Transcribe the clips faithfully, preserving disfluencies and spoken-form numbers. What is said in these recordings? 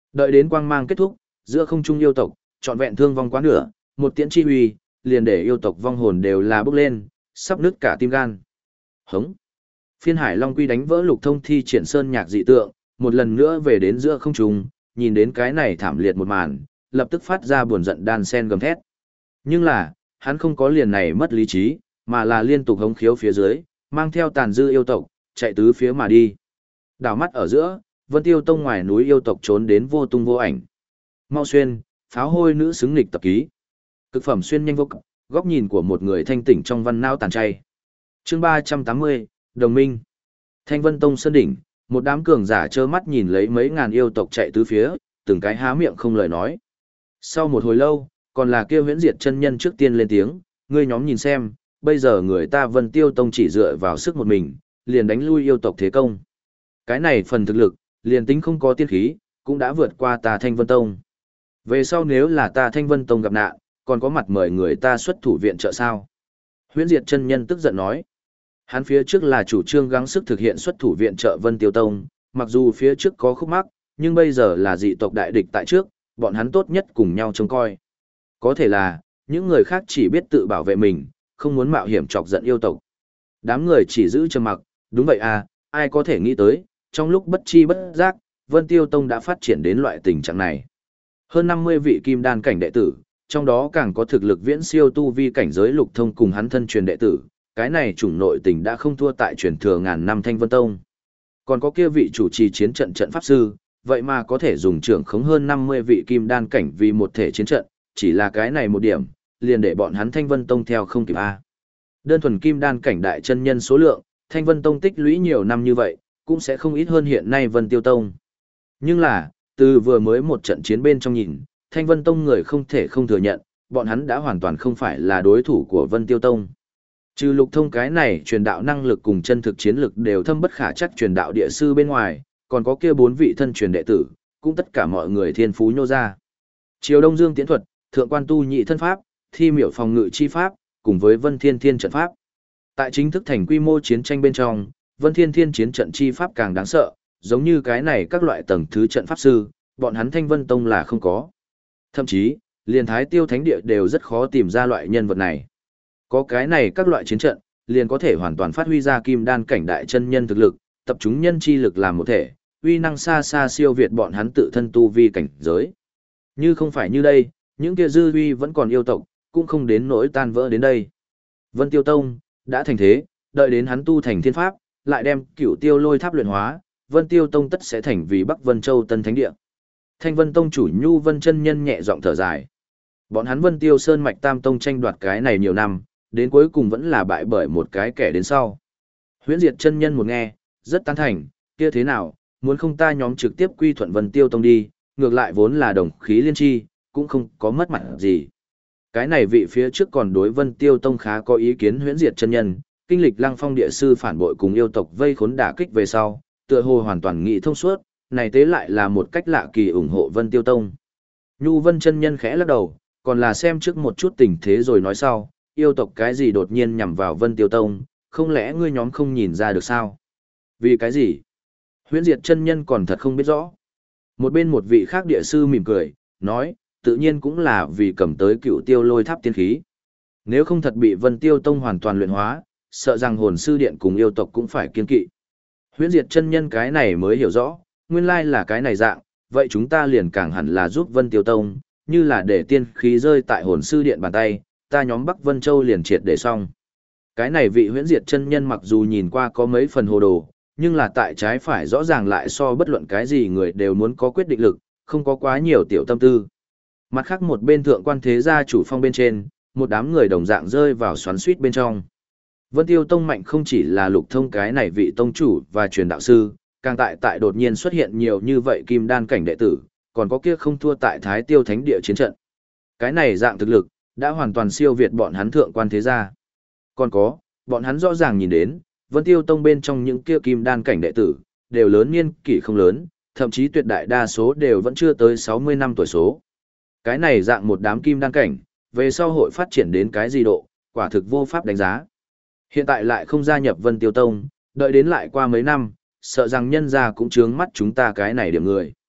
Đợi đến quang mang kết thúc, giữa không trung yêu tộc, trọn vẹn thương vong quá nửa, một tiễn chi huy, liền để yêu tộc vong hồn đều là bốc lên, sắp nứt cả tim gan. Hống. Phiên Hải Long Quy đánh vỡ Lục Thông thi triển sơn nhạc dị tượng, một lần nữa về đến giữa không trung, nhìn đến cái này thảm liệt một màn, lập tức phát ra buồn giận đan sen gầm thét. Nhưng là, hắn không có liền này mất lý trí, mà là liên tục hống khiếu phía dưới, mang theo tàn dư yêu tộc, chạy tứ phía mà đi. Đảo mắt ở giữa, Vân Tiêu Tông ngoài núi yêu tộc trốn đến vô tung vô ảnh. Mau xuyên, pháo hôi nữ xứng nghịch tập ký. Cực phẩm xuyên nhanh vô cực, góc nhìn của một người thanh tỉnh trong văn não tàn chay. Chương ba trăm tám mươi, Đồng minh. Thanh Vân Tông sơn đỉnh, một đám cường giả trơ mắt nhìn lấy mấy ngàn yêu tộc chạy tứ phía, từng cái há miệng không lời nói. Sau một hồi lâu, còn là kia huyễn diệt chân nhân trước tiên lên tiếng, ngươi nhóm nhìn xem, bây giờ người ta Vân Tiêu Tông chỉ dựa vào sức một mình, liền đánh lui yêu tộc thế công. Cái này phần thực lực, liền tính không có tiên khí, cũng đã vượt qua ta Thanh Vân Tông. Về sau nếu là ta Thanh Vân Tông gặp nạn, còn có mặt mời người ta xuất thủ viện trợ sao? Huyễn Diệt chân nhân tức giận nói. Hắn phía trước là chủ trương gắng sức thực hiện xuất thủ viện trợ Vân Tiêu Tông, mặc dù phía trước có khúc mắc, nhưng bây giờ là dị tộc đại địch tại trước, bọn hắn tốt nhất cùng nhau trông coi. Có thể là, những người khác chỉ biết tự bảo vệ mình, không muốn mạo hiểm chọc giận yêu tộc. Đám người chỉ giữ trầm mặc, đúng vậy à, ai có thể nghĩ tới, trong lúc bất chi bất giác, Vân Tiêu Tông đã phát triển đến loại tình trạng này. Hơn năm mươi vị kim đan cảnh đệ tử, trong đó càng có thực lực viễn siêu tu vi cảnh giới Lục Thông cùng hắn thân truyền đệ tử, cái này chủng nội tình đã không thua tại truyền thừa ngàn năm Thanh Vân Tông. Còn có kia vị chủ trì chiến trận trận pháp sư, vậy mà có thể dùng trưởng khống hơn năm mươi vị kim đan cảnh vì một thể chiến trận, chỉ là cái này một điểm, liền để bọn hắn Thanh Vân Tông theo không kịp a. Đơn thuần kim đan cảnh đại chân nhân số lượng, Thanh Vân Tông tích lũy nhiều năm như vậy, cũng sẽ không ít hơn hiện nay Vân Tiêu Tông. Nhưng là, từ vừa mới một trận chiến bên trong nhìn, Thanh Vân Tông người không thể không thừa nhận, bọn hắn đã hoàn toàn không phải là đối thủ của Vân Tiêu Tông. Trừ Lục Thông cái này truyền đạo năng lực cùng chân thực chiến lực đều thâm bất khả trắc truyền đạo địa sư bên ngoài, còn có kia bốn vị thân truyền đệ tử, cũng tất cả mọi người thiên phú nhô ra. Triều Đông Dương Tiễn thuật, Thượng Quan Tu Nhị thân pháp, Thi Miểu phòng ngự chi pháp, cùng với Vân Thiên Thiên trận pháp. Tại chính thức thành quy mô chiến tranh bên trong, Vân Thiên Thiên chiến trận chi pháp càng đáng sợ, giống như cái này các loại tầng thứ trận pháp sư, bọn hắn Thanh Vân Tông là không có. Thậm chí, liền Thái Tiêu Thánh Địa đều rất khó tìm ra loại nhân vật này. Có cái này các loại chiến trận, liền có thể hoàn toàn phát huy ra kim đan cảnh đại chân nhân thực lực, tập trung nhân chi lực làm một thể, uy năng xa xa siêu việt bọn hắn tự thân tu vi cảnh giới. Như không phải như đây, những kia dư uy vẫn còn yêu tộc, cũng không đến nỗi tan vỡ đến đây. Vân Tiêu Tông đã thành thế, đợi đến hắn tu thành thiên pháp, lại đem Cửu Tiêu Lôi Tháp luyện hóa, Vân Tiêu Tông tất sẽ thành vì Bắc Vân Châu Tân Thánh Địa. Thanh Vân Tông chủ Nhu Vân chân nhân nhẹ giọng thở dài. Bọn hắn Vân Tiêu Sơn mạch Tam Tông tranh đoạt cái này nhiều năm, đến cuối cùng vẫn là bại bởi một cái kẻ đến sau. Huyễn Diệt chân nhân một nghe, rất tán thành, kia thế nào, muốn không ta nhóm trực tiếp quy thuận Vân Tiêu Tông đi, ngược lại vốn là đồng khí liên chi, cũng không có mất mặt gì. Cái này vị phía trước còn đối Vân Tiêu Tông khá có ý kiến Huyễn Diệt chân nhân, kinh lịch Lăng Phong địa sư phản bội cùng yêu tộc vây khốn đả kích về sau, tựa hồ hoàn toàn nghĩ thông suốt, này tế lại là một cách lạ kỳ ủng hộ Vân Tiêu Tông. Nhu Vân chân nhân khẽ lắc đầu, còn là xem trước một chút tình thế rồi nói sau, yêu tộc cái gì đột nhiên nhằm vào Vân Tiêu Tông, không lẽ ngươi nhóm không nhìn ra được sao? Vì cái gì? Huyễn Diệt chân nhân còn thật không biết rõ. Một bên một vị khác địa sư mỉm cười, nói, tự nhiên cũng là vì cầm tới Cửu Tiêu Lôi Tháp tiên khí. Nếu không thật bị Vân Tiêu Tông hoàn toàn luyện hóa, sợ rằng hồn sư điện cùng yêu tộc cũng phải kiên kỵ. Huyễn Diệt chân nhân cái này mới hiểu rõ, nguyên lai là cái này dạng, vậy chúng ta liền càng hẳn là giúp Vân Tiêu Tông, như là để tiên khí rơi tại hồn sư điện bàn tay, ta nhóm Bắc Vân Châu liền triệt để xong. Cái này vị Huyễn Diệt chân nhân mặc dù nhìn qua có mấy phần hồ đồ, nhưng là tại trái phải rõ ràng lại so bất luận cái gì người đều muốn có quyết định lực, không có quá nhiều tiểu tâm tư. Mặt khác một bên thượng quan thế gia chủ phong bên trên, một đám người đồng dạng rơi vào xoắn suýt bên trong. Vân Tiêu Tông mạnh không chỉ là Lục Thông cái này vị tông chủ và truyền đạo sư, càng tại tại đột nhiên xuất hiện nhiều như vậy kim đan cảnh đệ tử, còn có kia không thua tại Thái Tiêu Thánh Địa chiến trận. Cái này dạng thực lực, đã hoàn toàn siêu việt bọn hắn thượng quan thế gia. Còn có, bọn hắn rõ ràng nhìn đến, Vân Tiêu Tông bên trong những kia kim đan cảnh đệ tử, đều lớn niên kỷ không lớn, thậm chí tuyệt đại đa số đều vẫn chưa tới sáu mươi năm tuổi số. Cái này dạng một đám kim đan cảnh, về sau hội phát triển đến cái gì độ, quả thực vô pháp đánh giá. Hiện tại lại không gia nhập Vân Tiêu Tông, đợi đến lại qua mấy năm, sợ rằng nhân gia cũng chướng mắt chúng ta cái này điểm người.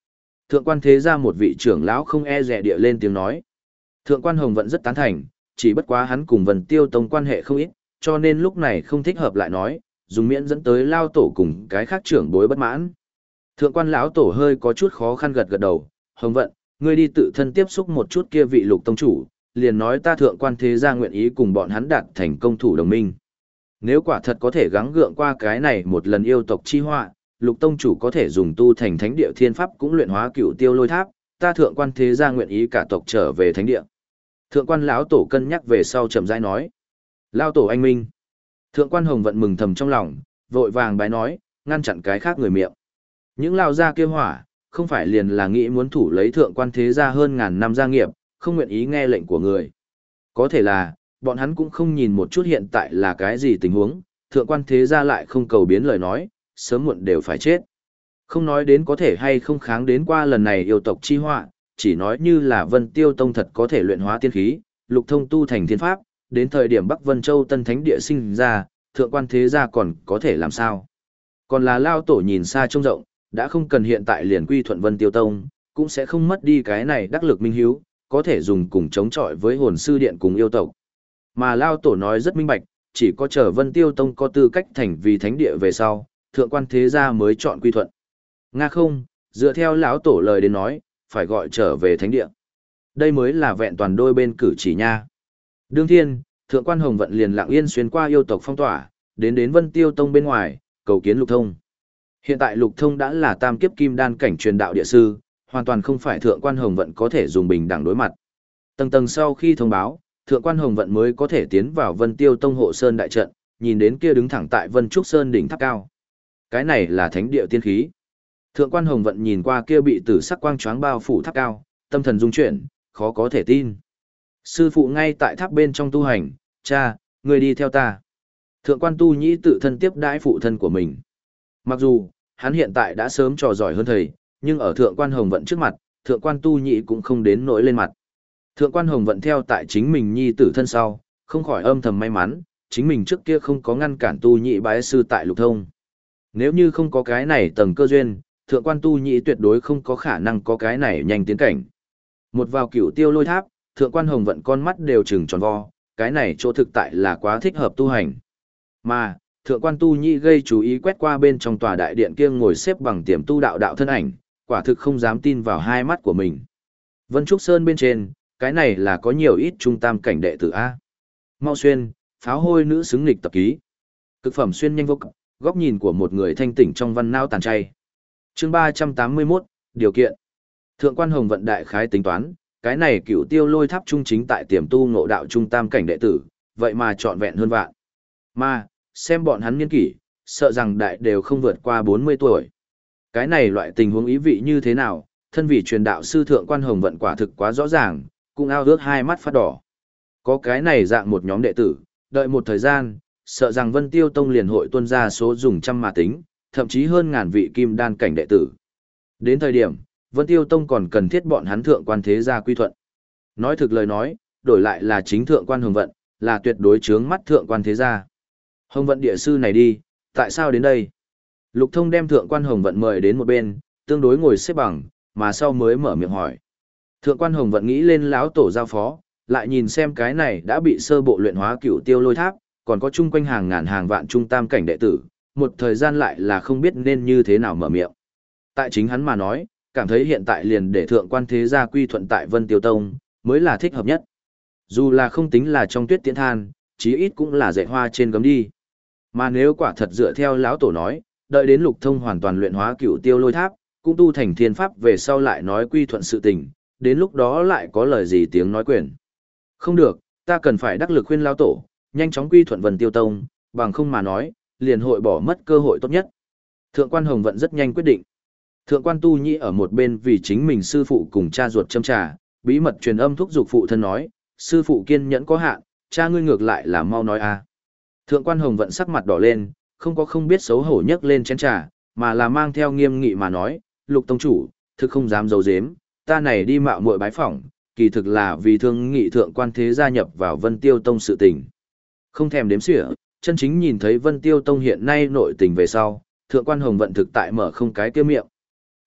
Thượng quan thế gia một vị trưởng lão không e dè địa lên tiếng nói. Thượng quan Hồng Vận rất tán thành, chỉ bất quá hắn cùng Vân Tiêu Tông quan hệ không ít, cho nên lúc này không thích hợp lại nói, dùng miễn dẫn tới lao tổ cùng cái khác trưởng bối bất mãn. Thượng quan lão tổ hơi có chút khó khăn gật gật đầu, Hồng Vận, ngươi đi tự thân tiếp xúc một chút kia vị Lục tông chủ, liền nói ta thượng quan thế gia nguyện ý cùng bọn hắn đạt thành công thủ đồng minh. Nếu quả thật có thể gắng gượng qua cái này một lần yêu tộc chi họa, Lục tông chủ có thể dùng tu thành thánh địa thiên pháp cũng luyện hóa cựu tiêu lôi tháp, ta thượng quan thế gia nguyện ý cả tộc trở về thánh địa. Thượng quan lão tổ cân nhắc về sau chậm rãi nói. Lão tổ anh minh. Thượng quan Hồng Vận mừng thầm trong lòng, vội vàng bái nói, ngăn chặn cái khác người miệng. Những lao gia kia hỏa, không phải liền là nghĩ muốn thủ lấy thượng quan thế gia hơn ngàn năm gia nghiệp, không nguyện ý nghe lệnh của người. Có thể là, bọn hắn cũng không nhìn một chút hiện tại là cái gì tình huống, thượng quan thế gia lại không cầu biến lời nói, sớm muộn đều phải chết. Không nói đến có thể hay không kháng đến qua lần này yêu tộc chi họa, chỉ nói như là Vân Tiêu Tông thật có thể luyện hóa tiên khí, Lục Thông tu thành thiên pháp, đến thời điểm Bắc Vân Châu Tân Thánh địa sinh ra, thượng quan thế gia còn có thể làm sao? Còn là lao tổ nhìn xa trông rộng, đã không cần hiện tại liền quy thuận Vân Tiêu Tông, cũng sẽ không mất đi cái này đắc lực minh hiếu, có thể dùng cùng chống chọi với hồn sư điện cùng yêu tộc. Mà lao tổ nói rất minh bạch, chỉ có chờ Vân Tiêu Tông có tư cách thành vì thánh địa về sau, thượng quan thế gia mới chọn quy thuận. Nga không, dựa theo lão tổ lời đến nói, phải gọi trở về thánh địa. Đây mới là vẹn toàn đôi bên cử chỉ nha. Đương thiên, thượng quan Hồng Vận liền lặng yên xuyên qua yêu tộc phong tỏa, đến đến Vân Tiêu Tông bên ngoài, cầu kiến Lục Thông. Hiện tại Lục Thông đã là tam kiếp kim đan cảnh truyền đạo địa sư, hoàn toàn không phải thượng quan Hồng Vận có thể dùng bình đẳng đối mặt. Tầng tầng sau khi thông báo, thượng quan Hồng Vận mới có thể tiến vào Vân Tiêu Tông hộ sơn đại trận, nhìn đến kia đứng thẳng tại Vân Trúc Sơn đỉnh tháp cao. Cái này là thánh địa tiên khí. Thượng quan Hồng Vận nhìn qua kia bị tử sắc quang choáng bao phủ tháp cao, tâm thần rung chuyển, khó có thể tin. Sư phụ ngay tại tháp bên trong tu hành, cha, người đi theo ta. Thượng quan Tu Nhĩ tự thân tiếp đãi phụ thân của mình. Mặc dù, hắn hiện tại đã sớm trò giỏi hơn thầy, nhưng ở thượng quan Hồng Vận trước mặt, thượng quan Tu Nhĩ cũng không đến nỗi lên mặt. Thượng quan Hồng Vận theo tại chính mình nhi tử thân sau, không khỏi âm thầm may mắn, chính mình trước kia không có ngăn cản Tu Nhĩ bái sư tại Lục Thông. Nếu như không có cái này tầng cơ duyên, thượng quan Tu Nhĩ tuyệt đối không có khả năng có cái này nhanh tiến cảnh. Một vào cửu tiêu lôi tháp, thượng quan Hồng Vận con mắt đều trừng tròn vo, cái này chỗ thực tại là quá thích hợp tu hành. Mà, thượng quan Tu Nhĩ gây chú ý quét qua bên trong tòa đại điện kia ngồi xếp bằng tiềm tu đạo đạo thân ảnh, quả thực không dám tin vào hai mắt của mình. Vân Trúc Sơn bên trên, cái này là có nhiều ít trung tam cảnh đệ tử A. Mau xuyên, pháo hôi nữ xứng nghịch tập ký. Cực phẩm xuyên nhanh vô cực, góc nhìn của một người thanh tỉnh trong văn não tàn chay. Chương ba trăm tám mươi mốt, điều kiện. Thượng quan Hồng Vận đại khái tính toán, cái này cựu tiêu lôi tháp trung chính tại tiềm tu ngộ đạo trung tam cảnh đệ tử, vậy mà trọn vẹn hơn vạn. Mà, xem bọn hắn niên kỷ, sợ rằng đại đều không vượt qua bốn mươi tuổi. Cái này loại tình huống ý vị như thế nào, thân vị truyền đạo sư thượng quan Hồng Vận quả thực quá rõ ràng, cũng ao ước hai mắt phát đỏ. Có cái này dạng một nhóm đệ tử, đợi một thời gian, sợ rằng Vân Tiêu Tông liền hội tuân ra số dùng trăm mà tính, thậm chí hơn ngàn vị kim đan cảnh đệ tử. Đến thời điểm, Vân Tiêu Tông còn cần thiết bọn hắn thượng quan thế gia quy thuận. Nói thực lời nói, đổi lại là chính thượng quan Hồng Vận, là tuyệt đối chướng mắt thượng quan thế gia. Hồng Vận địa sư này đi, tại sao đến đây? Lục Thông đem thượng quan Hồng Vận mời đến một bên, tương đối ngồi xếp bằng, mà sau mới mở miệng hỏi. Thượng quan Hồng Vận nghĩ lên lão tổ giao phó, lại nhìn xem cái này đã bị sơ bộ luyện hóa cựu tiêu lôi tháp, còn có chung quanh hàng ngàn hàng vạn trung tam cảnh đệ tử, một thời gian lại là không biết nên như thế nào mở miệng. Tại chính hắn mà nói, cảm thấy hiện tại liền để thượng quan thế gia quy thuận tại Vân Tiêu Tông, mới là thích hợp nhất. Dù là không tính là trong tuyết tiễn than, chí ít cũng là dạy hoa trên gấm đi. Mà nếu quả thật dựa theo lão tổ nói, đợi đến Lục Thông hoàn toàn luyện hóa cựu tiêu lôi tháp, cũng tu thành thiên pháp về sau lại nói quy thuận sự tình, đến lúc đó lại có lời gì tiếng nói quyền. Không được, ta cần phải đắc lực khuyên lão tổ, nhanh chóng quy thuận Vân Tiêu Tông, bằng không mà nói, liền hội bỏ mất cơ hội tốt nhất. Thượng quan Hồng Vận rất nhanh quyết định. Thượng quan Tu Nhĩ ở một bên vì chính mình sư phụ cùng cha ruột châm trà, bí mật truyền âm thúc giục phụ thân nói, sư phụ kiên nhẫn có hạn, cha ngươi ngược lại là mau nói a. Thượng quan Hồng Vận sắc mặt đỏ lên, không có không biết xấu hổ nhấc lên chén trà, mà là mang theo nghiêm nghị mà nói, Lục tông chủ, thực không dám giấu giếm, ta này đi mạo muội bái phỏng, kỳ thực là vì thương nghị thượng quan thế gia nhập vào Vân Tiêu Tông sự tình. Không thèm đếm xỉa, chân chính nhìn thấy Vân Tiêu Tông hiện nay nội tình về sau, thượng quan Hồng Vận thực tại mở không cái kia miệng.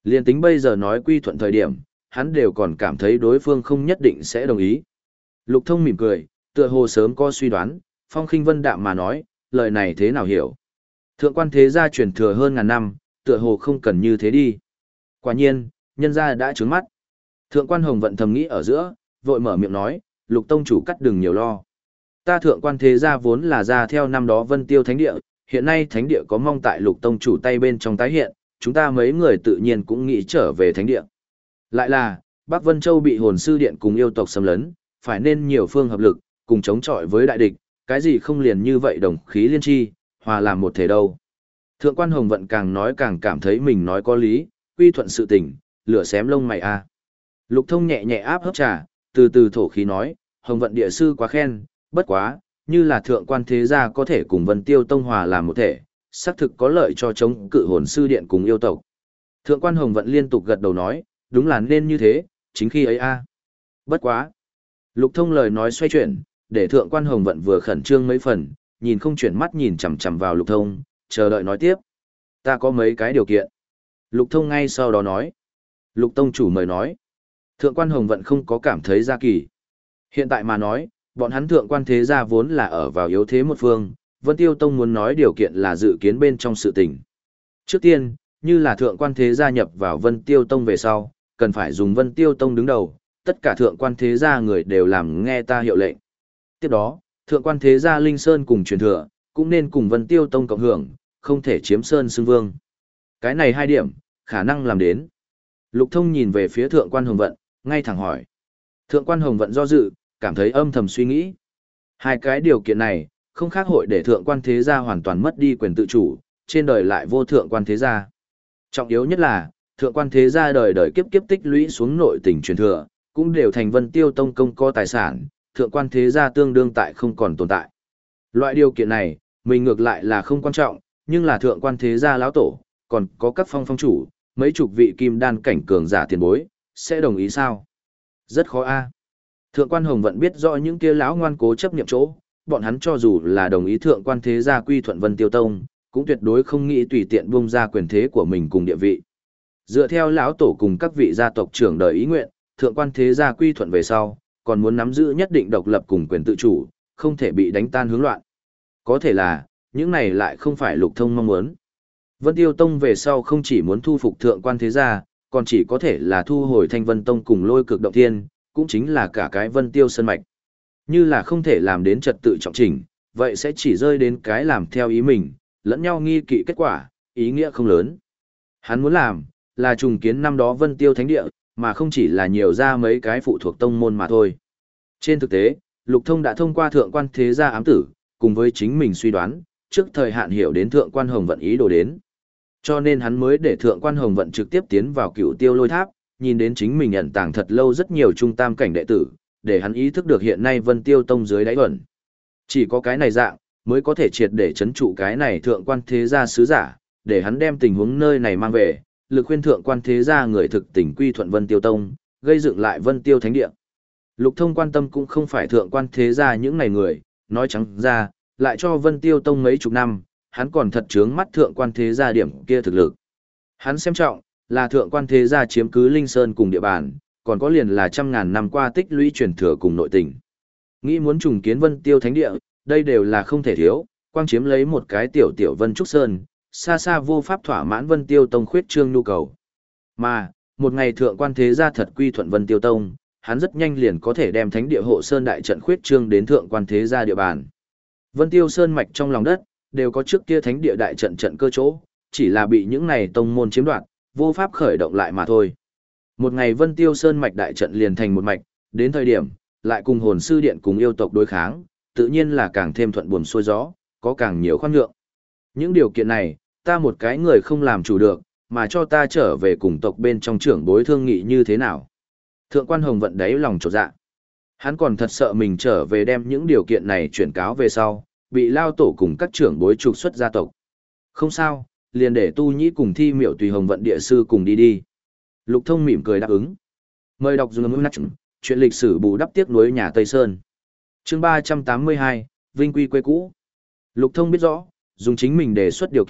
Liên tính bây giờ nói quy thuận thời điểm, hắn đều còn cảm thấy đối phương không nhất định sẽ đồng ý. Lục Thông mỉm cười, tựa hồ sớm có suy đoán, phong khinh vân đạm mà nói, lời này thế nào hiểu. Thượng quan thế gia truyền thừa hơn ngàn năm, tựa hồ không cần như thế đi. Quả nhiên, nhân gia đã trướng mắt. Thượng quan Hồng Vận thầm nghĩ ở giữa, vội mở miệng nói, Lục tông chủ cắt đừng nhiều lo. Ta thượng quan thế gia vốn là ra theo năm đó Vân Tiêu Thánh Địa, hiện nay Thánh Địa có mong tại Lục tông chủ tay bên trong tái hiện, chúng ta mấy người tự nhiên cũng nghĩ trở về Thánh Địa. Lại là, Bắc Vân Châu bị hồn sư điện cùng yêu tộc xâm lấn, phải nên nhiều phương hợp lực, cùng chống chọi với đại địch, cái gì không liền như vậy đồng khí liên chi, hòa làm một thể đâu. Thượng quan Hồng Vận càng nói càng cảm thấy mình nói có lý, quy thuận sự tình, lửa xém lông mày a. Lục Thông nhẹ nhẹ áp hấp trà, từ từ thổ khí nói, Hồng Vận địa sư quá khen, bất quá, như là thượng quan thế gia có thể cùng Vân Tiêu Tông hòa làm một thể, xác thực có lợi cho chống cự hồn sư điện cùng yêu tộc. Thượng quan Hồng Vận liên tục gật đầu nói, đúng là nên như thế, chính khi ấy a. Bất quá. Lục Thông lời nói xoay chuyển, để thượng quan Hồng Vận vừa khẩn trương mấy phần, nhìn không chuyển mắt nhìn chằm chằm vào Lục Thông, chờ đợi nói tiếp. Ta có mấy cái điều kiện. Lục Thông ngay sau đó nói. Lục Tông chủ mời nói. Thượng quan Hồng Vận không có cảm thấy ra kỳ. Hiện tại mà nói, bọn hắn thượng quan thế gia vốn là ở vào yếu thế một phương, Vân Tiêu Tông muốn nói điều kiện là dự kiến bên trong sự tình. Trước tiên, như là thượng quan thế gia nhập vào Vân Tiêu Tông về sau, cần phải dùng Vân Tiêu Tông đứng đầu, tất cả thượng quan thế gia người đều làm nghe ta hiệu lệnh. Tiếp đó, thượng quan thế gia Linh Sơn cùng truyền thừa, cũng nên cùng Vân Tiêu Tông cộng hưởng, không thể chiếm Sơn xưng vương. Cái này hai điểm, khả năng làm đến. Lục Thông nhìn về phía thượng quan Hồng Vận, ngay thẳng hỏi. Thượng quan Hồng Vận do dự, cảm thấy âm thầm suy nghĩ. Hai cái điều kiện này, không khác hội để thượng quan thế gia hoàn toàn mất đi quyền tự chủ, trên đời lại vô thượng quan thế gia. Trọng yếu nhất là, thượng quan thế gia đời đời kiếp kiếp tích lũy xuống nội tình truyền thừa, cũng đều thành Vân Tiêu Tông công có tài sản, thượng quan thế gia tương đương tại không còn tồn tại. Loại điều kiện này, mình ngược lại là không quan trọng, nhưng là thượng quan thế gia lão tổ, còn có các phong phong chủ, mấy chục vị kim đan cảnh cường giả tiền bối, sẽ đồng ý sao? Rất khó a. Thượng quan Hồng Vận biết rõ những kia lão ngoan cố chấp niệm chỗ, bọn hắn cho dù là đồng ý thượng quan thế gia quy thuận Vân Tiêu Tông, cũng tuyệt đối không nghĩ tùy tiện buông ra quyền thế của mình cùng địa vị. Dựa theo lão tổ cùng các vị gia tộc trưởng đời ý nguyện, thượng quan thế gia quy thuận về sau, còn muốn nắm giữ nhất định độc lập cùng quyền tự chủ, không thể bị đánh tan hướng loạn. Có thể là, những này lại không phải Lục Thông mong muốn. Vân Tiêu Tông về sau không chỉ muốn thu phục thượng quan thế gia, còn chỉ có thể là thu hồi Thanh Vân Tông cùng Lôi Cực Động Thiên, cũng chính là cả cái Vân Tiêu Sơn Mạch. Như là không thể làm đến trật tự trọng chỉnh, vậy sẽ chỉ rơi đến cái làm theo ý mình, lẫn nhau nghi kỵ kết quả, ý nghĩa không lớn. Hắn muốn làm, là trùng kiến năm đó Vân Tiêu Thánh Địa, mà không chỉ là nhiều ra mấy cái phụ thuộc tông môn mà thôi. Trên thực tế, Lục Thông đã thông qua thượng quan thế gia ám tử, cùng với chính mình suy đoán, trước thời hạn hiểu đến thượng quan Hồng Vận ý đồ đến. Cho nên hắn mới để thượng quan Hồng Vận trực tiếp tiến vào Cửu Tiêu Lôi Tháp, nhìn đến chính mình ẩn tàng thật lâu rất nhiều trung tam cảnh đệ tử, để hắn ý thức được hiện nay Vân Tiêu Tông dưới đáy ẩn. Chỉ có cái này dạng, mới có thể triệt để chấn trụ cái này thượng quan thế gia sứ giả, để hắn đem tình huống nơi này mang về, lực khuyên thượng quan thế gia người thực tình quy thuận Vân Tiêu Tông, gây dựng lại Vân Tiêu Thánh Địa. Lục Thông quan tâm cũng không phải thượng quan thế gia những này người, nói trắng ra, lại cho Vân Tiêu Tông mấy chục năm, hắn còn thật chướng mắt thượng quan thế gia điểm kia thực lực. Hắn xem trọng, là thượng quan thế gia chiếm cứ Linh Sơn cùng địa bàn, còn có liền là trăm ngàn năm qua tích lũy truyền thừa cùng nội tình. Nghĩ muốn trùng kiến Vân Tiêu Thánh Địa, đây đều là không thể thiếu, quang chiếm lấy một cái tiểu tiểu Vân Trúc Sơn, xa xa vô pháp thỏa mãn Vân Tiêu Tông khuyết trương nhu cầu. Mà, một ngày thượng quan thế gia thật quy thuận Vân Tiêu Tông, hắn rất nhanh liền có thể đem Thánh Địa hộ Sơn đại trận khuyết trương đến thượng quan thế gia địa bàn. Vân Tiêu Sơn mạch trong lòng đất, đều có trước kia Thánh Địa đại trận trận cơ chỗ, chỉ là bị những này tông môn chiếm đoạt, vô pháp khởi động lại mà thôi. Một ngày Vân Tiêu Sơn mạch đại trận liền thành một mạch, đến thời điểm, lại cùng hồn sư điện cùng yêu tộc đối kháng, tự nhiên là càng thêm thuận buồm xuôi gió, có càng nhiều khoan nhượng. Những điều kiện này, ta một cái người không làm chủ được, mà cho ta trở về cùng tộc bên trong trưởng bối thương nghị như thế nào. Thượng quan Hồng Vận đáy lòng trột dạ. Hắn còn thật sợ mình trở về đem những điều kiện này chuyển cáo về sau, bị lao tổ cùng các trưởng bối trục xuất gia tộc. Không sao, liền để Tu Nhĩ cùng Thi Miểu tùy Hồng Vận địa sư cùng đi đi. Lục Thông mỉm cười đáp ứng. Mời đọc dùng ngữ chuyện lịch sử bù đắp tiếc nuối nhà Tây Sơn. Chương ba trăm tám mươi hai, Vinh quy quê cũ. Lục Thông biết rõ, dùng chính mình đề xuất điều kiện,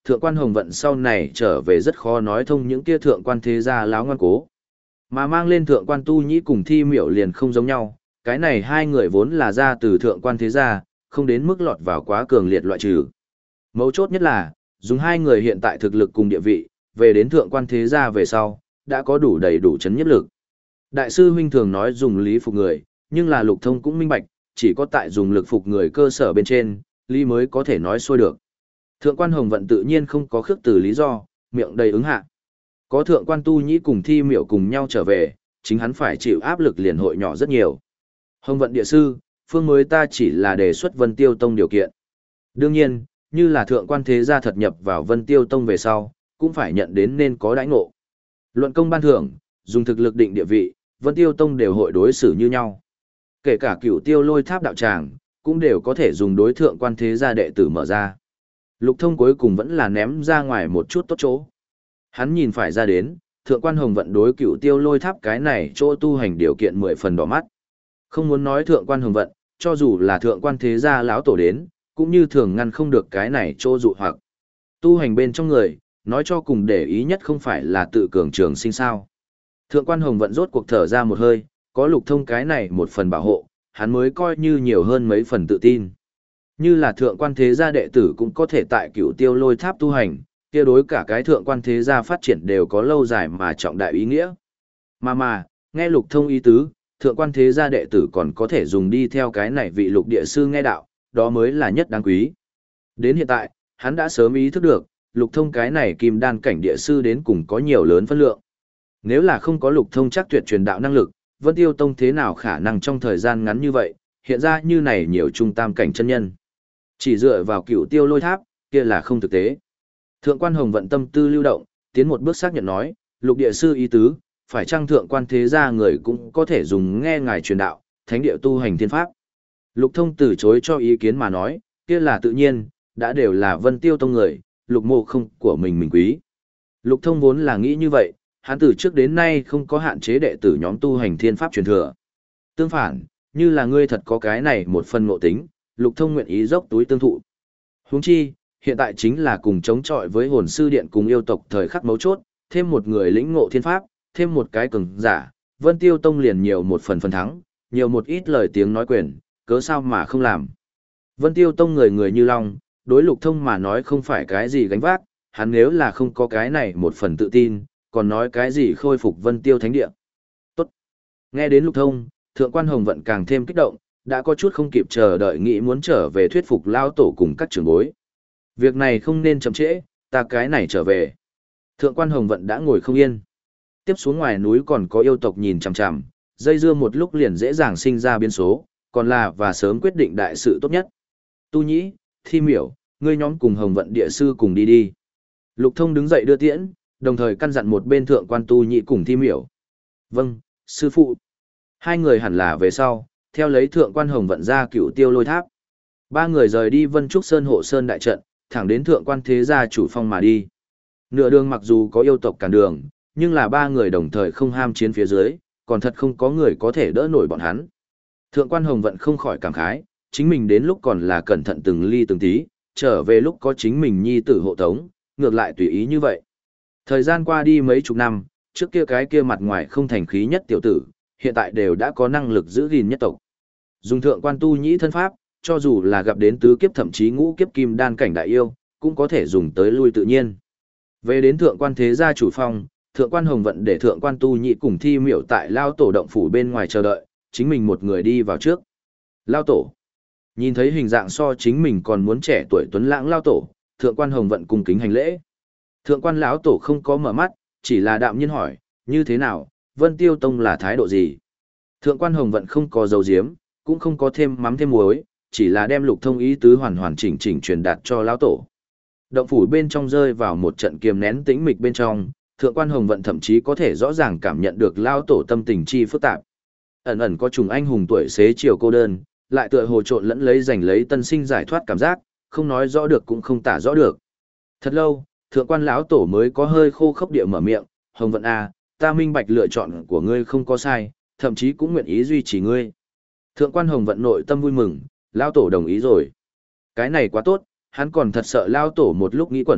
thượng quan Hồng Vận sau này trở về rất khó nói thông những kia thượng quan thế gia láo ngoan cố. Mà mang lên thượng quan Tu Nhĩ cùng Thi Miểu liền không giống nhau, cái này hai người vốn là ra từ thượng quan thế gia, không đến mức lọt vào quá cường liệt loại trừ. Mấu chốt nhất là, dùng hai người hiện tại thực lực cùng địa vị, về đến thượng quan thế gia về sau, đã có đủ đầy đủ chấn nhiếp lực. Đại sư huynh thường nói dùng lý phục người, nhưng là Lục Thông cũng minh bạch, chỉ có tại dùng lực phục người cơ sở bên trên, lý mới có thể nói xuôi được. Thượng quan Hồng Vận tự nhiên không có khước từ lý do, miệng đầy ứng hạ. Có thượng quan Tu Nhĩ cùng Thi Miểu cùng nhau trở về, chính hắn phải chịu áp lực liền hội nhỏ rất nhiều. Hồng Vận địa sư, phương mới ta chỉ là đề xuất Vân Tiêu Tông điều kiện. Đương nhiên, như là thượng quan thế gia thật nhập vào Vân Tiêu Tông về sau, cũng phải nhận đến nên có đãi ngộ. Luận công ban thưởng, dùng thực lực định địa vị, Vân Tiêu Tông đều hội đối xử như nhau. Kể cả Cửu Tiêu Lôi Tháp đạo tràng, cũng đều có thể dùng đối thượng quan thế gia đệ tử mở ra. Lục Thông cuối cùng vẫn là ném ra ngoài một chút tốt chỗ. Hắn nhìn phải ra đến, thượng quan Hồng Vận đối Cửu Tiêu Lôi Tháp cái này chỗ tu hành điều kiện mười phần đỏ mắt. Không muốn nói thượng quan Hồng Vận, cho dù là thượng quan thế gia lão tổ đến, cũng như thường ngăn không được cái này chỗ dụ hoặc. Tu hành bên trong người, nói cho cùng để ý nhất không phải là tự cường trường sinh sao. Thượng quan Hồng Vận rốt cuộc thở ra một hơi, có Lục Thông cái này một phần bảo hộ, hắn mới coi như nhiều hơn mấy phần tự tin. Như là thượng quan thế gia đệ tử cũng có thể tại Cửu Tiêu Lôi Tháp tu hành, kia đối cả cái thượng quan thế gia phát triển đều có lâu dài mà trọng đại ý nghĩa. Mà mà, nghe Lục Thông ý tứ, thượng quan thế gia đệ tử còn có thể dùng đi theo cái này vị lục địa sư nghe đạo, đó mới là nhất đáng quý. Đến hiện tại, hắn đã sớm ý thức được, Lục Thông cái này kim đan cảnh địa sư đến cùng có nhiều lớn phân lượng. Nếu là không có Lục Thông chắc tuyệt truyền đạo năng lực, Vân Tiêu Tông thế nào khả năng trong thời gian ngắn như vậy, hiện ra như này nhiều trung tam cảnh chân nhân. Chỉ dựa vào Cửu Tiêu Lôi Tháp, kia là không thực tế. Thượng quan Hồng Vận tâm tư lưu động, tiến một bước xác nhận nói, Lục địa sư ý tứ, phải chăng thượng quan thế gia người cũng có thể dùng nghe ngài truyền đạo, thánh địa tu hành thiên pháp. Lục Thông từ chối cho ý kiến mà nói, kia là tự nhiên, đã đều là Vân Tiêu Tông người, Lục mộ không của mình mình quý. Lục Thông vốn là nghĩ như vậy, hắn từ trước đến nay không có hạn chế đệ tử nhóm tu hành thiên pháp truyền thừa. Tương phản, như là ngươi thật có cái này một phần ngộ tính, Lục Thông nguyện ý dốc túi tương thụ. Huống chi, hiện tại chính là cùng chống chọi với hồn sư điện cùng yêu tộc thời khắc mấu chốt, thêm một người lĩnh ngộ thiên pháp, thêm một cái cường giả, Vân Tiêu Tông liền nhiều một phần phần thắng, nhiều một ít lời tiếng nói quyền, cớ sao mà không làm. Vân Tiêu Tông người người như long, đối Lục Thông mà nói không phải cái gì gánh vác, hắn nếu là không có cái này một phần tự tin, còn nói cái gì khôi phục Vân Tiêu Thánh Địa. Tốt. Nghe đến Lục Thông, thượng quan Hồng Vận càng thêm kích động, đã có chút không kịp chờ đợi nghĩ muốn trở về thuyết phục lao tổ cùng các trưởng bối. Việc này không nên chậm trễ, ta cái này trở về. Thượng quan Hồng Vận đã ngồi không yên. Tiếp xuống ngoài núi còn có yêu tộc nhìn chằm chằm, dây dưa một lúc liền dễ dàng sinh ra biến số, còn là và sớm quyết định đại sự tốt nhất. Tu Nhĩ, Thi Miểu, ngươi nhóm cùng Hồng Vận địa sư cùng đi đi. Lục Thông đứng dậy đưa tiễn, đồng thời căn dặn một bên thượng quan Tu Nhĩ cùng Thi Miểu. Vâng, sư phụ. Hai người hẳn là về sau, theo lấy thượng quan Hồng Vận ra Cửu Tiêu Lôi Tháp. Ba người rời đi Vân Trúc Sơn hộ sơn đại trận, thẳng đến thượng quan thế gia chủ phong mà đi. Nửa đường mặc dù có yêu tộc cản đường, nhưng là ba người đồng thời không ham chiến phía dưới, còn thật không có người có thể đỡ nổi bọn hắn. Thượng quan Hồng Vận không khỏi cảm khái, chính mình đến lúc còn là cẩn thận từng ly từng tí, trở về lúc có chính mình nhi tử hộ tống, ngược lại tùy ý như vậy. Thời gian qua đi mấy chục năm, trước kia cái kia mặt ngoài không thành khí nhất tiểu tử, hiện tại đều đã có năng lực giữ gìn nhất tộc. Dùng thượng quan Tu Nhĩ thân pháp, cho dù là gặp đến tứ kiếp thậm chí ngũ kiếp kim đan cảnh đại yêu, cũng có thể dùng tới lui tự nhiên. Về đến thượng quan thế gia chủ phong, thượng quan Hồng Vận để thượng quan Tu Nhĩ cùng Thi Miểu tại lao tổ động phủ bên ngoài chờ đợi, chính mình một người đi vào trước. Lao tổ. Nhìn thấy hình dạng so chính mình còn muốn trẻ tuổi tuấn lãng lao tổ, thượng quan Hồng Vận cung kính hành lễ. Thượng quan lão tổ không có mở mắt, chỉ là đạm nhiên hỏi, như thế nào, Vân Tiêu Tông là thái độ gì? Thượng quan Hồng Vận không có dấu diếm, cũng không có thêm mắm thêm muối, chỉ là đem Lục Thông ý tứ hoàn hoàn chỉnh chỉnh truyền đạt cho lão tổ. Động phủ bên trong rơi vào một trận kiềm nén tĩnh mịch bên trong, thượng quan Hồng Vận thậm chí có thể rõ ràng cảm nhận được lão tổ tâm tình chi phức tạp. Ẩn ẩn có trùng anh hùng tuổi xế chiều cô đơn, lại tựa hồ trộn lẫn lấy giành lấy tân sinh giải thoát cảm giác, không nói rõ được cũng không tả rõ được. Thật lâu, thượng quan lão tổ mới có hơi khô khốc địa mở miệng, "Hồng Vận a, ta minh bạch lựa chọn của ngươi không có sai, thậm chí cũng nguyện ý duy trì ngươi." Thượng quan Hồng Vận nội tâm vui mừng, lão tổ đồng ý rồi. Cái này quá tốt, hắn còn thật sợ lão tổ một lúc nghĩ quẩn,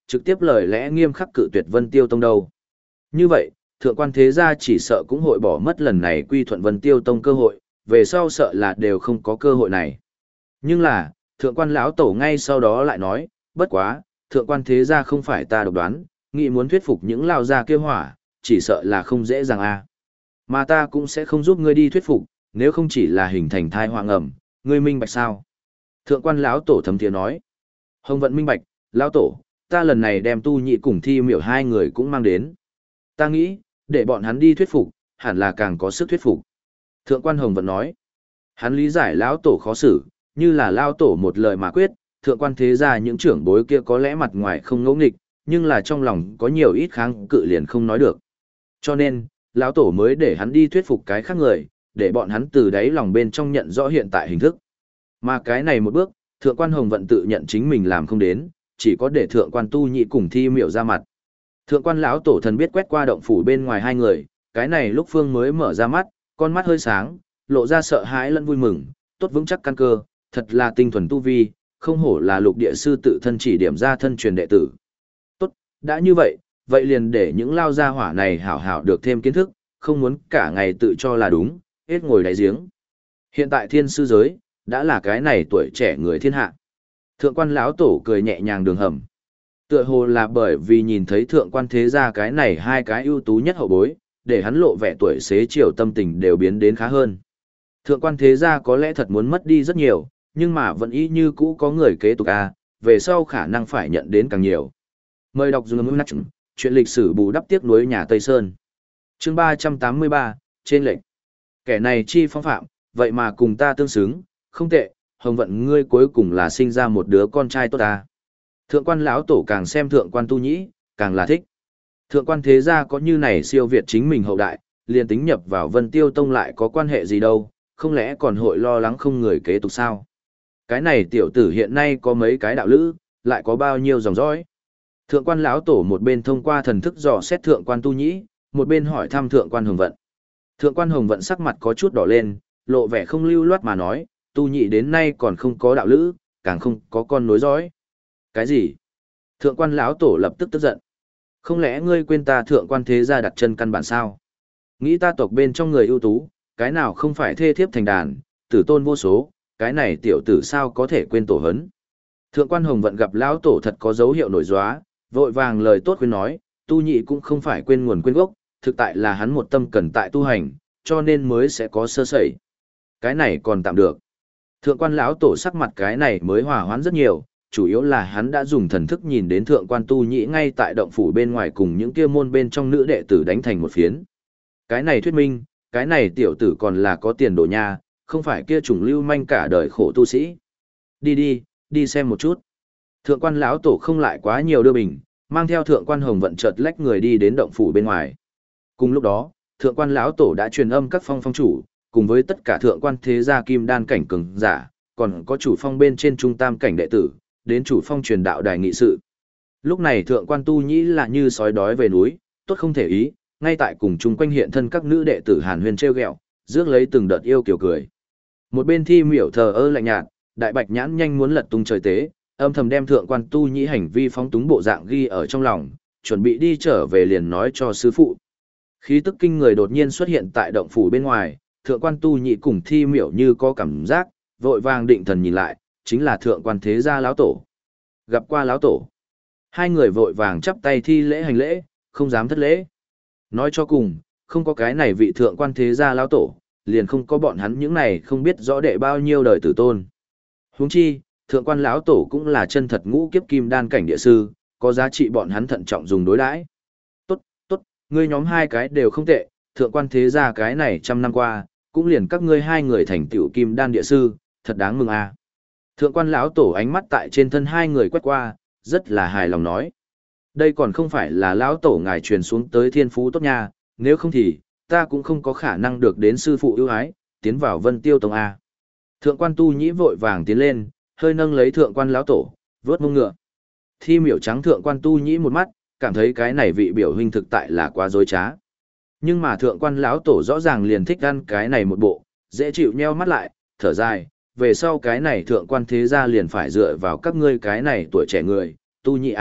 trực tiếp lời lẽ nghiêm khắc cự tuyệt Vân Tiêu Tông đâu. Như vậy, thượng quan thế gia chỉ sợ cũng hội bỏ mất lần này quy thuận Vân Tiêu Tông cơ hội, về sau sợ là đều không có cơ hội này. Nhưng là, thượng quan lão tổ ngay sau đó lại nói, bất quá, thượng quan thế gia không phải ta độc đoán, nghĩ muốn thuyết phục những lao gia kia hỏa, chỉ sợ là không dễ dàng a. Mà ta cũng sẽ không giúp ngươi đi thuyết phục, nếu không chỉ là hình thành thai hoàng ẩm, ngươi minh bạch sao? Thượng quan lão tổ thấm thiế nói. Hồng Vận minh bạch, lão tổ, ta lần này đem Tu Nhị cùng Thi Miểu hai người cũng mang đến. Ta nghĩ, để bọn hắn đi thuyết phục, hẳn là càng có sức thuyết phục. Thượng quan Hồng Vận nói. Hắn lý giải lão tổ khó xử, như là lão tổ một lời mà quyết, thượng quan thế gia những trưởng bối kia có lẽ mặt ngoài không ngẫu nghịch, nhưng là trong lòng có nhiều ít kháng cự liền không nói được. Cho nên, lão tổ mới để hắn đi thuyết phục cái khác người, để bọn hắn từ đáy lòng bên trong nhận rõ hiện tại hình thức. Mà cái này một bước, thượng quan Hồng Vận tự nhận chính mình làm không đến, chỉ có để thượng quan Tu Nhị cùng Thi Miểu ra mặt. Thượng quan lão tổ thần biết quét qua động phủ bên ngoài hai người, cái này lúc Phương mới mở ra mắt, con mắt hơi sáng, lộ ra sợ hãi lẫn vui mừng, tốt vững chắc căn cơ, thật là tinh thuần tu vi, không hổ là lục địa sư tự thân chỉ điểm ra thân truyền đệ tử. Tốt, đã như vậy, vậy liền để những lao gia hỏa này hảo hảo được thêm kiến thức, không muốn cả ngày tự cho là đúng, hết ngồi đáy giếng. Hiện tại thiên sư giới, đã là cái này tuổi trẻ người thiên hạ. Thượng quan lão tổ cười nhẹ nhàng đường hầm. Tựa hồ là bởi vì nhìn thấy thượng quan thế gia cái này hai cái ưu tú nhất hậu bối, để hắn lộ vẻ tuổi xế chiều tâm tình đều biến đến khá hơn. Thượng quan thế gia có lẽ thật muốn mất đi rất nhiều, nhưng mà vẫn y như cũ có người kế tục a, về sau khả năng phải nhận đến càng nhiều. Mời đọc dùng ngữ chuyện lịch sử bù đắp tiếc nuối nhà Tây Sơn. Chương ba trăm tám mươi ba, trên lệnh. Kẻ này chi phong phạm, vậy mà cùng ta tương xứng, không tệ, Hồng Vận ngươi cuối cùng là sinh ra một đứa con trai tốt ta. Thượng quan lão tổ càng xem thượng quan Tu Nhĩ, càng là thích. Thượng quan thế gia có như này siêu việt chính mình hậu đại, liền tính nhập vào Vân Tiêu Tông lại có quan hệ gì đâu, không lẽ còn hội lo lắng không người kế tục sao? Cái này tiểu tử hiện nay có mấy cái đạo lữ, lại có bao nhiêu dòng dõi? Thượng quan lão tổ một bên thông qua thần thức dò xét thượng quan Tu Nhĩ, một bên hỏi thăm thượng quan Hồng Vận. Thượng quan Hồng Vận sắc mặt có chút đỏ lên, lộ vẻ không lưu loát mà nói, Tu Nhị đến nay còn không có đạo lữ, càng không có con nối dõi. Cái gì? Thượng quan lão tổ lập tức tức giận. Không lẽ ngươi quên ta thượng quan thế gia đặt chân căn bản sao? Nghĩ ta tộc bên trong người ưu tú, cái nào không phải thê thiếp thành đàn, tử tôn vô số, cái này tiểu tử sao có thể quên tổ hấn? Thượng quan Hồng Vận gặp lão tổ thật có dấu hiệu nổi gióa, vội vàng lời tốt khuyên nói, Tu Nhị cũng không phải quên nguồn quên gốc, thực tại là hắn một tâm cần tại tu hành, cho nên mới sẽ có sơ sẩy. Cái này còn tạm được. Thượng quan lão tổ sắc mặt cái này mới hòa hoãn rất nhiều, chủ yếu là hắn đã dùng thần thức nhìn đến thượng quan Tu Nhĩ ngay tại động phủ bên ngoài cùng những kia môn bên trong nữ đệ tử đánh thành một phiến. Cái này thuyết minh, cái này tiểu tử còn là có tiền đồ nha, không phải kia trùng lưu manh cả đời khổ tu sĩ. Đi đi, đi xem một chút. Thượng quan lão tổ không lại quá nhiều đưa bình, mang theo thượng quan Hồng Vận chợt lách người đi đến động phủ bên ngoài. Cùng lúc đó, thượng quan lão tổ đã truyền âm các phong phong chủ, cùng với tất cả thượng quan thế gia kim đan cảnh cường giả, còn có chủ phong bên trên trung tam cảnh đệ tử, đến chủ phong truyền đạo đài nghị sự. Lúc này thượng quan Tu Nhĩ là như sói đói về núi, tốt không thể ý, ngay tại cùng chung quanh hiện thân các nữ đệ tử Hàn Huyền trêu ghẹo, rước lấy từng đợt yêu kiều cười. Một bên Thi Miểu thờ ơ lạnh nhạt, đại bạch nhãn nhanh muốn lật tung trời tế, âm thầm đem thượng quan Tu Nhĩ hành vi phóng túng bộ dạng ghi ở trong lòng, chuẩn bị đi trở về liền nói cho sư phụ. Khí tức kinh người đột nhiên xuất hiện tại động phủ bên ngoài, thượng quan Tu Nhĩ cùng Thi Miểu như có cảm giác, vội vàng định thần nhìn lại, chính là thượng quan thế gia lão tổ. Gặp qua lão tổ. Hai người vội vàng chắp tay thi lễ hành lễ, không dám thất lễ. Nói cho cùng, không có cái này vị thượng quan thế gia lão tổ, liền không có bọn hắn những này không biết rõ đệ bao nhiêu đời tử tôn. Huống chi, thượng quan lão tổ cũng là chân thật ngũ kiếp kim đan cảnh địa sư, có giá trị bọn hắn thận trọng dùng đối đãi. Tốt, tốt, ngươi nhóm hai cái đều không tệ, thượng quan thế gia cái này trăm năm qua, cũng liền các ngươi hai người thành tựu kim đan địa sư, thật đáng mừng a. Thượng quan lão tổ ánh mắt tại trên thân hai người quét qua, rất là hài lòng nói. Đây còn không phải là lão tổ ngài truyền xuống tới thiên phú tốt nha, nếu không thì, ta cũng không có khả năng được đến sư phụ ưu ái, tiến vào Vân Tiêu Tông A. Thượng quan Tu Nhĩ vội vàng tiến lên, hơi nâng lấy thượng quan lão tổ, vớt mông ngựa. Thi Miểu trắng thượng quan Tu Nhĩ một mắt, cảm thấy cái này vị biểu hình thực tại là quá dối trá. Nhưng mà thượng quan lão tổ rõ ràng liền thích ăn cái này một bộ, dễ chịu nheo mắt lại, thở dài, về sau cái này thượng quan thế gia liền phải dựa vào các ngươi cái này tuổi trẻ người, Tu Nhĩ A,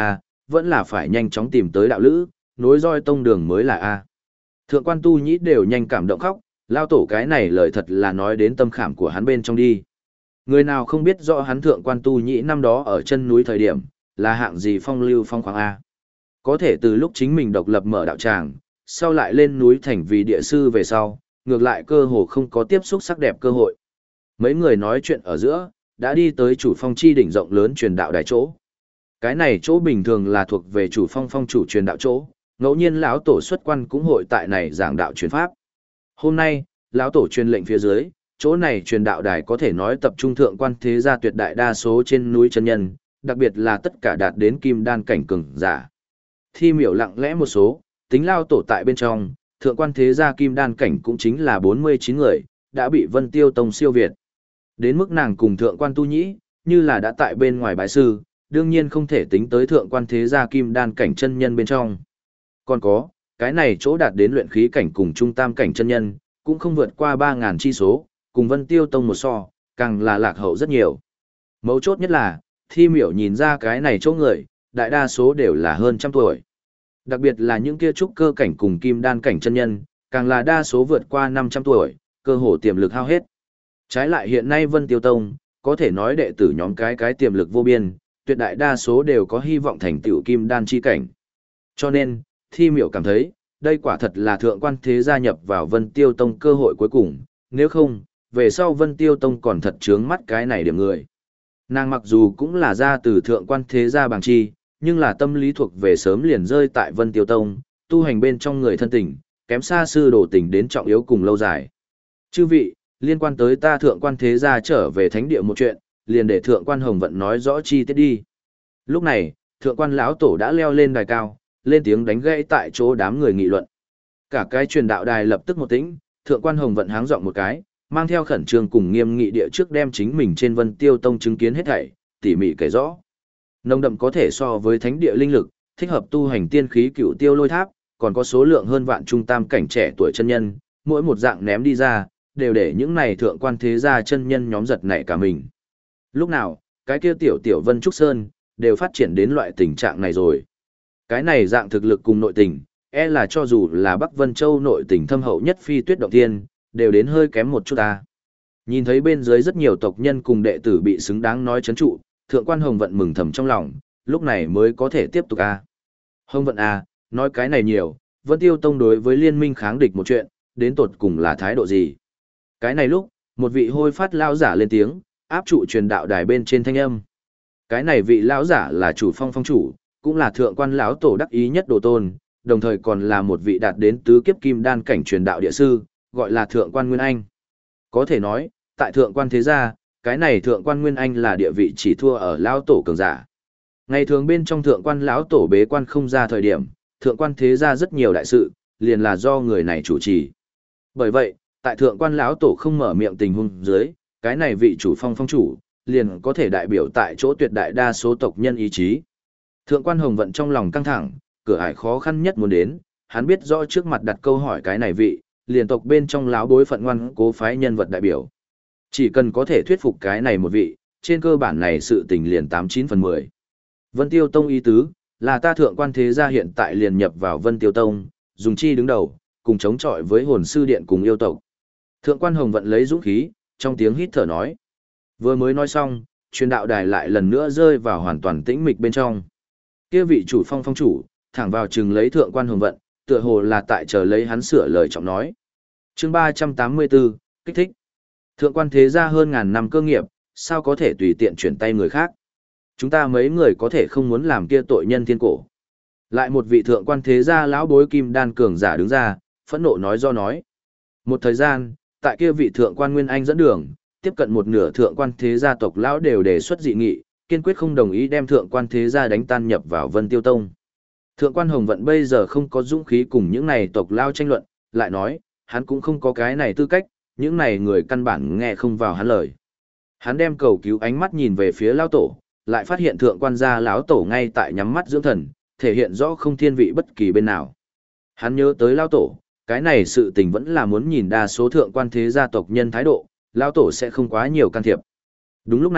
vẫn là phải nhanh chóng tìm tới đạo lữ, nối roi tông đường mới là A. Thượng quan tu nhĩ đều nhanh cảm động khóc, lao tổ cái này lời thật là nói đến tâm khảm của hắn bên trong đi. Người nào không biết rõ hắn thượng quan tu nhĩ năm đó ở chân núi thời điểm, là hạng gì phong lưu phong khoáng A. Có thể từ lúc chính mình độc lập mở đạo tràng, sau lại lên núi thành vì địa sư về sau, ngược lại cơ hồ không có tiếp xúc sắc đẹp cơ hội. Mấy người nói chuyện ở giữa, đã đi tới chủ phong chi đỉnh rộng lớn truyền đạo đài chỗ. Cái này chỗ bình thường là thuộc về chủ phong phong chủ truyền đạo chỗ, ngẫu nhiên lão tổ xuất quan cũng hội tại này giảng đạo truyền pháp. Hôm nay, lão tổ truyền lệnh phía dưới, chỗ này truyền đạo đài có thể nói tập trung thượng quan thế gia tuyệt đại đa số trên núi chân nhân, đặc biệt là tất cả đạt đến kim đan cảnh cường giả. Thi miểu lặng lẽ một số, tính lao tổ tại bên trong, thượng quan thế gia kim đan cảnh cũng chính là bốn mươi chín người, đã bị Vân Tiêu Tông siêu việt. Đến mức nàng cùng thượng quan tu nhĩ, như là đã tại bên ngoài bái sư, đương nhiên không thể tính tới thượng quan thế gia kim đan cảnh chân nhân bên trong. Còn có, cái này chỗ đạt đến luyện khí cảnh cùng trung tam cảnh chân nhân, cũng không vượt qua ba ngàn chi số, cùng Vân Tiêu Tông một so, càng là lạc hậu rất nhiều. Mấu chốt nhất là, thi miểu nhìn ra cái này chỗ người, đại đa số đều là hơn trăm tuổi. Đặc biệt là những kia trúc cơ cảnh cùng kim đan cảnh chân nhân, càng là đa số vượt qua năm trăm tuổi, cơ hồ tiềm lực hao hết. Trái lại hiện nay Vân Tiêu Tông, có thể nói đệ tử nhóm cái cái tiềm lực vô biên, tuyệt đại đa số đều có hy vọng thành tựu kim đan chi cảnh. Cho nên, thi miểu cảm thấy, đây quả thật là thượng quan thế gia nhập vào Vân Tiêu Tông cơ hội cuối cùng, nếu không, về sau Vân Tiêu Tông còn thật chướng mắt cái này điểm người. Nàng mặc dù cũng là ra từ thượng quan thế gia bằng chi, nhưng là tâm lý thuộc về sớm liền rơi tại Vân Tiêu Tông, tu hành bên trong người thân tình, kém xa sư đồ tình đến trọng yếu cùng lâu dài. Chư vị, liên quan tới ta thượng quan thế gia trở về thánh địa một chuyện, liền để thượng quan Hồng Vận nói rõ chi tiết đi. Lúc này, thượng quan lão tổ đã leo lên đài cao, lên tiếng đánh gãy tại chỗ đám người nghị luận. Cả cái truyền đạo đài lập tức một tĩnh, thượng quan Hồng Vận háng giọng một cái, mang theo khẩn trương cùng nghiêm nghị địa trước đem chính mình trên Vân Tiêu Tông chứng kiến hết thảy, tỉ mỉ kể rõ. Nồng đậm có thể so với thánh địa linh lực, thích hợp tu hành tiên khí cựu tiêu lôi tháp, còn có số lượng hơn vạn trung tam cảnh trẻ tuổi chân nhân, mỗi một dạng ném đi ra, đều để những này thượng quan thế gia chân nhân nhóm giật nảy cả mình. Lúc nào, cái kia tiểu tiểu Vân Trúc Sơn, đều phát triển đến loại tình trạng này rồi. Cái này dạng thực lực cùng nội tình, e là cho dù là Bắc Vân Châu nội tình thâm hậu nhất phi tuyết động thiên, đều đến hơi kém một chút ta. Nhìn thấy bên dưới rất nhiều tộc nhân cùng đệ tử bị xứng đáng nói chấn trụ, thượng quan Hồng Vận mừng thầm trong lòng, lúc này mới có thể tiếp tục a. Hồng Vận a, nói cái này nhiều, Vân Tiêu Tông đối với liên minh kháng địch một chuyện, đến tột cùng là thái độ gì? Cái này lúc, một vị hôi phát lão giả lên tiếng, áp trụ truyền đạo đài bên trên thanh âm. Cái này vị lão giả là chủ phong phong chủ, cũng là thượng quan lão tổ đắc ý nhất đồ tôn, đồng thời còn là một vị đạt đến tứ kiếp kim đan cảnh truyền đạo địa sư, gọi là thượng quan Nguyên Anh. Có thể nói, tại thượng quan thế gia, cái này thượng quan Nguyên Anh là địa vị chỉ thua ở lão tổ cường giả. Ngày thường bên trong thượng quan lão tổ bế quan không ra thời điểm, thượng quan thế gia rất nhiều đại sự, liền là do người này chủ trì. Bởi vậy, tại thượng quan lão tổ không mở miệng tình huống dưới, cái này vị chủ phong phong chủ, liền có thể đại biểu tại chỗ tuyệt đại đa số tộc nhân ý chí. Thượng quan Hồng Vận trong lòng căng thẳng, cửa ải khó khăn nhất muốn đến, hắn biết rõ trước mặt đặt câu hỏi cái này vị, liền tộc bên trong lão bối phận ngoan cố phái nhân vật đại biểu. Chỉ cần có thể thuyết phục cái này một vị, trên cơ bản này sự tình liền tám chín phần mười. Vân Tiêu Tông ý tứ, là ta thượng quan thế gia hiện tại liền nhập vào Vân Tiêu Tông, dùng chi đứng đầu, cùng chống chọi với hồn sư điện cùng yêu tộc. Thượng quan Hồng Vận lấy dũng khí, trong tiếng hít thở nói. Vừa mới nói xong, truyền đạo đài lại lần nữa rơi vào hoàn toàn tĩnh mịch bên trong. Kia vị chủ phong phong chủ, thẳng vào chừng lấy thượng quan Hồng Vận, tựa hồ là tại chờ lấy hắn sửa lời trọng nói. Chương ba trăm tám mươi tư, kích thích. Thượng quan thế gia hơn ngàn năm cơ nghiệp, sao có thể tùy tiện chuyển tay người khác? Chúng ta mấy người có thể không muốn làm kia tội nhân thiên cổ. Lại một vị thượng quan thế gia lão bối kim đan cường giả đứng ra, phẫn nộ nói do nói. Một thời gian, tại kia vị thượng quan Nguyên Anh dẫn đường, tiếp cận một nửa thượng quan thế gia tộc lão đều đề xuất dị nghị, kiên quyết không đồng ý đem thượng quan thế gia đánh tan nhập vào Vân Tiêu Tông. Thượng quan Hồng Vận bây giờ không có dũng khí cùng những này tộc lão tranh luận, lại nói, hắn cũng không có cái này tư cách, những này người căn bản nghe không vào hắn lời. Hắn đem cầu cứu ánh mắt nhìn về phía lão tổ, lại phát hiện thượng quan gia lão tổ ngay tại nhắm mắt dưỡng thần, thể hiện rõ không thiên vị bất kỳ bên nào. Hắn nhớ tới lão tổ, cái này sự tình vẫn là muốn nhìn đa số thượng quan thế gia tộc nhân thái độ, lão tổ sẽ không quá nhiều can thiệp. Đúng lúc này,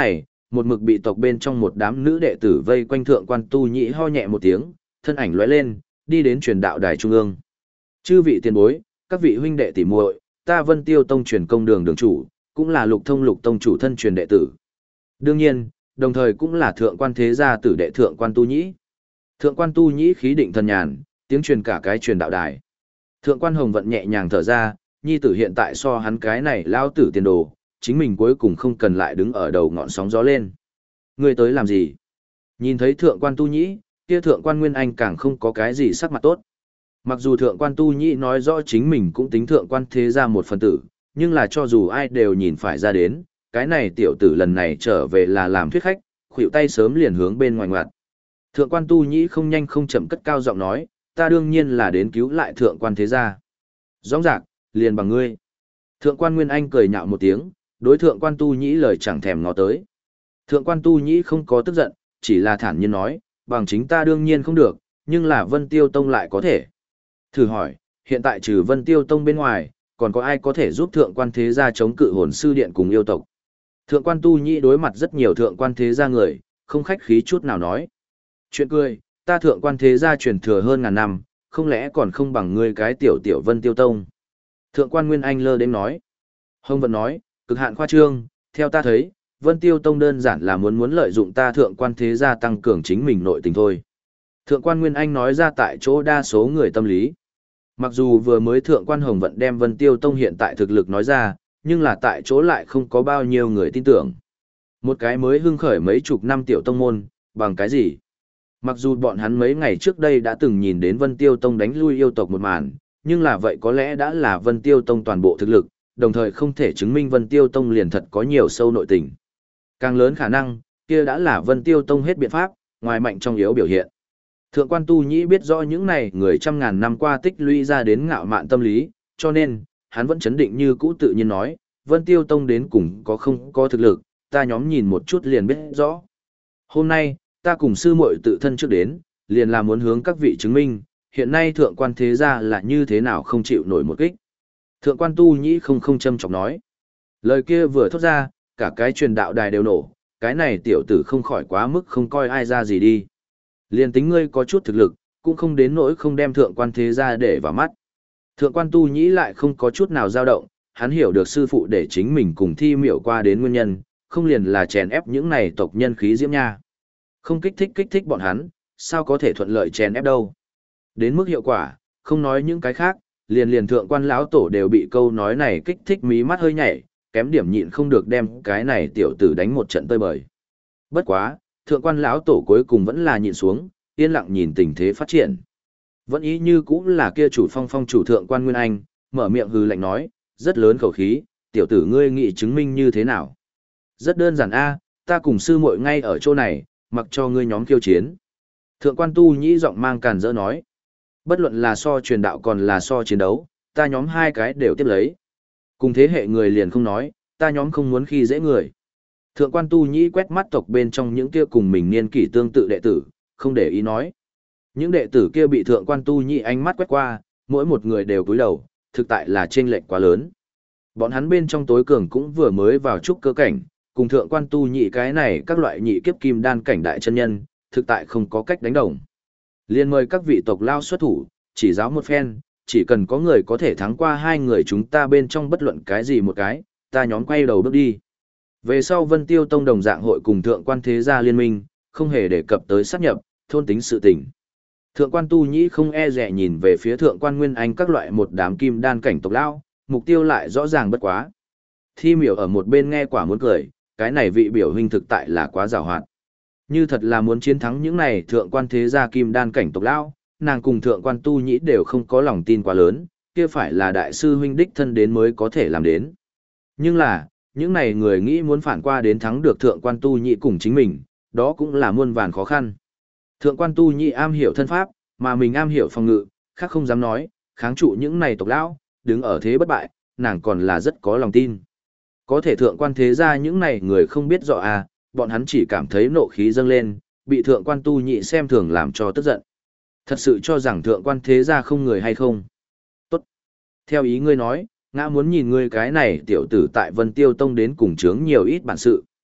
một mực bị tộc bên trong một đám nữ đệ tử vây quanh thượng quan tu nhĩ ho nhẹ một tiếng, thân ảnh lóe lên, đi đến truyền đạo đài trung ương. Chư vị tiền bối, các vị huynh đệ tỷ muội, ta Vân Tiêu Tông truyền công đường đường chủ, cũng là Lục Thông Lục Tông chủ thân truyền đệ tử. Đương nhiên, đồng thời cũng là thượng quan thế gia tử đệ thượng quan tu nhĩ. Thượng quan tu nhĩ khí định thần nhàn, tiếng truyền cả cái truyền đạo đài. Thượng quan Hồng Vận nhẹ nhàng thở ra, nhi tử hiện tại so hắn cái này lao tử tiền đồ, chính mình cuối cùng không cần lại đứng ở đầu ngọn sóng gió lên. Ngươi tới làm gì? Nhìn thấy thượng quan tu nhĩ, kia thượng quan Nguyên Anh càng không có cái gì sắc mặt tốt. Mặc dù thượng quan tu nhĩ nói rõ chính mình cũng tính thượng quan thế gia một phần tử, nhưng là cho dù ai đều nhìn phải ra đến, cái này tiểu tử lần này trở về là làm thuyết khách, khuỷu tay sớm liền hướng bên ngoài ngoặt. Thượng quan tu nhĩ không nhanh không chậm cất cao giọng nói, ta đương nhiên là đến cứu lại thượng quan thế gia. Rõ ràng, liền bằng ngươi. Thượng quan Nguyên Anh cười nhạo một tiếng, đối thượng quan tu nhĩ lời chẳng thèm ngó tới. Thượng quan tu nhĩ không có tức giận, chỉ là thản nhiên nói, bằng chính ta đương nhiên không được, nhưng là Vân Tiêu Tông lại có thể. Thử hỏi, hiện tại trừ Vân Tiêu Tông bên ngoài, còn có ai có thể giúp thượng quan thế gia chống cự hồn sư điện cùng yêu tộc? Thượng quan tu nhĩ đối mặt rất nhiều thượng quan thế gia người, không khách khí chút nào nói. Chuyện cười, ta thượng quan thế gia truyền thừa hơn ngàn năm, không lẽ còn không bằng ngươi cái tiểu tiểu Vân Tiêu Tông? Thượng quan Nguyên Anh lơ đến nói. Hồng Vận nói, cực hạn khoa trương, theo ta thấy, Vân Tiêu Tông đơn giản là muốn muốn lợi dụng ta thượng quan thế gia tăng cường chính mình nội tình thôi. Thượng quan Nguyên Anh nói ra tại chỗ đa số người tâm lý. Mặc dù vừa mới thượng quan Hồng Vận đem Vân Tiêu Tông hiện tại thực lực nói ra, nhưng là tại chỗ lại không có bao nhiêu người tin tưởng. Một cái mới hưng khởi mấy chục năm tiểu tông môn, bằng cái gì? Mặc dù bọn hắn mấy ngày trước đây đã từng nhìn đến Vân Tiêu Tông đánh lui yêu tộc một màn, nhưng là vậy có lẽ đã là Vân Tiêu Tông toàn bộ thực lực, đồng thời không thể chứng minh Vân Tiêu Tông liền thật có nhiều sâu nội tình. Càng lớn khả năng, kia đã là Vân Tiêu Tông hết biện pháp, ngoài mạnh trong yếu biểu hiện. Thượng quan Tu Nhĩ biết rõ những này người trăm ngàn năm qua tích lũy ra đến ngạo mạn tâm lý, cho nên, hắn vẫn chấn định như cũ tự nhiên nói, Vân Tiêu Tông đến cùng có không có thực lực, ta nhóm nhìn một chút liền biết rõ. Hôm nay, ta cùng sư muội tự thân trước đến, liền là muốn hướng các vị chứng minh, hiện nay thượng quan thế gia là như thế nào không chịu nổi một kích. Thượng quan Tu Nhĩ không không châm chọc nói. Lời kia vừa thốt ra, cả cái truyền đạo đài đều nổ, cái này tiểu tử không khỏi quá mức không coi ai ra gì đi. Liền tính ngươi có chút thực lực, cũng không đến nỗi không đem thượng quan thế gia để vào mắt. Thượng quan Tu Nhĩ lại không có chút nào dao động, hắn hiểu được sư phụ để chính mình cùng thi miểu qua đến nguyên nhân, không liền là chèn ép những này tộc nhân khí diễm nha. Không kích thích kích thích bọn hắn, sao có thể thuận lợi chèn ép đâu. Đến mức hiệu quả, không nói những cái khác, liền liền thượng quan lão tổ đều bị câu nói này kích thích mí mắt hơi nhảy, kém điểm nhịn không được đem cái này tiểu tử đánh một trận tơi bời. Bất quá, thượng quan lão tổ cuối cùng vẫn là nhịn xuống, yên lặng nhìn tình thế phát triển. Vẫn ý như cũng là kia chủ phong phong chủ thượng quan Nguyên Anh, mở miệng hừ lạnh nói, rất lớn khẩu khí, tiểu tử ngươi nghị chứng minh như thế nào. Rất đơn giản a, ta cùng sư muội ngay ở chỗ này, mặc cho ngươi nhóm khiêu chiến. Thượng quan Tu Nhĩ giọng mang càn rỡ nói, bất luận là so truyền đạo còn là so chiến đấu, ta nhóm hai cái đều tiếp lấy. Cùng thế hệ người liền không nói, ta nhóm không muốn khi dễ người. Thượng quan Tu Nhĩ quét mắt tộc bên trong những kia cùng mình niên kỷ tương tự đệ tử, không để ý nói. Những đệ tử kia bị thượng quan Tu Nhĩ ánh mắt quét qua, mỗi một người đều cúi đầu, thực tại là chênh lệch quá lớn. Bọn hắn bên trong tối cường cũng vừa mới vào trúc cơ cảnh, cùng thượng quan Tu Nhĩ cái này các loại nhị kiếp kim đan cảnh đại chân nhân, thực tại không có cách đánh đồng. Liên mời các vị tộc lao xuất thủ, chỉ giáo một phen, chỉ cần có người có thể thắng qua hai người chúng ta bên trong bất luận cái gì một cái, ta nhóm quay đầu bước đi. Về sau Vân Tiêu Tông đồng dạng hội cùng thượng quan thế gia liên minh, không hề đề cập tới sát nhập, thôn tính sự tình. Thượng quan Tu Nhĩ không e dè nhìn về phía thượng quan Nguyên Anh các loại một đám kim đan cảnh tộc lao, mục tiêu lại rõ ràng bất quá. Thi miểu ở một bên nghe quả muốn cười, cái này vị biểu huynh thực tại là quá giàu hoạt. Như thật là muốn chiến thắng những này thượng quan thế gia kim đan cảnh tộc lao, nàng cùng thượng quan Tu Nhĩ đều không có lòng tin quá lớn, kia phải là đại sư huynh đích thân đến mới có thể làm đến. Nhưng là, những này người nghĩ muốn phản qua đến thắng được thượng quan Tu Nhĩ cùng chính mình, đó cũng là muôn vàn khó khăn. Thượng quan Tu Nhĩ am hiểu thân pháp, mà mình am hiểu phòng ngự, khác không dám nói, kháng trụ những này tộc lão, đứng ở thế bất bại, nàng còn là rất có lòng tin. Có thể thượng quan thế gia những này người không biết rõ à, bọn hắn chỉ cảm thấy nộ khí dâng lên, bị thượng quan Tu Nhĩ xem thường làm cho tức giận. Thật sự cho rằng thượng quan thế gia không người hay không? Tốt. Theo ý ngươi nói, ngã muốn nhìn ngươi cái này tiểu tử tại Vân Tiêu Tông đến cùng chướng nhiều ít bản sự.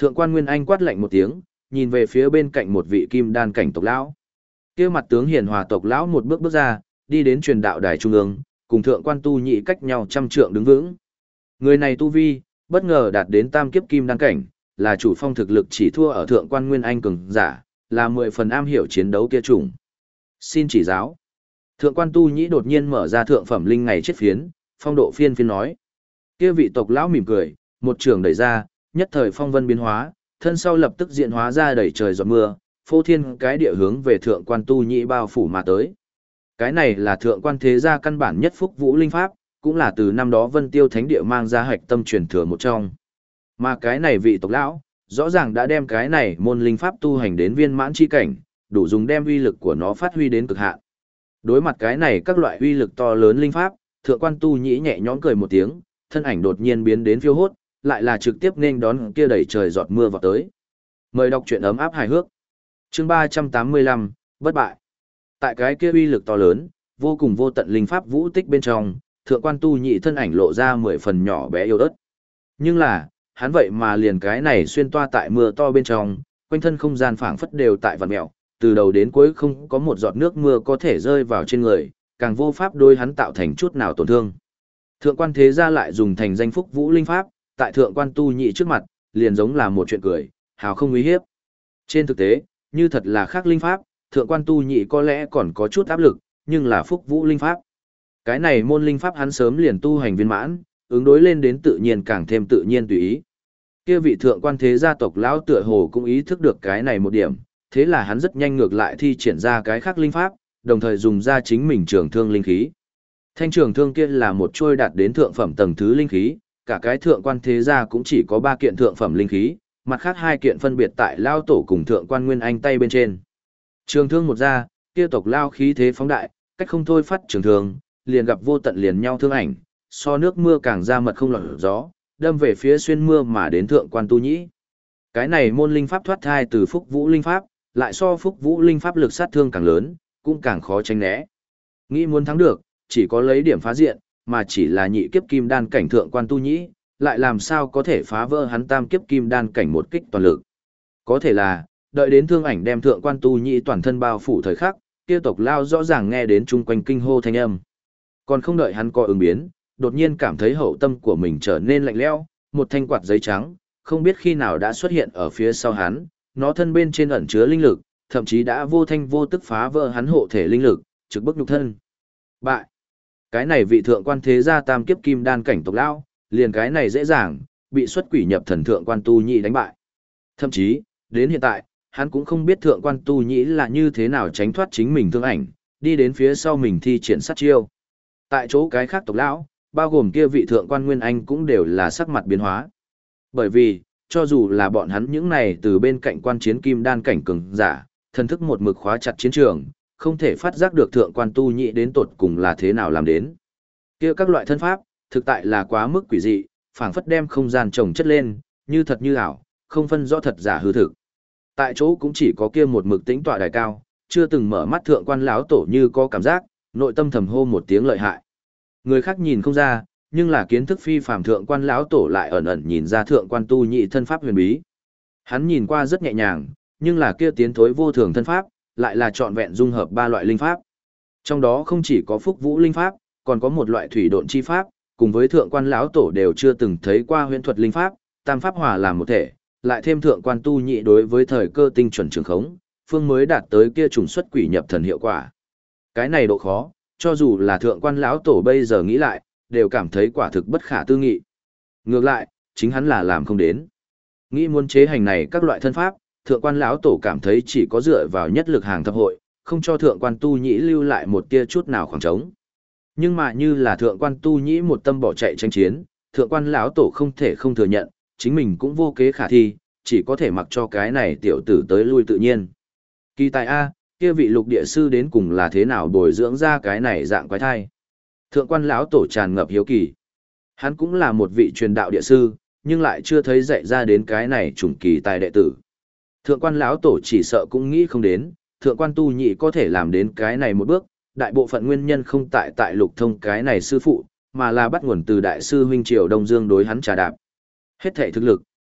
Thượng quan Nguyên Anh quát lạnh một tiếng, nhìn về phía bên cạnh một vị kim đan cảnh tộc lão. Kia mặt tướng hiền hòa tộc lão một bước bước ra, đi đến truyền đạo đài trung ương, cùng thượng quan tu nhị cách nhau trăm trượng đứng vững. Người này tu vi, bất ngờ đạt đến tam kiếp kim đan cảnh, là chủ phong thực lực chỉ thua ở thượng quan Nguyên Anh cường giả, là mười phần am hiểu chiến đấu kia chủng. Xin chỉ giáo. Thượng quan tu nhĩ đột nhiên mở ra thượng phẩm linh ngày chết phiến, phong độ phiên phiên nói. Kia vị tộc lão mỉm cười, một trường đẩy ra, nhất thời phong vân biến hóa, thân sau lập tức diện hóa ra đẩy trời giọt mưa, phô thiên cái địa hướng về thượng quan tu nhĩ bao phủ mà tới. Cái này là thượng quan thế gia căn bản nhất phúc vũ linh pháp, cũng là từ năm đó Vân Tiêu Thánh Địa mang ra hạch tâm truyền thừa một trong. Mà cái này vị tộc lão, rõ ràng đã đem cái này môn linh pháp tu hành đến viên mãn chi cảnh, đủ dùng đem uy lực của nó phát huy đến cực hạn. Đối mặt cái này các loại uy lực to lớn linh pháp, thượng quan tu nhĩ nhẹ nhõm cười một tiếng, thân ảnh đột nhiên biến đến phiêu hốt, lại là trực tiếp nên đón kia đẩy trời giọt mưa vào tới. Mời đọc truyện ấm áp hài hước. Chương ba trăm tám mươi lăm, bất bại. Tại cái kia uy lực to lớn, vô cùng vô tận linh pháp vũ tích bên trong, thượng quan tu nhị thân ảnh lộ ra mười phần nhỏ bé yếu ớt. Nhưng là, hắn vậy mà liền cái này xuyên toa tại mưa to bên trong, quanh thân không gian phảng phất đều tại vặn mèo, từ đầu đến cuối không có một giọt nước mưa có thể rơi vào trên người, càng vô pháp đối hắn tạo thành chút nào tổn thương. Thượng quan thế gia lại dùng thành danh phúc vũ linh pháp, tại thượng quan tu nhị trước mặt, liền giống là một chuyện cười, hào không uy hiếp. Trên thực tế, như thật là khác linh pháp, thượng quan tu nhị có lẽ còn có chút áp lực, nhưng là phúc vũ linh pháp. Cái này môn linh pháp hắn sớm liền tu hành viên mãn, ứng đối lên đến tự nhiên càng thêm tự nhiên tùy ý. Kia vị thượng quan thế gia tộc lão tựa hồ cũng ý thức được cái này một điểm, thế là hắn rất nhanh ngược lại thi triển ra cái khác linh pháp, đồng thời dùng ra chính mình trường thương linh khí. Thanh trường thương kia là một trôi đạt đến thượng phẩm tầng thứ linh khí, cả cái thượng quan thế gia cũng chỉ có ba kiện thượng phẩm linh khí, mặt khác hai kiện phân biệt tại lao tổ cùng thượng quan Nguyên Anh tay bên trên. Trường thương một ra, kia tộc lao khí thế phóng đại, cách không thôi phát trường thương, liền gặp vô tận liền nhau thương ảnh, so nước mưa càng ra mật không lọt gió, đâm về phía xuyên mưa mà đến thượng quan tu nhĩ. Cái này môn linh pháp thoát thai từ phúc vũ linh pháp, lại so phúc vũ linh pháp lực sát thương càng lớn, cũng càng khó tránh né. Nghĩ muốn thắng được, chỉ có lấy điểm phá diện, mà chỉ là nhị kiếp kim đan cảnh thượng quan tu nhĩ, lại làm sao có thể phá vỡ hắn tam kiếp kim đan cảnh một kích toàn lực. Có thể là, đợi đến thương ảnh đem thượng quan tu nhĩ toàn thân bao phủ thời khắc, kia tộc lao rõ ràng nghe đến chung quanh kinh hô thanh âm. Còn không đợi hắn có ứng biến, đột nhiên cảm thấy hậu tâm của mình trở nên lạnh lẽo, một thanh quạt giấy trắng, không biết khi nào đã xuất hiện ở phía sau hắn, nó thân bên trên ẩn chứa linh lực, thậm chí đã vô thanh vô tức phá vỡ hắn hộ thể linh lực, trực bức nhục thân. Bại. Cái này vị thượng quan thế gia tam kiếp kim đan cảnh tộc lão, liền cái này dễ dàng, bị xuất quỷ nhập thần thượng quan tu nhĩ đánh bại. Thậm chí, đến hiện tại, hắn cũng không biết thượng quan tu nhĩ là như thế nào tránh thoát chính mình thương ảnh, đi đến phía sau mình thi triển sát chiêu. Tại chỗ cái khác tộc lão, bao gồm kia vị thượng quan Nguyên Anh cũng đều là sắc mặt biến hóa. Bởi vì, cho dù là bọn hắn những này từ bên cạnh quan chiến kim đan cảnh cường giả, thần thức một mực khóa chặt chiến trường, không thể phát giác được thượng quan tu nhĩ đến tột cùng là thế nào làm đến. Kia các loại thân pháp, thực tại là quá mức quỷ dị, phảng phất đem không gian chồng chất lên, như thật như ảo, không phân rõ thật giả hư thực. Tại chỗ cũng chỉ có kia một mực tĩnh tọa đài cao, chưa từng mở mắt thượng quan lão tổ như có cảm giác, nội tâm thầm hô một tiếng lợi hại. Người khác nhìn không ra, nhưng là kiến thức phi phàm thượng quan lão tổ lại ẩn ẩn nhìn ra thượng quan tu nhị thân pháp huyền bí. Hắn nhìn qua rất nhẹ nhàng, nhưng là kia tiến thối vô thường thân pháp, lại là trọn vẹn dung hợp ba loại linh pháp. Trong đó không chỉ có phúc vũ linh pháp, còn có một loại thủy độn chi pháp, cùng với thượng quan lão tổ đều chưa từng thấy qua huyền thuật linh pháp, tam pháp hòa làm một thể, lại thêm thượng quan tu nhị đối với thời cơ tinh chuẩn trường khống, phương mới đạt tới kia trùng xuất quỷ nhập thần hiệu quả. Cái này độ khó, cho dù là thượng quan lão tổ bây giờ nghĩ lại, đều cảm thấy quả thực bất khả tư nghị. Ngược lại, chính hắn là làm không đến. Nghĩ muốn chế hành này các loại thân pháp, thượng quan lão tổ cảm thấy chỉ có dựa vào nhất lực hàng thập hội, không cho thượng quan tu nhĩ lưu lại một tia chút nào khoảng trống. Nhưng mà như là thượng quan tu nhĩ một tâm bỏ chạy tranh chiến, thượng quan lão tổ không thể không thừa nhận, chính mình cũng vô kế khả thi, chỉ có thể mặc cho cái này tiểu tử tới lui tự nhiên. Kỳ tài A, kia vị lục địa sư đến cùng là thế nào bồi dưỡng ra cái này dạng quái thai. Thượng quan lão tổ tràn ngập hiếu kỳ. Hắn cũng là một vị truyền đạo địa sư, nhưng lại chưa thấy dạy ra đến cái này trùng kỳ tài đệ tử. Thượng quan lão tổ chỉ sợ cũng nghĩ không đến, thượng quan tu nhị có thể làm đến cái này một bước, đại bộ phận nguyên nhân không tại tại lục thông cái này sư phụ, mà là bắt nguồn từ đại sư huynh Triều Đông Dương đối hắn trà đạp. Hết thảy thực lực,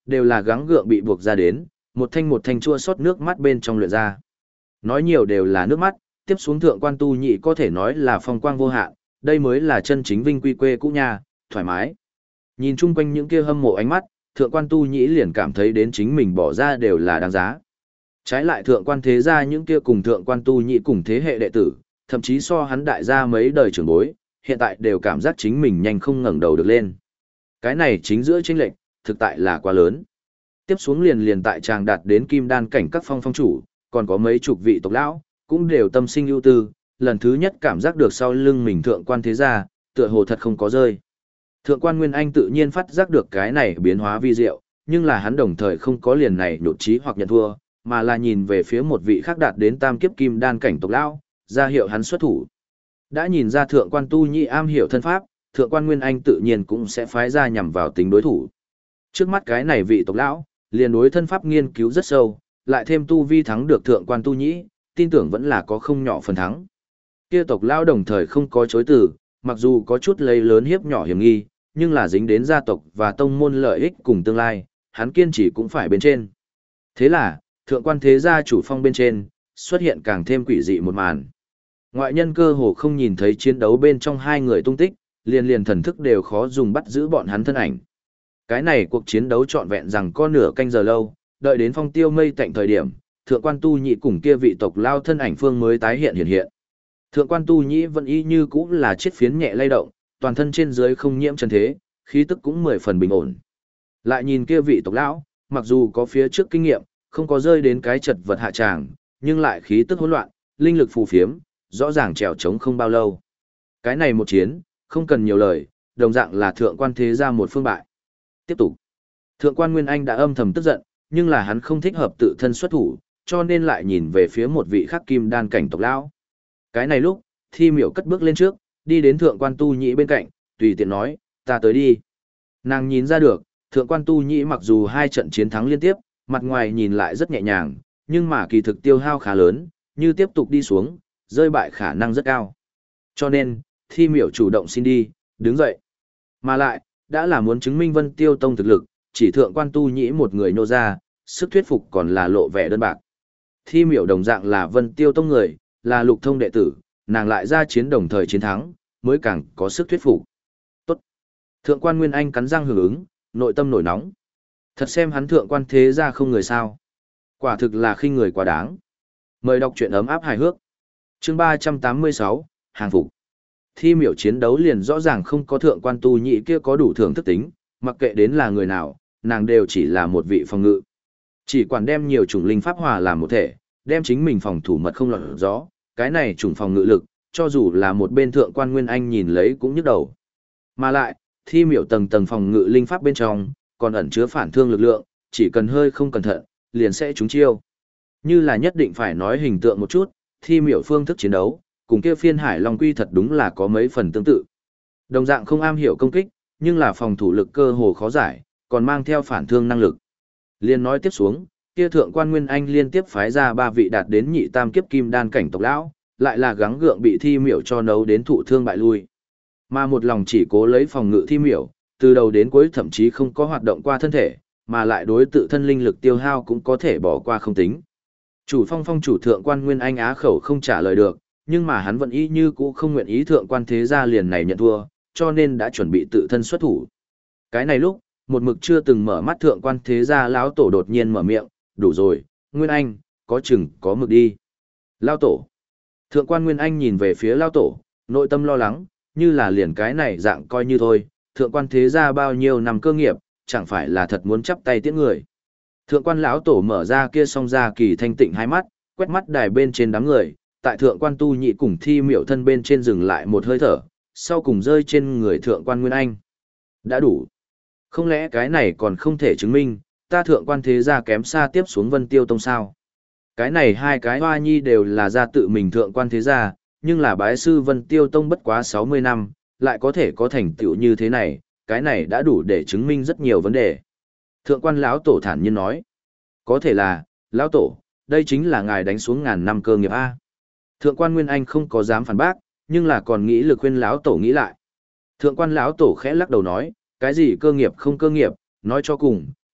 đều là gắng gượng bị buộc ra đến, một thanh một thanh chua xót nước mắt bên trong luyện ra. Nói nhiều đều là nước mắt, tiếp xuống thượng quan tu nhị có thể nói là phong quang vô hạn, đây mới là chân chính vinh quy quê cũ nhà, thoải mái. Nhìn chung quanh những kia hâm mộ ánh mắt, thượng quan tu nhĩ liền cảm thấy đến chính mình bỏ ra đều là đáng giá. Trái lại thượng quan thế gia những kia cùng thượng quan tu nhĩ cùng thế hệ đệ tử, thậm chí so hắn đại gia mấy đời trưởng bối, hiện tại đều cảm giác chính mình nhanh không ngẩng đầu được lên. Cái này chính giữa chênh lệch, thực tại là quá lớn. Tiếp xuống liền liền tại chàng đạt đến kim đan cảnh các phong phong chủ, còn có mấy chục vị tộc lão, cũng đều tâm sinh ưu tư, lần thứ nhất cảm giác được sau lưng mình thượng quan thế gia, tựa hồ thật không có rơi. Thượng quan Nguyên Anh tự nhiên phát giác được cái này biến hóa vi diệu, nhưng là hắn đồng thời không có liền này nhột chí hoặc nhận thua, mà là nhìn về phía một vị khác đạt đến tam kiếp kim đan cảnh tộc lão, ra hiệu hắn xuất thủ. Đã nhìn ra thượng quan tu nhị am hiểu thân pháp, thượng quan Nguyên Anh tự nhiên cũng sẽ phái ra nhằm vào tính đối thủ. Trước mắt cái này vị tộc lão, liền đối thân pháp nghiên cứu rất sâu, lại thêm tu vi thắng được thượng quan tu nhĩ, tin tưởng vẫn là có không nhỏ phần thắng. Kia tộc lão đồng thời không có chối từ, mặc dù có chút lấy lớn hiếp nhỏ hiểm nghi, nhưng là dính đến gia tộc và tông môn lợi ích cùng tương lai, hắn kiên trì cũng phải bên trên. Thế là, thượng quan thế gia chủ phong bên trên, xuất hiện càng thêm quỷ dị một màn. Ngoại nhân cơ hồ không nhìn thấy chiến đấu bên trong hai người tung tích, liền liền thần thức đều khó dùng bắt giữ bọn hắn thân ảnh. Cái này cuộc chiến đấu trọn vẹn rằng có nửa canh giờ lâu, đợi đến phong tiêu mây tạnh thời điểm, thượng quan tu nhị cùng kia vị tộc lao thân ảnh phương mới tái hiện hiện hiện. Thượng quan tu nhị vẫn y như cũ là chiếc phiến nhẹ lay động, toàn thân trên dưới không nhiễm trần thế, khí tức cũng mười phần bình ổn. Lại nhìn kia vị tộc lão, mặc dù có phía trước kinh nghiệm, không có rơi đến cái chật vật hạ tràng, nhưng lại khí tức hỗn loạn, linh lực phù phiếm, rõ ràng trèo trống không bao lâu. Cái này một chiến, không cần nhiều lời, đồng dạng là thượng quan thế gia một phương bại. Tiếp tục. Thượng quan Nguyên Anh đã âm thầm tức giận, nhưng là hắn không thích hợp tự thân xuất thủ, cho nên lại nhìn về phía một vị khắc kim đan cảnh tộc lão. Cái này lúc, Thi Miểu cất bước lên trước, đi đến thượng quan tu nhĩ bên cạnh, tùy tiện nói, ta tới đi. Nàng nhìn ra được, thượng quan tu nhĩ mặc dù hai trận chiến thắng liên tiếp, mặt ngoài nhìn lại rất nhẹ nhàng, nhưng mà kỳ thực tiêu hao khá lớn, như tiếp tục đi xuống, rơi bại khả năng rất cao. Cho nên, Thi Miểu chủ động xin đi, đứng dậy. Mà lại, đã là muốn chứng minh Vân Tiêu Tông thực lực, chỉ thượng quan tu nhĩ một người nô ra, sức thuyết phục còn là lộ vẻ đơn bạc. Thi Miểu đồng dạng là Vân Tiêu Tông người, là lục thông đệ tử, nàng lại ra chiến đồng thời chiến thắng, mới càng có sức thuyết phục. Tốt. Thượng quan Nguyên Anh cắn răng hưởng ứng, nội tâm nổi nóng. Thật xem hắn thượng quan thế gia không người sao. Quả thực là khinh người quá đáng. Mời đọc truyện ấm áp hài hước. Chương ba trăm tám mươi sáu, hàng phục. Thi Miểu chiến đấu liền rõ ràng không có thượng quan tu nhị kia có đủ thưởng thức tính, mặc kệ đến là người nào, nàng đều chỉ là một vị phòng ngự. Chỉ quản đem nhiều chủng linh pháp hòa làm một thể, đem chính mình phòng thủ mật không lọt gió, cái này chủng phòng ngự lực, cho dù là một bên thượng quan Nguyên Anh nhìn lấy cũng nhức đầu. Mà lại, Thi Miểu tầng tầng phòng ngự linh pháp bên trong, còn ẩn chứa phản thương lực lượng, chỉ cần hơi không cẩn thận, liền sẽ trúng chiêu. Như là nhất định phải nói hình tượng một chút, Thi Miểu phương thức chiến đấu, cùng kia phiên Hải Long Quy thật đúng là có mấy phần tương tự. Đồng dạng không am hiểu công kích, nhưng là phòng thủ lực cơ hồ khó giải, còn mang theo phản thương năng lực. Liên nói tiếp xuống, kia thượng quan Nguyên Anh liên tiếp phái ra ba vị đạt đến nhị tam kiếp kim đan cảnh tộc lão, lại là gắng gượng bị Thi Miểu cho nấu đến thụ thương bại lui. Mà một lòng chỉ cố lấy phòng ngự Thi Miểu, từ đầu đến cuối thậm chí không có hoạt động qua thân thể, mà lại đối tự thân linh lực tiêu hao cũng có thể bỏ qua không tính. Chủ phong phong chủ thượng quan Nguyên Anh á khẩu không trả lời được, nhưng mà hắn vẫn ý như cũ không nguyện ý thượng quan thế gia liền này nhận thua, cho nên đã chuẩn bị tự thân xuất thủ. Cái này lúc, một mực chưa từng mở mắt thượng quan thế gia lão tổ đột nhiên mở miệng, đủ rồi, Nguyên Anh, có chừng có mực đi. Lão tổ. Thượng quan Nguyên Anh nhìn về phía lão tổ, nội tâm lo lắng, như là liền cái này dạng coi như thôi, thượng quan thế gia bao nhiêu năm cơ nghiệp, chẳng phải là thật muốn chắp tay tiễn người. Thượng quan lão tổ mở ra kia song ra kỳ thanh tịnh hai mắt, quét mắt đài bên trên đám người, tại thượng quan tu nhị cùng Thi Miểu thân bên trên dừng lại một hơi thở, sau cùng rơi trên người thượng quan Nguyên Anh. Đã đủ. Không lẽ cái này còn không thể chứng minh, ta thượng quan thế gia kém xa tiếp xuống Vân Tiêu Tông sao? Cái này hai cái hoa nhi đều là gia tự mình thượng quan thế gia, nhưng là bái sư Vân Tiêu Tông bất quá sáu mươi năm, lại có thể có thành tựu như thế này, cái này đã đủ để chứng minh rất nhiều vấn đề. Thượng quan lão tổ thản nhiên nói, có thể là, lão tổ, đây chính là ngài đánh xuống ngàn năm cơ nghiệp A. Thượng quan Nguyên Anh không có dám phản bác, nhưng là còn nghĩ lực khuyên lão tổ nghĩ lại. Thượng quan lão tổ khẽ lắc đầu nói, cái gì cơ nghiệp không cơ nghiệp, nói cho cùng,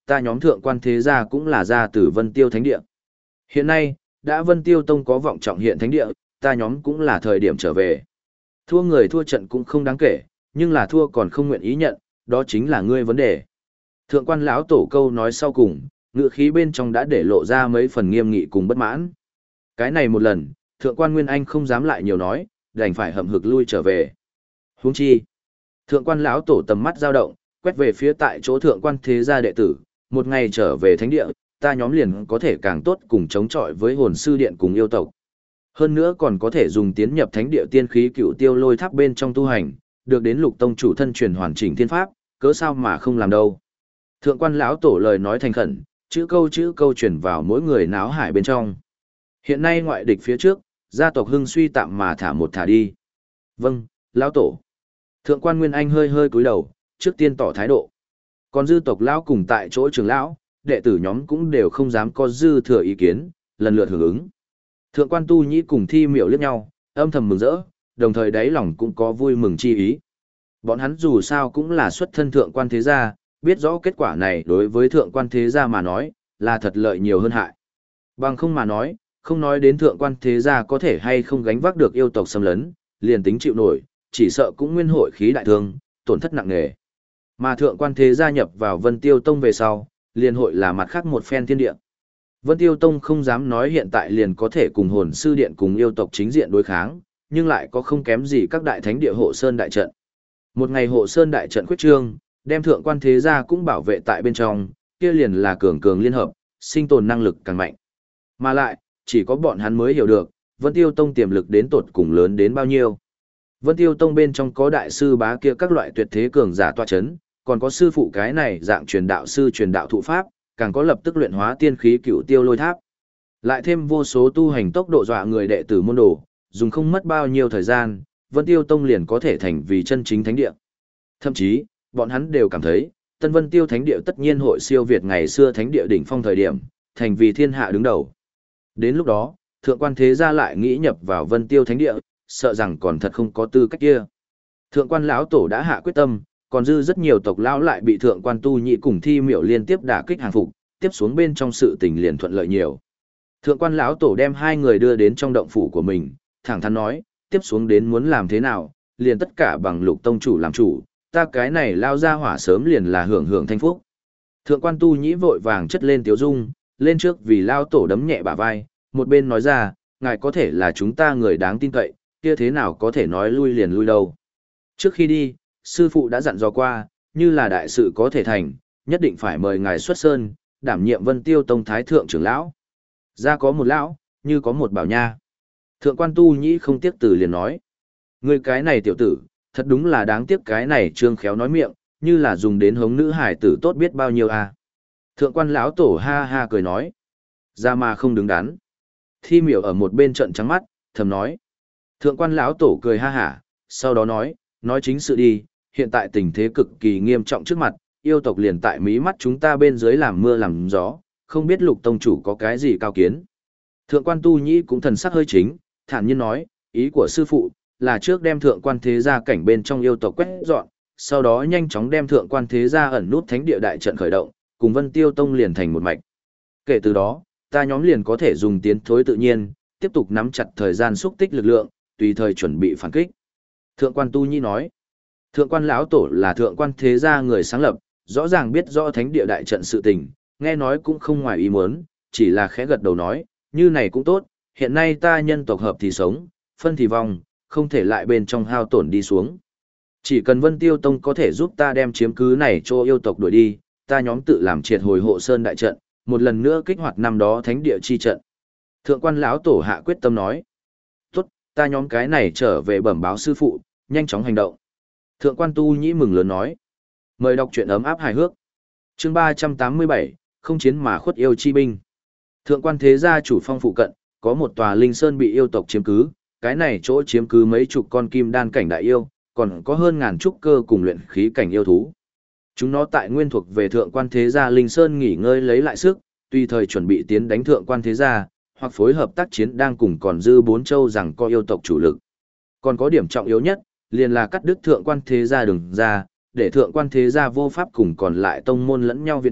ta nhóm thượng quan thế gia cũng là ra từ Vân Tiêu Thánh Địa. Hiện nay, đã Vân Tiêu Tông có vọng trọng hiện Thánh Địa, ta nhóm cũng là thời điểm trở về. Thua người thua trận cũng không đáng kể, nhưng là thua còn không nguyện ý nhận, đó chính là ngươi vấn đề. Thượng quan lão tổ câu nói sau cùng, ngựa khí bên trong đã để lộ ra mấy phần nghiêm nghị cùng bất mãn. Cái này một lần, thượng quan Nguyên Anh không dám lại nhiều nói, đành phải hậm hực lui trở về. Huống chi, thượng quan lão tổ tầm mắt dao động, quét về phía tại chỗ thượng quan thế gia đệ tử, một ngày trở về thánh địa, ta nhóm liền có thể càng tốt cùng chống chọi với hồn sư điện cùng yêu tộc. Hơn nữa còn có thể dùng tiến nhập thánh địa tiên khí cựu tiêu lôi tháp bên trong tu hành, được đến lục tông chủ thân truyền hoàn chỉnh thiên pháp, cớ sao mà không làm đâu. Thượng quan lão tổ lời nói thành khẩn, chữ câu chữ câu truyền vào mỗi người náo hải bên trong. Hiện nay ngoại địch phía trước, gia tộc hưng suy tạm mà thả một thả đi. Vâng, lão tổ. Thượng quan Nguyên Anh hơi hơi cúi đầu, trước tiên tỏ thái độ. Còn dư tộc lão cùng tại chỗ trưởng lão, đệ tử nhóm cũng đều không dám có dư thừa ý kiến, lần lượt hưởng ứng. Thượng quan Tu Nhĩ cùng Thi Miểu liếc nhau, âm thầm mừng rỡ, đồng thời đáy lòng cũng có vui mừng chi ý. Bọn hắn dù sao cũng là xuất thân thượng quan thế gia, biết rõ kết quả này đối với thượng quan thế gia mà nói, là thật lợi nhiều hơn hại. Bằng không mà nói, không nói đến thượng quan thế gia có thể hay không gánh vác được yêu tộc xâm lấn, liền tính chịu nổi, chỉ sợ cũng nguyên hội khí đại thương, tổn thất nặng nề. Mà thượng quan thế gia nhập vào Vân Tiêu Tông về sau, liền hội là mặt khác một phen thiên địa. Vân Tiêu Tông không dám nói hiện tại liền có thể cùng hồn sư điện cùng yêu tộc chính diện đối kháng, nhưng lại có không kém gì các đại thánh địa hộ sơn đại trận. Một ngày hộ sơn đại trận khuyết trương, đem thượng quan thế gia cũng bảo vệ tại bên trong, kia liền là cường cường liên hợp, sinh tồn năng lực càng mạnh. Mà lại, chỉ có bọn hắn mới hiểu được, Vân Tiêu Tông tiềm lực đến tột cùng lớn đến bao nhiêu. Vân Tiêu Tông bên trong có đại sư bá kia các loại tuyệt thế cường giả tọa chấn, còn có sư phụ cái này dạng truyền đạo sư truyền đạo thụ pháp, càng có lập tức luyện hóa tiên khí cựu tiêu lôi tháp. Lại thêm vô số tu hành tốc độ dọa người đệ tử môn đồ, dùng không mất bao nhiêu thời gian, Vân Tiêu Tông liền có thể thành vì chân chính thánh địa. Thậm chí, bọn hắn đều cảm thấy, Tân Vân Tiêu Thánh địa tất nhiên hội siêu việt ngày xưa thánh địa đỉnh phong thời điểm, thành vì thiên hạ đứng đầu. Đến lúc đó, thượng quan thế gia lại nghĩ nhập vào Vân Tiêu Thánh địa, sợ rằng còn thật không có tư cách kia. Thượng quan lão tổ đã hạ quyết tâm, còn dư rất nhiều tộc lão lại bị thượng quan Tu Nhĩ cùng Thi Miểu liên tiếp đả kích hàng phục, tiếp xuống bên trong sự tình liền thuận lợi nhiều. Thượng quan lão tổ đem hai người đưa đến trong động phủ của mình, thẳng thắn nói, tiếp xuống đến muốn làm thế nào, liền tất cả bằng Lục tông chủ làm chủ, ta cái này lao ra hỏa sớm liền là hưởng hưởng thanh phúc. Thượng quan Tu Nhĩ vội vàng chất lên tiếu dung, lên trước vì lao tổ đấm nhẹ bả vai, một bên nói ra, ngài có thể là chúng ta người đáng tin cậy, kia thế nào có thể nói lui liền lui đâu. Trước khi đi, sư phụ đã dặn dò qua, như là đại sự có thể thành, nhất định phải mời ngài xuất sơn, đảm nhiệm Vân Tiêu Tông thái thượng trưởng lão. Ra có một lão, như có một bảo nha. Thượng quan Tu Nhĩ không tiếc từ liền nói, người cái này tiểu tử, thật đúng là đáng tiếc cái này trương khéo nói miệng, như là dùng đến hống nữ hải tử tốt biết bao nhiêu à. Thượng quan lão tổ ha ha cười nói, ra mà không đứng đắn. Thi Miểu ở một bên trận trắng mắt, thầm nói. Thượng quan lão tổ cười ha hả, sau đó nói, nói chính sự đi, hiện tại tình thế cực kỳ nghiêm trọng trước mặt, yêu tộc liền tại mí mắt chúng ta bên dưới làm mưa làm gió, không biết Lục tông chủ có cái gì cao kiến. Thượng quan Tu Nhĩ cũng thần sắc hơi chính, thản nhiên nói, ý của sư phụ là trước đem thượng quan thế gia cảnh bên trong yêu tộc quét dọn, sau đó nhanh chóng đem thượng quan thế gia ẩn nút thánh địa đại trận khởi động, cùng Vân Tiêu Tông liền thành một mạch. Kể từ đó, ta nhóm liền có thể dùng tiến thối tự nhiên, tiếp tục nắm chặt thời gian xúc tích lực lượng, tùy thời chuẩn bị phản kích. Thượng quan Tu Nhĩ nói, thượng quan lão tổ là thượng quan thế gia người sáng lập, rõ ràng biết rõ thánh địa đại trận sự tình, nghe nói cũng không ngoài ý muốn, chỉ là khẽ gật đầu nói, như này cũng tốt, hiện nay ta nhân tộc hợp thì sống, phân thì vong, không thể lại bên trong hao tổn đi xuống. Chỉ cần Vân Tiêu Tông có thể giúp ta đem chiếm cứ này cho yêu tộc đuổi đi, ta nhóm tự làm triệt hồi hộ sơn đại trận, một lần nữa kích hoạt năm đó thánh địa chi trận. Thượng quan lão tổ hạ quyết tâm nói, tốt, ta nhóm cái này trở về bẩm báo sư phụ, nhanh chóng hành động. Thượng quan Tu Nhĩ mừng lớn nói, mời đọc truyện ấm áp hài hước. Chương ba trăm tám mươi bảy, không chiến mà khuất yêu chi binh. Thượng quan thế gia chủ phong phụ cận, có một tòa linh sơn bị yêu tộc chiếm cứ, cái này chỗ chiếm cứ mấy chục con kim đan cảnh đại yêu, còn có hơn ngàn trúc cơ cùng luyện khí cảnh yêu thú. Chúng nó tại nguyên thuộc về thượng quan thế gia linh sơn nghỉ ngơi lấy lại sức, tùy thời chuẩn bị tiến đánh thượng quan thế gia, hoặc phối hợp tác chiến đang cùng còn dư bốn châu rằng có yêu tộc chủ lực. Còn có điểm trọng yếu nhất, liền là cắt đứt thượng quan thế gia đường ra, để thượng quan thế gia vô pháp cùng còn lại tông môn lẫn nhau viện trợ,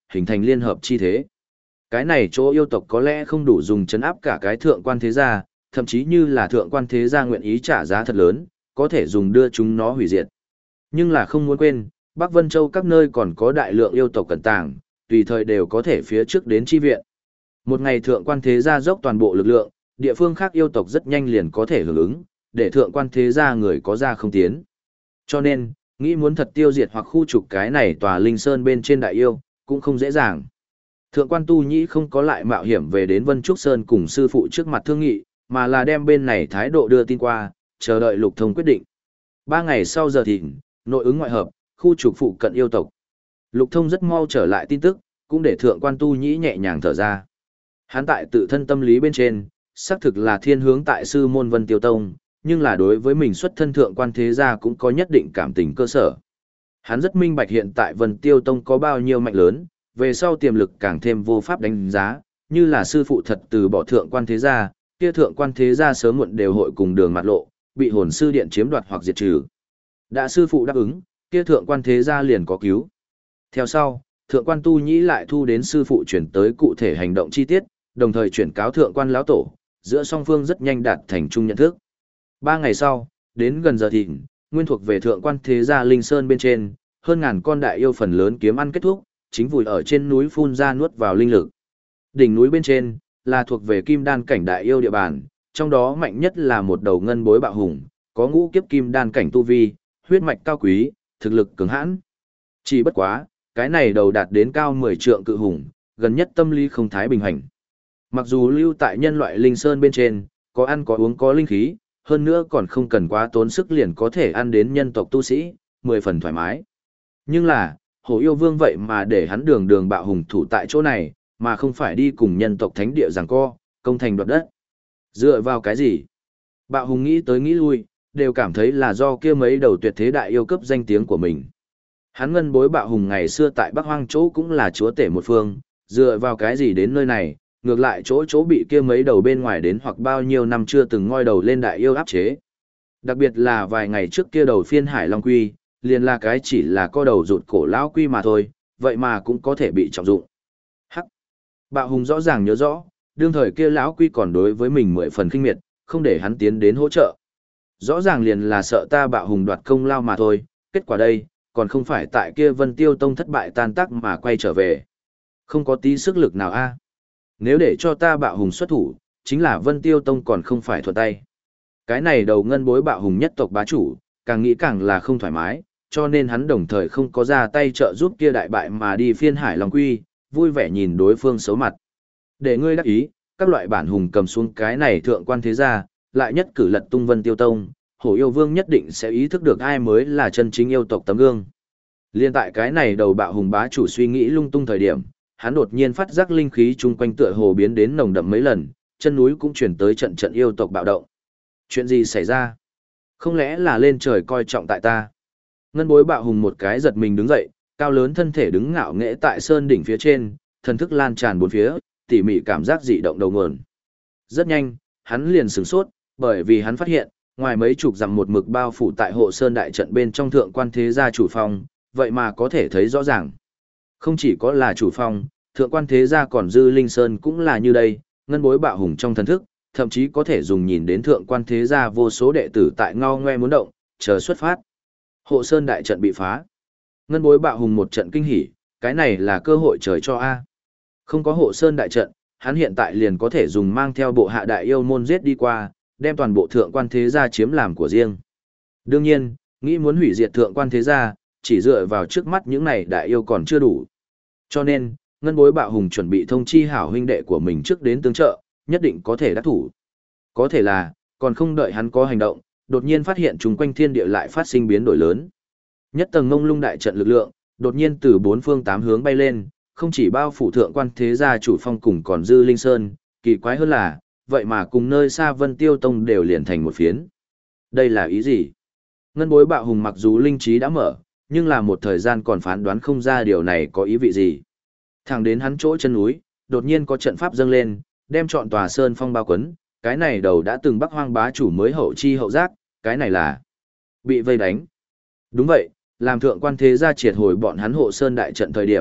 hình thành liên hợp chi thế. Cái này chỗ yêu tộc có lẽ không đủ dùng chấn áp cả cái thượng quan thế gia, thậm chí như là thượng quan thế gia nguyện ý trả giá thật lớn, có thể dùng đưa chúng nó hủy diệt. Nhưng là không muốn quên, Bắc Vân Châu các nơi còn có đại lượng yêu tộc cẩn tàng, tùy thời đều có thể phía trước đến chi viện. Một ngày thượng quan thế gia dốc toàn bộ lực lượng, địa phương khác yêu tộc rất nhanh liền có thể hưởng ứng, để thượng quan thế gia người có ra không tiến. Cho nên, nghĩ muốn thật tiêu diệt hoặc khu trục cái này tòa linh sơn bên trên đại yêu, cũng không dễ dàng. Thượng quan Tu Nhĩ không có lại mạo hiểm về đến Vân Trúc Sơn cùng sư phụ trước mặt thương nghị, mà là đem bên này thái độ đưa tin qua, chờ đợi Lục Thông quyết định. Ba ngày sau giờ thịnh, nội ứng ngoại hợp, khu trục phụ cận yêu tộc. Lục Thông rất mau trở lại tin tức, cũng để thượng quan Tu Nhĩ nhẹ nhàng thở ra. Hắn tại tự thân tâm lý bên trên, xác thực là thiên hướng tại sư môn Vân Tiêu Tông, nhưng là đối với mình xuất thân thượng quan thế gia cũng có nhất định cảm tình cơ sở. Hắn rất minh bạch hiện tại Vân Tiêu Tông có bao nhiêu mạnh lớn, về sau tiềm lực càng thêm vô pháp đánh giá, như là sư phụ thật từ bỏ thượng quan thế gia, kia thượng quan thế gia sớm muộn đều hội cùng đường mặt lộ, bị hồn sư điện chiếm đoạt hoặc diệt trừ. Đã sư phụ đáp ứng, kia thượng quan thế gia liền có cứu. Theo sau, thượng quan Tu Nhĩ lại thu đến sư phụ chuyển tới cụ thể hành động chi tiết, đồng thời chuyển cáo thượng quan lão tổ, giữa song phương rất nhanh đạt thành chung nhận thức. Ba ngày sau, đến gần giờ thịnh, nguyên thuộc về thượng quan thế gia Linh Sơn bên trên, hơn ngàn con đại yêu phần lớn kiếm ăn kết thúc, chính vùi ở trên núi phun ra nuốt vào linh lực. Đỉnh núi bên trên, là thuộc về kim đan cảnh đại yêu địa bàn, trong đó mạnh nhất là một đầu ngân bối bạo hùng, có ngũ kiếp kim đan cảnh tu vi, huyết mạch cao quý, thực lực cứng hãn. Chỉ bất quá, cái này đầu đạt đến cao mười trượng cự hùng, gần nhất tâm lý không thái bình hành. Mặc dù lưu tại nhân loại linh sơn bên trên, có ăn có uống có linh khí, hơn nữa còn không cần quá tốn sức liền có thể ăn đến nhân tộc tu sĩ, mười phần thoải mái. Nhưng là, hổ yêu vương vậy mà để hắn đường đường bạo hùng thủ tại chỗ này, mà không phải đi cùng nhân tộc thánh địa giằng co, công thành đoạt đất. Dựa vào cái gì? Bạo hùng nghĩ tới nghĩ lui, đều cảm thấy là do kia mấy đầu tuyệt thế đại yêu cấp danh tiếng của mình. Hắn ngân bối bạo hùng ngày xưa tại Bắc Hoang chỗ cũng là chúa tể một phương, dựa vào cái gì đến nơi này, ngược lại chỗ chỗ bị kia mấy đầu bên ngoài đến hoặc bao nhiêu năm chưa từng ngoi đầu lên đại yêu áp chế. Đặc biệt là vài ngày trước kia đầu phiên hải long quy, liền là cái chỉ là co đầu rụt cổ lão quy mà thôi, vậy mà cũng có thể bị trọng dụng. Hắc. Bạo hùng rõ ràng nhớ rõ, đương thời kia lão quy còn đối với mình mười phần khinh miệt, không để hắn tiến đến hỗ trợ. Rõ ràng liền là sợ ta bạo hùng đoạt công lao mà thôi, kết quả đây, còn không phải tại kia Vân Tiêu Tông thất bại tan tác mà quay trở về. Không có tí sức lực nào a. Nếu để cho ta bạo hùng xuất thủ, chính là Vân Tiêu Tông còn không phải thuận tay. Cái này đầu ngân bối bạo hùng nhất tộc bá chủ, càng nghĩ càng là không thoải mái, cho nên hắn đồng thời không có ra tay trợ giúp kia đại bại mà đi phiên hải long quy, vui vẻ nhìn đối phương xấu mặt. Để ngươi đắc ý, các loại bản hùng cầm xuống cái này thượng quan thế gia, lại nhất cử lật tung Vân Tiêu Tông, hổ yêu vương nhất định sẽ ý thức được ai mới là chân chính yêu tộc tấm gương. Liên tại cái này đầu bạo hùng bá chủ suy nghĩ lung tung thời điểm, hắn đột nhiên phát giác linh khí chung quanh tựa hồ biến đến nồng đậm mấy lần, chân núi cũng chuyển tới trận trận yêu tộc bạo động. Chuyện gì xảy ra? Không lẽ là lên trời coi trọng tại ta? Ngân bối bạo hùng một cái giật mình đứng dậy, cao lớn thân thể đứng ngạo nghễ tại sơn đỉnh phía trên, thần thức lan tràn bốn phía, tỉ mỉ cảm giác dị động đầu nguồn. Rất nhanh, hắn liền sửng sốt, bởi vì hắn phát hiện, ngoài mấy chục dặm một mực bao phủ tại hộ sơn đại trận bên trong thượng quan thế gia chủ phong, vậy mà có thể thấy rõ ràng. Không chỉ có là chủ phong, thượng quan thế gia còn dư linh sơn cũng là như đây, ngân bối bạo hùng trong thần thức, thậm chí có thể dùng nhìn đến thượng quan thế gia vô số đệ tử tại ngao ngoe muốn động, chờ xuất phát. Hộ sơn đại trận bị phá. Ngân bối bạo hùng một trận kinh hỉ, cái này là cơ hội trời cho A. Không có hộ sơn đại trận, hắn hiện tại liền có thể dùng mang theo bộ hạ đại yêu môn giết đi qua, đem toàn bộ thượng quan thế gia chiếm làm của riêng. Đương nhiên, nghĩ muốn hủy diệt thượng quan thế gia, chỉ dựa vào trước mắt những này đại yêu còn chưa đủ. Cho nên, ngân bối bạo hùng chuẩn bị thông chi hảo huynh đệ của mình trước đến tương trợ, nhất định có thể đắc thủ. Có thể là, còn không đợi hắn có hành động, đột nhiên phát hiện chung quanh thiên địa lại phát sinh biến đổi lớn. Nhất tầng ngông lung đại trận lực lượng, đột nhiên từ bốn phương tám hướng bay lên, không chỉ bao phủ thượng quan thế gia chủ phong cùng còn dư linh sơn, kỳ quái hơn là, vậy mà cùng nơi xa Vân Tiêu Tông đều liền thành một phiến. Đây là ý gì? Ngân bối bạo hùng mặc dù linh trí đã mở, nhưng là một thời gian còn phán đoán không ra điều này có ý vị gì. Thẳng đến hắn chỗ chân núi, đột nhiên có trận pháp dâng lên, đem trọn tòa sơn phong bao quấn, cái này đầu đã từng Bắc Hoang bá chủ mới hậu chi hậu giác, cái này là bị vây đánh. Đúng vậy, làm thượng quan thế gia triệt hồi bọn hắn hộ sơn đại trận thời điểm,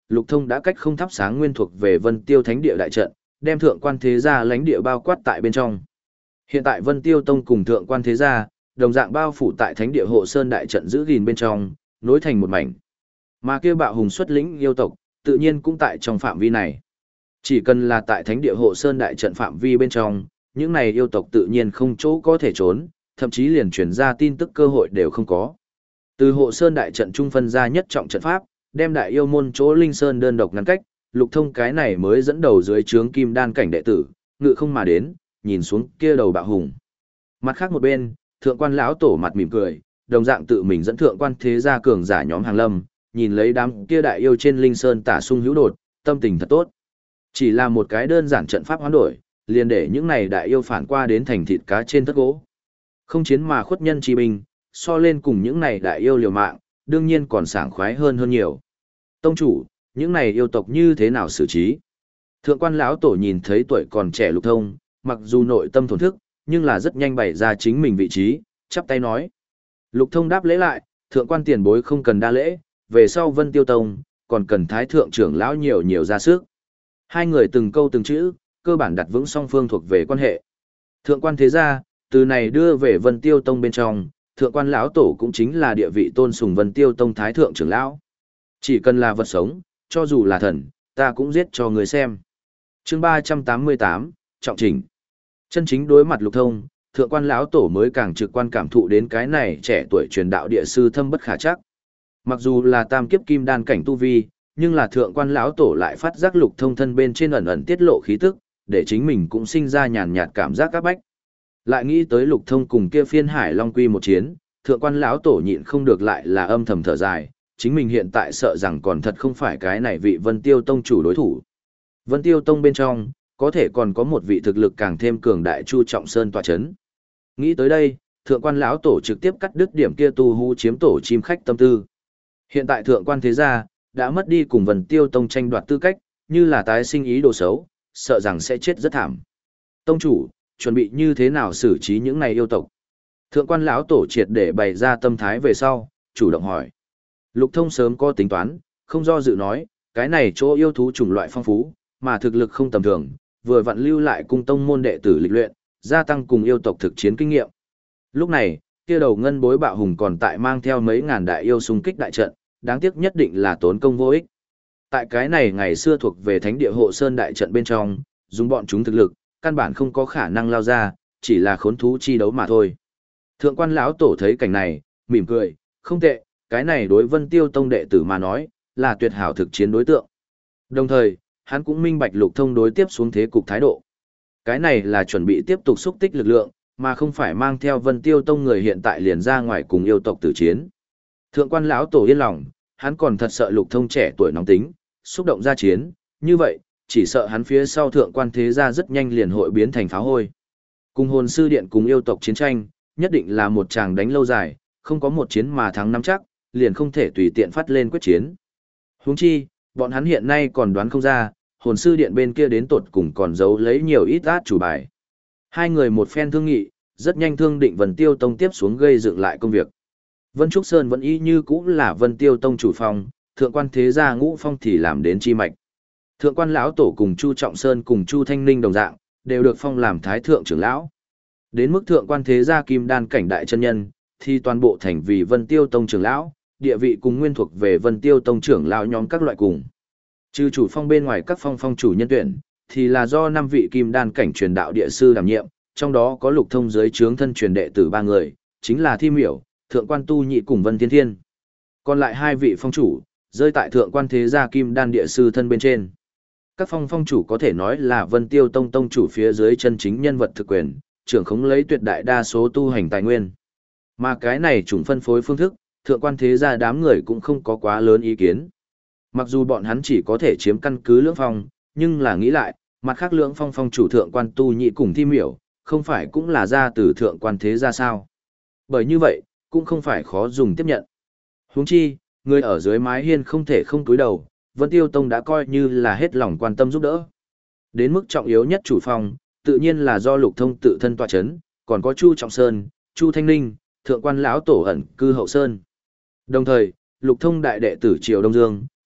Lục Thông đã cách không thắp sáng nguyên thuộc về Vân Tiêu Thánh địa đại trận, đem Thượng Quan Thế Gia lãnh địa bao quát tại bên trong. Hiện tại Vân Tiêu Tông cùng Thượng Quan Thế Gia, đồng dạng bao phủ tại Thánh địa Hộ Sơn đại trận giữ gìn bên trong, nối thành một mảnh. Mà kia Bạo Hùng xuất lĩnh yêu tộc, tự nhiên cũng tại trong phạm vi này. Chỉ cần là tại Thánh địa Hộ Sơn đại trận phạm vi bên trong, những này yêu tộc tự nhiên không chỗ có thể trốn, thậm chí liền truyền ra tin tức cơ hội đều không có. Từ Hộ Sơn đại trận trung phân ra nhất trọng trận pháp, đem đại yêu môn chỗ Linh Sơn đơn độc ngăn cách, Lục Thông cái này mới dẫn đầu dưới trướng kim đan cảnh đệ tử, ngự không mà đến, nhìn xuống kia đầu Bạo Hùng. Mặt khác một bên, Thượng Quan lão tổ mặt mỉm cười, đồng dạng tự mình dẫn Thượng Quan Thế Gia cường giả nhóm hàng lâm, nhìn lấy đám kia đại yêu trên Linh Sơn tả sung hữu đột, tâm tình thật tốt. Chỉ là một cái đơn giản trận pháp hoán đổi, liền để những này đại yêu phản qua đến thành thịt cá trên tất gỗ. Không chiến mà khuất nhân chi binh, so lên cùng những này đại yêu liều mạng, đương nhiên còn sảng khoái hơn hơn nhiều. Tông chủ, những này yêu tộc như thế nào xử trí? Thượng Quan lão tổ nhìn thấy tuổi còn trẻ Lục Thông, mặc dù nội tâm thổn thức, nhưng là rất nhanh bày ra chính mình vị trí, chắp tay nói. Lục Thông đáp lễ lại, Thượng Quan tiền bối không cần đa lễ, về sau Vân Tiêu Tông, còn cần Thái Thượng trưởng lão nhiều nhiều ra sức. Hai người từng câu từng chữ, cơ bản đặt vững song phương thuộc về quan hệ. Thượng Quan Thế Gia, từ này đưa về Vân Tiêu Tông bên trong, Thượng Quan lão tổ cũng chính là địa vị tôn sùng Vân Tiêu Tông Thái Thượng trưởng lão. Chỉ cần là vật sống, cho dù là thần, ta cũng giết cho người xem. Chương ba trăm tám mươi tám, trọng chỉnh. Chân chính đối mặt Lục Thông, Thượng Quan lão tổ mới càng trực quan cảm thụ đến cái này trẻ tuổi truyền đạo địa sư thâm bất khả chắc. Mặc dù là tam kiếp kim đan cảnh tu vi, nhưng là Thượng Quan lão tổ lại phát giác Lục Thông thân bên trên ẩn ẩn tiết lộ khí tức, để chính mình cũng sinh ra nhàn nhạt cảm giác các bách. Lại nghĩ tới Lục Thông cùng kia Phiên Hải Long Quy một chiến, Thượng Quan lão tổ nhịn không được lại là âm thầm thở dài, chính mình hiện tại sợ rằng còn thật không phải cái này vị Vân Tiêu Tông chủ đối thủ. Vân Tiêu Tông bên trong, có thể còn có một vị thực lực càng thêm cường đại Chu Trọng Sơn tọa chấn. Nghĩ tới đây, Thượng Quan lão tổ trực tiếp cắt đứt điểm kia tu hú chiếm tổ chim khách tâm tư. Hiện tại Thượng Quan Thế Gia đã mất đi cùng Vân Tiêu Tông tranh đoạt tư cách, như là tái sinh ý đồ xấu, sợ rằng sẽ chết rất thảm. Tông chủ, chuẩn bị như thế nào xử trí những này yêu tộc? Thượng Quan lão tổ triệt để bày ra tâm thái về sau, chủ động hỏi. Lục Thông sớm có tính toán, không do dự nói, cái này chỗ yêu thú chủng loại phong phú, mà thực lực không tầm thường, vừa vặn lưu lại cung tông môn đệ tử lịch luyện, gia tăng cùng yêu tộc thực chiến kinh nghiệm. Lúc này, kia đầu ngân bối Bạo Hùng còn tại mang theo mấy ngàn đại yêu xung kích đại trận, đáng tiếc nhất định là tốn công vô ích. Tại cái này ngày xưa thuộc về Thánh địa Hộ Sơn đại trận bên trong, dùng bọn chúng thực lực, căn bản không có khả năng lao ra, chỉ là khốn thú chi đấu mà thôi. Thượng Quan lão tổ thấy cảnh này, mỉm cười, không tệ, cái này đối Vân Tiêu Tông đệ tử mà nói, là tuyệt hảo thực chiến đối tượng. Đồng thời, hắn cũng minh bạch Lục Thông đối tiếp xuống thế cục thái độ. Cái này là chuẩn bị tiếp tục xúc tích lực lượng, mà không phải mang theo Vân Tiêu Tông người hiện tại liền ra ngoài cùng yêu tộc tử chiến. Thượng Quan lão tổ yên lòng, hắn còn thật sợ Lục Thông trẻ tuổi nóng tính, xúc động ra chiến, như vậy, chỉ sợ hắn phía sau Thượng Quan Thế Gia rất nhanh liền hội biến thành pháo hôi. Cùng hồn sư điện cùng yêu tộc chiến tranh, nhất định là một tràng đánh lâu dài, không có một chiến mà thắng nắm chắc, liền không thể tùy tiện phát lên quyết chiến. Huống chi, bọn hắn hiện nay còn đoán không ra, hồn sư điện bên kia đến tột cùng còn giấu lấy nhiều ít át chủ bài. Hai người một phen thương nghị, rất nhanh thương định Vân Tiêu Tông tiếp xuống gây dựng lại công việc. Vân Trúc Sơn vẫn y như cũ là Vân Tiêu Tông chủ phong, Thượng Quan Thế Gia Ngũ Phong thì làm đến chi mạch. Thượng Quan lão tổ cùng Chu Trọng Sơn cùng Chu Thanh Ninh đồng dạng, đều được phong làm Thái Thượng trưởng lão. Đến mức Thượng Quan Thế Gia Kim Đan cảnh đại chân nhân, thì toàn bộ thành vì Vân Tiêu Tông trưởng lão, địa vị cùng nguyên thuộc về Vân Tiêu Tông trưởng lão nhóm các loại cùng. Trừ chủ phong bên ngoài các phong phong chủ nhân tuyển, thì là do năm vị Kim Đan cảnh truyền đạo địa sư đảm nhiệm, trong đó có Lục Thông dưới trướng thân truyền đệ tử ba người, chính là Thi Miểu, Thượng Quan Tu Nhị cùng Vân Thiên Thiên. Còn lại hai vị phong chủ, rơi tại Thượng Quan Thế Gia Kim Đan địa sư thân bên trên. Các phong phong chủ có thể nói là Vân Tiêu Tông tông chủ phía dưới chân chính nhân vật thực quyền, trưởng khống lấy tuyệt đại đa số tu hành tài nguyên. Mà cái này chủng phân phối phương thức, Thượng Quan Thế Gia đám người cũng không có quá lớn ý kiến. Mặc dù bọn hắn chỉ có thể chiếm căn cứ lưỡng phong, nhưng là nghĩ lại, mặt khác lưỡng phong phong chủ Thượng Quan Tu Nhị cùng Thi Miểu, không phải cũng là ra từ Thượng Quan Thế Gia sao? Bởi như vậy, cũng không phải khó dùng tiếp nhận. Huống chi, người ở dưới mái hiên không thể không cúi đầu, Vân Tiêu Tông đã coi như là hết lòng quan tâm giúp đỡ. Đến mức trọng yếu nhất chủ phong, tự nhiên là do Lục Thông tự thân tọa chấn, còn có Chu Trọng Sơn, Chu Thanh Ninh, Thượng Quan lão tổ ẩn cư hậu sơn. Đồng thời, Lục Thông đại đệ tử Triều Đông Dương,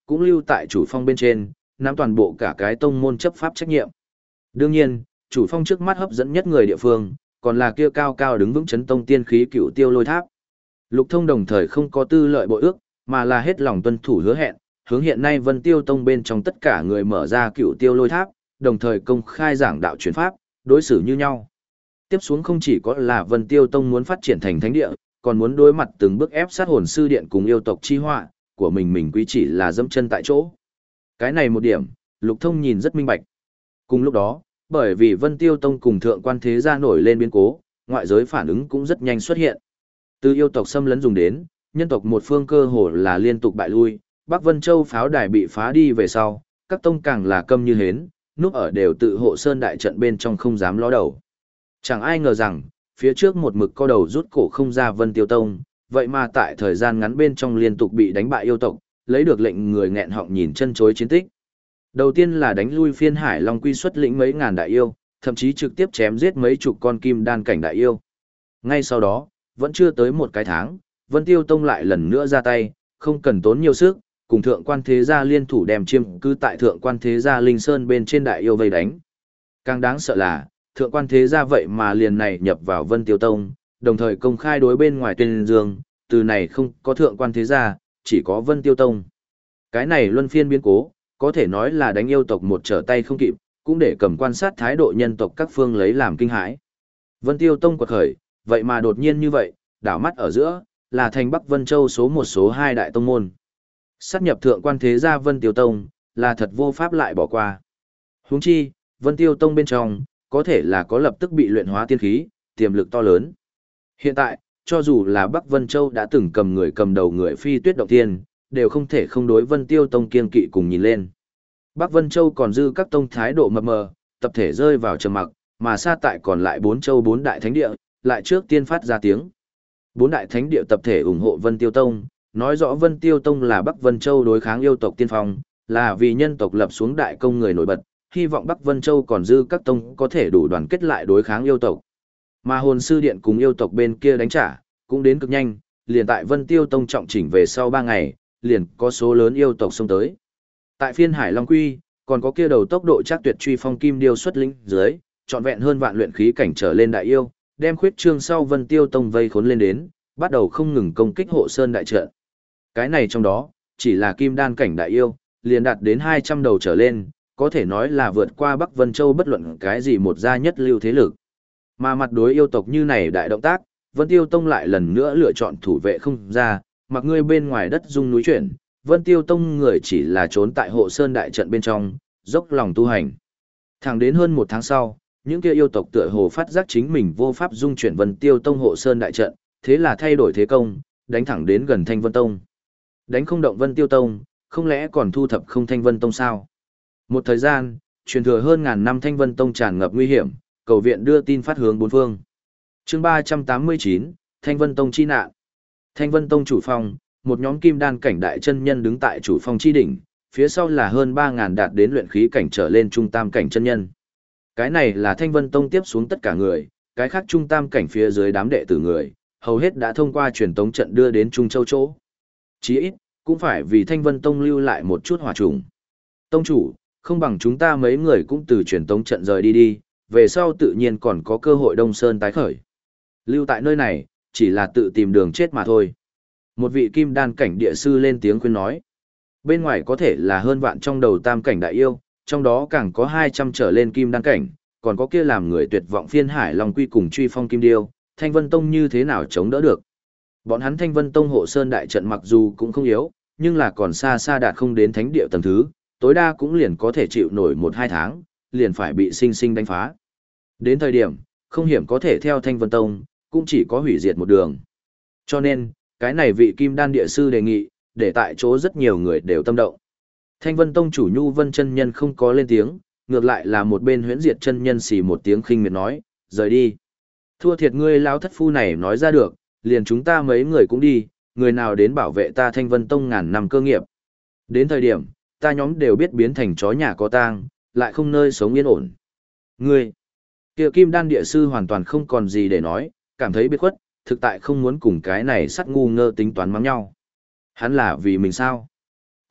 cũng lưu tại chủ phong bên trên, nắm toàn bộ cả cái tông môn chấp pháp trách nhiệm. Đương nhiên, chủ phong trước mắt hấp dẫn nhất người địa phương, còn là kia cao cao đứng vững chấn tông tiên khí Cựu Tiêu Lôi Tháp. Lục Thông đồng thời không có tư lợi bội ước, mà là hết lòng tuân thủ hứa hẹn, hướng hiện nay Vân Tiêu Tông bên trong tất cả người mở ra Cựu Tiêu Lôi Tháp, đồng thời công khai giảng đạo truyền pháp, đối xử như nhau. Tiếp xuống không chỉ có là Vân Tiêu Tông muốn phát triển thành thánh địa, còn muốn đối mặt từng bước ép sát hồn sư điện cùng yêu tộc chi họa, của mình mình quý chỉ là dẫm chân tại chỗ. Cái này một điểm, Lục Thông nhìn rất minh bạch. Cùng lúc đó, bởi vì Vân Tiêu Tông cùng Thượng Quan Thế Gia nổi lên biến cố, ngoại giới phản ứng cũng rất nhanh xuất hiện. Từ yêu tộc xâm lấn dùng đến, nhân tộc một phương cơ hồ là liên tục bại lui, Bắc Vân Châu pháo đài bị phá đi về sau, các tông càng là câm như hến, núp ở đều tự hộ sơn đại trận bên trong không dám ló đầu. Chẳng ai ngờ rằng, phía trước một mực co đầu rút cổ không ra Vân Tiêu Tông, vậy mà tại thời gian ngắn bên trong liên tục bị đánh bại yêu tộc, lấy được lệnh người nghẹn họng nhìn chân chối chiến tích. Đầu tiên là đánh lui Phiên Hải Long Quy xuất lĩnh mấy ngàn đại yêu, thậm chí trực tiếp chém giết mấy chục con kim đan cảnh đại yêu. Ngay sau đó, vẫn chưa tới một cái tháng, Vân Tiêu Tông lại lần nữa ra tay, không cần tốn nhiều sức, cùng Thượng Quan Thế Gia liên thủ đem chiêm cư tại Thượng Quan Thế Gia Linh Sơn bên trên đại yêu vây đánh. Càng đáng sợ là, Thượng Quan Thế Gia vậy mà liền này nhập vào Vân Tiêu Tông, đồng thời công khai đối bên ngoài tuyên dương, từ này không có Thượng Quan Thế Gia, chỉ có Vân Tiêu Tông. Cái này luân phiên biến cố, có thể nói là đánh yêu tộc một trở tay không kịp, cũng để cầm quan sát thái độ nhân tộc các phương lấy làm kinh hãi. Vân Tiêu Tông quật khởi, vậy mà đột nhiên như vậy, đảo mắt ở giữa, là thành Bắc Vân Châu số một số hai đại tông môn. Sát nhập Thượng Quan Thế Gia Vân Tiêu Tông, là thật vô pháp lại bỏ qua. Huống chi, Vân Tiêu Tông bên trong, có thể là có lập tức bị luyện hóa tiên khí, tiềm lực to lớn. Hiện tại, cho dù là Bắc Vân Châu đã từng cầm người cầm đầu người phi tuyết động tiên, đều không thể không đối Vân Tiêu Tông kiên kỵ cùng nhìn lên. Bắc Vân Châu còn dư các tông thái độ mập mờ, tập thể rơi vào trầm mặc, mà xa tại còn lại bốn châu bốn đại thánh địa, lại trước tiên phát ra tiếng. Bốn đại thánh địa tập thể ủng hộ Vân Tiêu Tông, nói rõ Vân Tiêu Tông là Bắc Vân Châu đối kháng yêu tộc tiên phong, là vì nhân tộc lập xuống đại công người nổi bật, hy vọng Bắc Vân Châu còn dư các tông có thể đủ đoàn kết lại đối kháng yêu tộc. Mà hồn sư điện cùng yêu tộc bên kia đánh trả, cũng đến cực nhanh, liền tại Vân Tiêu Tông trọng chỉnh về sau ba ngày, liền có số lớn yêu tộc xông tới. Tại Phiên Hải Long Quy, còn có kia đầu tốc độ chắc tuyệt truy phong kim điêu xuất lĩnh dưới, trọn vẹn hơn vạn luyện khí cảnh trở lên đại yêu, đem khuyết trương sau Vân Tiêu Tông vây khốn lên đến, bắt đầu không ngừng công kích hộ sơn đại trận. Cái này trong đó, chỉ là kim đan cảnh đại yêu, liền đạt đến hai trăm đầu trở lên, có thể nói là vượt qua Bắc Vân Châu bất luận cái gì một gia nhất lưu thế lực. Mà mặt đối yêu tộc như này đại động tác, Vân Tiêu Tông lại lần nữa lựa chọn thủ vệ không ra, mặc ngươi bên ngoài đất dung núi chuyển, Vân Tiêu Tông người chỉ là trốn tại hộ sơn đại trận bên trong, dốc lòng tu hành. Thẳng đến hơn một tháng sau, những kia yêu tộc tựa hồ phát giác chính mình vô pháp dung chuyển Vân Tiêu Tông hộ sơn đại trận, thế là thay đổi thế công, đánh thẳng đến gần Thanh Vân Tông. Đánh không động Vân Tiêu Tông, không lẽ còn thu thập không Thanh Vân Tông sao? Một thời gian, truyền thừa hơn ngàn năm Thanh Vân Tông tràn ngập nguy hiểm, cầu viện đưa tin phát hướng bốn phương. Chương ba trăm tám mươi chín, Thanh Vân Tông chi nạn. Thanh Vân Tông chủ phong, một nhóm kim đan cảnh đại chân nhân đứng tại chủ phong chi đỉnh, phía sau là hơn ba ngàn đạt đến luyện khí cảnh trở lên trung tam cảnh chân nhân. Cái này là Thanh Vân Tông tiếp xuống tất cả người, cái khác trung tam cảnh phía dưới đám đệ tử người, hầu hết đã thông qua truyền tống trận đưa đến Trung Châu chỗ. Chí ít, cũng phải vì Thanh Vân Tông lưu lại một chút hỏa trùng. Tông chủ, không bằng chúng ta mấy người cũng từ truyền tống trận rời đi đi, về sau tự nhiên còn có cơ hội Đông Sơn tái khởi. Lưu tại nơi này, chỉ là tự tìm đường chết mà thôi. Một vị kim đan cảnh địa sư lên tiếng khuyên nói. Bên ngoài có thể là hơn vạn trong đầu tam cảnh đại yêu, trong đó càng có hai trăm trở lên kim đan cảnh, còn có kia làm người tuyệt vọng Phiên Hải Long Quy cùng truy phong kim điêu, Thanh Vân Tông như thế nào chống đỡ được. Bọn hắn Thanh Vân Tông hộ sơn đại trận mặc dù cũng không yếu, nhưng là còn xa xa đạt không đến thánh địa tầng thứ, tối đa cũng liền có thể chịu nổi một hai tháng, liền phải bị sinh sinh đánh phá. Đến thời điểm, không hiểm có thể theo Thanh Vân Tông, cũng chỉ có hủy diệt một đường. Cho nên, cái này vị kim đan địa sư đề nghị, để tại chỗ rất nhiều người đều tâm động. Thanh Vân Tông chủ Nhu Vân chân nhân không có lên tiếng, ngược lại là một bên Huyễn Diệt chân nhân xì một tiếng khinh miệt nói, rời đi. Thua thiệt ngươi lão thất phu này nói ra được, liền chúng ta mấy người cũng đi, người nào đến bảo vệ ta Thanh Vân Tông ngàn năm cơ nghiệp. Đến thời điểm, ta nhóm đều biết biến thành chó nhà có tang, lại không nơi sống yên ổn. Ngươi, kia kim đan địa sư hoàn toàn không còn gì để nói, cảm thấy biệt khuất, thực tại không muốn cùng cái này sắt ngu ngơ tính toán mắng nhau. Hắn là vì mình sao?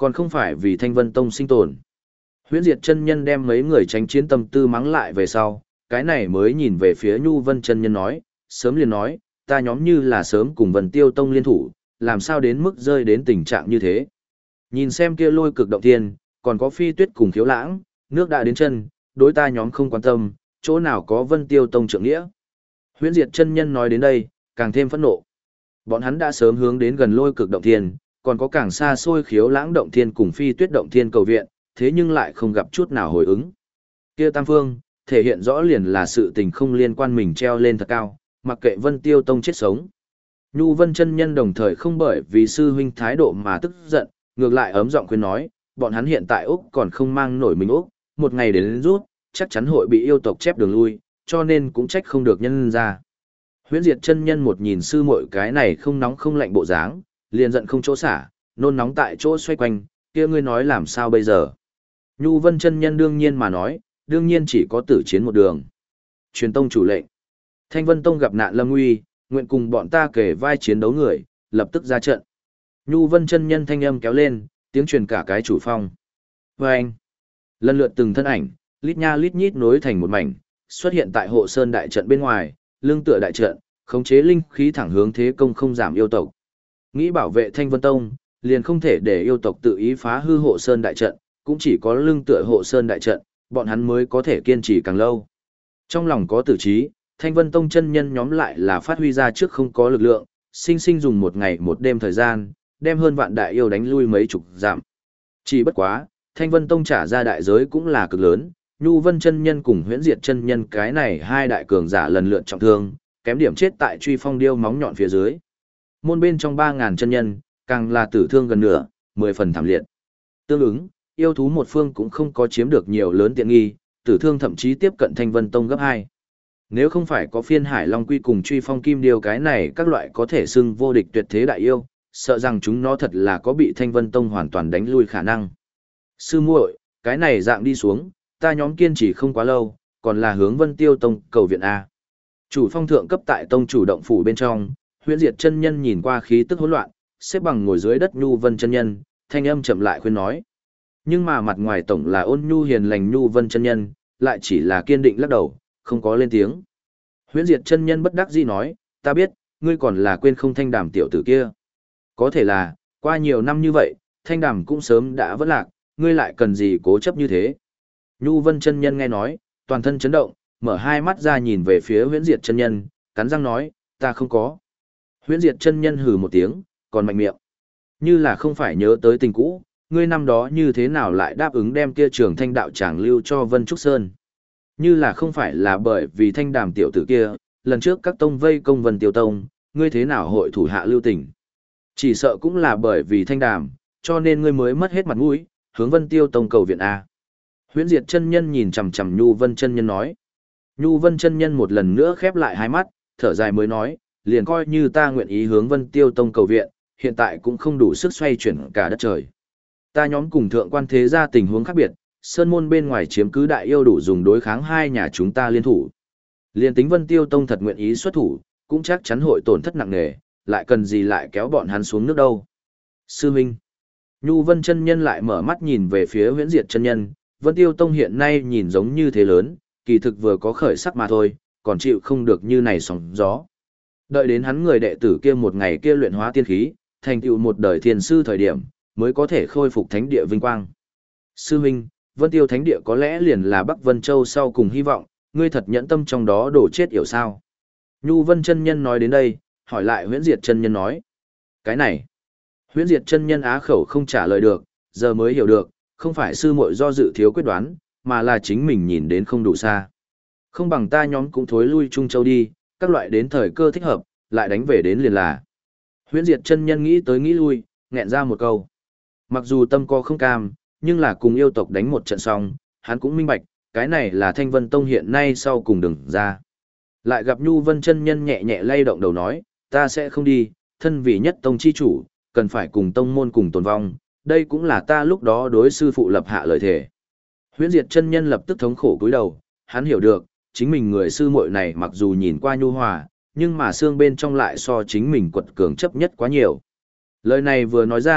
Còn không phải vì Thanh Vân Tông sinh tồn. Huyễn Diệt chân nhân đem mấy người tránh chiến tâm tư mắng lại về sau, cái này mới nhìn về phía Nhu Vân chân nhân nói, sớm liền nói, ta nhóm như là sớm cùng Vân Tiêu Tông liên thủ, làm sao đến mức rơi đến tình trạng như thế. Nhìn xem kia lôi cực động thiên, còn có phi tuyết cùng khiếu lãng, nước đã đến chân, đối ta nhóm không quan tâm, chỗ nào có Vân Tiêu Tông trượng nghĩa. Huyễn Diệt chân nhân nói đến đây, càng thêm phẫn nộ. Bọn hắn đã sớm hướng đến gần lôi cực động thiên, còn có càng xa xôi khiếu lãng động thiên cùng phi tuyết động thiên cầu viện, thế nhưng lại không gặp chút nào hồi ứng. Kia tam phương, thể hiện rõ liền là sự tình không liên quan mình treo lên thật cao, mặc kệ Vân Tiêu Tông chết sống. Nhu Vân chân nhân đồng thời không bởi vì sư huynh thái độ mà tức giận, ngược lại ấm giọng khuyên nói, bọn hắn hiện tại Úc còn không mang nổi mình Úc, một ngày đến, đến rút, chắc chắn hội bị yêu tộc chép đường lui, cho nên cũng trách không được nhân ra. Huyễn Diệt chân nhân một nhìn sư muội cái này không nóng không lạnh bộ dáng, liền giận không chỗ xả, nôn nóng tại chỗ xoay quanh, kia ngươi nói làm sao bây giờ? Nhu Vân chân nhân đương nhiên mà nói, đương nhiên chỉ có tử chiến một đường. Truyền tông chủ lệnh. Thanh Vân Tông gặp nạn lâm nguy, nguyện cùng bọn ta kể vai chiến đấu người, lập tức ra trận. Nhu Vân chân nhân thanh âm kéo lên, tiếng truyền cả cái chủ phong. Và anh, lần lượt từng thân ảnh, lít nha lít nhít nối thành một mảnh, xuất hiện tại hộ sơn đại trận bên ngoài, lưng tựa đại trận, khống chế linh khí thẳng hướng thế công không giảm yêu tộc. Nghĩ bảo vệ Thanh Vân Tông, liền không thể để yêu tộc tự ý phá hư hộ sơn đại trận, cũng chỉ có lưng tựa hộ sơn đại trận, bọn hắn mới có thể kiên trì càng lâu. Trong lòng có tử trí, Thanh Vân Tông chân nhân nhóm lại là phát huy ra trước không có lực lượng, sinh sinh dùng một ngày một đêm thời gian, đem hơn vạn đại yêu đánh lui mấy chục giảm. Chỉ bất quá, Thanh Vân Tông trả ra đại giới cũng là cực lớn, Nhu Vân chân nhân cùng Huyễn Diệt chân nhân cái này hai đại cường giả lần lượt trọng thương, kém điểm chết tại truy phong điêu móng nhọn phía dưới. Môn bên trong ba ngàn chân nhân, càng là tử thương gần nửa, mười phần thảm liệt. Tương ứng, yêu thú một phương cũng không có chiếm được nhiều lớn tiện nghi, tử thương thậm chí tiếp cận Thanh Vân Tông gấp hai. Nếu không phải có Phiên Hải Long Quy cùng truy phong kim điêu cái này các loại có thể xưng vô địch tuyệt thế đại yêu, sợ rằng chúng nó thật là có bị Thanh Vân Tông hoàn toàn đánh lui khả năng. Sư muội, cái này dạng đi xuống, ta nhóm kiên trì không quá lâu, còn là hướng Vân Tiêu Tông cầu viện A. Chủ phong thượng cấp tại tông chủ động phủ bên trong, Huyễn Diệt chân nhân nhìn qua khí tức hỗn loạn, xếp bằng ngồi dưới đất Nhu Vân chân nhân, thanh âm chậm lại khuyên nói. Nhưng mà mặt ngoài tổng là ôn nhu hiền lành Nhu Vân chân nhân, lại chỉ là kiên định lắc đầu, không có lên tiếng. Huyễn Diệt chân nhân bất đắc dĩ nói, ta biết, ngươi còn là quên không Thanh Đàm tiểu tử kia. Có thể là, qua nhiều năm như vậy, Thanh Đàm cũng sớm đã vỡ lạc, ngươi lại cần gì cố chấp như thế. Nhu Vân chân nhân nghe nói, toàn thân chấn động, mở hai mắt ra nhìn về phía Huyễn Diệt chân nhân, cắn răng nói, ta không có. Huyễn Diệt chân nhân hừ một tiếng, còn mạnh miệng. Như là không phải nhớ tới tình cũ, ngươi năm đó như thế nào lại đáp ứng đem kia Trường Thanh đạo tràng lưu cho Vân Trúc Sơn. Như là không phải là bởi vì Thanh Đàm tiểu tử kia, lần trước các tông vây công Vân Tiêu Tông, ngươi thế nào hội thủ hạ lưu tình. Chỉ sợ cũng là bởi vì Thanh Đàm, cho nên ngươi mới mất hết mặt mũi, hướng Vân Tiêu Tông cầu viện A. Huyễn Diệt chân nhân nhìn chằm chằm Nhu Vân chân nhân nói. Nhu Vân chân nhân một lần nữa khép lại hai mắt, thở dài mới nói, liền coi như ta nguyện ý hướng Vân Tiêu Tông cầu viện, hiện tại cũng không đủ sức xoay chuyển cả đất trời. Ta nhóm cùng thượng quan thế gia tình huống khác biệt, sơn môn bên ngoài chiếm cứ đại yêu đủ dùng đối kháng hai nhà chúng ta liên thủ. Liên tính Vân Tiêu Tông thật nguyện ý xuất thủ, cũng chắc chắn hội tổn thất nặng nề, lại cần gì lại kéo bọn hắn xuống nước đâu. Sư Minh. Nhu Vân chân nhân lại mở mắt nhìn về phía Huyễn Diệt chân nhân, Vân Tiêu Tông hiện nay nhìn giống như thế lớn, kỳ thực vừa có khởi sắc mà thôi, còn chịu không được như này sóng gió. Đợi đến hắn người đệ tử kia một ngày kia luyện hóa tiên khí, thành tựu một đời thiên sư thời điểm, mới có thể khôi phục thánh địa vinh quang. Sư Minh, Vân Tiêu thánh địa có lẽ liền là Bắc Vân Châu sau cùng hy vọng, ngươi thật nhẫn tâm trong đó đổ chết yểu sao. Nhu Vân chân nhân nói đến đây, hỏi lại Huyễn Diệt chân nhân nói. Cái này, Huyễn Diệt chân nhân á khẩu không trả lời được, giờ mới hiểu được, không phải sư muội do dự thiếu quyết đoán, mà là chính mình nhìn đến không đủ xa. Không bằng ta nhóm cũng thối lui Trung Châu đi, các loại đến thời cơ thích hợp, lại đánh về đến liền là. Huyễn Diệt chân nhân nghĩ tới nghĩ lui, nghẹn ra một câu. Mặc dù tâm co không cam, nhưng là cùng yêu tộc đánh một trận xong, hắn cũng minh bạch, cái này là Thanh Vân Tông hiện nay sau cùng đừng ra. Lại gặp Nhu Vân chân nhân nhẹ nhẹ lay động đầu nói, ta sẽ không đi, thân vì nhất tông chi chủ, cần phải cùng tông môn cùng tồn vong, đây cũng là ta lúc đó đối sư phụ lập hạ lời thề. Huyễn Diệt chân nhân lập tức thống khổ cúi đầu, hắn hiểu được, chính mình người sư muội này mặc dù nhìn qua nhu hòa, nhưng mà xương bên trong lại so chính mình quật cường chấp nhất quá nhiều. Lời này vừa nói ra,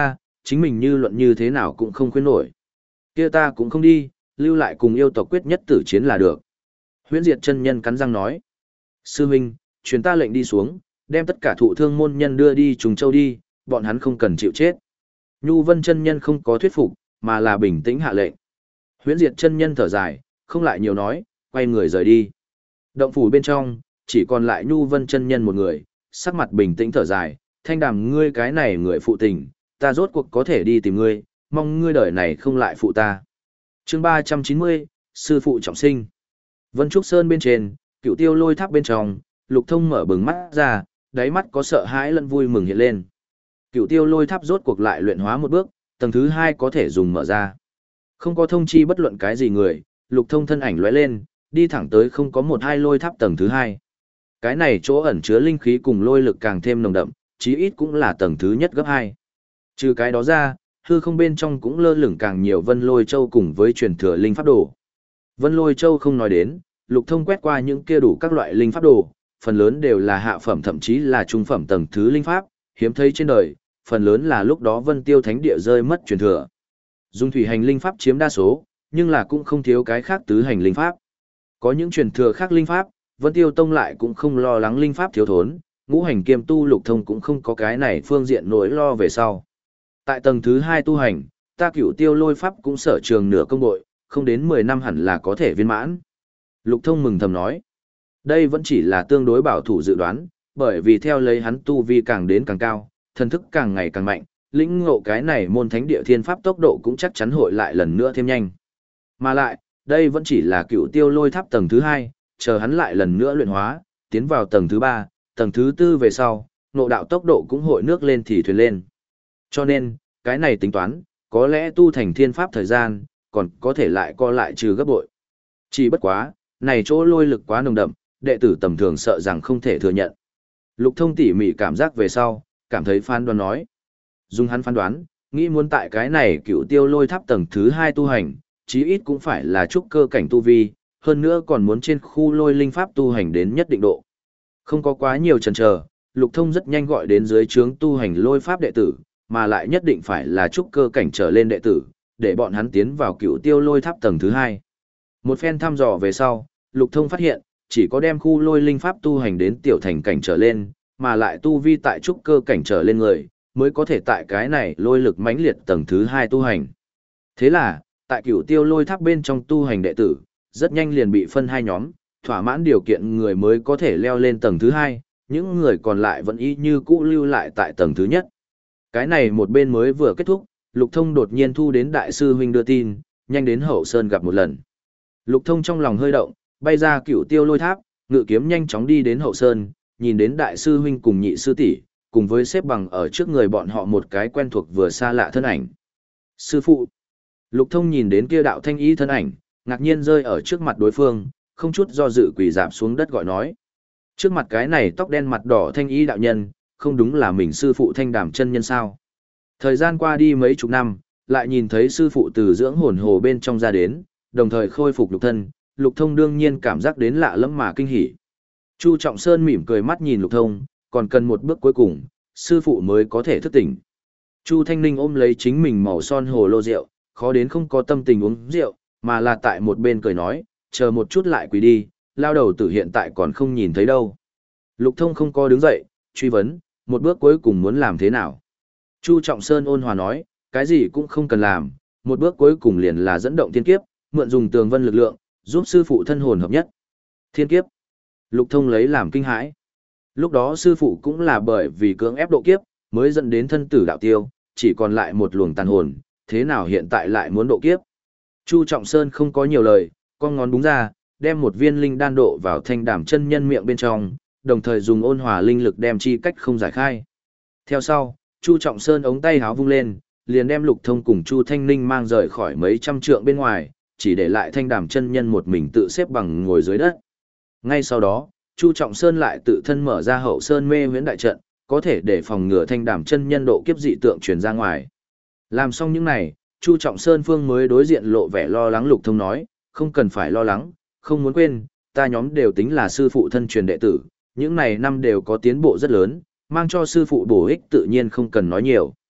chính mình như luận như thế nào cũng không khuyên nổi. Kia ta cũng không đi, lưu lại cùng yêu tộc quyết nhất tử chiến là được. Huyễn Diệt chân nhân cắn răng nói. Sư huynh, truyền ta lệnh đi xuống, đem tất cả thụ thương môn nhân đưa đi Trùng Châu đi, bọn hắn không cần chịu chết. Nhu Vân chân nhân không có thuyết phục, mà là bình tĩnh hạ lệnh. Huyễn Diệt chân nhân thở dài, không lại nhiều nói, quay người rời đi. Động phủ bên trong, chỉ còn lại Nhu Vân chân nhân một người, sắc mặt bình tĩnh thở dài, Thanh Đàm ngươi cái này người phụ tình, ta rốt cuộc có thể đi tìm ngươi, mong ngươi đời này không lại phụ ta. Chương ba trăm chín mươi, sư phụ trọng sinh. Vân Trúc Sơn bên trên, Cựu Tiêu Lôi Tháp bên trong, Lục Thông mở bừng mắt ra, đáy mắt có sợ hãi lẫn vui mừng hiện lên. Cựu Tiêu Lôi Tháp rốt cuộc lại luyện hóa một bước, tầng thứ hai có thể dùng mở ra. Không có thông chi bất luận cái gì người, Lục Thông thân ảnh lóe lên, đi thẳng tới không có một hai lôi tháp tầng thứ hai. Cái này chỗ ẩn chứa linh khí cùng lôi lực càng thêm nồng đậm, chí ít cũng là tầng thứ nhất gấp hai. Trừ cái đó ra, hư không bên trong cũng lơ lửng càng nhiều Vân Lôi Châu cùng với truyền thừa linh pháp đồ. Vân Lôi Châu không nói đến, Lục Thông quét qua những kia đủ các loại linh pháp đồ, phần lớn đều là hạ phẩm thậm chí là trung phẩm tầng thứ linh pháp, hiếm thấy trên đời, phần lớn là lúc đó Vân Tiêu Thánh Địa rơi mất truyền thừa. Dung thủy hành linh pháp chiếm đa số, nhưng là cũng không thiếu cái khác tứ hành linh pháp. Có những truyền thừa khác linh pháp, Vân Tiêu Tông lại cũng không lo lắng linh pháp thiếu thốn, ngũ hành kiêm tu Lục Thông cũng không có cái này phương diện nỗi lo về sau. Tại tầng thứ hai tu hành, ta Cửu Tiêu Lôi pháp cũng sở trường nửa công bội, không đến mười năm hẳn là có thể viên mãn. Lục Thông mừng thầm nói, đây vẫn chỉ là tương đối bảo thủ dự đoán, bởi vì theo lấy hắn tu vi càng đến càng cao, thần thức càng ngày càng mạnh, lĩnh ngộ cái này môn thánh địa thiên pháp tốc độ cũng chắc chắn hội lại lần nữa thêm nhanh. Mà lại, đây vẫn chỉ là Cựu Tiêu Lôi tháp tầng thứ hai, chờ hắn lại lần nữa luyện hóa, tiến vào tầng thứ ba, tầng thứ tư về sau, ngộ đạo tốc độ cũng hội nước lên thì thuyền lên. Cho nên, cái này tính toán, có lẽ tu thành thiên pháp thời gian, còn có thể lại co lại trừ gấp bội. Chỉ bất quá, này chỗ lôi lực quá nồng đậm, đệ tử tầm thường sợ rằng không thể thừa nhận. Lục Thông tỉ mỉ cảm giác về sau, cảm thấy phán đoán nói. Dùng hắn phán đoán, nghĩ muốn tại cái này Cựu Tiêu Lôi tháp tầng thứ hai tu hành, chí ít cũng phải là trúc cơ cảnh tu vi, hơn nữa còn muốn trên khu lôi linh pháp tu hành đến nhất định độ. Không có quá nhiều chần chờ, Lục Thông rất nhanh gọi đến dưới trướng tu hành lôi pháp đệ tử, mà lại nhất định phải là trúc cơ cảnh trở lên đệ tử, để bọn hắn tiến vào Cựu Tiêu Lôi tháp tầng thứ hai. Một phen thăm dò về sau, Lục Thông phát hiện, chỉ có đem khu lôi linh pháp tu hành đến tiểu thành cảnh trở lên, mà lại tu vi tại trúc cơ cảnh trở lên người, mới có thể tại cái này lôi lực mãnh liệt tầng thứ hai tu hành. Thế là, tại Cựu Tiêu Lôi tháp bên trong tu hành đệ tử, rất nhanh liền bị phân hai nhóm, thỏa mãn điều kiện người mới có thể leo lên tầng thứ hai, những người còn lại vẫn y như cũ lưu lại tại tầng thứ nhất. Cái này một bên mới vừa kết thúc, Lục Thông đột nhiên thu đến đại sư huynh đưa tin, nhanh đến Hậu Sơn gặp một lần. Lục Thông trong lòng hơi động, bay ra Cựu Tiêu Lôi tháp, ngự kiếm nhanh chóng đi đến Hậu Sơn, nhìn đến đại sư huynh cùng nhị sư tỷ, cùng với xếp bằng ở trước người bọn họ một cái quen thuộc vừa xa lạ thân ảnh. Sư phụ. Lục Thông nhìn đến kia đạo thanh ý thân ảnh, ngạc nhiên rơi ở trước mặt đối phương, không chút do dự quỳ rạp xuống đất gọi nói. Trước mặt cái này tóc đen mặt đỏ thanh ý đạo nhân, không đúng là mình sư phụ Thanh Đàm chân nhân sao? Thời gian qua đi mấy chục năm, lại nhìn thấy sư phụ từ dưỡng hồn hồ bên trong ra đến, đồng thời khôi phục lục thân, Lục Thông đương nhiên cảm giác đến lạ lẫm mà kinh hỉ. Chu Trọng Sơn mỉm cười mắt nhìn Lục Thông, còn cần một bước cuối cùng, sư phụ mới có thể thức tỉnh. Chu Thanh Ninh ôm lấy chính mình màu son hồ lô rượu, khó đến không có tâm tình uống rượu, mà là tại một bên cười nói, chờ một chút lại quỳ đi, lao đầu tử hiện tại còn không nhìn thấy đâu. Lục Thông không có đứng dậy, truy vấn, một bước cuối cùng muốn làm thế nào? Chu Trọng Sơn ôn hòa nói, cái gì cũng không cần làm, một bước cuối cùng liền là dẫn động thiên kiếp, mượn dùng tường vân lực lượng, giúp sư phụ thân hồn hợp nhất. Thiên kiếp. Lục Thông lấy làm kinh hãi. Lúc đó sư phụ cũng là bởi vì cưỡng ép độ kiếp, mới dẫn đến thân tử đạo tiêu, chỉ còn lại một luồng tàn hồn, thế nào hiện tại lại muốn độ kiếp? Chu Trọng Sơn không có nhiều lời, con ngón búng ra, đem một viên linh đan độ vào Thanh Đàm chân nhân miệng bên trong, đồng thời dùng ôn hòa linh lực đem chi cách không giải khai. Theo sau, Chu Trọng Sơn ống tay háo vung lên, liền đem Lục Thông cùng Chu Thanh Ninh mang rời khỏi mấy trăm trượng bên ngoài, chỉ để lại Thanh Đàm chân nhân một mình tự xếp bằng ngồi dưới đất. Ngay sau đó, Chu Trọng Sơn lại tự thân mở ra Hậu Sơn mê huyễn đại trận, có thể để phòng ngừa Thanh Đàm chân nhân độ kiếp dị tượng truyền ra ngoài. Làm xong những này, Chu Trọng Sơn phương mới đối diện lộ vẻ lo lắng. Lục Thông nói, không cần phải lo lắng, không muốn quên, ta nhóm đều tính là sư phụ thân truyền đệ tử, những này năm đều có tiến bộ rất lớn, mang cho sư phụ bổ ích tự nhiên không cần nói nhiều.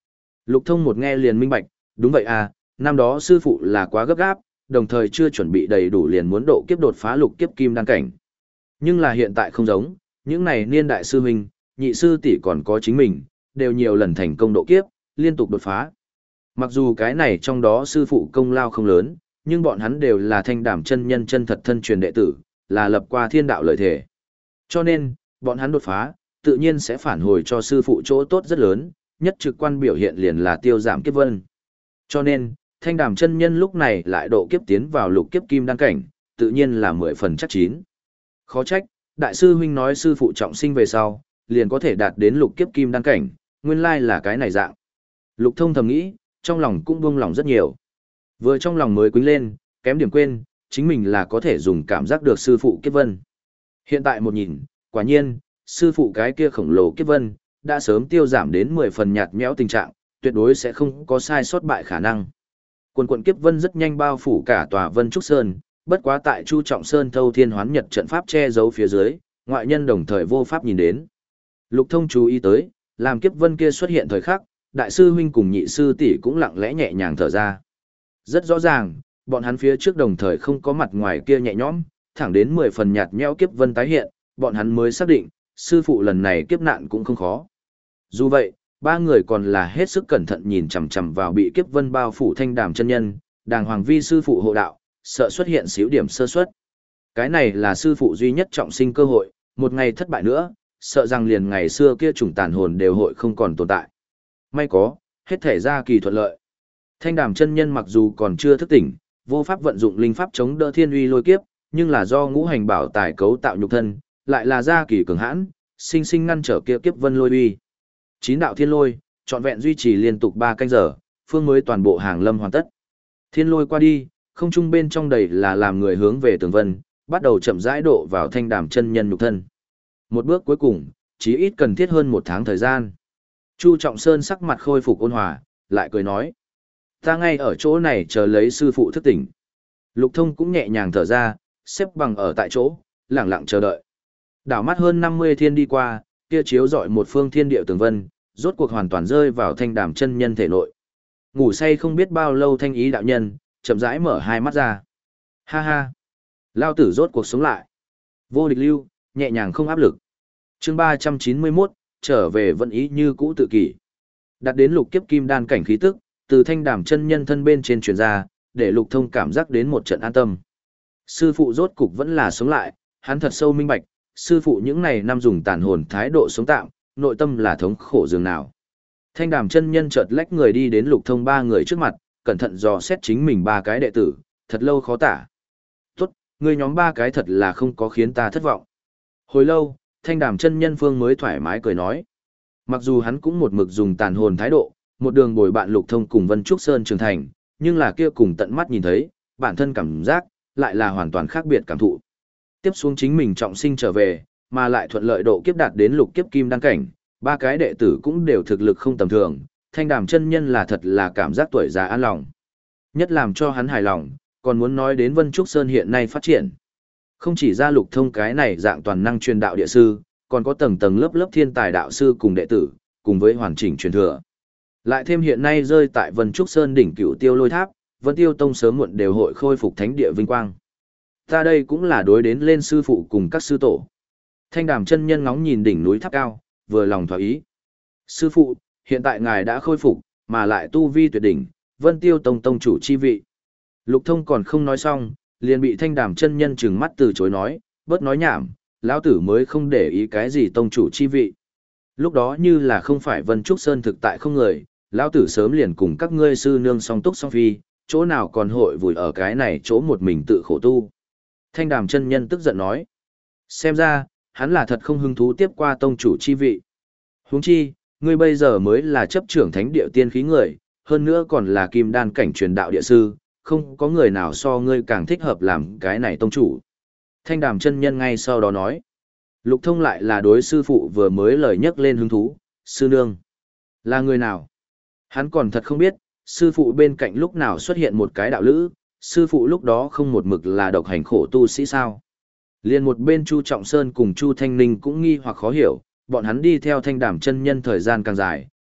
Lục Thông một nghe liền minh bạch, đúng vậy à, năm đó sư phụ là quá gấp gáp, đồng thời chưa chuẩn bị đầy đủ liền muốn độ kiếp đột phá lục kiếp kim đan cảnh. Nhưng là hiện tại không giống, những này niên đại sư huynh, nhị sư tỷ còn có chính mình, đều nhiều lần thành công độ kiếp, liên tục đột phá. Mặc dù cái này trong đó sư phụ công lao không lớn, nhưng bọn hắn đều là thanh đảm chân nhân chân thật thân truyền đệ tử, là lập qua thiên đạo lợi thể. Cho nên, bọn hắn đột phá, tự nhiên sẽ phản hồi cho sư phụ chỗ tốt rất lớn, nhất trực quan biểu hiện liền là tiêu giảm kiếp vân. Cho nên, thanh đàm chân nhân lúc này lại độ kiếp tiến vào lục kiếp kim đan cảnh, tự nhiên là mười phần chắc chín. Khó trách, đại sư huynh nói sư phụ trọng sinh về sau, liền có thể đạt đến lục kiếp kim đan cảnh, nguyên lai là cái này dạng. Lục Thông thầm nghĩ, trong lòng cũng buông lòng rất nhiều. Vừa trong lòng mới quýnh lên, kém điểm quên, chính mình là có thể dùng cảm giác được sư phụ kiếp vân. Hiện tại một nhìn, quả nhiên, sư phụ cái kia khổng lồ kiếp vân, đã sớm tiêu giảm đến mười phần nhạt nhẽo tình trạng, tuyệt đối sẽ không có sai sót bại khả năng. Quần quần kiếp vân rất nhanh bao phủ cả tòa Vân Trúc Sơn, bất quá tại Chu Trọng Sơn Thâu Thiên Hoán Nhật trận pháp che giấu phía dưới, ngoại nhân đồng thời vô pháp nhìn đến. Lục Thông chú ý tới, làm kiếp vân kia xuất hiện thời khắc, đại sư huynh cùng nhị sư tỷ cũng lặng lẽ nhẹ nhàng thở ra. Rất rõ ràng, bọn hắn phía trước đồng thời không có mặt ngoài kia nhẹ nhõm, thẳng đến mười phần nhạt nhẽo kiếp vân tái hiện, bọn hắn mới xác định, sư phụ lần này kiếp nạn cũng không khó. Dù vậy, ba người còn là hết sức cẩn thận nhìn chằm chằm vào bị kiếp vân bao phủ thanh đàm chân nhân, đàng hoàng vi sư phụ hộ đạo, sợ xuất hiện xíu điểm sơ suất. Cái này là sư phụ duy nhất trọng sinh cơ hội, một ngày thất bại nữa, sợ rằng liền ngày xưa kia trùng tàn hồn đều hội không còn tồn tại. May có, hết thể ra kỳ thuận lợi. Thanh đàm chân nhân mặc dù còn chưa thức tỉnh, vô pháp vận dụng linh pháp chống đỡ thiên uy lôi kiếp, nhưng là do ngũ hành bảo tài cấu tạo nhục thân, lại là gia kỳ cường hãn, sinh sinh ngăn trở kia kiếp vân lôi uy. Chín đạo thiên lôi, trọn vẹn duy trì liên tục ba canh giờ, phương mới toàn bộ hàng lâm hoàn tất. Thiên lôi qua đi, không trung bên trong đầy là làm người hướng về tường vân, bắt đầu chậm rãi độ vào thanh đàm chân nhân nhục thân. Một bước cuối cùng, chí ít cần thiết hơn một tháng thời gian. Chu Trọng Sơn sắc mặt khôi phục ôn hòa, lại cười nói: "Ta ngay ở chỗ này chờ lấy sư phụ thức tỉnh." Lục Thông cũng nhẹ nhàng thở ra, xếp bằng ở tại chỗ, lặng lặng chờ đợi. Đảo mắt hơn năm mươi thiên đi qua, kia chiếu rọi một phương thiên địa tường vân, rốt cuộc hoàn toàn rơi vào thanh đàm chân nhân thể nội. Ngủ say không biết bao lâu thanh ý đạo nhân, chậm rãi mở hai mắt ra. Ha ha! Lao tử rốt cuộc sống lại. Vô địch lưu, nhẹ nhàng không áp lực. Chương ba trăm chín mươi mốt, trở về vận ý như cũ tự kỷ. Đạt đến lục kiếp kim đan cảnh khí tức, từ thanh đàm chân nhân thân bên trên truyền ra, để Lục Thông cảm giác đến một trận an tâm. Sư phụ rốt cục vẫn là sống lại, hắn thật sâu minh bạch, sư phụ những này năm dùng tàn hồn thái độ sống tạm, nội tâm là thống khổ dường nào. Thanh đàm chân nhân chợt lách người đi đến Lục Thông ba người trước mặt, cẩn thận dò xét chính mình ba cái đệ tử, thật lâu khó tả. Tốt, người nhóm ba cái thật là không có khiến ta thất vọng. Hồi lâu, thanh đàm chân nhân phương mới thoải mái cười nói. Mặc dù hắn cũng một mực dùng tàn hồn thái độ, một đường bồi bạn Lục Thông cùng Vân Trúc Sơn trưởng thành, nhưng là kia cùng tận mắt nhìn thấy, bản thân cảm giác, lại là hoàn toàn khác biệt cảm thụ. Tiếp xuống chính mình trọng sinh trở về, mà lại thuận lợi độ kiếp đạt đến lục kiếp kim đăng cảnh, ba cái đệ tử cũng đều thực lực không tầm thường, thanh đàm chân nhân là thật là cảm giác tuổi già an lòng. Nhất làm cho hắn hài lòng, còn muốn nói đến Vân Trúc Sơn hiện nay phát triển. Không chỉ ra Lục Thông cái này dạng toàn năng truyền đạo địa sư, còn có tầng tầng lớp lớp thiên tài đạo sư cùng đệ tử, cùng với hoàn chỉnh truyền thừa. Lại thêm hiện nay rơi tại Vân Trúc Sơn đỉnh Cửu Tiêu Lôi Tháp, Vân Tiêu Tông sớm muộn đều hội khôi phục thánh địa vinh quang. Ta đây cũng là đối đến lên sư phụ cùng các sư tổ. Thanh đàm chân nhân ngóng nhìn đỉnh núi tháp cao, vừa lòng thỏa ý. Sư phụ, hiện tại ngài đã khôi phục, mà lại tu vi tuyệt đỉnh, Vân Tiêu Tông tông chủ chi vị. Lục Thông còn không nói xong, liền bị thanh đàm chân nhân trừng mắt từ chối nói, bớt nói nhảm, lão tử mới không để ý cái gì tông chủ chi vị. Lúc đó như là không phải Vân Trúc Sơn thực tại không người, lão tử sớm liền cùng các ngươi sư nương song túc song phi, chỗ nào còn hội vùi ở cái này chỗ một mình tự khổ tu. Thanh đàm chân nhân tức giận nói, xem ra, hắn là thật không hứng thú tiếp qua tông chủ chi vị. Huống chi, ngươi bây giờ mới là chấp trưởng thánh địa tiên khí người, hơn nữa còn là kim đan cảnh truyền đạo địa sư, không có người nào so ngươi càng thích hợp làm cái này tông chủ. Thanh đàm chân nhân ngay sau đó nói, Lục Thông lại là đối sư phụ vừa mới lời nhắc lên hứng thú, sư nương. Là người nào? Hắn còn thật không biết, sư phụ bên cạnh lúc nào xuất hiện một cái đạo lữ, sư phụ lúc đó không một mực là độc hành khổ tu sĩ sao. Liền một bên Chu Trọng Sơn cùng Chu Thanh Ninh cũng nghi hoặc khó hiểu, bọn hắn đi theo thanh đàm chân nhân thời gian càng dài,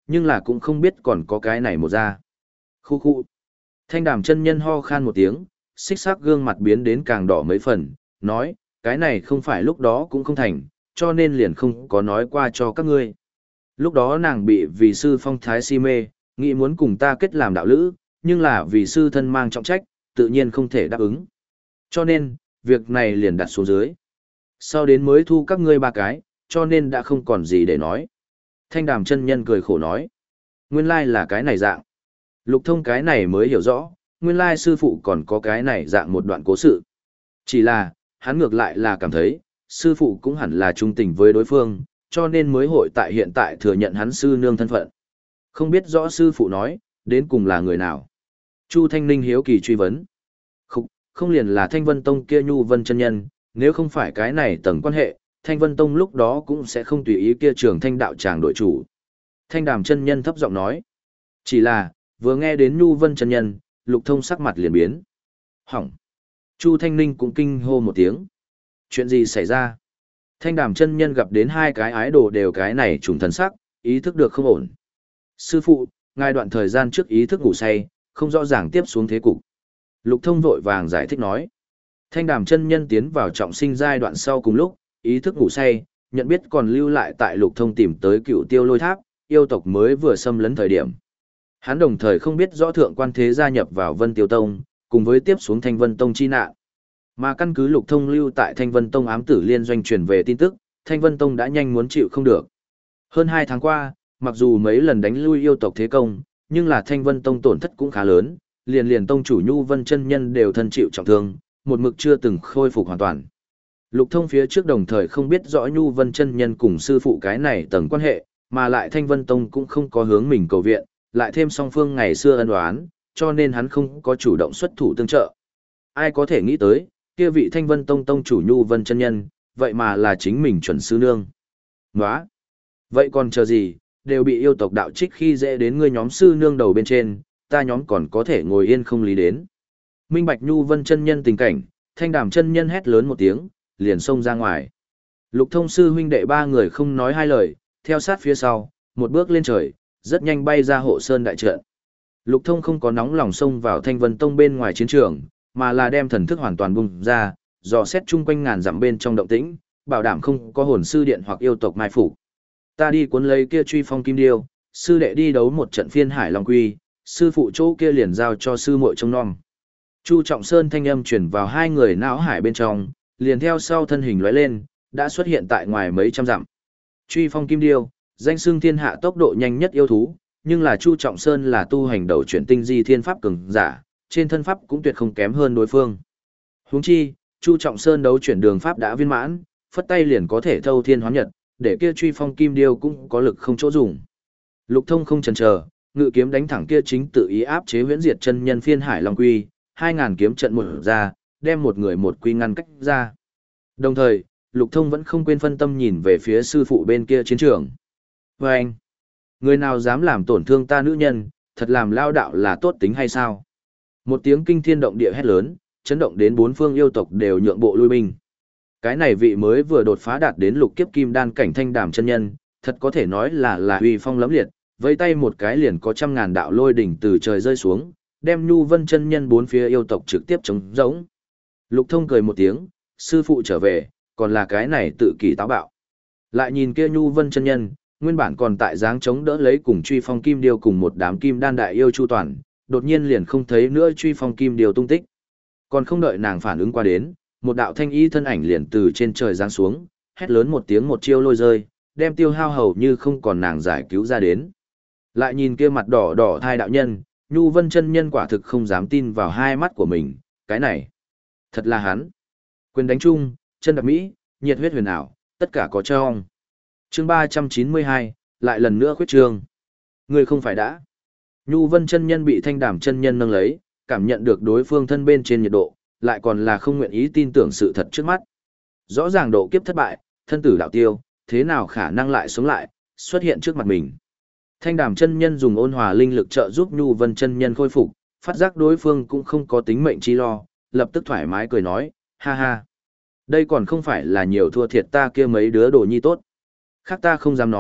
nhưng là cũng không biết còn có cái này một ra. Khu khu. Thanh đàm chân nhân ho khan một tiếng, xích xác gương mặt biến đến càng đỏ mấy phần, nói, cái này không phải lúc đó cũng không thành, cho nên liền không có nói qua cho các ngươi. Lúc đó nàng bị vì sư phong thái si mê, nghĩ muốn cùng ta kết làm đạo lữ, nhưng là vì sư thân mang trọng trách, tự nhiên không thể đáp ứng. Cho nên, việc này liền đặt xuống dưới. Sau đến mới thu các ngươi ba cái, cho nên đã không còn gì để nói. Thanh đàm chân nhân cười khổ nói. Nguyên lai là cái này dạng. Lục thông cái này mới hiểu rõ, nguyên lai sư phụ còn có cái này dạng một đoạn cố sự. Chỉ là, hắn ngược lại là cảm thấy, sư phụ cũng hẳn là trung tình với đối phương, cho nên mới hội tại hiện tại thừa nhận hắn sư nương thân phận. Không biết rõ sư phụ nói, đến cùng là người nào. Chu Thanh Ninh hiếu kỳ truy vấn. Không, không liền là Thanh Vân Tông kia Nhu Vân chân nhân, nếu không phải cái này tầng quan hệ, Thanh Vân Tông lúc đó cũng sẽ không tùy ý kia trường thanh đạo tràng đội chủ. Thanh đàm chân nhân thấp giọng nói. Chỉ là, vừa nghe đến Nhu Vân chân nhân, Lục Thông sắc mặt liền biến. Hỏng. Chu Thanh Ninh cũng kinh hô một tiếng. Chuyện gì xảy ra? Thanh đàm chân nhân gặp đến hai cái ái đồ đều cái này trùng thần sắc, ý thức được không ổn. Sư phụ, ngài đoạn thời gian trước ý thức ngủ say, không rõ ràng tiếp xuống thế cục. Lục Thông vội vàng giải thích nói. Thanh đàm chân nhân tiến vào trọng sinh giai đoạn sau cùng lúc, ý thức ngủ say, nhận biết còn lưu lại tại Lục Thông tìm tới cựu tiêu lôi tháp, yêu tộc mới vừa xâm lấn thời điểm. Hắn đồng thời không biết rõ thượng quan thế gia nhập vào Vân Tiêu Tông, cùng với tiếp xuống Thanh Vân Tông chi nạn. Mà căn cứ Lục Thông lưu tại Thanh Vân Tông ám tử liên doanh truyền về tin tức, Thanh Vân Tông đã nhanh muốn chịu không được. Hơn hai tháng qua, mặc dù mấy lần đánh lui yêu tộc thế công, nhưng là Thanh Vân Tông tổn thất cũng khá lớn, liền liền tông chủ Nhu Vân chân nhân đều thân chịu trọng thương, một mực chưa từng khôi phục hoàn toàn. Lục Thông phía trước đồng thời không biết rõ Nhu Vân chân nhân cùng sư phụ cái này tầng quan hệ, mà lại Thanh Vân Tông cũng không có hướng mình cầu viện, lại thêm song phương ngày xưa ân oán, cho nên hắn không có chủ động xuất thủ tương trợ. Ai có thể nghĩ tới, kia vị Thanh Vân Tông tông chủ Nhu Vân chân nhân, vậy mà là chính mình chuẩn sư nương. Nóa! Vậy còn chờ gì, đều bị yêu tộc đạo trích khi dễ đến ngươi nhóm sư nương đầu bên trên, ta nhóm còn có thể ngồi yên không lý đến. Minh bạch Nhu Vân chân nhân tình cảnh, Thanh đàm chân nhân hét lớn một tiếng, liền xông ra ngoài. Lục Thông sư huynh đệ ba người không nói hai lời, theo sát phía sau, một bước lên trời, rất nhanh bay ra hộ sơn đại trận. Lục Thông không có nóng lòng xông vào Thanh Vân Tông bên ngoài chiến trường, mà là đem thần thức hoàn toàn bùng ra, dò xét chung quanh ngàn dặm bên trong động tĩnh, bảo đảm không có hồn sư điện hoặc yêu tộc mai phục. Ta đi cuốn lấy kia truy phong kim điêu, sư đệ đi đấu một trận phiên hải long quy, sư phụ chỗ kia liền giao cho sư muội trông nom. Chu Trọng Sơn thanh âm truyền vào hai người não hải bên trong, liền theo sau thân hình lóe lên, đã xuất hiện tại ngoài mấy trăm dặm. Truy phong kim điêu, danh xưng thiên hạ tốc độ nhanh nhất yêu thú, nhưng là Chu Trọng Sơn là tu hành đầu chuyển tinh di thiên pháp cường giả, trên thân pháp cũng tuyệt không kém hơn đối phương. Huống chi, Chu Trọng Sơn đấu chuyển đường pháp đã viên mãn, phất tay liền có thể thâu thiên hóa nhật, để kia truy phong kim điêu cũng có lực không chỗ dùng. Lục Thông không chần chờ, ngự kiếm đánh thẳng kia chính tự ý áp chế huyễn diệt chân nhân phiên hải long quy, hai ngàn kiếm trận một ra, đem một người một quy ngăn cách ra. Đồng thời, Lục Thông vẫn không quên phân tâm nhìn về phía sư phụ bên kia chiến trường. Và anh, người nào dám làm tổn thương ta nữ nhân, thật làm lao đạo là tốt tính hay sao? Một tiếng kinh thiên động địa hét lớn, chấn động đến bốn phương yêu tộc đều nhượng bộ lui binh. Cái này vị mới vừa đột phá đạt đến lục kiếp kim đan cảnh thanh đàm chân nhân, thật có thể nói là là uy phong lẫm liệt, vẫy tay một cái liền có trăm ngàn đạo lôi đỉnh từ trời rơi xuống, đem Nhu Vân chân nhân bốn phía yêu tộc trực tiếp chống rỗng. Lục Thông cười một tiếng, sư phụ trở về, còn là cái này tự kỷ táo bạo. Lại nhìn kia Nhu Vân chân nhân, nguyên bản còn tại dáng chống đỡ lấy cùng truy phong kim điêu cùng một đám kim đan đại yêu chu toàn, đột nhiên liền không thấy nữa truy phong kim điêu tung tích. Còn không đợi nàng phản ứng qua đến, một đạo thanh y thân ảnh liền từ trên trời giáng xuống, hét lớn một tiếng một chiêu lôi rơi, đem tiêu hao hầu như không còn nàng giải cứu ra đến. Lại nhìn kia mặt đỏ đỏ thai đạo nhân, Nhu Vân chân nhân quả thực không dám tin vào hai mắt của mình, cái này, thật là hắn. Quyền đánh chung, chân đạp mỹ, nhiệt huyết huyền ảo, tất cả có trong. Chương ba trăm chín mươi hai, lại lần nữa khuyết trương. Người không phải đã. Nhu Vân chân nhân bị thanh đàm chân nhân nâng lấy, cảm nhận được đối phương thân bên trên nhiệt độ, lại còn là không nguyện ý tin tưởng sự thật trước mắt. Rõ ràng độ kiếp thất bại, thân tử đạo tiêu, thế nào khả năng lại sống lại, xuất hiện trước mặt mình. Thanh đàm chân nhân dùng ôn hòa linh lực trợ giúp Nhu Vân chân nhân khôi phục, phát giác đối phương cũng không có tính mệnh chi lo, lập tức thoải mái cười nói, ha ha. Đây còn không phải là nhiều thua thiệt ta kia mấy đứa đồ nhi tốt. Khác ta không dám nói,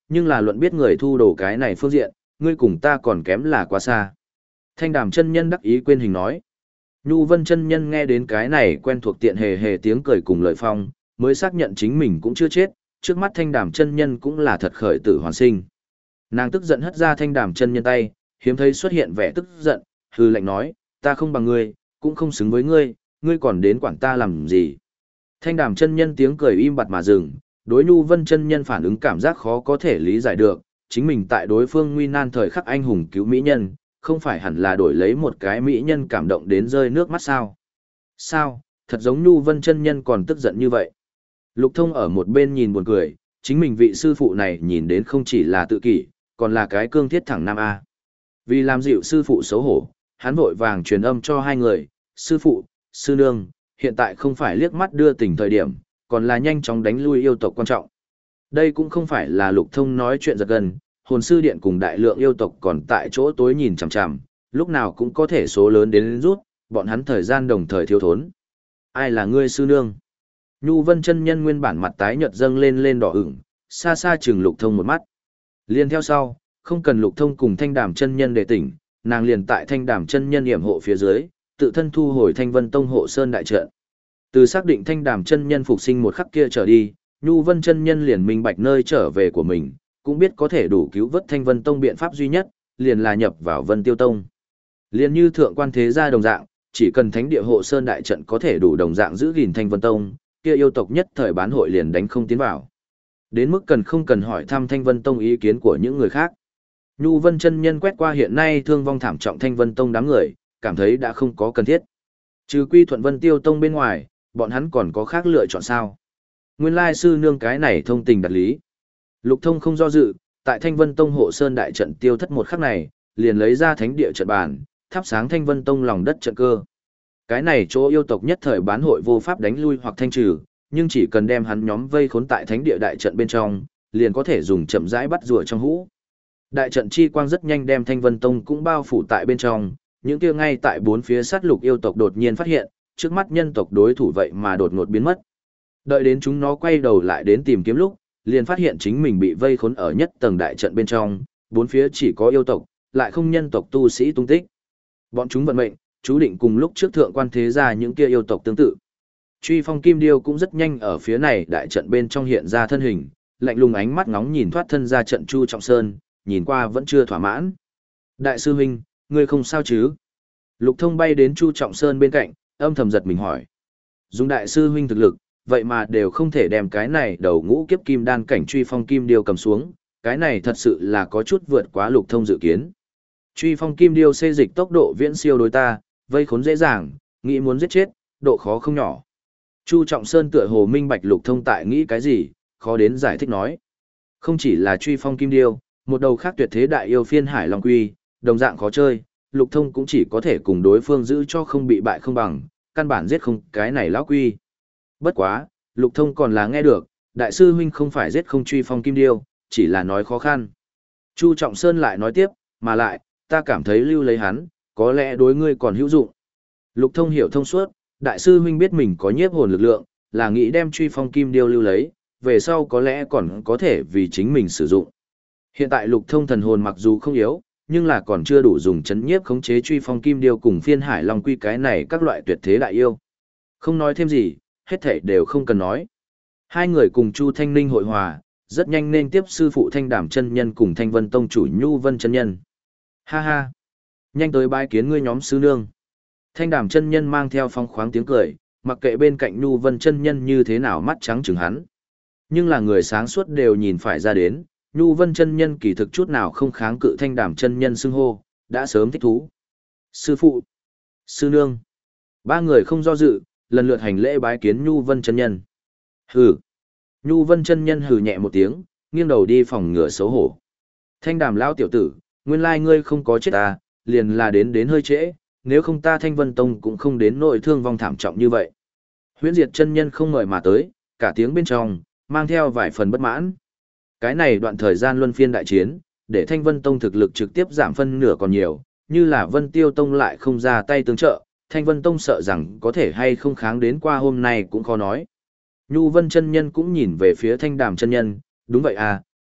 Nhưng là luận biết người thu đồ cái này phương diện, ngươi cùng ta còn kém là quá xa. Thanh Đàm chân nhân đắc ý quên hình nói. Nhu Vân chân nhân nghe đến cái này quen thuộc tiện hề hề tiếng cười cùng lợi phong, mới xác nhận chính mình cũng chưa chết, trước mắt Thanh Đàm chân nhân cũng là thật khởi tử hoàn sinh. Nàng tức giận hất ra Thanh Đàm chân nhân tay, hiếm thấy xuất hiện vẻ tức giận, hư lệnh nói, ta không bằng ngươi, cũng không xứng với ngươi, ngươi còn đến quản ta làm gì. Thanh Đàm chân nhân tiếng cười im bặt mà dừng, đối Nhu Vân chân nhân phản ứng cảm giác khó có thể lý giải được, chính mình tại đối phương nguy nan thời khắc anh hùng cứu mỹ nhân, không phải hẳn là đổi lấy một cái mỹ nhân cảm động đến rơi nước mắt sao? Sao, thật giống Nhu Vân chân nhân còn tức giận như vậy. Lục Thông ở một bên nhìn buồn cười, chính mình vị sư phụ này nhìn đến không chỉ là tự kỷ, còn là cái cương thiết thẳng nam A. Vì làm dịu sư phụ xấu hổ, hắn vội vàng truyền âm cho hai người, sư phụ, sư nương, hiện tại không phải liếc mắt đưa tình thời điểm, còn là nhanh chóng đánh lui yêu tộc quan trọng. Đây cũng không phải là Lục Thông nói chuyện giật gần, hồn sư điện cùng đại lượng yêu tộc còn tại chỗ tối nhìn chằm chằm, lúc nào cũng có thể số lớn đến rút, bọn hắn thời gian đồng thời thiếu thốn. Ai là ngươi sư nương? Nhu Vân chân nhân nguyên bản mặt tái nhợt dâng lên lên đỏ ửng, xa xa chừng Lục Thông một mắt. Liên theo sau, không cần Lục Thông cùng Thanh Đàm chân nhân để tỉnh, nàng liền tại Thanh Đàm chân nhân yểm hộ phía dưới, tự thân thu hồi Thanh Vân Tông hộ sơn đại trận. Từ xác định Thanh Đàm chân nhân phục sinh một khắc kia trở đi, Nhu Vân chân nhân liền minh bạch nơi trở về của mình, cũng biết có thể đủ cứu vớt Thanh Vân Tông biện pháp duy nhất, liền là nhập vào Vân Tiêu Tông. Liền như thượng quan thế gia đồng dạng, chỉ cần thánh địa hộ sơn đại trận có thể đủ đồng dạng giữ gìn Thanh Vân Tông, kia yêu tộc nhất thời bán hội liền đánh không tiến vào. Đến mức cần không cần hỏi thăm Thanh Vân Tông ý kiến của những người khác. Nhu Vân chân nhân quét qua hiện nay thương vong thảm trọng Thanh Vân Tông đám người, cảm thấy đã không có cần thiết. Trừ quy thuận Vân Tiêu Tông bên ngoài, bọn hắn còn có khác lựa chọn sao? Nguyên lai sư nương cái này thông tình đặt lý. Lục Thông không do dự, tại Thanh Vân Tông hộ sơn đại trận tiêu thất một khắc này, liền lấy ra thánh địa trận bàn, thắp sáng Thanh Vân Tông lòng đất trận cơ. Cái này chỗ yêu tộc nhất thời bán hội vô pháp đánh lui hoặc thanh trừ, nhưng chỉ cần đem hắn nhóm vây khốn tại thánh địa đại trận bên trong, liền có thể dùng chậm rãi bắt rùa trong hũ. Đại trận chi quang rất nhanh đem Thanh Vân Tông cũng bao phủ tại bên trong, những kia ngay tại bốn phía sát lục yêu tộc đột nhiên phát hiện, trước mắt nhân tộc đối thủ vậy mà đột ngột biến mất. Đợi đến chúng nó quay đầu lại đến tìm kiếm lúc, liền phát hiện chính mình bị vây khốn ở nhất tầng đại trận bên trong, bốn phía chỉ có yêu tộc, lại không nhân tộc tu sĩ tung tích. Bọn chúng vận mệnh, chú định cùng lúc trước thượng quan thế gia những kia yêu tộc tương tự. Truy Phong Kim Điêu cũng rất nhanh ở phía này đại trận bên trong hiện ra thân hình, lạnh lùng ánh mắt ngóng nhìn thoát thân ra trận Chu Trọng Sơn, nhìn qua vẫn chưa thỏa mãn. Đại sư huynh, ngươi không sao chứ? Lục Thông bay đến Chu Trọng Sơn bên cạnh, âm thầm giật mình hỏi. Dùng đại sư huynh thực lực, vậy mà đều không thể đem cái này đầu ngũ kiếp kim đan cảnh Truy Phong Kim Điêu cầm xuống, cái này thật sự là có chút vượt quá Lục Thông dự kiến. Truy Phong Kim Điêu xê dịch tốc độ viễn siêu đối ta, vây khốn dễ dàng, nghĩ muốn giết chết, độ khó không nhỏ. Chu Trọng Sơn tựa hồ minh bạch Lục Thông tại nghĩ cái gì, khó đến giải thích nói. Không chỉ là Truy Phong Kim Điêu, một đầu khác tuyệt thế đại yêu phiên Hải Long Quy, đồng dạng khó chơi, Lục Thông cũng chỉ có thể cùng đối phương giữ cho không bị bại không bằng, căn bản giết không cái này lão quy. Bất quá, Lục Thông còn là nghe được, đại sư huynh không phải giết không Truy Phong Kim Điêu, chỉ là nói khó khăn. Chu Trọng Sơn lại nói tiếp, mà lại, ta cảm thấy lưu lấy hắn, có lẽ đối ngươi còn hữu dụng. Lục Thông hiểu thông suốt, đại sư huynh biết mình có nhiếp hồn lực lượng, là nghĩ đem Truy Phong Kim Điêu lưu lấy, về sau có lẽ còn có thể vì chính mình sử dụng. Hiện tại Lục Thông thần hồn mặc dù không yếu, nhưng là còn chưa đủ dùng chấn nhiếp khống chế Truy Phong Kim Điêu cùng phiên Hải Long Quy cái này các loại tuyệt thế đại yêu. Không nói thêm gì, hết thảy đều không cần nói. Hai người cùng Chu Thanh Ninh hội hòa, rất nhanh nên tiếp sư phụ Thanh Đàm chân nhân cùng Thanh Vân Tông chủ Nhu Vân chân nhân. Ha ha, nhanh tới bái kiến ngươi nhóm sư nương. Thanh Đàm chân nhân mang theo phong khoáng tiếng cười, mặc kệ bên cạnh Nhu Vân chân nhân như thế nào mắt trắng trừng hắn. Nhưng là người sáng suốt đều nhìn phải ra đến, Nhu Vân chân nhân kỳ thực chút nào không kháng cự Thanh Đàm chân nhân xưng hô, đã sớm thích thú. Sư phụ, sư nương, ba người không do dự, lần lượt hành lễ bái kiến Nhu Vân chân nhân. Hừ. Nhu Vân chân nhân hừ nhẹ một tiếng, nghiêng đầu đi phòng ngừa xấu hổ. Thanh Đàm lão tiểu tử, nguyên lai ngươi không có chết ta, liền là đến đến hơi trễ, nếu không ta Thanh Vân Tông cũng không đến nội thương vong thảm trọng như vậy. Huyễn Diệt chân nhân không mời mà tới, cả tiếng bên trong, mang theo vài phần bất mãn. Cái này đoạn thời gian luân phiên đại chiến, để Thanh Vân Tông thực lực trực tiếp giảm phân nửa còn nhiều, như là Vân Tiêu Tông lại không ra tay tương trợ, Thanh Vân Tông sợ rằng có thể hay không kháng đến qua hôm nay cũng khó nói. Nhu Vân chân nhân cũng nhìn về phía Thanh Đàm chân nhân, đúng vậy à,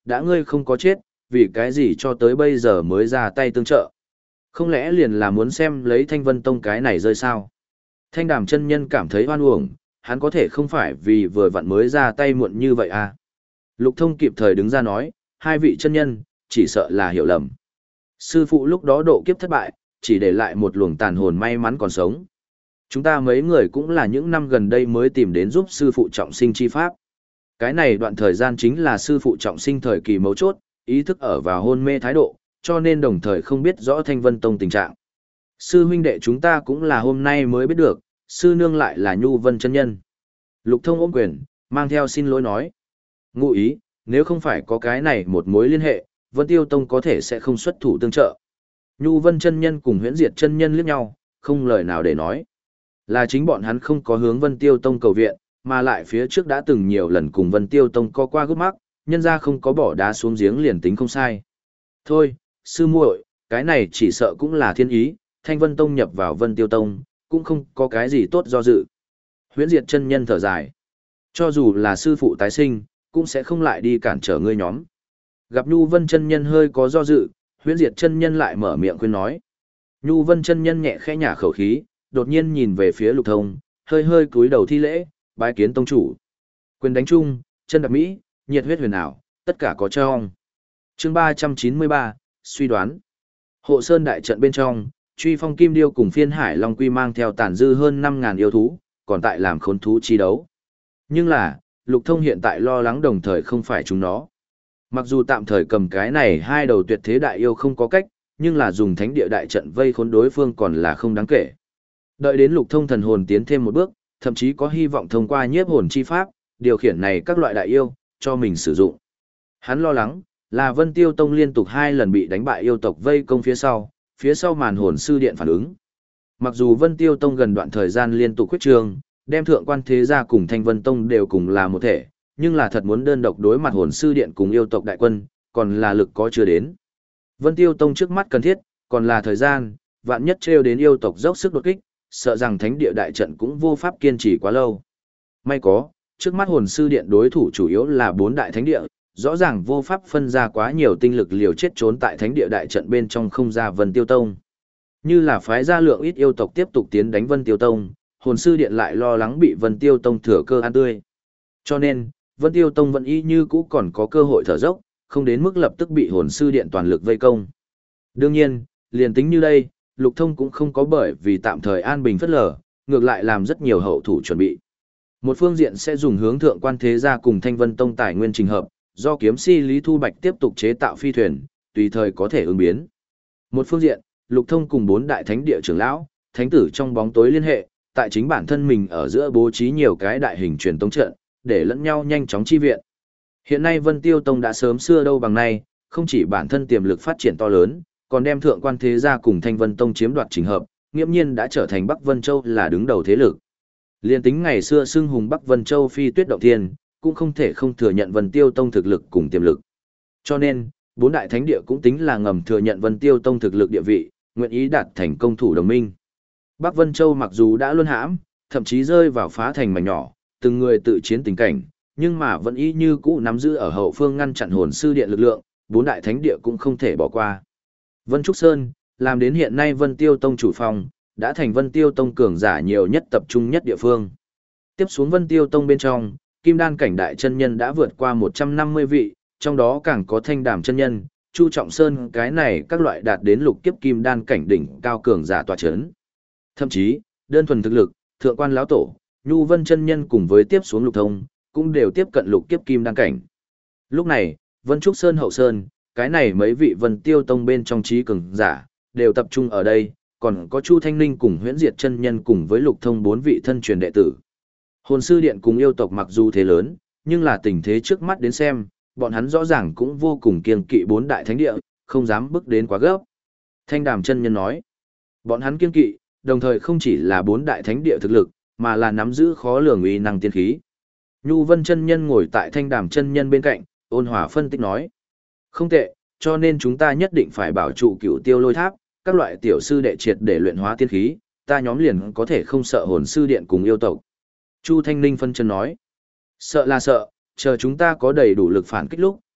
đã ngươi không có chết, vì cái gì cho tới bây giờ mới ra tay tương trợ. Không lẽ liền là muốn xem lấy Thanh Vân Tông cái này rơi sao? Thanh Đàm chân nhân cảm thấy oan uổng, hắn có thể không phải vì vừa vặn mới ra tay muộn như vậy à? Lục Thông kịp thời đứng ra nói, hai vị chân nhân, chỉ sợ là hiểu lầm. Sư phụ lúc đó độ kiếp thất bại, chỉ để lại một luồng tàn hồn may mắn còn sống. Chúng ta mấy người cũng là những năm gần đây mới tìm đến giúp sư phụ trọng sinh chi pháp. Cái này đoạn thời gian chính là sư phụ trọng sinh thời kỳ mấu chốt, ý thức ở vào hôn mê thái độ, cho nên đồng thời không biết rõ Thanh Vân Tông tình trạng. Sư huynh đệ chúng ta cũng là hôm nay mới biết được, sư nương lại là Nhu Vân chân nhân. Lục Thông ôm quyền, mang theo xin lỗi nói. Ngụ ý, nếu không phải có cái này một mối liên hệ, Vân Tiêu Tông có thể sẽ không xuất thủ tương trợ. Nhu Vân chân nhân cùng Huyễn Diệt chân nhân liếc nhau, không lời nào để nói. Là chính bọn hắn không có hướng Vân Tiêu Tông cầu viện, mà lại phía trước đã từng nhiều lần cùng Vân Tiêu Tông có qua gút mắc, nhân ra không có bỏ đá xuống giếng liền tính không sai. Thôi, sư muội, cái này chỉ sợ cũng là thiên ý, Thanh Vân Tông nhập vào Vân Tiêu Tông, cũng không có cái gì tốt do dự. Huyễn Diệt chân nhân thở dài. Cho dù là sư phụ tái sinh, cũng sẽ không lại đi cản trở ngươi nhóm. Gặp Nhu Vân chân nhân hơi có do dự, Huyễn Diệt chân nhân lại mở miệng khuyên nói. Nhu Vân chân nhân nhẹ khẽ nhả khẩu khí, đột nhiên nhìn về phía Lục Thông, hơi hơi cúi đầu thi lễ, bái kiến tông chủ. Quyền đánh chung, chân đạp mỹ, nhiệt huyết huyền ảo, tất cả có trong. Chương ba trăm chín mươi ba, suy đoán. Hộ Sơn đại trận bên trong, Truy Phong Kim Điêu cùng Phiên Hải Long Quy mang theo tàn dư hơn năm ngàn yêu thú, còn tại làm khốn thú chi đấu. Nhưng là, Lục Thông hiện tại lo lắng đồng thời không phải chúng nó. Mặc dù tạm thời cầm cái này hai đầu tuyệt thế đại yêu không có cách, nhưng là dùng thánh địa đại trận vây khốn đối phương còn là không đáng kể. Đợi đến Lục Thông thần hồn tiến thêm một bước, thậm chí có hy vọng thông qua nhiếp hồn chi pháp, điều khiển này các loại đại yêu, cho mình sử dụng. Hắn lo lắng, là Vân Tiêu Tông liên tục hai lần bị đánh bại yêu tộc vây công phía sau, phía sau màn hồn sư điện phản ứng. Mặc dù Vân Tiêu Tông gần đoạn thời gian liên tục khuyết trường, đem thượng quan thế gia cùng Thanh Vân Tông đều cùng là một thể, nhưng là thật muốn đơn độc đối mặt hồn sư điện cùng yêu tộc đại quân, còn là lực có chưa đến. Vân Tiêu Tông trước mắt cần thiết, còn là thời gian, vạn nhất trêu đến yêu tộc dốc sức đột kích, sợ rằng thánh địa đại trận cũng vô pháp kiên trì quá lâu. May có, trước mắt hồn sư điện đối thủ chủ yếu là bốn đại thánh địa, rõ ràng vô pháp phân ra quá nhiều tinh lực liều chết trốn tại thánh địa đại trận bên trong không ra Vân Tiêu Tông. Như là phái gia lượng ít yêu tộc tiếp tục tiến đánh Vân Tiêu Tông, hồn sư điện lại lo lắng bị Vân Tiêu Tông thừa cơ ăn tươi. Cho nên, Vân Tiêu Tông vẫn y như cũ còn có cơ hội thở dốc, không đến mức lập tức bị hồn sư điện toàn lực vây công. Đương nhiên, liền tính như đây, Lục Thông cũng không có bởi vì tạm thời an bình phất lờ, ngược lại làm rất nhiều hậu thủ chuẩn bị. Một phương diện sẽ dùng hướng thượng quan thế gia cùng Thanh Vân Tông tài nguyên trình hợp, do kiếm si Lý Thu Bạch tiếp tục chế tạo phi thuyền, tùy thời có thể ứng biến. Một phương diện, Lục Thông cùng bốn đại thánh địa trưởng lão, thánh tử trong bóng tối liên hệ, tại chính bản thân mình ở giữa bố trí nhiều cái đại hình truyền tống trận, để lẫn nhau nhanh chóng chi viện. Hiện nay Vân Tiêu Tông đã sớm xưa đâu bằng nay, không chỉ bản thân tiềm lực phát triển to lớn, còn đem thượng quan thế gia cùng Thanh Vân Tông chiếm đoạt trình hợp, nghiễm nhiên đã trở thành Bắc Vân Châu là đứng đầu thế lực. Liên tính ngày xưa xưng hùng Bắc Vân Châu phi tuyết động thiên, cũng không thể không thừa nhận Vân Tiêu Tông thực lực cùng tiềm lực. Cho nên, bốn đại thánh địa cũng tính là ngầm thừa nhận Vân Tiêu Tông thực lực địa vị, nguyện ý đạt thành công thủ đồng minh. Bắc Vân Châu mặc dù đã luân hãm, thậm chí rơi vào phá thành mảnh nhỏ, từng người tự chiến tình cảnh, nhưng mà vẫn ý như cũ nắm giữ ở hậu phương ngăn chặn hồn sư điện lực lượng, bốn đại thánh địa cũng không thể bỏ qua. Vân Trúc Sơn, làm đến hiện nay Vân Tiêu Tông chủ phòng, đã thành Vân Tiêu Tông cường giả nhiều nhất tập trung nhất địa phương. Tiếp xuống Vân Tiêu Tông bên trong, Kim Đan cảnh đại chân nhân đã vượt qua một trăm năm mươi vị, trong đó càng có Thanh Đàm chân nhân, Chu Trọng Sơn, cái này các loại đạt đến lục kiếp Kim Đan cảnh đỉnh cao cường giả tọa chấn. Thậm chí, đơn thuần thực lực, thượng quan lão tổ, Nhu Vân chân nhân cùng với tiếp xuống Lục Thông, cũng đều tiếp cận lục kiếp Kim Đan cảnh. Lúc này, Vân Trúc Sơn hậu sơn, cái này mấy vị Vân Tiêu Tông bên trong trí cường giả, đều tập trung ở đây, còn có Chu Thanh Ninh cùng Huyễn Diệt chân nhân cùng với Lục Thông bốn vị thân truyền đệ tử. Hồn sư điện cùng yêu tộc mặc dù thế lớn, nhưng là tình thế trước mắt đến xem, bọn hắn rõ ràng cũng vô cùng kiêng kỵ bốn đại thánh địa, không dám bước đến quá gấp. Thanh Đàm chân nhân nói, bọn hắn kiêng kỵ, đồng thời không chỉ là bốn đại thánh địa thực lực, mà là nắm giữ khó lường uy năng tiên khí. Nhu Vân chân nhân ngồi tại Thanh Đàm chân nhân bên cạnh, ôn hòa phân tích nói, không tệ, cho nên chúng ta nhất định phải bảo trụ Cửu Tiêu Lôi Tháp, các loại tiểu sư đệ triệt để luyện hóa tiên khí, ta nhóm liền có thể không sợ hồn sư điện cùng yêu tộc. Chu Thanh Ninh phân chân nói, sợ là sợ, chờ chúng ta có đầy đủ lực phản kích lúc,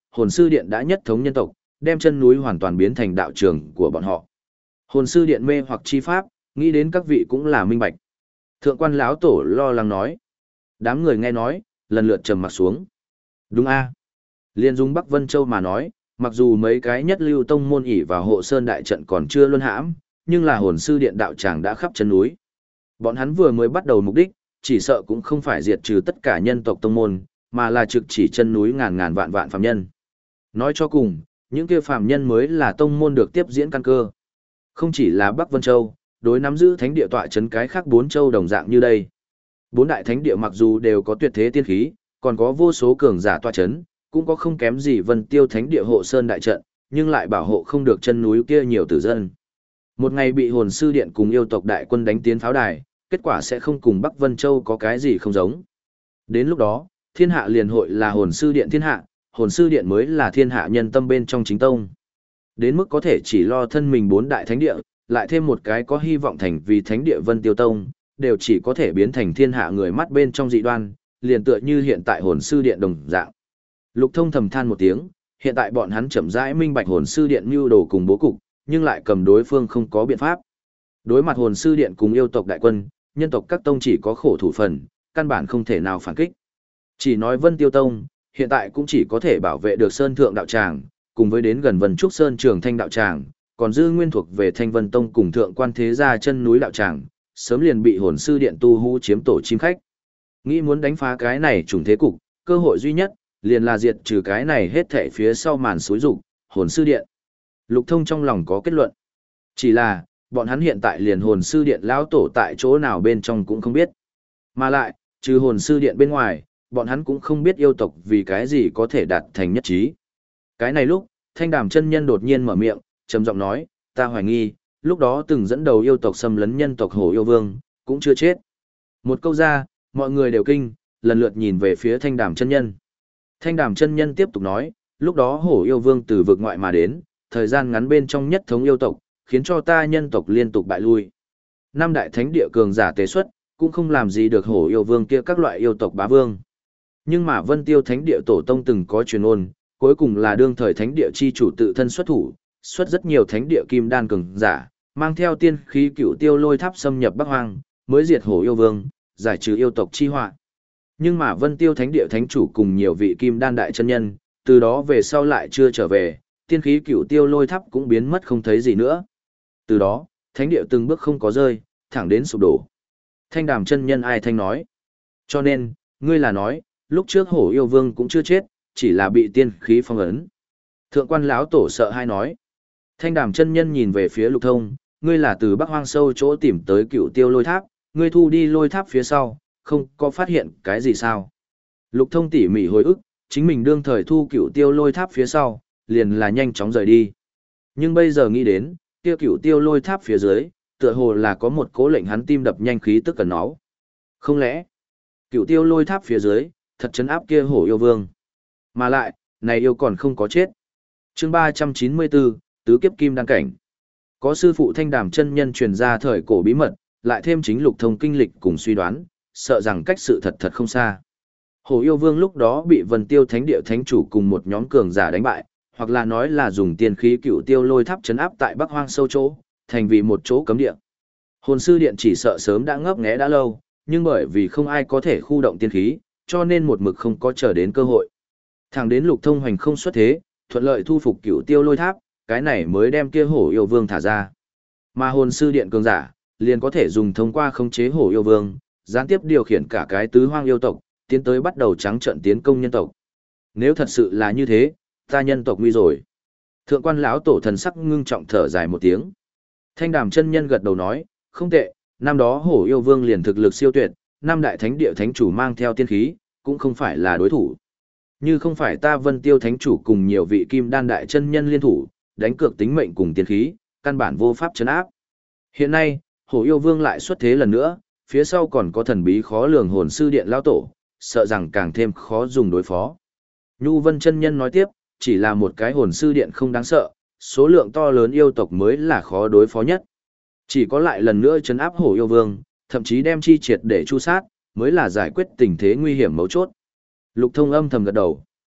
hồn sư điện đã nhất thống nhân tộc, đem chân núi hoàn toàn biến thành đạo trường của bọn họ. Hồn sư điện mê hoặc chi pháp, nghĩ đến các vị cũng là minh bạch. Thượng quan lão tổ lo lắng nói. Đám người nghe nói, lần lượt trầm mặt xuống. Đúng a. Liên dung Bắc Vân Châu mà nói, mặc dù mấy cái nhất lưu tông môn ỷ vào hộ sơn đại trận còn chưa luân hãm, nhưng là hồn sư điện đạo tràng đã khắp chân núi. Bọn hắn vừa mới bắt đầu mục đích, chỉ sợ cũng không phải diệt trừ tất cả nhân tộc tông môn, mà là trực chỉ chân núi ngàn ngàn vạn vạn phàm nhân. Nói cho cùng, những kia phàm nhân mới là tông môn được tiếp diễn căn cơ. Không chỉ là Bắc Vân Châu, đối nắm giữ thánh địa tọa chấn cái khác bốn châu đồng dạng như đây. Bốn đại thánh địa mặc dù đều có tuyệt thế tiên khí, còn có vô số cường giả tọa chấn, cũng có không kém gì Vân Tiêu thánh địa hộ sơn đại trận, nhưng lại bảo hộ không được chân núi kia nhiều tử dân. Một ngày bị hồn sư điện cùng yêu tộc đại quân đánh tiến pháo đài, kết quả sẽ không cùng Bắc Vân Châu có cái gì không giống. Đến lúc đó, thiên hạ liền hội là hồn sư điện thiên hạ, hồn sư điện mới là thiên hạ nhân tâm bên trong chính tông. Đến mức có thể chỉ lo thân mình bốn đại thánh địa, lại thêm một cái có hy vọng thành vì thánh địa Vân Tiêu Tông, đều chỉ có thể biến thành thiên hạ người mắt bên trong dị đoan, liền tựa như hiện tại hồn sư điện đồng dạng. Lục Thông thầm than một tiếng, hiện tại bọn hắn chậm rãi minh bạch hồn sư điện mưu đồ cùng bố cục, nhưng lại cầm đối phương không có biện pháp. Đối mặt hồn sư điện cùng yêu tộc đại quân, nhân tộc các tông chỉ có khổ thủ phần, căn bản không thể nào phản kích. Chỉ nói Vân Tiêu Tông, hiện tại cũng chỉ có thể bảo vệ được Sơn Thượng đạo tràng, cùng với đến gần Vân Trúc Sơn Trường Thanh đạo tràng, còn dư nguyên thuộc về Thanh Vân Tông cùng Thượng Quan Thế Gia chân núi đạo tràng, sớm liền bị hồn sư điện tu hú chiếm tổ chim khách. Nghĩ muốn đánh phá cái này trùng thế cục, cơ hội duy nhất liền là diệt trừ cái này hết thảy phía sau màn xúi dục, hồn sư điện. Lục Thông trong lòng có kết luận. Chỉ là, bọn hắn hiện tại liền hồn sư điện lão tổ tại chỗ nào bên trong cũng không biết. Mà lại, trừ hồn sư điện bên ngoài, bọn hắn cũng không biết yêu tộc vì cái gì có thể đạt thành nhất trí. Cái này lúc, Thanh Đàm chân nhân đột nhiên mở miệng, trầm giọng nói, ta hoài nghi, lúc đó từng dẫn đầu yêu tộc xâm lấn nhân tộc Hổ Yêu Vương, cũng chưa chết. Một câu ra, mọi người đều kinh, lần lượt nhìn về phía Thanh Đàm chân nhân. Thanh Đàm chân nhân tiếp tục nói, lúc đó Hổ Yêu Vương từ vực ngoại mà đến, thời gian ngắn bên trong nhất thống yêu tộc, khiến cho ta nhân tộc liên tục bại lui. Năm đại thánh địa cường giả tế xuất, cũng không làm gì được Hổ Yêu Vương kia các loại yêu tộc bá vương. Nhưng mà Vân Tiêu thánh địa tổ tông từng có truyền ôn, cuối cùng là đương thời thánh địa chi chủ tự thân xuất thủ, xuất rất nhiều thánh địa kim đan cường giả, mang theo tiên khí cựu tiêu lôi tháp xâm nhập Bắc Hoang, mới diệt Hổ Yêu Vương, giải trừ yêu tộc chi họa. Nhưng mà Vân Tiêu thánh địa thánh chủ cùng nhiều vị kim đan đại chân nhân, từ đó về sau lại chưa trở về, tiên khí cựu tiêu lôi tháp cũng biến mất không thấy gì nữa. Từ đó, thánh địa từng bước không có rơi, thẳng đến sụp đổ. Thanh Đàm chân nhân ai thanh nói. Cho nên, ngươi là nói, lúc trước Hổ Yêu Vương cũng chưa chết, chỉ là bị tiên khí phong ấn. Thượng quan lão tổ sợ hai nói. Thanh Đàm chân nhân nhìn về phía Lục Thông, ngươi là từ Bắc Hoang sâu chỗ tìm tới cựu tiêu lôi tháp, ngươi thu đi lôi tháp phía sau, không có phát hiện cái gì sao? Lục Thông tỉ mỉ hồi ức, chính mình đương thời thu cựu tiêu lôi tháp phía sau, liền là nhanh chóng rời đi. Nhưng bây giờ nghĩ đến, kia cựu tiêu lôi tháp phía dưới, tựa hồ là có một cố lệnh hắn tim đập nhanh khí tức cần nó. Không lẽ, cựu tiêu lôi tháp phía dưới, thật chấn áp kia Hổ Yêu Vương. Mà lại, này yêu còn không có chết. Chương ba trăm chín mươi bốn, tứ kiếp kim đăng cảnh. Có sư phụ Thanh Đàm chân nhân truyền ra thời cổ bí mật, lại thêm chính Lục Thông kinh lịch cùng suy đoán, sợ rằng cách sự thật thật không xa. Hổ Yêu Vương lúc đó bị Vân Tiêu Thánh địa thánh chủ cùng một nhóm cường giả đánh bại, hoặc là nói là dùng tiên khí cựu tiêu lôi tháp trấn áp tại Bắc Hoang sâu chỗ, thành vì một chỗ cấm địa. Hồn sư điện chỉ sợ sớm đã ngấp nghé đã lâu, nhưng bởi vì không ai có thể khu động tiên khí, cho nên một mực không có chờ đến cơ hội. Thẳng đến Lục Thông hoành không xuất thế, thuận lợi thu phục cựu tiêu lôi tháp, cái này mới đem kia Hổ Yêu Vương thả ra. Mà hồn sư điện cường giả, liền có thể dùng thông qua khống chế Hổ Yêu Vương, gián tiếp điều khiển cả cái tứ hoang yêu tộc, tiến tới bắt đầu trắng trận tiến công nhân tộc. Nếu thật sự là như thế, ta nhân tộc nguy rồi. Thượng quan lão tổ thần sắc ngưng trọng thở dài một tiếng. Thanh Đàm chân nhân gật đầu nói, không tệ, năm đó Hổ Yêu Vương liền thực lực siêu tuyệt, năm đại thánh địa thánh chủ mang theo tiên khí, cũng không phải là đối thủ. Như không phải ta Vân Tiêu thánh chủ cùng nhiều vị kim đan đại chân nhân liên thủ, đánh cược tính mệnh cùng tiên khí, căn bản vô pháp trấn áp. Hiện nay, Hổ Yêu Vương lại xuất thế lần nữa, phía sau còn có thần bí khó lường hồn sư điện lão tổ, sợ rằng càng thêm khó dùng đối phó. Nhu Vân chân nhân nói tiếp, chỉ là một cái hồn sư điện không đáng sợ, số lượng to lớn yêu tộc mới là khó đối phó nhất. Chỉ có lại lần nữa trấn áp Hổ Yêu Vương, thậm chí đem chi triệt để chu sát, mới là giải quyết tình thế nguy hiểm mấu chốt. Lục Thông âm thầm gật đầu.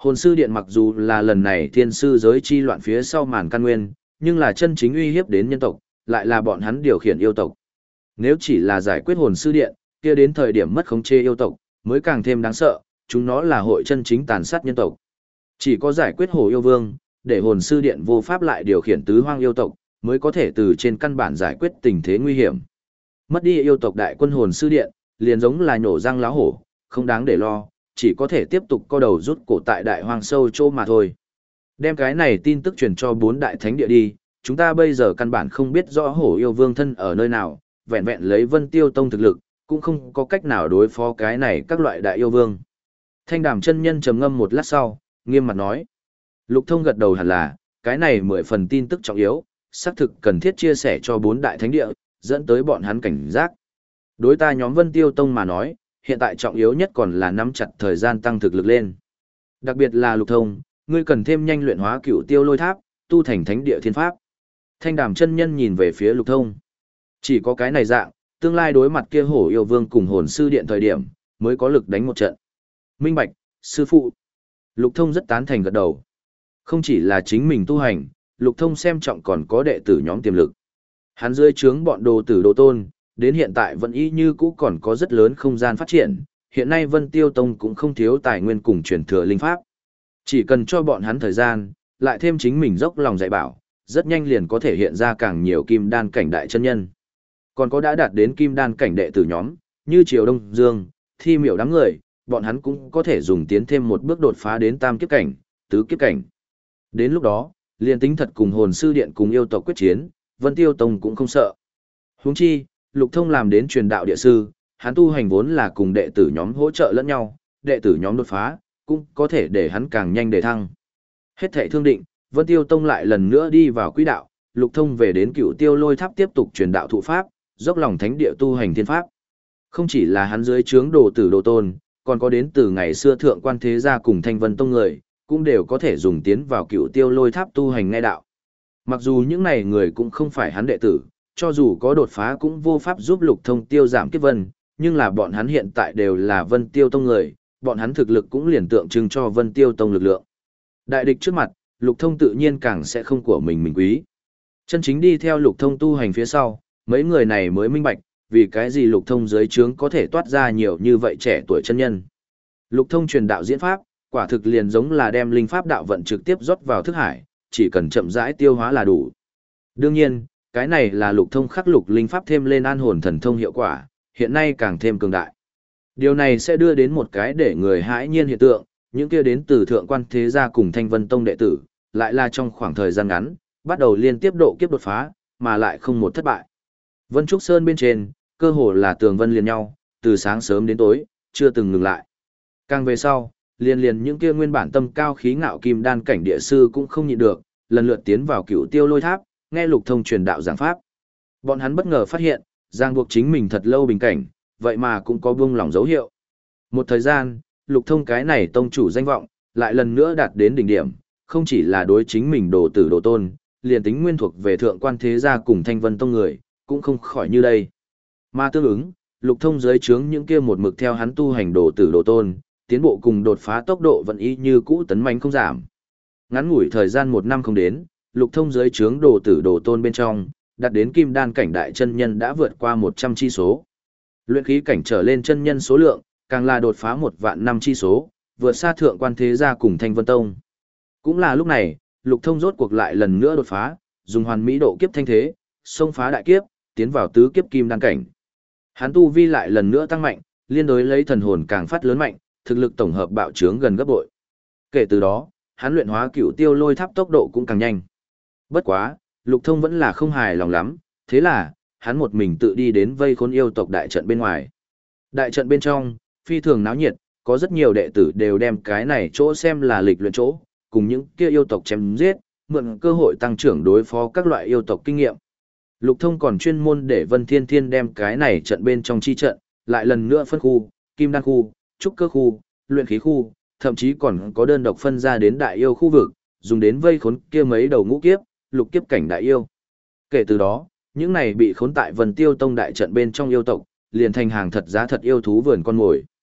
Hồn sư điện mặc dù là lần này thiên sư giới chi loạn phía sau màn căn nguyên, nhưng là chân chính uy hiếp đến nhân tộc, lại là bọn hắn điều khiển yêu tộc. Nếu chỉ là giải quyết hồn sư điện, kia đến thời điểm mất khống chế yêu tộc, mới càng thêm đáng sợ, chúng nó là hội chân chính tàn sát nhân tộc. Chỉ có giải quyết hổ yêu vương, để hồn sư điện vô pháp lại điều khiển tứ hoang yêu tộc, mới có thể từ trên căn bản giải quyết tình thế nguy hiểm. Mất đi yêu tộc đại quân hồn sư điện, liền giống là nhổ răng láo hổ, không đáng để lo, chỉ có thể tiếp tục co đầu rút cổ tại đại hoang sâu chỗ mà thôi. Đem cái này tin tức truyền cho bốn đại thánh địa đi, chúng ta bây giờ căn bản không biết rõ hổ yêu vương thân ở nơi nào, vẹn vẹn lấy Vân Tiêu Tông thực lực, cũng không có cách nào đối phó cái này các loại đại yêu vương. Thanh Đàm chân nhân trầm ngâm một lát sau, nghiêm mặt nói. Lục Thông gật đầu hẳn là, cái này mười phần tin tức trọng yếu, xác thực cần thiết chia sẻ cho bốn đại thánh địa, dẫn tới bọn hắn cảnh giác. Đối ta nhóm Vân Tiêu Tông mà nói, hiện tại trọng yếu nhất còn là nắm chặt thời gian tăng thực lực lên. Đặc biệt là Lục Thông, ngươi cần thêm nhanh luyện hóa Cựu Tiêu Lôi Tháp, tu thành thánh địa thiên pháp. Thanh Đàm chân nhân nhìn về phía Lục Thông. Chỉ có cái này dạng, tương lai đối mặt kia hổ yêu vương cùng hồn sư điện thời điểm, mới có lực đánh một trận. Minh bạch, sư phụ. Lục Thông rất tán thành gật đầu. Không chỉ là chính mình tu hành, Lục Thông xem trọng còn có đệ tử nhóm tiềm lực. Hắn dưới trướng bọn đồ tử đồ tôn, đến hiện tại vẫn y như cũ còn có rất lớn không gian phát triển. Hiện nay Vân Tiêu Tông cũng không thiếu tài nguyên cùng truyền thừa linh pháp. Chỉ cần cho bọn hắn thời gian, lại thêm chính mình dốc lòng dạy bảo, rất nhanh liền có thể hiện ra càng nhiều kim đan cảnh đại chân nhân. Còn có đã đạt đến kim đan cảnh đệ tử nhóm, như Triều Đông Dương, Thi Miểu đám người, bọn hắn cũng có thể dùng tiến thêm một bước đột phá đến tam kiếp cảnh, tứ kiếp cảnh. Đến lúc đó, liền tính thật cùng hồn sư điện cùng yêu tộc quyết chiến, Vân Tiêu Tông cũng không sợ. Huống chi, Lục Thông làm đến truyền đạo địa sư, hắn tu hành vốn là cùng đệ tử nhóm hỗ trợ lẫn nhau, đệ tử nhóm đột phá, cũng có thể để hắn càng nhanh đề thăng. Hết thảy thương định, Vân Tiêu Tông lại lần nữa đi vào quỹ đạo, Lục Thông về đến Cựu Tiêu Lôi Tháp tiếp tục truyền đạo thụ pháp, dốc lòng thánh địa tu hành thiên pháp. Không chỉ là hắn dưới trướng đồ tử đồ tôn, còn có đến từ ngày xưa thượng quan thế gia cùng Thanh Vân Tông người, cũng đều có thể dùng tiến vào Cựu Tiêu Lôi Tháp tu hành nghe đạo. Mặc dù những này người cũng không phải hắn đệ tử, cho dù có đột phá cũng vô pháp giúp Lục Thông tiêu giảm kiếp vân, nhưng là bọn hắn hiện tại đều là Vân Tiêu Tông người, bọn hắn thực lực cũng liền tượng trưng cho Vân Tiêu Tông lực lượng. Đại địch trước mặt, Lục Thông tự nhiên càng sẽ không của mình mình quý. Chân chính đi theo Lục Thông tu hành phía sau, mấy người này mới minh bạch, vì cái gì Lục Thông dưới trướng có thể toát ra nhiều như vậy trẻ tuổi chân nhân. Lục Thông truyền đạo diễn pháp, quả thực liền giống là đem linh pháp đạo vận trực tiếp rót vào thức hải, chỉ cần chậm rãi tiêu hóa là đủ. Đương nhiên, cái này là Lục Thông khắc lục linh pháp thêm lên an hồn thần thông hiệu quả, hiện nay càng thêm cường đại. Điều này sẽ đưa đến một cái để người hãi nhiên hiện tượng, những kia đến từ thượng quan thế gia cùng Thanh Vân Tông đệ tử, lại là trong khoảng thời gian ngắn, bắt đầu liên tiếp độ kiếp đột phá, mà lại không một thất bại. Vân Trúc Sơn bên trên, cơ hồ là tường vân liền nhau, từ sáng sớm đến tối, chưa từng ngừng lại. Càng về sau, liền liền những kia nguyên bản tâm cao khí ngạo kim đan cảnh địa sư cũng không nhịn được, lần lượt tiến vào Cựu Tiêu Lôi Tháp, nghe Lục Thông truyền đạo giảng pháp. Bọn hắn bất ngờ phát hiện, giang buộc chính mình thật lâu bình cảnh, vậy mà cũng có buông lỏng dấu hiệu. Một thời gian, Lục Thông cái này tông chủ danh vọng, lại lần nữa đạt đến đỉnh điểm, không chỉ là đối chính mình đồ tử đồ tôn, liền tính nguyên thuộc về thượng quan thế gia cùng Thanh Vân Tông người, cũng không khỏi như đây. Mà tương ứng, Lục Thông dưới trướng những kia một mực theo hắn tu hành đồ tử đồ tôn, tiến bộ cùng đột phá tốc độ vẫn y như cũ tấn manh không giảm. Ngắn ngủi thời gian một năm không đến, Lục Thông dưới trướng đồ tử đồ tôn bên trong, đạt đến kim đan cảnh đại chân nhân đã vượt qua một trăm chi số. Luyện khí cảnh trở lên chân nhân số lượng, càng là đột phá một vạn năm chi số, vượt xa thượng quan thế gia cùng Thanh Vân Tông. Cũng là lúc này, Lục Thông rốt cuộc lại lần nữa đột phá, dùng hoàn mỹ độ kiếp thanh thế, xông phá đại kiếp, tiến vào tứ kiếp kim đan cảnh. Hắn tu vi lại lần nữa tăng mạnh, liên đối lấy thần hồn càng phát lớn mạnh, thực lực tổng hợp bạo trướng gần gấp bội. Kể từ đó, hắn luyện hóa Cựu Tiêu Lôi Tháp tốc độ cũng càng nhanh. Bất quá, Lục Thông vẫn là không hài lòng lắm, thế là, hắn một mình tự đi đến vây khốn yêu tộc đại trận bên ngoài. Đại trận bên trong, phi thường náo nhiệt, có rất nhiều đệ tử đều đem cái này chỗ xem là lịch luyện chỗ, cùng những kia yêu tộc chém giết, mượn cơ hội tăng trưởng đối phó các loại yêu tộc kinh nghiệm. Lục Thông còn chuyên môn để Vân Thiên Thiên đem cái này trận bên trong chi trận, lại lần nữa phân khu, kim đan khu, trúc cơ khu, luyện khí khu, thậm chí còn có đơn độc phân ra đến đại yêu khu vực, dùng đến vây khốn kia mấy đầu ngũ kiếp, lục kiếp cảnh đại yêu. Kể từ đó, những này bị khốn tại Vân Tiêu Tông đại trận bên trong yêu tộc, liền thành hàng thật giá thật yêu thú vườn con mồi.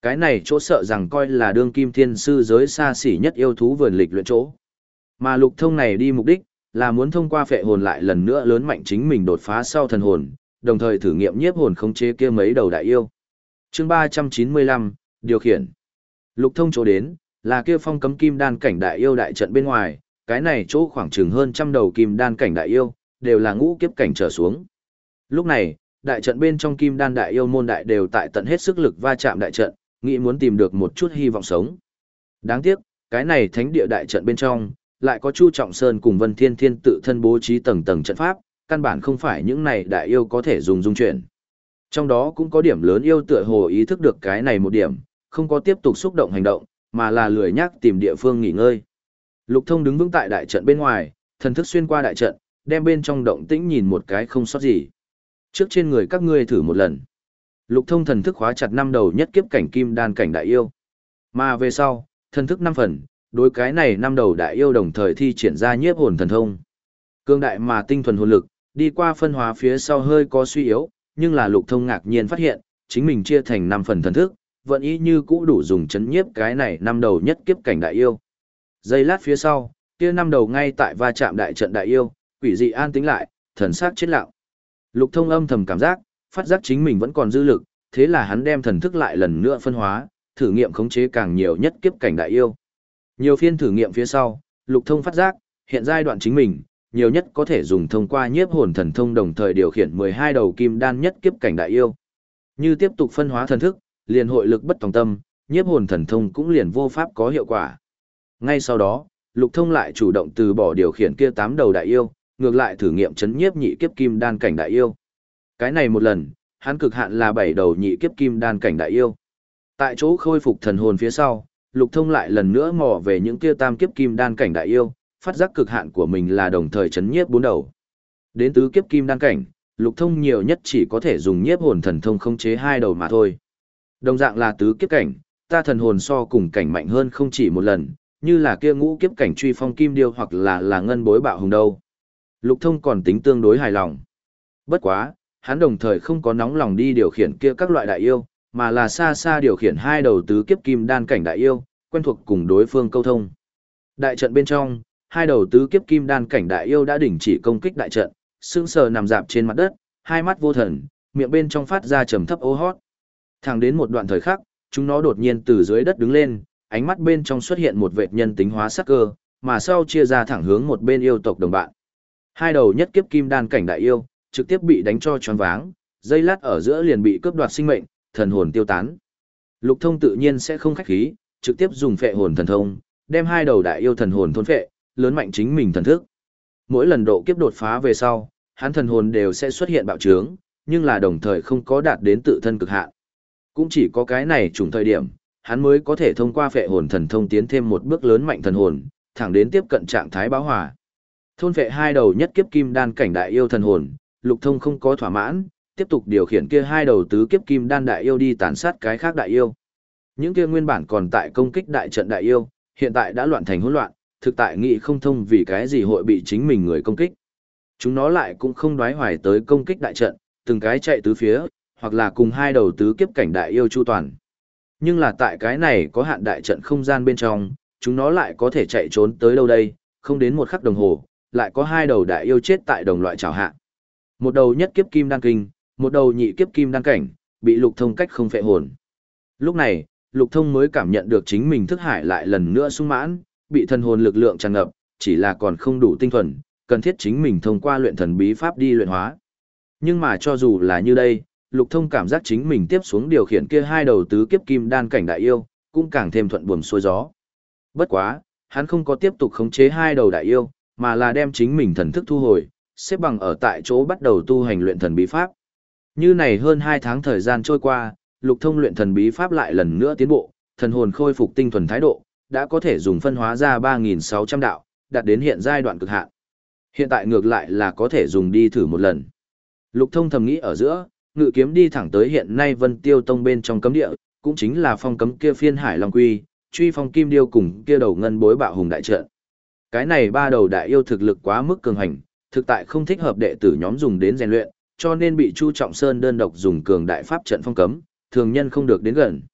Cái này chỗ sợ rằng coi là đương kim thiên sư giới xa xỉ nhất yêu thú vườn lịch luyện chỗ. Mà lục thông này đi mục đích, là muốn thông qua phệ hồn lại lần nữa lớn mạnh chính mình đột phá sau thần hồn, đồng thời thử nghiệm nhiếp hồn khống chế kia mấy đầu đại yêu. Chương ba trăm chín mươi lăm, điều khiển. Lục thông chỗ đến, là kia phong cấm kim đan cảnh đại yêu đại trận bên ngoài, cái này chỗ khoảng chừng hơn trăm đầu kim đan cảnh đại yêu, đều là ngũ kiếp cảnh trở xuống. Lúc này, đại trận bên trong kim đan đại yêu môn đại đều tại tận hết sức lực va chạm đại trận, nghĩ muốn tìm được một chút hy vọng sống. Đáng tiếc, cái này thánh địa đại trận bên trong, lại có Chu Trọng Sơn cùng Vân Thiên Thiên tự thân bố trí tầng tầng trận pháp, căn bản không phải những này đại yêu có thể dùng dung chuyển. Trong đó cũng có điểm lớn yêu tựa hồ ý thức được cái này một điểm, không có tiếp tục xúc động hành động, mà là lười nhác tìm địa phương nghỉ ngơi. Lục Thông đứng vững tại đại trận bên ngoài, thần thức xuyên qua đại trận, đem bên trong động tĩnh nhìn một cái không sót gì. Trước trên người các ngươi thử một lần. Lục Thông thần thức khóa chặt năm đầu nhất kiếp cảnh kim đan cảnh đại yêu. Mà về sau, thần thức năm phần, đối cái này năm đầu đại yêu đồng thời thi triển ra nhiếp hồn thần thông. Cương đại mà tinh thuần hồn lực, đi qua phân hóa phía sau hơi có suy yếu, nhưng là Lục Thông ngạc nhiên phát hiện, chính mình chia thành năm phần thần thức, vẫn ý như cũ đủ dùng chấn nhiếp cái này năm đầu nhất kiếp cảnh đại yêu. Giây lát phía sau, kia năm đầu ngay tại va chạm đại trận đại yêu, quỷ dị an tĩnh lại, thần sắc chết lặng. Lục Thông âm thầm cảm giác, phát giác chính mình vẫn còn dư lực, thế là hắn đem thần thức lại lần nữa phân hóa, thử nghiệm khống chế càng nhiều nhất kiếp cảnh đại yêu. Nhiều phiên thử nghiệm phía sau, Lục Thông phát giác, hiện giai đoạn chính mình, nhiều nhất có thể dùng thông qua nhiếp hồn thần thông đồng thời điều khiển mười hai đầu kim đan nhất kiếp cảnh đại yêu. Như tiếp tục phân hóa thần thức, liền hội lực bất tòng tâm, nhiếp hồn thần thông cũng liền vô pháp có hiệu quả. Ngay sau đó, Lục Thông lại chủ động từ bỏ điều khiển kia tám đầu đại yêu, ngược lại thử nghiệm chấn nhiếp nhị kiếp kim đan cảnh đại yêu. Cái này một lần, hắn cực hạn là bảy đầu nhị kiếp kim đan cảnh đại yêu. Tại chỗ khôi phục thần hồn phía sau, Lục Thông lại lần nữa mò về những kia tam kiếp kim đan cảnh đại yêu, phát giác cực hạn của mình là đồng thời chấn nhiếp bốn đầu. Đến tứ kiếp kim đan cảnh, Lục Thông nhiều nhất chỉ có thể dùng nhiếp hồn thần thông khống chế hai đầu mà thôi. Đồng dạng là tứ kiếp cảnh, ta thần hồn so cùng cảnh mạnh hơn không chỉ một lần, như là kia ngũ kiếp cảnh truy phong kim điêu hoặc là là ngân bối bạo hùng đâu. Lục Thông còn tính tương đối hài lòng. Bất quá, hắn đồng thời không có nóng lòng đi điều khiển kia các loại đại yêu, mà là xa xa điều khiển hai đầu tứ kiếp kim đan cảnh đại yêu, quen thuộc cùng đối phương câu thông. Đại trận bên trong, hai đầu tứ kiếp kim đan cảnh đại yêu đã đình chỉ công kích đại trận, sững sờ nằm dạp trên mặt đất, hai mắt vô thần, miệng bên trong phát ra trầm thấp ô hót. Thẳng đến một đoạn thời khắc, chúng nó đột nhiên từ dưới đất đứng lên, ánh mắt bên trong xuất hiện một vệt nhân tính hóa sắc cơ, mà sau chia ra thẳng hướng một bên yêu tộc đồng bạn. Hai đầu nhất kiếp kim đan cảnh đại yêu, trực tiếp bị đánh cho choáng váng, giây lát ở giữa liền bị cướp đoạt sinh mệnh, thần hồn tiêu tán. Lục Thông tự nhiên sẽ không khách khí, trực tiếp dùng phệ hồn thần thông, đem hai đầu đại yêu thần hồn thôn phệ, lớn mạnh chính mình thần thức. Mỗi lần độ kiếp đột phá về sau, hắn thần hồn đều sẽ xuất hiện bạo trướng, nhưng là đồng thời không có đạt đến tự thân cực hạn. Cũng chỉ có cái này trùng thời điểm, hắn mới có thể thông qua phệ hồn thần thông tiến thêm một bước lớn mạnh thần hồn, thẳng đến tiếp cận trạng thái bão hòa. Thôn phệ hai đầu nhất kiếp kim đan cảnh đại yêu thần hồn, Lục Thông không có thỏa mãn, tiếp tục điều khiển kia hai đầu tứ kiếp kim đan đại yêu đi tàn sát cái khác đại yêu. Những kia nguyên bản còn tại công kích đại trận đại yêu, hiện tại đã loạn thành hỗn loạn, thực tại nghĩ không thông vì cái gì hội bị chính mình người công kích. Chúng nó lại cũng không đoái hoài tới công kích đại trận, từng cái chạy tứ phía, hoặc là cùng hai đầu tứ kiếp cảnh đại yêu chu toàn. Nhưng là tại cái này có hạn đại trận không gian bên trong, chúng nó lại có thể chạy trốn tới đâu đây, không đến một khắc đồng hồ, lại có hai đầu đại yêu chết tại đồng loại chảo hạ. Một đầu nhất kiếp kim đan kinh, một đầu nhị kiếp kim đan cảnh, bị Lục Thông cách không phệ hồn. Lúc này, Lục Thông mới cảm nhận được chính mình thức hải lại lần nữa sung mãn, bị thần hồn lực lượng tràn ngập, chỉ là còn không đủ tinh thuần, cần thiết chính mình thông qua luyện thần bí pháp đi luyện hóa. Nhưng mà cho dù là như đây, Lục Thông cảm giác chính mình tiếp xuống điều khiển kia hai đầu tứ kiếp kim đan cảnh đại yêu, cũng càng thêm thuận buồm xuôi gió. Bất quá, hắn không có tiếp tục khống chế hai đầu đại yêu, mà là đem chính mình thần thức thu hồi, xếp bằng ở tại chỗ bắt đầu tu hành luyện thần bí pháp. Như này hơn hai tháng thời gian trôi qua, Lục Thông luyện thần bí pháp lại lần nữa tiến bộ, thần hồn khôi phục tinh thuần thái độ, đã có thể dùng phân hóa ra ba nghìn sáu trăm đạo, đạt đến hiện giai đoạn cực hạn. Hiện tại ngược lại là có thể dùng đi thử một lần. Lục Thông thầm nghĩ ở giữa, ngự kiếm đi thẳng tới hiện nay Vân Tiêu Tông bên trong cấm địa, cũng chính là phong cấm kia phiên Hải Long Quy, truy phong kim điêu cùng kia đầu ngân bối bạo hùng đại trận. Cái này ba đầu đại yêu thực lực quá mức cường hành, thực tại không thích hợp đệ tử nhóm dùng đến rèn luyện, cho nên bị Chu Trọng Sơn đơn độc dùng cường đại pháp trận phong cấm, thường nhân không được đến gần.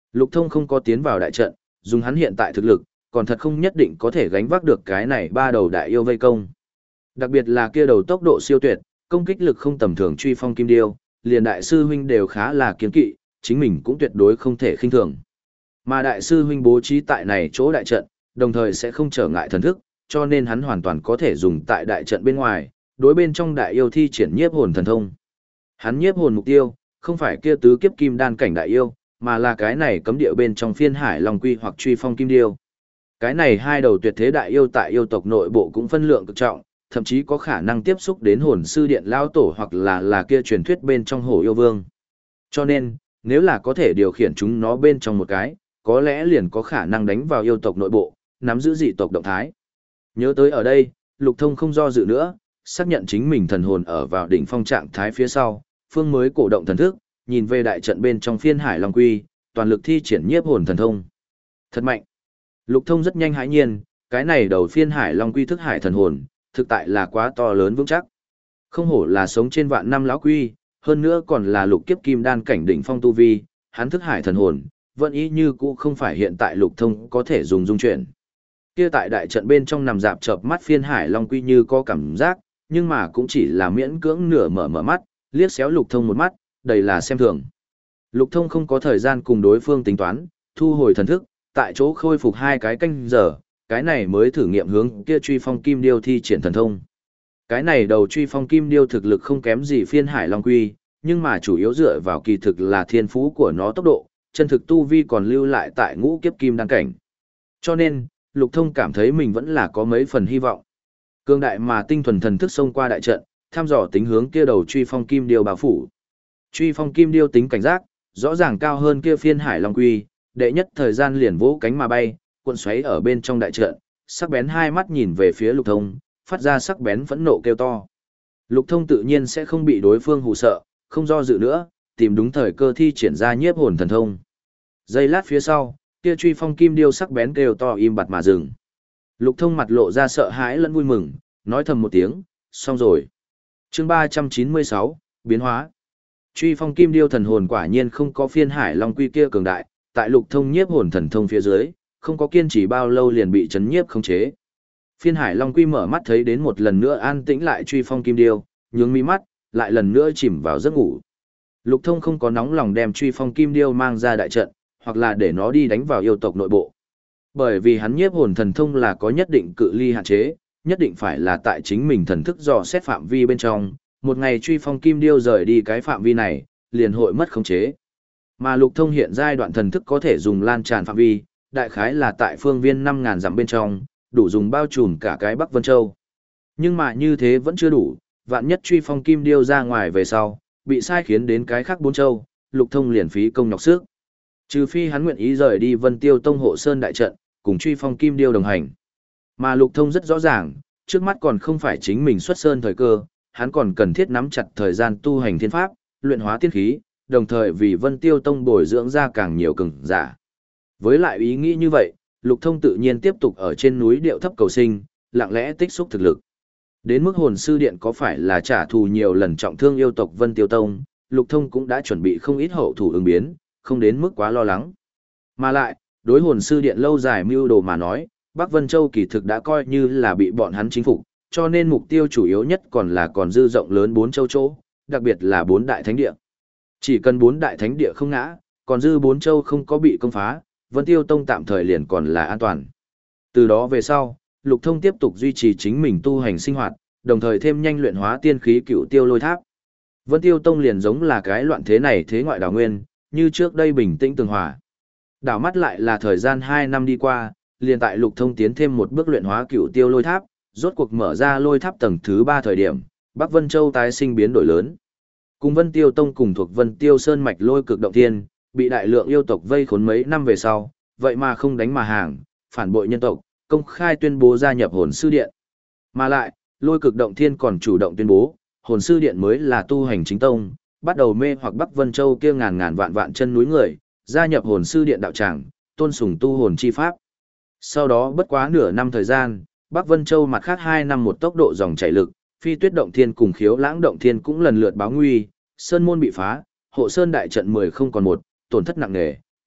Lục Thông không có tiến vào đại trận, dùng hắn hiện tại thực lực, còn thật không nhất định có thể gánh vác được cái này ba đầu đại yêu vây công. Đặc biệt là kia đầu tốc độ siêu tuyệt, công kích lực không tầm thường truy phong kim điêu, liền đại sư huynh đều khá là kiêng kỵ, chính mình cũng tuyệt đối không thể khinh thường. Mà đại sư huynh bố trí tại này chỗ đại trận, đồng thời sẽ không trở ngại thần thức, cho nên hắn hoàn toàn có thể dùng tại đại trận bên ngoài, đối bên trong đại yêu thi triển nhiếp hồn thần thông. Hắn nhiếp hồn mục tiêu, không phải kia tứ kiếp kim đan cảnh đại yêu, mà là cái này cấm địa bên trong phiên hải long quy hoặc truy phong kim điêu. Cái này hai đầu tuyệt thế đại yêu tại yêu tộc nội bộ cũng phân lượng cực trọng, thậm chí có khả năng tiếp xúc đến hồn sư điện lao tổ hoặc là là kia truyền thuyết bên trong hổ yêu vương. Cho nên, nếu là có thể điều khiển chúng nó bên trong một cái, có lẽ liền có khả năng đánh vào yêu tộc nội bộ, nắm giữ dị tộc động thái. Nhớ tới ở đây, Lục Thông không do dự nữa, xác nhận chính mình thần hồn ở vào đỉnh phong trạng thái phía sau, phương mới cổ động thần thức, nhìn về đại trận bên trong phiên hải long quy, toàn lực thi triển nhiếp hồn thần thông. Thật mạnh. Lục Thông rất nhanh hãi nhiên, cái này đầu phiên hải long quy thức hải thần hồn, thực tại là quá to lớn vững chắc. Không hổ là sống trên vạn năm lão quy, hơn nữa còn là lục kiếp kim đan cảnh đỉnh phong tu vi, hắn thức hải thần hồn, vẫn ý như cũ không phải hiện tại Lục Thông có thể dùng dung chuyển. Kia tại đại trận bên trong nằm dạp chợp mắt phiên hải long quy như có cảm giác, nhưng mà cũng chỉ là miễn cưỡng nửa mở mở mắt, liếc xéo Lục Thông một mắt, đầy là xem thường. Lục Thông không có thời gian cùng đối phương tính toán, thu hồi thần thức, tại chỗ khôi phục hai cái canh giờ, cái này mới thử nghiệm hướng kia truy phong kim điêu thi triển thần thông. Cái này đầu truy phong kim điêu thực lực không kém gì phiên hải long quy, nhưng mà chủ yếu dựa vào kỳ thực là thiên phú của nó tốc độ, chân thực tu vi còn lưu lại tại ngũ kiếp kim đan cảnh. Cho nên, Lục Thông cảm thấy mình vẫn là có mấy phần hy vọng. Cương đại mà tinh thuần thần thức xông qua đại trận, thăm dò tính hướng kia đầu truy phong kim điêu bao phủ. Truy phong kim điêu tính cảnh giác, rõ ràng cao hơn kia phiên hải long quy, đệ nhất thời gian liền vỗ cánh mà bay, cuộn xoáy ở bên trong đại trận, sắc bén hai mắt nhìn về phía Lục Thông, phát ra sắc bén phẫn nộ kêu to. Lục Thông tự nhiên sẽ không bị đối phương hù sợ, không do dự nữa, tìm đúng thời cơ thi triển ra nhiếp hồn thần thông. Giây lát phía sau, kia truy phong kim điêu sắc bén kêu to im bặt mà dừng. Lục Thông mặt lộ ra sợ hãi lẫn vui mừng, nói thầm một tiếng, xong rồi. Chương ba trăm chín mươi sáu, biến hóa. Truy phong kim điêu thần hồn quả nhiên không có phiên hải long quy kia cường đại, tại Lục Thông nhiếp hồn thần thông phía dưới, không có kiên trì bao lâu liền bị chấn nhiếp khống chế. Phiên hải long quy mở mắt thấy đến một lần nữa an tĩnh lại truy phong kim điêu, nhướng mi mắt, lại lần nữa chìm vào giấc ngủ. Lục Thông không có nóng lòng đem truy phong kim điêu mang ra đại trận, hoặc là để nó đi đánh vào yêu tộc nội bộ. Bởi vì hắn nhiếp hồn thần thông là có nhất định cự ly hạn chế, nhất định phải là tại chính mình thần thức dò xét phạm vi bên trong, một ngày truy phong kim điêu rời đi cái phạm vi này, liền hội mất khống chế. Mà Lục Thông hiện giai đoạn thần thức có thể dùng lan tràn phạm vi, đại khái là tại phương viên năm ngàn dặm bên trong, đủ dùng bao trùm cả cái Bắc Vân Châu. Nhưng mà như thế vẫn chưa đủ, vạn nhất truy phong kim điêu ra ngoài về sau, bị sai khiến đến cái khác bốn châu, Lục Thông liền phí công nhọc sức. Trừ phi hắn nguyện ý rời đi Vân Tiêu Tông hộ sơn đại trận, cùng truy phong kim điêu đồng hành. Mà Lục Thông rất rõ ràng, trước mắt còn không phải chính mình xuất sơn thời cơ, hắn còn cần thiết nắm chặt thời gian tu hành thiên pháp, luyện hóa tiên khí, đồng thời vì Vân Tiêu Tông bồi dưỡng ra càng nhiều cường giả. Với lại ý nghĩ như vậy, Lục Thông tự nhiên tiếp tục ở trên núi điệu thấp cầu sinh, lặng lẽ tích xúc thực lực. Đến mức hồn sư điện có phải là trả thù nhiều lần trọng thương yêu tộc Vân Tiêu Tông, Lục Thông cũng đã chuẩn bị không ít hậu thủ ứng biến, không đến mức quá lo lắng. Mà lại, đối hồn sư điện lâu dài mưu đồ mà nói, Bắc Vân Châu kỳ thực đã coi như là bị bọn hắn chinh phục, cho nên mục tiêu chủ yếu nhất còn là còn dư rộng lớn bốn châu chỗ, đặc biệt là bốn đại thánh địa. Chỉ cần bốn đại thánh địa không ngã, còn dư bốn châu không có bị công phá, Vân Tiêu Tông tạm thời liền còn là an toàn. Từ đó về sau, Lục Thông tiếp tục duy trì chính mình tu hành sinh hoạt, đồng thời thêm nhanh luyện hóa tiên khí cựu tiêu lôi tháp. Vân Tiêu Tông liền giống là cái loạn thế này thế ngoại đảo nguyên, như trước đây bình tĩnh tường hòa. Đảo mắt lại là thời gian hai năm đi qua, liền tại Lục Thông tiến thêm một bước luyện hóa cựu tiêu lôi tháp, rốt cuộc mở ra lôi tháp tầng thứ ba thời điểm, Bắc Vân Châu tái sinh biến đổi lớn. Cùng Vân Tiêu Tông cùng thuộc Vân Tiêu Sơn mạch lôi cực động thiên, bị đại lượng yêu tộc vây khốn mấy năm về sau, vậy mà không đánh mà hàng, phản bội nhân tộc, công khai tuyên bố gia nhập hồn sư điện. Mà lại, lôi cực động thiên còn chủ động tuyên bố, hồn sư điện mới là tu hành chính tông, bắt đầu mê hoặc Bắc Vân Châu kia ngàn ngàn vạn vạn chân núi người, gia nhập hồn sư điện đạo tràng, tôn sùng tu hồn chi pháp. Sau đó bất quá nửa năm thời gian, Bắc Vân Châu mặt khác hai năm một tốc độ dòng chảy lực, Phi Tuyết động thiên cùng Khiếu Lãng động thiên cũng lần lượt báo nguy, sơn môn bị phá, hộ sơn đại trận mười không còn một, tổn thất nặng nề,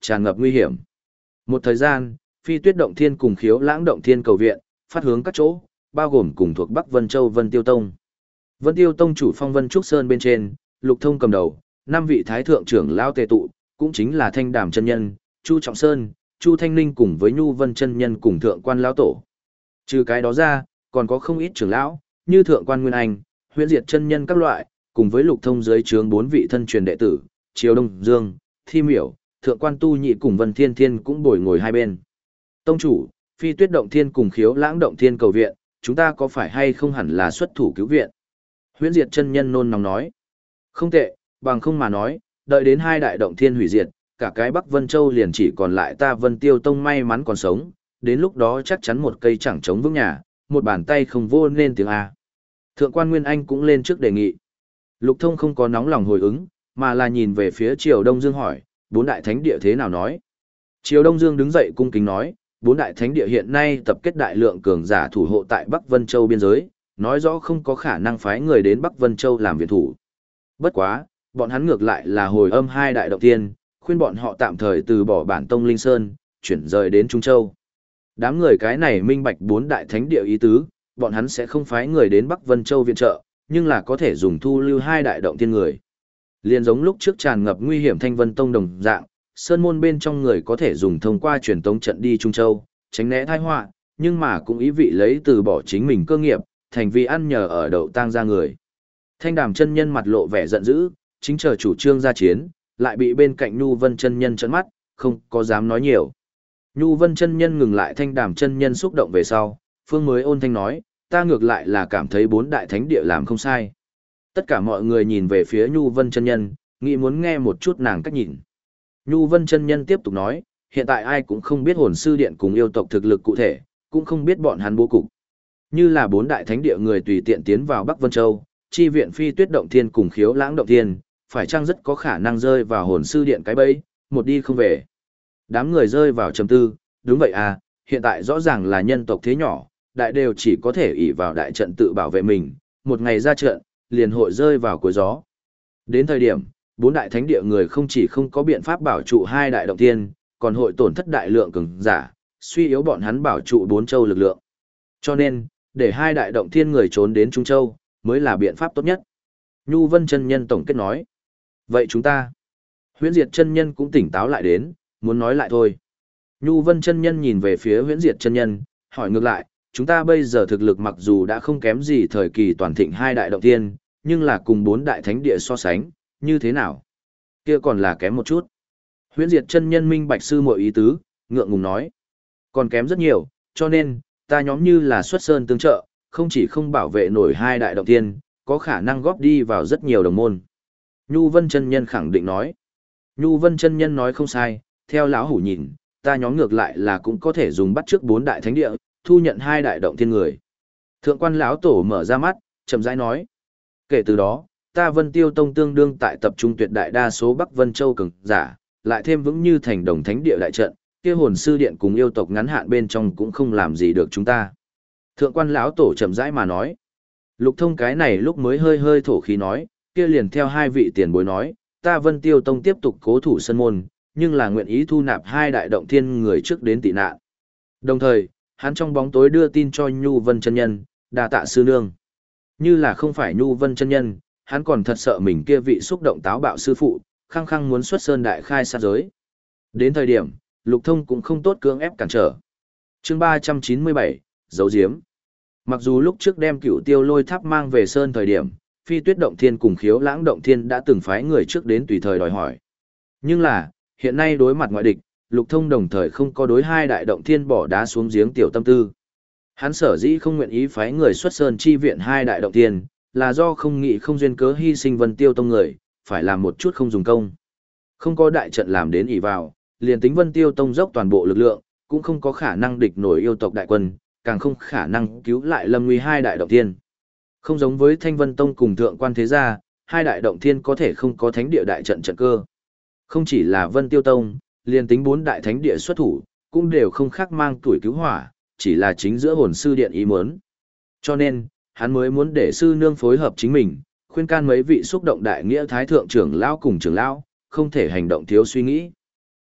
tràn ngập nguy hiểm. Một thời gian, Phi Tuyết Động Thiên cùng Khiếu Lãng Động Thiên cầu viện, phát hướng các chỗ, bao gồm cùng thuộc Bắc Vân Châu Vân Tiêu Tông. Vân Tiêu Tông chủ phong Vân Trúc Sơn bên trên, Lục Thông cầm đầu, năm vị thái thượng trưởng lão tề tụ, cũng chính là Thanh Đàm chân nhân, Chu Trọng Sơn, Chu Thanh Ninh cùng với Nhu Vân chân nhân cùng thượng quan lão tổ. Trừ cái đó ra, còn có không ít trưởng lão, như thượng quan Nguyên Anh, Huyễn Diệt chân nhân các loại, cùng với Lục Thông dưới trướng bốn vị thân truyền đệ tử, Triều Đông Dương, Thi Miểu, thượng quan Tu Nhị cùng Vân Thiên Thiên cũng bồi ngồi hai bên. Tông chủ, Phi Tuyết Động Thiên cùng Khiếu Lãng Động Thiên cầu viện, chúng ta có phải hay không hẳn là xuất thủ cứu viện? Huyễn Diệt chân nhân nôn nóng nói. Không tệ, bằng không mà nói, đợi đến hai đại động thiên hủy diệt, cả cái Bắc Vân Châu liền chỉ còn lại ta Vân Tiêu Tông may mắn còn sống, đến lúc đó chắc chắn một cây chẳng chống vững nhà, một bàn tay không vô nên tiếng A. Thượng quan Nguyên Anh cũng lên trước đề nghị. Lục Thông không có nóng lòng hồi ứng, mà là nhìn về phía Triều Đông Dương hỏi, bốn đại thánh địa thế nào nói? Triều Đông Dương đứng dậy cung kính nói, bốn đại thánh địa hiện nay tập kết đại lượng cường giả thủ hộ tại Bắc Vân Châu biên giới, nói rõ không có khả năng phái người đến Bắc Vân Châu làm viện thủ. Bất quá, bọn hắn ngược lại là hồi âm hai đại động tiên, khuyên bọn họ tạm thời từ bỏ bản tông Linh Sơn, chuyển rời đến Trung Châu. Đám người cái này minh bạch bốn đại thánh địa ý tứ, bọn hắn sẽ không phái người đến Bắc Vân Châu viện trợ, nhưng là có thể dùng thu lưu hai đại động tiên người. Liên giống lúc trước tràn ngập nguy hiểm Thanh Vân Tông đồng dạng, sơn môn bên trong người có thể dùng thông qua truyền tống trận đi Trung Châu, tránh né tai họa, nhưng mà cũng ý vị lấy từ bỏ chính mình cơ nghiệp, thành vì ăn nhờ ở đậu tang ra người. Thanh Đàm chân nhân mặt lộ vẻ giận dữ, chính chờ chủ trương ra chiến, lại bị bên cạnh Nhu Vân chân nhân trấn mắt, không có dám nói nhiều. Nhu Vân chân nhân ngừng lại Thanh Đàm chân nhân xúc động về sau, phương mới ôn thanh nói, ta ngược lại là cảm thấy bốn đại thánh địa làm không sai. Tất cả mọi người nhìn về phía Nhu Vân chân nhân, nghĩ muốn nghe một chút nàng cách nhìn. Nhu Vân chân nhân tiếp tục nói, hiện tại ai cũng không biết hồn sư điện cùng yêu tộc thực lực cụ thể, cũng không biết bọn hắn bố cục. Như là bốn đại thánh địa người tùy tiện tiến vào Bắc Vân Châu, chi viện Phi Tuyết Động Thiên cùng Khiếu Lãng Động Thiên, phải chăng rất có khả năng rơi vào hồn sư điện cái bẫy, một đi không về. Đám người rơi vào trầm tư, đúng vậy à, hiện tại rõ ràng là nhân tộc thế nhỏ, đại đều chỉ có thể ỷ vào đại trận tự bảo vệ mình, một ngày ra trận, liền hội rơi vào cuối gió. Đến thời điểm, bốn đại thánh địa người không chỉ không có biện pháp bảo trụ hai đại động thiên, còn hội tổn thất đại lượng cường giả, suy yếu bọn hắn bảo trụ bốn châu lực lượng. Cho nên, để hai đại động thiên người trốn đến Trung Châu, mới là biện pháp tốt nhất. Nhu Vân chân nhân tổng kết nói. Vậy chúng ta, Huyễn Diệt chân nhân cũng tỉnh táo lại đến, muốn nói lại thôi. Nhu Vân chân nhân nhìn về phía Huyễn Diệt chân nhân, hỏi ngược lại, chúng ta bây giờ thực lực mặc dù đã không kém gì thời kỳ toàn thịnh hai đại động thiên, nhưng là cùng bốn đại thánh địa so sánh, như thế nào? Kia còn là kém một chút. Huyễn Diệt chân nhân minh bạch sư mọi ý tứ, ngượng ngùng nói. Còn kém rất nhiều, cho nên, ta nhóm như là xuất sơn tương trợ, không chỉ không bảo vệ nổi hai đại động thiên, có khả năng góp đi vào rất nhiều đồng môn. Nhu Vân chân nhân khẳng định nói. Nhu Vân chân nhân nói không sai, theo lão hủ nhìn, ta nhóm ngược lại là cũng có thể dùng bắt trước bốn đại thánh địa, thu nhận hai đại động thiên người. Thượng quan lão tổ mở ra mắt, chậm rãi nói. Kể từ đó, ta Vân Tiêu Tông tương đương tại tập trung tuyệt đại đa số Bắc Vân Châu cường giả, lại thêm vững như thành đồng thánh địa đại trận, kia hồn sư điện cùng yêu tộc ngắn hạn bên trong cũng không làm gì được chúng ta. Thượng quan lão tổ chậm rãi mà nói. Lục Thông cái này lúc mới hơi hơi thổ khí nói, kia liền theo hai vị tiền bối nói, ta Vân Tiêu Tông tiếp tục cố thủ sân môn, nhưng là nguyện ý thu nạp hai đại động thiên người trước đến tị nạn. Đồng thời, hắn trong bóng tối đưa tin cho Nhu Vân chân nhân, đa tạ sư nương. Như là không phải Nhu Vân chân nhân, hắn còn thật sợ mình kia vị xúc động táo bạo sư phụ, khăng khăng muốn xuất sơn đại khai sát giới. Đến thời điểm, Lục Thông cũng không tốt cưỡng ép cản trở. Chương ba trăm chín mươi bảy, Dấu Diếm. Mặc dù lúc trước đem Cửu Tiêu Lôi Tháp mang về sơn thời điểm, Phi Tuyết Động Thiên cùng Khiếu Lãng Động Thiên đã từng phái người trước đến tùy thời đòi hỏi. Nhưng là, hiện nay đối mặt ngoại địch, Lục Thông đồng thời không có đối hai đại động thiên bỏ đá xuống giếng tiểu tâm tư. Hắn sở dĩ không nguyện ý phái người xuất sơn chi viện hai đại động thiên, là do không nghĩ không duyên cớ hy sinh Vân Tiêu Tông người, phải làm một chút không dùng công. Không có đại trận làm đến ỷ vào, liền tính Vân Tiêu Tông dốc toàn bộ lực lượng, cũng không có khả năng địch nổi yêu tộc đại quân, càng không khả năng cứu lại lâm nguy hai đại động thiên. Không giống với Thanh Vân Tông cùng Thượng Quan Thế Gia, hai đại động thiên có thể không có thánh địa đại trận trận cơ. Không chỉ là Vân Tiêu Tông, liền tính bốn đại thánh địa xuất thủ, cũng đều không khác mang tuổi cứu hỏa, chỉ là chính giữa hồn sư điện ý muốn. Cho nên, hắn mới muốn để sư nương phối hợp chính mình, khuyên can mấy vị xúc động đại nghĩa thái thượng trưởng lão cùng trưởng lão, không thể hành động thiếu suy nghĩ.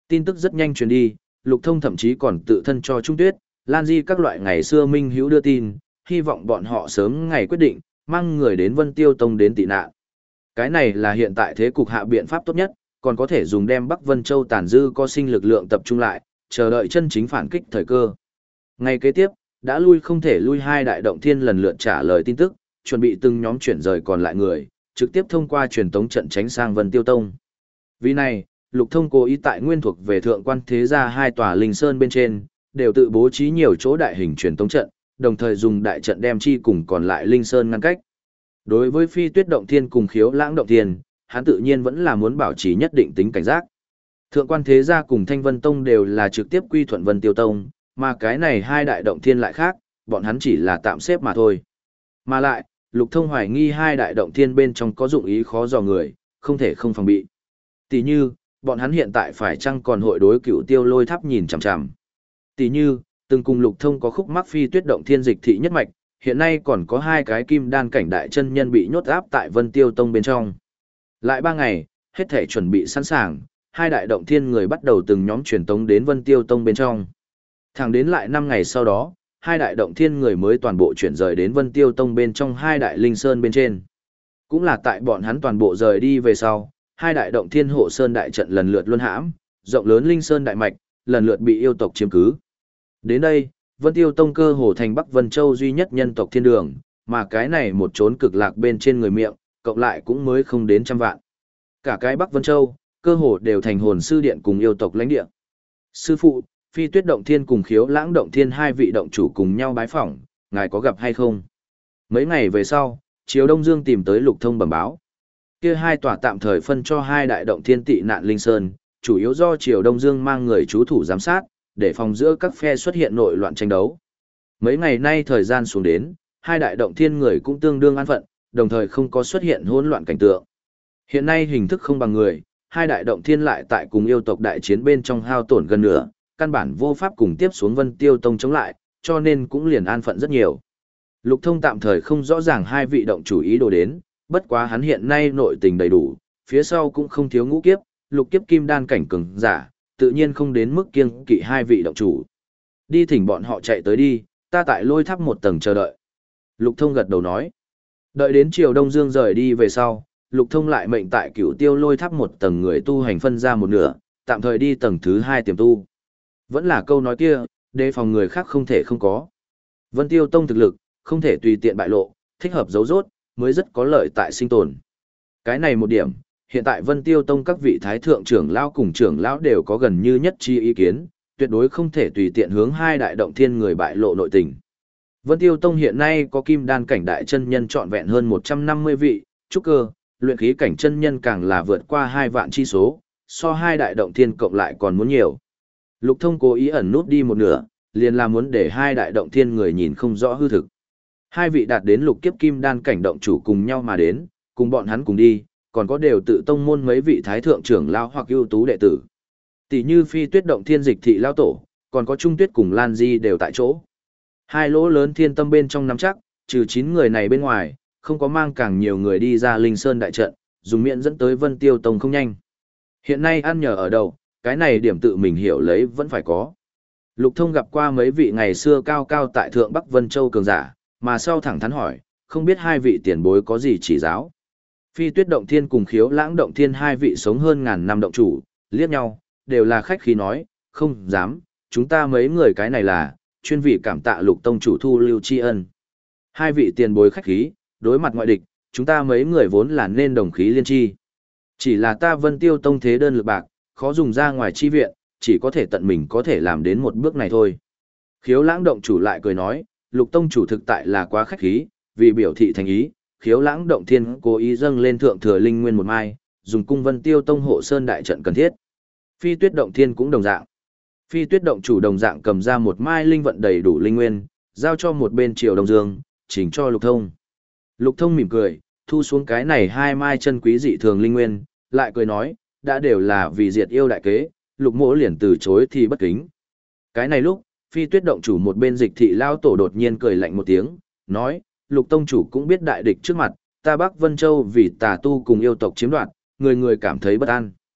Tin tức rất nhanh truyền đi, Lục Thông thậm chí còn tự thân cho Trung Tuyết, Lan Di các loại ngày xưa minh hữu đưa tin, hy vọng bọn họ sớm ngày quyết định, mang người đến Vân Tiêu Tông đến tị nạn. Cái này là hiện tại thế cục hạ biện pháp tốt nhất, còn có thể dùng đem Bắc Vân Châu tàn dư có sinh lực lượng tập trung lại, chờ đợi chân chính phản kích thời cơ. Ngày kế tiếp, đã lui không thể lui hai đại động thiên lần lượt trả lời tin tức, chuẩn bị từng nhóm chuyển rời còn lại người, trực tiếp thông qua truyền tống trận tránh sang Vân Tiêu Tông. Vì này, Lục Thông cố ý tại nguyên thuộc về thượng quan thế gia hai tòa linh sơn bên trên, đều tự bố trí nhiều chỗ đại hình truyền tống trận, đồng thời dùng đại trận đem chi cùng còn lại linh sơn ngăn cách. Đối với Phi Tuyết động thiên cùng Khiếu Lãng động thiên, hắn tự nhiên vẫn là muốn bảo trì nhất định tính cảnh giác. Thượng quan thế gia cùng Thanh Vân Tông đều là trực tiếp quy thuận Vân Tiêu Tông, mà cái này hai đại động thiên lại khác, bọn hắn chỉ là tạm xếp mà thôi. Mà lại, Lục Thông hoài nghi hai đại động thiên bên trong có dụng ý khó dò người, không thể không phòng bị. Tỷ như, bọn hắn hiện tại phải chăng còn hội đối cựu Tiêu Lôi Tháp nhìn chằm chằm. Tỷ như, từng cùng Lục Thông có khúc mắc Phi Tuyết động thiên dịch thị nhất mạch, hiện nay còn có hai cái kim đan cảnh đại chân nhân bị nhốt áp tại Vân Tiêu Tông bên trong. Lại ba ngày, hết thể chuẩn bị sẵn sàng, hai đại động thiên người bắt đầu từng nhóm truyền tống đến Vân Tiêu Tông bên trong. Thẳng đến lại năm ngày sau đó, hai đại động thiên người mới toàn bộ chuyển rời đến Vân Tiêu Tông bên trong hai đại linh sơn bên trên. Cũng là tại bọn hắn toàn bộ rời đi về sau, hai đại động thiên hộ sơn đại trận lần lượt luân hãm, rộng lớn linh sơn đại mạch, lần lượt bị yêu tộc chiếm cứ. Đến đây, Vân Tiêu Tông cơ hồ thành Bắc Vân Châu duy nhất nhân tộc thiên đường, mà cái này một chốn cực lạc bên trên người miệng, cộng lại cũng mới không đến trăm vạn. Cả cái Bắc Vân Châu, cơ hồ đều thành hồn sư điện cùng yêu tộc lãnh địa. Sư phụ, Phi Tuyết động thiên cùng Khiếu Lãng động thiên hai vị động chủ cùng nhau bái phỏng, ngài có gặp hay không? Mấy ngày về sau, Triều Đông Dương tìm tới Lục Thông bẩm báo. Kia hai tòa tạm thời phân cho hai đại động thiên tị nạn linh sơn, chủ yếu do Triều Đông Dương mang người chú thủ giám sát, để phòng giữa các phe xuất hiện nội loạn tranh đấu. Mấy ngày nay thời gian xuống đến, hai đại động thiên người cũng tương đương an phận, đồng thời không có xuất hiện hỗn loạn cảnh tượng. Hiện nay hình thức không bằng người, hai đại động thiên lại tại cùng yêu tộc đại chiến bên trong hao tổn gần nửa, căn bản vô pháp cùng tiếp xuống Vân Tiêu Tông chống lại, cho nên cũng liền an phận rất nhiều. Lục Thông tạm thời không rõ ràng hai vị động chủ ý đồ đến, bất quá hắn hiện nay nội tình đầy đủ, phía sau cũng không thiếu ngũ kiếp, lục kiếp kim đan cảnh cường giả, tự nhiên không đến mức kiêng kỵ hai vị động chủ. Đi thỉnh bọn họ chạy tới đi, ta tại Lôi Tháp một tầng chờ đợi. Lục Thông gật đầu nói. Đợi đến chiều Đông Dương rời đi về sau, Lục Thông lại mệnh tại Cửu Tiêu Lôi Tháp một tầng người tu hành phân ra một nửa, tạm thời đi tầng thứ hai tiềm tu. Vẫn là câu nói kia, đề phòng người khác không thể không có. Vân Tiêu Tông thực lực, không thể tùy tiện bại lộ, thích hợp giấu rốt, mới rất có lợi tại sinh tồn. Cái này một điểm, hiện tại Vân Tiêu Tông các vị thái thượng trưởng lão cùng trưởng lão đều có gần như nhất chi ý kiến, tuyệt đối không thể tùy tiện hướng hai đại động thiên người bại lộ nội tình. Vân Tiêu Tông hiện nay có kim đan cảnh đại chân nhân trọn vẹn hơn một trăm năm mươi vị, trúc cơ, luyện khí cảnh chân nhân càng là vượt qua hai vạn chi số, so hai đại động thiên cộng lại còn muốn nhiều. Lục Thông cố ý ẩn nút đi một nửa, liền là muốn để hai đại động thiên người nhìn không rõ hư thực. Hai vị đạt đến lục kiếp kim đan cảnh động chủ cùng nhau mà đến, cùng bọn hắn cùng đi, còn có đều tự tông môn mấy vị thái thượng trưởng lão hoặc ưu tú đệ tử. Tỷ như Phi Tuyết động thiên dịch thị lão tổ, còn có Trung Tuyết cùng Lan Di đều tại chỗ. Hai lỗ lớn thiên tâm bên trong nắm chắc, trừ chín người này bên ngoài, không có mang càng nhiều người đi ra Linh Sơn đại trận, dùng miệng dẫn tới Vân Tiêu Tông không nhanh. Hiện nay ăn nhờ ở đâu, cái này điểm tự mình hiểu lấy vẫn phải có. Lục Thông gặp qua mấy vị ngày xưa cao cao tại Thượng Bắc Vân Châu cường giả, mà sau thẳng thắn hỏi, không biết hai vị tiền bối có gì chỉ giáo. Phi Tuyết động thiên cùng Khiếu Lãng động thiên hai vị sống hơn ngàn năm động chủ, liếc nhau, đều là khách khí nói, không dám, chúng ta mấy người cái này là, chuyên vị cảm tạ Lục Tông chủ thu lưu tri ân. Hai vị tiền bối khách khí, đối mặt ngoại địch, chúng ta mấy người vốn là nên đồng khí liên tri. Chỉ là ta Vân Tiêu Tông thế đơn lực bạc, khó dùng ra ngoài chi viện, chỉ có thể tận mình có thể làm đến một bước này thôi. Khiếu Lãng động chủ lại cười nói, Lục Tông chủ thực tại là quá khách khí, vì biểu thị thành ý, Khiếu Lãng động thiên cố ý dâng lên thượng thừa linh nguyên một mai, dùng cung Vân Tiêu Tông hộ sơn đại trận cần thiết. Phi Tuyết động thiên cũng đồng dạng. Phi Tuyết động chủ đồng dạng cầm ra một mai linh vận đầy đủ linh nguyên, giao cho một bên Triều Đông Dương, chỉnh cho Lục Thông. Lục Thông mỉm cười, thu xuống cái này hai mai chân quý dị thường linh nguyên, lại cười nói, đã đều là vì diệt yêu đại kế, Lục Mỗ liền từ chối thì bất kính. Cái này lúc, Phi Tuyết động chủ một bên dịch thị lao tổ đột nhiên cười lạnh một tiếng, nói, Lục Tông chủ cũng biết đại địch trước mặt, ta Bắc Vân Châu vì tà tu cùng yêu tộc chiếm đoạt, người người cảm thấy bất an.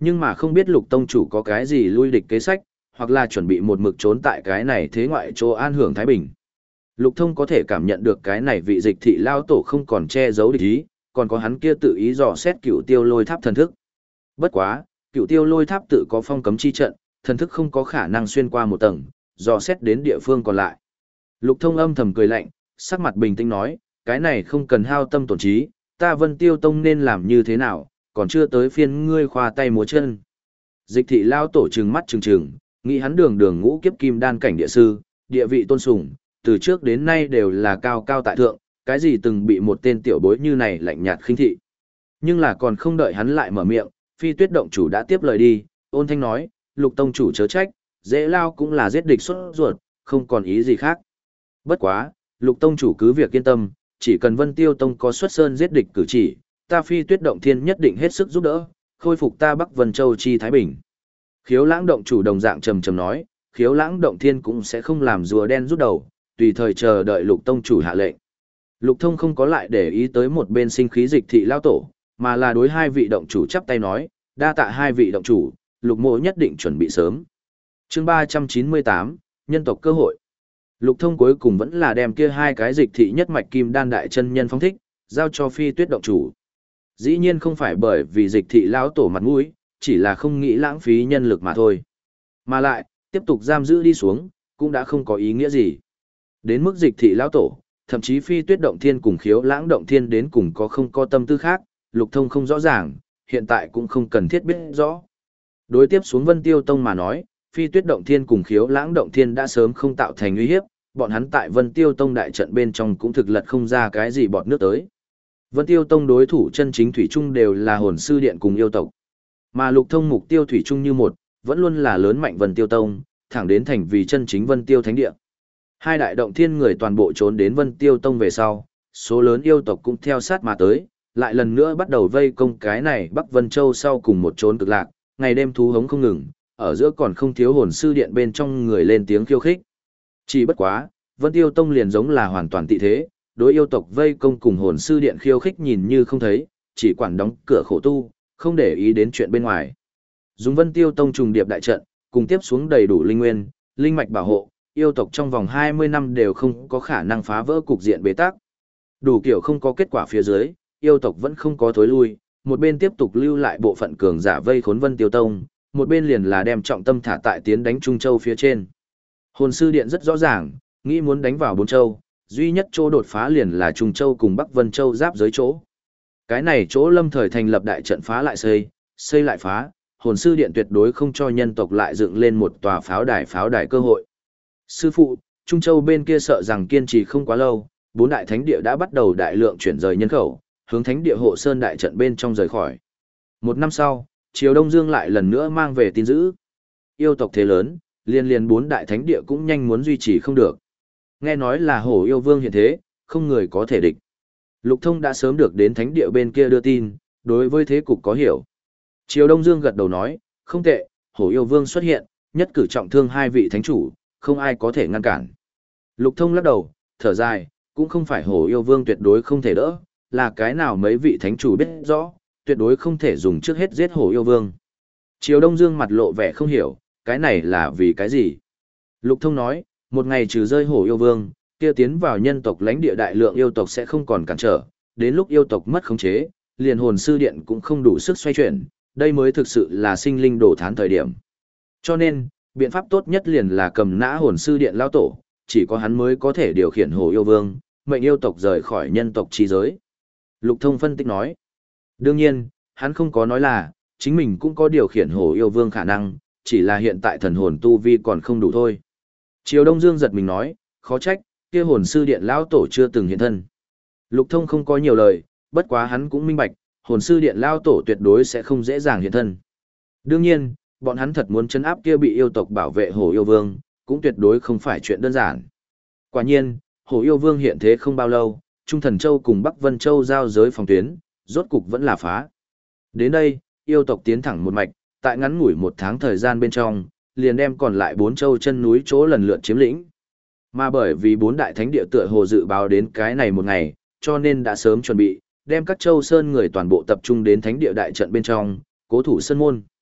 Nhưng mà không biết Lục Tông chủ có cái gì lui địch kế sách, hoặc là chuẩn bị một mực trốn tại cái này thế ngoại chỗ an hưởng Thái Bình. Lục Thông có thể cảm nhận được cái này vị dịch thị lao tổ không còn che giấu địch ý, còn có hắn kia tự ý dò xét cựu tiêu lôi tháp thần thức. Bất quá, cựu tiêu lôi tháp tự có phong cấm chi trận, thần thức không có khả năng xuyên qua một tầng, dò xét đến địa phương còn lại. Lục Thông âm thầm cười lạnh, sắc mặt bình tĩnh nói, cái này không cần hao tâm tổn trí, ta Vân Tiêu Tông nên làm như thế nào, còn chưa tới phiên ngươi khoa tay múa chân. Dịch thị lao tổ trừng mắt trừng trừng, nghĩ hắn đường đường ngũ kiếp kim đan cảnh địa sư, địa vị tôn sùng, từ trước đến nay đều là cao cao tại thượng, cái gì từng bị một tên tiểu bối như này lạnh nhạt khinh thị. Nhưng là còn không đợi hắn lại mở miệng, Phi Tuyết động chủ đã tiếp lời đi, ôn thanh nói, Lục tông chủ chớ trách, dễ lao cũng là giết địch xuất ruột, không còn ý gì khác. Bất quá, Lục tông chủ cứ việc yên tâm, chỉ cần Vân Tiêu Tông có xuất sơn giết địch cử chỉ, ta Phi Tuyết động thiên nhất định hết sức giúp đỡ, khôi phục ta Bắc Vân Châu chi Thái Bình. Khiếu Lãng động chủ đồng dạng trầm trầm nói, Khiếu Lãng động thiên cũng sẽ không làm rùa đen rút đầu, tùy thời chờ đợi Lục tông chủ hạ lệnh. Lục Thông không có lại để ý tới một bên sinh khí dịch thị lao tổ, mà là đối hai vị động chủ chắp tay nói, đa tạ hai vị động chủ, Lục mộ nhất định chuẩn bị sớm. Chương ba trăm chín mươi tám, nhân tộc cơ hội. Lục Thông cuối cùng vẫn là đem kia hai cái dịch thị nhất mạch kim đan đại chân nhân phóng thích, giao cho Phi Tuyết động chủ. Dĩ nhiên không phải bởi vì dịch thị lão tổ mặt mũi, chỉ là không nghĩ lãng phí nhân lực mà thôi. Mà lại, tiếp tục giam giữ đi xuống, cũng đã không có ý nghĩa gì. Đến mức dịch thị lão tổ, thậm chí Phi Tuyết động thiên cùng Khiếu Lãng động thiên đến cùng có không có tâm tư khác, Lục Thông không rõ ràng, hiện tại cũng không cần thiết biết rõ. Đối tiếp xuống Vân Tiêu Tông mà nói, Phi Tuyết động thiên cùng Khiếu Lãng động thiên đã sớm không tạo thành uy hiếp, bọn hắn tại Vân Tiêu Tông đại trận bên trong cũng thực lật không ra cái gì bọt nước tới. Vân Tiêu Tông đối thủ chân chính thủy chung đều là Hồn Sư Điện cùng yêu tộc. Mà Lục Thông mục tiêu thủy chung như một, vẫn luôn là lớn mạnh Vân Tiêu Tông, thẳng đến thành vì chân chính Vân Tiêu Thánh Địa. Hai đại động thiên người toàn bộ trốn đến Vân Tiêu Tông về sau, số lớn yêu tộc cũng theo sát mà tới, lại lần nữa bắt đầu vây công cái này Bắc Vân Châu sau cùng một trốn cực lạc, ngày đêm thú hống không ngừng, ở giữa còn không thiếu Hồn Sư Điện bên trong người lên tiếng khiêu khích. Chỉ bất quá, Vân Tiêu Tông liền giống là hoàn toàn tị thế, đối yêu tộc vây công cùng Hồn Sư Điện khiêu khích nhìn như không thấy, chỉ quản đóng cửa khổ tu, không để ý đến chuyện bên ngoài. Dùng Vân Tiêu Tông trùng điệp đại trận, cùng tiếp xuống đầy đủ linh nguyên, linh mạch bảo hộ, yêu tộc trong vòng hai mươi năm đều không có khả năng phá vỡ cục diện bế tắc. Đủ kiểu không có kết quả phía dưới, yêu tộc vẫn không có thối lui, một bên tiếp tục lưu lại bộ phận cường giả vây khốn Vân Tiêu Tông, một bên liền là đem trọng tâm thả tại tiến đánh Trung Châu phía trên. Hồn Sư Điện rất rõ ràng, nghĩ muốn đánh vào Bốn Châu, duy nhất chỗ đột phá liền là Trung Châu cùng Bắc Vân Châu giáp giới chỗ. Cái này chỗ lâm thời thành lập đại trận phá lại xây, xây lại phá, Hồn Sư Điện tuyệt đối không cho nhân tộc lại dựng lên một tòa pháo đài pháo đài cơ hội. Sư phụ, Trung Châu bên kia sợ rằng kiên trì không quá lâu, bốn đại thánh địa đã bắt đầu đại lượng chuyển rời nhân khẩu, hướng thánh địa hộ sơn đại trận bên trong rời khỏi. Một năm sau, Triều Đông Dương lại lần nữa mang về tin dữ. Yêu tộc thế lớn, liên liên bốn đại thánh địa cũng nhanh muốn duy trì không được. Nghe nói là hổ yêu vương hiện thế, không người có thể địch. Lục Thông đã sớm được đến thánh địa bên kia đưa tin, đối với thế cục có hiểu. Triều Đông Dương gật đầu nói, không tệ, hổ yêu vương xuất hiện, nhất cử trọng thương hai vị thánh chủ, không ai có thể ngăn cản. Lục Thông lắc đầu, thở dài, cũng không phải hổ yêu vương tuyệt đối không thể đỡ, là cái nào mấy vị thánh chủ biết rõ, tuyệt đối không thể dùng trước hết giết hổ yêu vương. Triều Đông Dương mặt lộ vẻ không hiểu, cái này là vì cái gì? Lục Thông nói, một ngày trừ rơi hổ yêu vương, kia tiến vào nhân tộc lãnh địa đại lượng yêu tộc sẽ không còn cản trở, đến lúc yêu tộc mất khống chế, liền Hồn Sư Điện cũng không đủ sức xoay chuyển, đây mới thực sự là sinh linh đổ thán thời điểm. Cho nên, biện pháp tốt nhất liền là cầm nã Hồn Sư Điện lao tổ, chỉ có hắn mới có thể điều khiển hổ yêu vương, mệnh yêu tộc rời khỏi nhân tộc chi giới. Lục Thông phân tích nói, đương nhiên, hắn không có nói là, chính mình cũng có điều khiển hổ yêu vương khả năng, chỉ là hiện tại thần hồn tu vi còn không đủ thôi. Triều Đông Dương giật mình nói, khó trách, kia Hồn Sư Điện lão tổ chưa từng hiện thân. Lục Thông không có nhiều lời, bất quá hắn cũng minh bạch, Hồn Sư Điện lão tổ tuyệt đối sẽ không dễ dàng hiện thân. Đương nhiên, bọn hắn thật muốn trấn áp kia bị yêu tộc bảo vệ hổ yêu vương, cũng tuyệt đối không phải chuyện đơn giản. Quả nhiên, hổ yêu vương hiện thế không bao lâu, Trung Thần Châu cùng Bắc Vân Châu giao giới phòng tuyến, rốt cục vẫn là phá. Đến đây, yêu tộc tiến thẳng một mạch, tại ngắn ngủi một tháng thời gian bên trong, liền đem còn lại bốn châu chân núi chỗ lần lượt chiếm lĩnh. Mà bởi vì bốn đại thánh địa tựa hồ dự báo đến cái này một ngày, cho nên đã sớm chuẩn bị, đem các châu sơn người toàn bộ tập trung đến thánh địa đại trận bên trong, cố thủ sơn môn.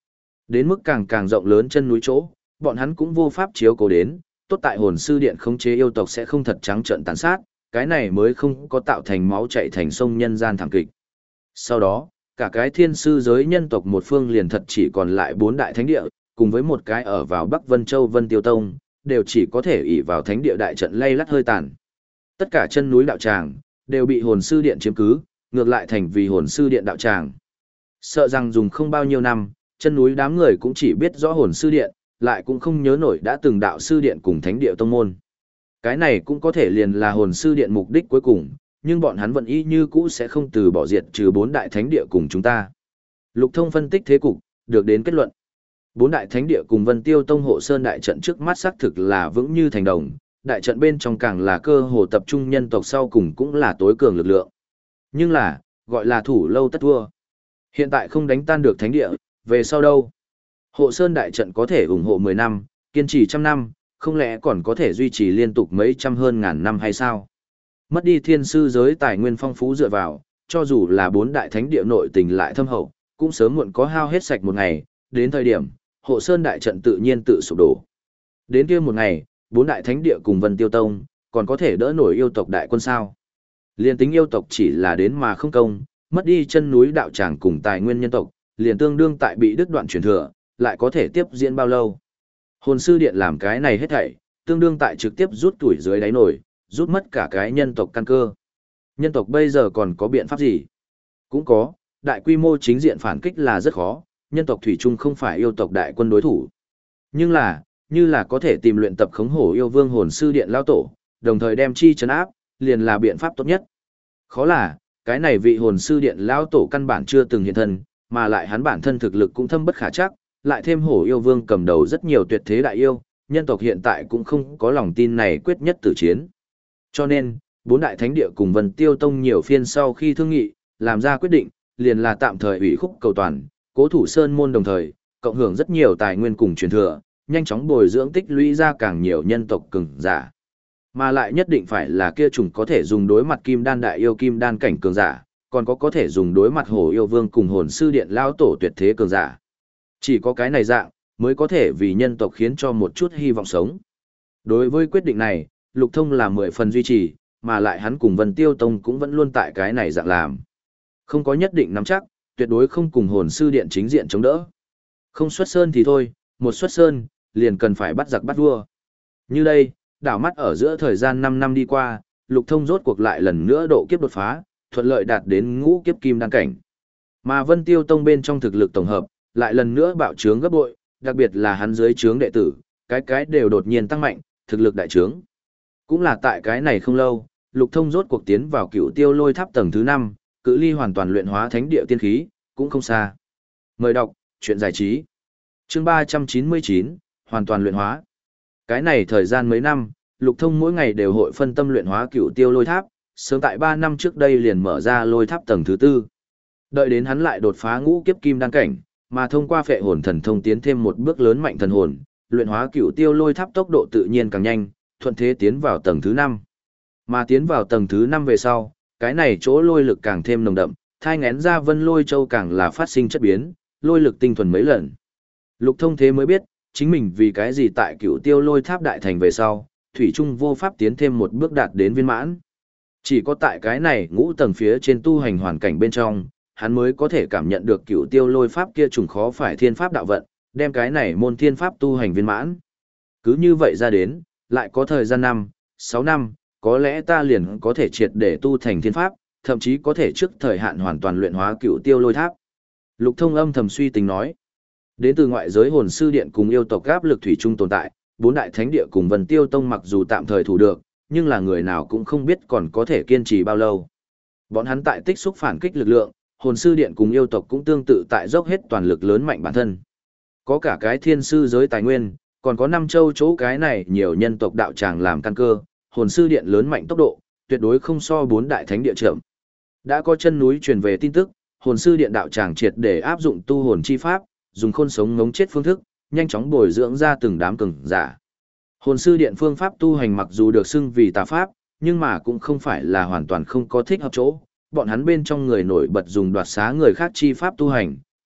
Đến mức càng càng rộng lớn chân núi chỗ, bọn hắn cũng vô pháp chiếu cố đến, tốt tại hồn sư điện khống chế yêu tộc sẽ không thật trắng trợn tàn sát, cái này mới không có tạo thành máu chảy thành sông nhân gian thảm kịch. Sau đó, cả cái thiên sư giới nhân tộc một phương liền thật chỉ còn lại bốn đại thánh địa, cùng với một cái ở vào Bắc Vân Châu Vân Tiêu Tông, đều chỉ có thể ỷ vào thánh địa đại trận lay lắt hơi tàn. Tất cả chân núi đạo tràng đều bị hồn sư điện chiếm cứ, ngược lại thành vì hồn sư điện đạo tràng. Sợ rằng dùng không bao nhiêu năm, chân núi đám người cũng chỉ biết rõ hồn sư điện, lại cũng không nhớ nổi đã từng đạo sư điện cùng thánh địa tông môn. Cái này cũng có thể liền là hồn sư điện mục đích cuối cùng, nhưng bọn hắn vẫn y như cũ sẽ không từ bỏ diệt trừ bốn đại thánh địa cùng chúng ta. Lục Thông phân tích thế cục, được đến kết luận. Bốn đại thánh địa cùng Vân Tiêu Tông hộ sơn đại trận trước mắt xác thực là vững như thành đồng, đại trận bên trong càng là cơ hồ tập trung nhân tộc sau cùng cũng là tối cường lực lượng. Nhưng là, gọi là thủ lâu tất thua. Hiện tại không đánh tan được thánh địa, về sau đâu? Hộ sơn đại trận có thể ủng hộ mười năm, kiên trì trăm năm, không lẽ còn có thể duy trì liên tục mấy trăm hơn ngàn năm hay sao? Mất đi thiên sư giới tài nguyên phong phú dựa vào, cho dù là bốn đại thánh địa nội tình lại thâm hậu, cũng sớm muộn có hao hết sạch một ngày, đến thời điểm, hộ sơn đại trận tự nhiên tự sụp đổ. Đến kia một ngày, bốn đại thánh địa cùng Vân Tiêu Tông, còn có thể đỡ nổi yêu tộc đại quân sao? Liên tính yêu tộc chỉ là đến mà không công, mất đi chân núi đạo tràng cùng tài nguyên nhân tộc, liền tương đương tại bị đứt đoạn truyền thừa, lại có thể tiếp diễn bao lâu? Hồn sư điện làm cái này hết thảy, tương đương tại trực tiếp rút tuổi dưới đáy nổi, rút mất cả cái nhân tộc căn cơ. Nhân tộc bây giờ còn có biện pháp gì? Cũng có, đại quy mô chính diện phản kích là rất khó, nhân tộc thủy chung không phải yêu tộc đại quân đối thủ. Nhưng là, như là có thể tìm luyện tập khống hổ yêu vương hồn sư điện lao tổ, đồng thời đem chi trấn áp, liền là biện pháp tốt nhất. Khó là, cái này vị hồn sư điện lao tổ căn bản chưa từng hiện thân, mà lại hắn bản thân thực lực cũng thâm bất khả chắc, lại thêm hổ yêu vương cầm đầu rất nhiều tuyệt thế đại yêu, nhân tộc hiện tại cũng không có lòng tin này quyết nhất tử chiến. Cho nên, bốn đại thánh địa cùng Vân Tiêu Tông nhiều phiên sau khi thương nghị, làm ra quyết định, liền là tạm thời ủy khúc cầu toàn, cố thủ sơn môn đồng thời, cộng hưởng rất nhiều tài nguyên cùng truyền thừa, nhanh chóng bồi dưỡng tích lũy ra càng nhiều nhân tộc cường giả. Mà lại nhất định phải là kia chủng có thể dùng đối mặt kim đan đại yêu kim đan cảnh cường giả, còn có có thể dùng đối mặt hổ yêu vương cùng hồn sư điện lao tổ tuyệt thế cường giả. Chỉ có cái này dạng, mới có thể vì nhân tộc khiến cho một chút hy vọng sống. Đối với quyết định này, Lục Thông là mười phần duy trì, mà lại hắn cùng Vân Tiêu Tông cũng vẫn luôn tại cái này dạng làm. Không có nhất định nắm chắc, tuyệt đối không cùng hồn sư điện chính diện chống đỡ. Không xuất sơn thì thôi, một xuất sơn, liền cần phải bắt giặc bắt vua. Như đây, đảo mắt ở giữa thời gian năm năm đi qua, Lục Thông rốt cuộc lại lần nữa độ kiếp đột phá, thuận lợi đạt đến ngũ kiếp kim đan cảnh. Mà Vân Tiêu Tông bên trong thực lực tổng hợp, lại lần nữa bạo trướng gấp bội, đặc biệt là hắn dưới trướng đệ tử, cái cái đều đột nhiên tăng mạnh, thực lực đại trướng. Cũng là tại cái này không lâu, Lục Thông rốt cuộc tiến vào Cựu Tiêu Lôi Tháp tầng thứ năm, cự ly hoàn toàn luyện hóa thánh địa tiên khí, cũng không xa. Mời đọc, truyện giải trí. Chương ba trăm chín mươi chín, hoàn toàn luyện hóa. Cái này thời gian mấy năm, Lục Thông mỗi ngày đều hội phân tâm luyện hóa Cựu Tiêu Lôi Tháp, sớm tại ba năm trước đây liền mở ra Lôi Tháp tầng thứ tư. Đợi đến hắn lại đột phá ngũ kiếp kim đan cảnh, mà thông qua phệ hồn thần thông tiến thêm một bước lớn mạnh thần hồn, luyện hóa Cựu Tiêu Lôi Tháp tốc độ tự nhiên càng nhanh, thuận thế tiến vào tầng thứ năm. Mà tiến vào tầng thứ năm về sau, cái này chỗ lôi lực càng thêm nồng đậm, thai ngén ra Vân Lôi Châu càng là phát sinh chất biến, lôi lực tinh thuần mấy lần. Lục Thông thế mới biết, chính mình vì cái gì tại Cựu Tiêu Lôi Tháp đại thành về sau, thủy trung vô pháp tiến thêm một bước đạt đến viên mãn. Chỉ có tại cái này ngũ tầng phía trên tu hành hoàn cảnh bên trong, hắn mới có thể cảm nhận được Cựu Tiêu Lôi Pháp kia trùng khó phải thiên pháp đạo vận, đem cái này môn thiên pháp tu hành viên mãn. Cứ như vậy ra đến, lại có thời gian năm, sáu năm, có lẽ ta liền có thể triệt để tu thành thiên pháp, thậm chí có thể trước thời hạn hoàn toàn luyện hóa Cựu Tiêu Lôi Tháp. Lục Thông âm thầm suy tính nói. Đến từ ngoại giới hồn sư điện cùng yêu tộc áp lực thủy chung tồn tại, bốn đại thánh địa cùng Vân Tiêu Tông mặc dù tạm thời thủ được, nhưng là người nào cũng không biết còn có thể kiên trì bao lâu. Bọn hắn tại tích xúc phản kích lực lượng, hồn sư điện cùng yêu tộc cũng tương tự tại dốc hết toàn lực lớn mạnh bản thân. Có cả cái thiên sư giới tài nguyên, còn có năm châu chỗ cái này nhiều nhân tộc đạo tràng làm căn cơ, hồn sư điện lớn mạnh tốc độ, tuyệt đối không so bốn đại thánh địa chậm. Đã có chân núi truyền về tin tức, hồn sư điện đạo tràng triệt để áp dụng tu hồn chi pháp, dùng khôn sống ngống chết phương thức, nhanh chóng bồi dưỡng ra từng đám cường giả. Hồn sư điện phương pháp tu hành mặc dù được xưng vì tà pháp, nhưng mà cũng không phải là hoàn toàn không có thích hợp chỗ, bọn hắn bên trong người nổi bật dùng đoạt xá người khác chi pháp tu hành,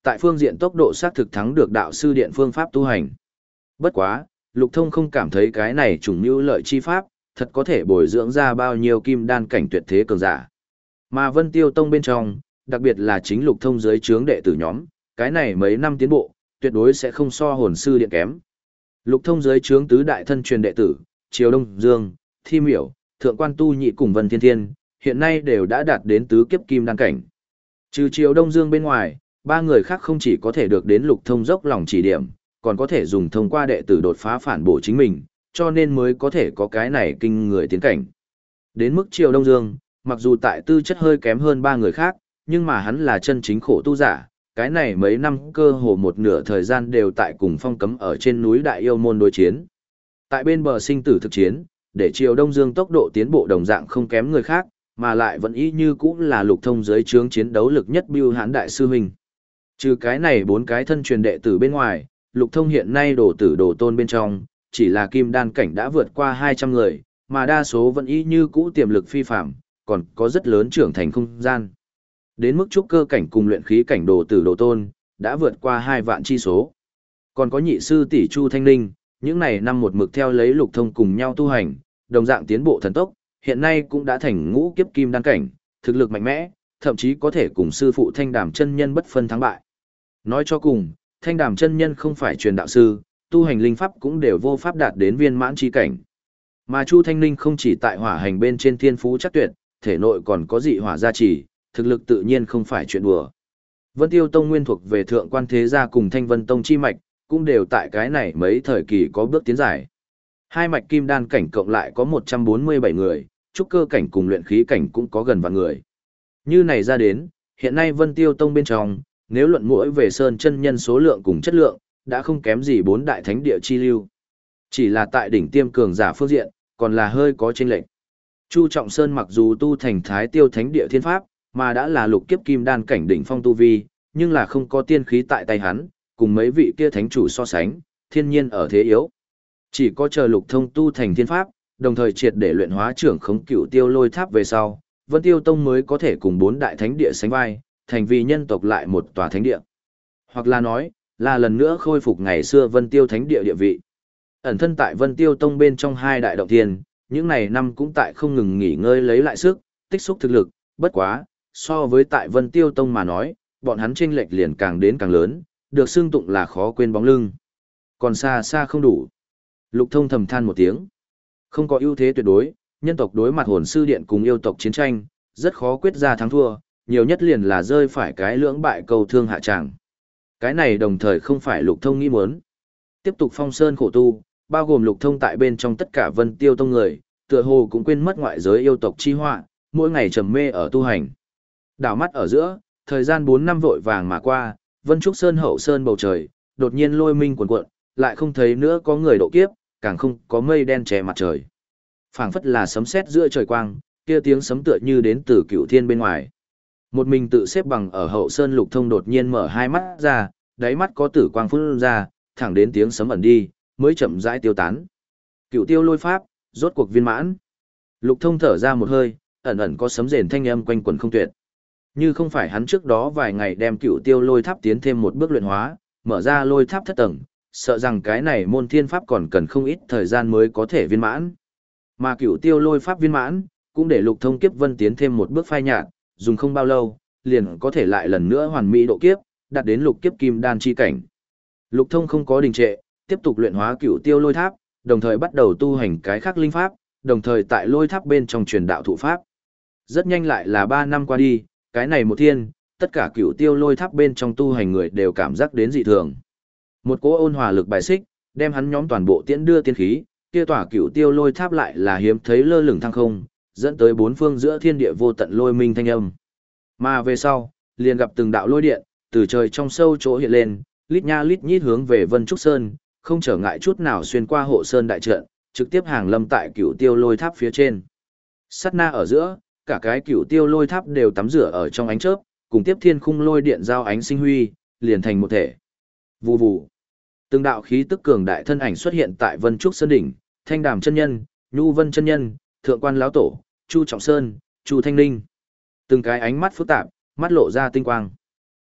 tại phương diện tốc độ xác thực thắng được đạo sư điện phương pháp tu hành. Bất quá, Lục Thông không cảm thấy cái này trùng mưu lợi chi pháp, thật có thể bồi dưỡng ra bao nhiêu kim đan cảnh tuyệt thế cường giả. Mà Vân Tiêu Tông bên trong, đặc biệt là chính Lục Thông dưới trướng đệ tử nhóm, cái này mấy năm tiến bộ, tuyệt đối sẽ không so hồn sư điện kém. Lục Thông dưới trướng tứ đại thân truyền đệ tử, Triều Đông Dương, Thi Miểu, Thượng Quan Tu Nhị cùng Vân Thiên Thiên, hiện nay đều đã đạt đến tứ kiếp kim đan cảnh. Trừ Triều Đông Dương bên ngoài, ba người khác không chỉ có thể được đến Lục Thông dốc lòng chỉ điểm, còn có thể dùng thông qua đệ tử đột phá phản bổ chính mình, cho nên mới có thể có cái này kinh người tiến cảnh. Đến mức Triều Đông Dương, mặc dù tại tư chất hơi kém hơn ba người khác, nhưng mà hắn là chân chính khổ tu giả, cái này mấy năm cơ hồ một nửa thời gian đều tại cùng phong cấm ở trên núi Đại Yêu Môn đối chiến. Tại bên bờ sinh tử thực chiến, để Triều Đông Dương tốc độ tiến bộ đồng dạng không kém người khác, mà lại vẫn y như cũng là Lục Thông dưới trướng chiến đấu lực nhất Bưu Hán đại sư huynh. Trừ cái này bốn cái thân truyền đệ tử bên ngoài, Lục Thông hiện nay đồ tử đồ tôn bên trong, chỉ là kim đan cảnh đã vượt qua hai trăm người, mà đa số vẫn y như cũ tiềm lực phi phạm, còn có rất lớn trưởng thành không gian. Đến mức trúc cơ cảnh cùng luyện khí cảnh đồ tử đồ tôn, đã vượt qua hai vạn chi số. Còn có nhị sư tỷ Chu Thanh Linh, những này năm một mực theo lấy Lục Thông cùng nhau tu hành, đồng dạng tiến bộ thần tốc, hiện nay cũng đã thành ngũ kiếp kim đan cảnh, thực lực mạnh mẽ, thậm chí có thể cùng sư phụ Thanh Đàm chân nhân bất phân thắng bại. Nói cho cùng, Thanh Đàm chân nhân không phải truyền đạo sư, tu hành linh pháp cũng đều vô pháp đạt đến viên mãn chi cảnh. Mà Chu Thanh Linh không chỉ tại hỏa hành bên trên thiên phú chắc tuyệt, thể nội còn có dị hỏa gia trì, thực lực tự nhiên không phải chuyện đùa. Vân Tiêu Tông nguyên thuộc về thượng quan thế gia cùng Thanh Vân Tông chi mạch, cũng đều tại cái này mấy thời kỳ có bước tiến giải. Hai mạch kim đan cảnh cộng lại có một trăm bốn mươi bảy người, trúc cơ cảnh cùng luyện khí cảnh cũng có gần vạn người. Như này ra đến, hiện nay Vân Tiêu Tông bên trong, nếu luận mỗi về sơn chân nhân số lượng cùng chất lượng, đã không kém gì bốn đại thánh địa chi lưu. Chỉ là tại đỉnh tiêm cường giả phương diện, còn là hơi có chênh lệch. Chu Trọng Sơn mặc dù tu thành Thái Tiêu Thánh Địa Thiên Pháp, mà đã là lục kiếp kim đan cảnh đỉnh phong tu vi, nhưng là không có tiên khí tại tay hắn, cùng mấy vị kia thánh chủ so sánh, thiên nhiên ở thế yếu. Chỉ có chờ Lục Thông tu thành Thiên Pháp, đồng thời triệt để luyện hóa trưởng khống cựu tiêu lôi tháp về sau, Vân Tiêu Tông mới có thể cùng bốn đại thánh địa sánh vai, thành vì nhân tộc lại một tòa thánh địa. Hoặc là nói, là lần nữa khôi phục ngày xưa Vân Tiêu Thánh Địa địa vị. Ẩn thân tại Vân Tiêu Tông bên trong hai đại động thiên, những này năm cũng tại không ngừng nghỉ ngơi lấy lại sức, tích xúc thực lực, bất quá, so với tại Vân Tiêu Tông mà nói, bọn hắn chênh lệch liền càng đến càng lớn, được xưng tụng là khó quên bóng lưng. Còn xa xa không đủ. Lục Thông thầm than một tiếng. Không có ưu thế tuyệt đối, nhân tộc đối mặt hồn sư điện cùng yêu tộc chiến tranh, rất khó quyết ra thắng thua, nhiều nhất liền là rơi phải cái lưỡng bại cầu thương hạ tràng. Cái này đồng thời không phải Lục Thông nghĩ muốn. Tiếp tục phong sơn khổ tu, bao gồm Lục Thông tại bên trong tất cả Vân Tiêu Tông người, tựa hồ cũng quên mất ngoại giới yêu tộc chi họa, mỗi ngày trầm mê ở tu hành. Đảo mắt ở giữa, thời gian bốn năm vội vàng mà qua, Vân Trúc Sơn hậu sơn bầu trời, đột nhiên lôi minh cuồn cuộn, lại không thấy nữa có người độ kiếp, càng không có mây đen che mặt trời. Phảng phất là sấm sét giữa trời quang, kia tiếng sấm tựa như đến từ cựu thiên bên ngoài. Một mình tự xếp bằng ở hậu sơn Lục Thông đột nhiên mở hai mắt ra, đáy mắt có tử quang phun ra, thẳng đến tiếng sấm ẩn đi, mới chậm rãi tiêu tán. Cựu tiêu lôi pháp, rốt cuộc viên mãn. Lục Thông thở ra một hơi, ẩn ẩn có sấm rền thanh âm quanh quẩn không tuyệt. Như không phải hắn trước đó vài ngày đem cựu tiêu lôi tháp tiến thêm một bước luyện hóa, mở ra lôi tháp thất tầng, sợ rằng cái này môn thiên pháp còn cần không ít thời gian mới có thể viên mãn. Mà cựu tiêu lôi pháp viên mãn, cũng để Lục Thông kiếp vân tiến thêm một bước phai nhạt, dùng không bao lâu, liền có thể lại lần nữa hoàn mỹ độ kiếp, đạt đến lục kiếp kim đan chi cảnh. Lục Thông không có đình trệ, tiếp tục luyện hóa cựu tiêu lôi tháp, đồng thời bắt đầu tu hành cái khác linh pháp, đồng thời tại lôi tháp bên trong truyền đạo thụ pháp. Rất nhanh lại là ba năm qua đi, cái này một thiên, tất cả cựu tiêu lôi tháp bên trong tu hành người đều cảm giác đến dị thường. Một cỗ ôn hòa lực bài xích, đem hắn nhóm toàn bộ tiễn đưa tiên khí, kia tỏa cựu tiêu lôi tháp lại là hiếm thấy lơ lửng thăng không, dẫn tới bốn phương giữa thiên địa vô tận lôi minh thanh âm. Mà về sau, liền gặp từng đạo lôi điện, từ trời trong sâu chỗ hiện lên, lít nha lít nhít hướng về Vân Trúc Sơn, không trở ngại chút nào xuyên qua hộ sơn đại trận, trực tiếp hàng lâm tại cựu tiêu lôi tháp phía trên. Sát na ở giữa, cả cái cựu tiêu lôi tháp đều tắm rửa ở trong ánh chớp, cùng tiếp thiên khung lôi điện giao ánh sinh huy, liền thành một thể. Vù vù. Từng đạo khí tức cường đại thân ảnh xuất hiện tại Vân Trúc Sơn đỉnh, Thanh Đàm chân nhân, Nhu Vân chân nhân, Thượng Quan lão tổ, Chu Trọng Sơn, Chu Thanh Linh. Từng cái ánh mắt phức tạp, mắt lộ ra tinh quang.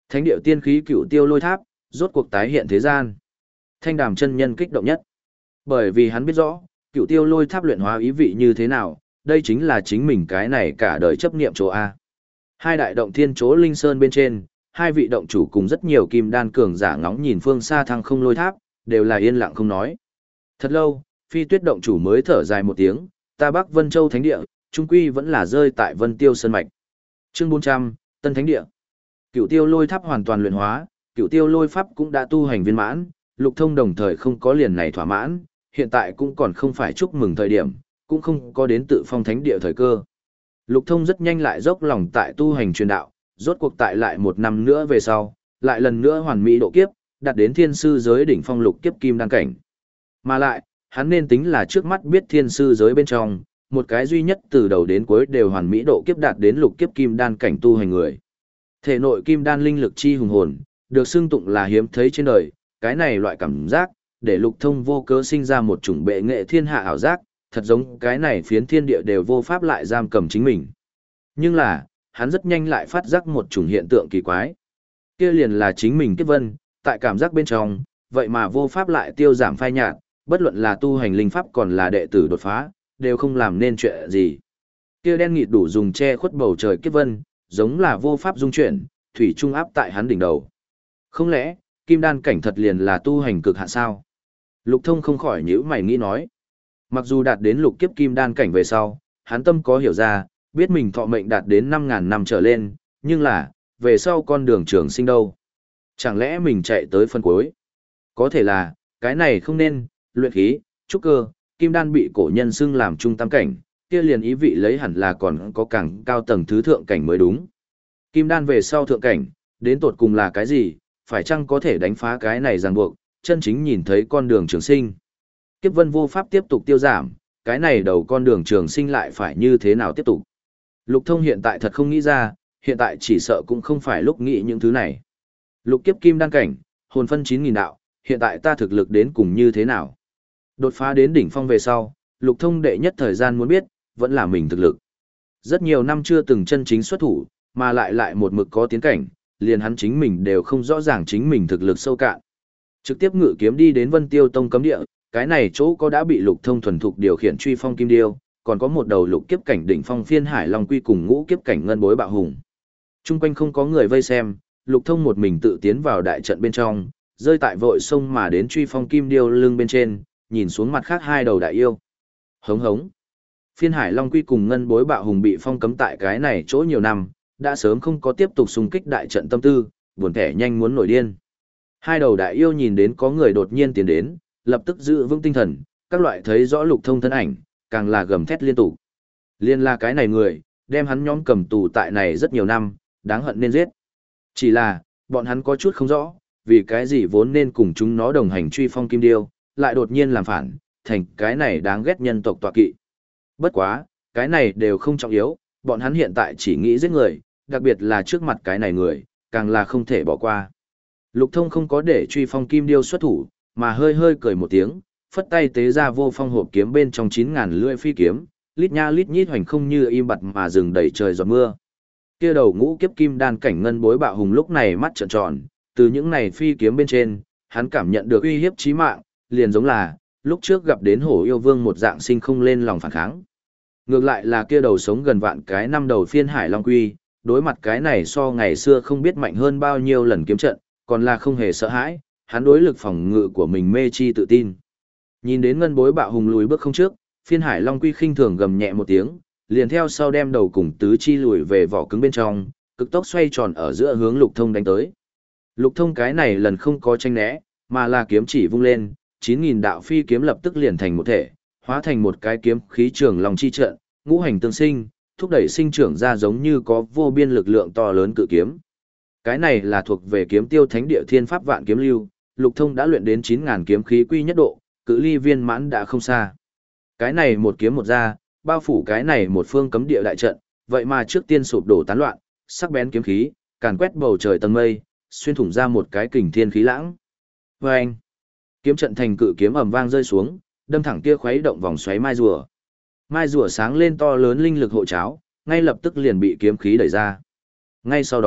Thánh điệu tiên khí Cửu Tiêu Lôi Tháp, rốt cuộc tái hiện thế gian. Thanh Đàm chân nhân kích động nhất. Bởi vì hắn biết rõ, Cửu Tiêu Lôi Tháp luyện hóa ý vị như thế nào, đây chính là chính mình cái này cả đời chấp niệm chỗ A. Hai đại động thiên chỗ Linh Sơn bên trên, hai vị động chủ cùng rất nhiều kim đan cường giả ngóng nhìn phương xa thăng không lôi tháp, đều là yên lặng không nói. Thật lâu, Phi Tuyết động chủ mới thở dài một tiếng, ta Bắc Vân Châu Thánh Địa, trung quy vẫn là rơi tại Vân Tiêu Sơn Mạch. Chương bốn trăm, Tân Thánh Địa. Cửu Tiêu Lôi Tháp hoàn toàn luyện hóa, Cửu Tiêu Lôi Pháp cũng đã tu hành viên mãn, Lục Thông đồng thời không có liền này thỏa mãn, hiện tại cũng còn không phải chúc mừng thời điểm, cũng không có đến tự phong Thánh Địa thời cơ. Lục Thông rất nhanh lại dốc lòng tại tu hành truyền đạo, rốt cuộc tại lại một năm nữa về sau, lại lần nữa hoàn mỹ độ kiếp, đạt đến thiên sư giới đỉnh phong lục kiếp kim đan cảnh. Mà lại, hắn nên tính là trước mắt biết thiên sư giới bên trong, một cái duy nhất từ đầu đến cuối đều hoàn mỹ độ kiếp đạt đến lục kiếp kim đan cảnh tu hành người. Thể nội kim đan linh lực chi hùng hồn, được xưng tụng là hiếm thấy trên đời, cái này loại cảm giác, để Lục Thông vô cớ sinh ra một chủng bệ nghệ thiên hạ ảo giác, thật giống cái này phiến thiên địa đều vô pháp lại giam cầm chính mình. Nhưng là, hắn rất nhanh lại phát giác một chủng hiện tượng kỳ quái. Kia liền là chính mình kiếp vân, tại cảm giác bên trong, vậy mà vô pháp lại tiêu giảm phai nhạt, bất luận là tu hành linh pháp còn là đệ tử đột phá, đều không làm nên chuyện gì. Kia đen nghịt đủ dùng che khuất bầu trời kiếp vân, giống là vô pháp dung chuyển, thủy trung áp tại hắn đỉnh đầu. Không lẽ, kim đan cảnh thật liền là tu hành cực hạn sao? Lục Thông không khỏi nhíu mày nghĩ nói. Mặc dù đạt đến lục kiếp kim đan cảnh về sau, hắn tâm có hiểu ra, biết mình thọ mệnh đạt đến năm ngàn năm trở lên, nhưng là, về sau con đường trường sinh đâu? Chẳng lẽ mình chạy tới phân cuối? Có thể là, cái này không nên, luyện khí, trúc cơ, kim đan bị cổ nhân xưng làm trung tam cảnh, kia liền ý vị lấy hẳn là còn có càng cao tầng thứ thượng cảnh mới đúng. Kim đan về sau thượng cảnh, đến tột cùng là cái gì, phải chăng có thể đánh phá cái này ràng buộc, chân chính nhìn thấy con đường trường sinh. Kiếp vân vô pháp tiếp tục tiêu giảm, cái này đầu con đường trường sinh lại phải như thế nào tiếp tục. Lục Thông hiện tại thật không nghĩ ra, hiện tại chỉ sợ cũng không phải lúc nghĩ những thứ này. Lục kiếp kim đan cảnh, hồn phân chín nghìn đạo, hiện tại ta thực lực đến cùng như thế nào. Đột phá đến đỉnh phong về sau, Lục Thông đệ nhất thời gian muốn biết, vẫn là mình thực lực. Rất nhiều năm chưa từng chân chính xuất thủ, mà lại lại một mực có tiến cảnh, liền hắn chính mình đều không rõ ràng chính mình thực lực sâu cạn. Trực tiếp ngự kiếm đi đến Vân Tiêu Tông cấm địa, cái này chỗ có đã bị Lục Thông thuần thục điều khiển truy phong kim điêu, còn có một đầu lục kiếp cảnh đỉnh phong phiên hải long quy cùng ngũ kiếp cảnh ngân bối bạo hùng. Trung quanh không có người vây xem, Lục Thông một mình tự tiến vào đại trận bên trong, rơi tại vội sông mà đến truy phong kim điêu lưng bên trên, nhìn xuống mặt khác hai đầu đại yêu. Hống hống. Phiên hải long quy cùng ngân bối bạo hùng bị phong cấm tại cái này chỗ nhiều năm, đã sớm không có tiếp tục xung kích đại trận tâm tư, buồn thẻ nhanh muốn nổi điên. Hai đầu đại yêu nhìn đến có người đột nhiên tiến đến, lập tức giữ vững tinh thần, các loại thấy rõ Lục Thông thân ảnh, càng là gầm thét liên tục. Liên là cái này người, đem hắn nhóm cầm tù tại này rất nhiều năm, đáng hận nên giết. Chỉ là, bọn hắn có chút không rõ, vì cái gì vốn nên cùng chúng nó đồng hành truy phong kim điêu, lại đột nhiên làm phản, thành cái này đáng ghét nhân tộc tọa kỵ. Bất quá, cái này đều không trọng yếu, bọn hắn hiện tại chỉ nghĩ giết người, đặc biệt là trước mặt cái này người, càng là không thể bỏ qua. Lục Thông không có để truy phong kim điêu xuất thủ, mà hơi hơi cười một tiếng, phất tay tế ra vô phong hộp kiếm bên trong chín ngàn lưỡi phi kiếm, lít nha lít nhít hoành không như im bặt mà rừng đầy trời giọt mưa. Kia đầu ngũ kiếp kim đan cảnh ngân bối bạo hùng lúc này mắt trợn tròn, từ những này phi kiếm bên trên, hắn cảm nhận được uy hiếp chí mạng, liền giống là lúc trước gặp đến hổ yêu vương một dạng sinh không lên lòng phản kháng. Ngược lại là kia đầu sống gần vạn cái năm đầu phiên hải long quy, đối mặt cái này so ngày xưa không biết mạnh hơn bao nhiêu lần kiếm trận, còn là không hề sợ hãi, hắn đối lực phòng ngự của mình mê chi tự tin. Nhìn đến ngân bối bạo hùng lùi bước không trước, phiên hải long quy khinh thường gầm nhẹ một tiếng, liền theo sau đem đầu cùng tứ chi lùi về vỏ cứng bên trong, cực tốc xoay tròn ở giữa hướng Lục Thông đánh tới. Lục Thông cái này lần không có tranh né, mà là kiếm chỉ vung lên, chín nghìn đạo phi kiếm lập tức liền thành một thể, hóa thành một cái kiếm khí trường long chi trận, ngũ hành tương sinh, thúc đẩy sinh trưởng ra giống như có vô biên lực lượng to lớn cự kiếm. Cái này là thuộc về kiếm tiêu thánh địa thiên pháp vạn kiếm lưu, Lục Thông đã luyện đến chín nghìn kiếm khí quy nhất độ, cự ly viên mãn đã không xa. Cái này một kiếm một ra, bao phủ cái này một phương cấm địa đại trận, vậy mà trước tiên sụp đổ tán loạn, sắc bén kiếm khí, càn quét bầu trời tầng mây, xuyên thủng ra một cái kình thiên khí lãng. Vâng! Kiếm trận thành cự kiếm ầm vang rơi xuống, đâm thẳng kia khuấy động vòng xoáy mai rùa. Mai rùa sáng lên to lớn linh lực hộ cháo, ngay lập tức liền bị kiếm khí đẩy ra. Ngay sau đó,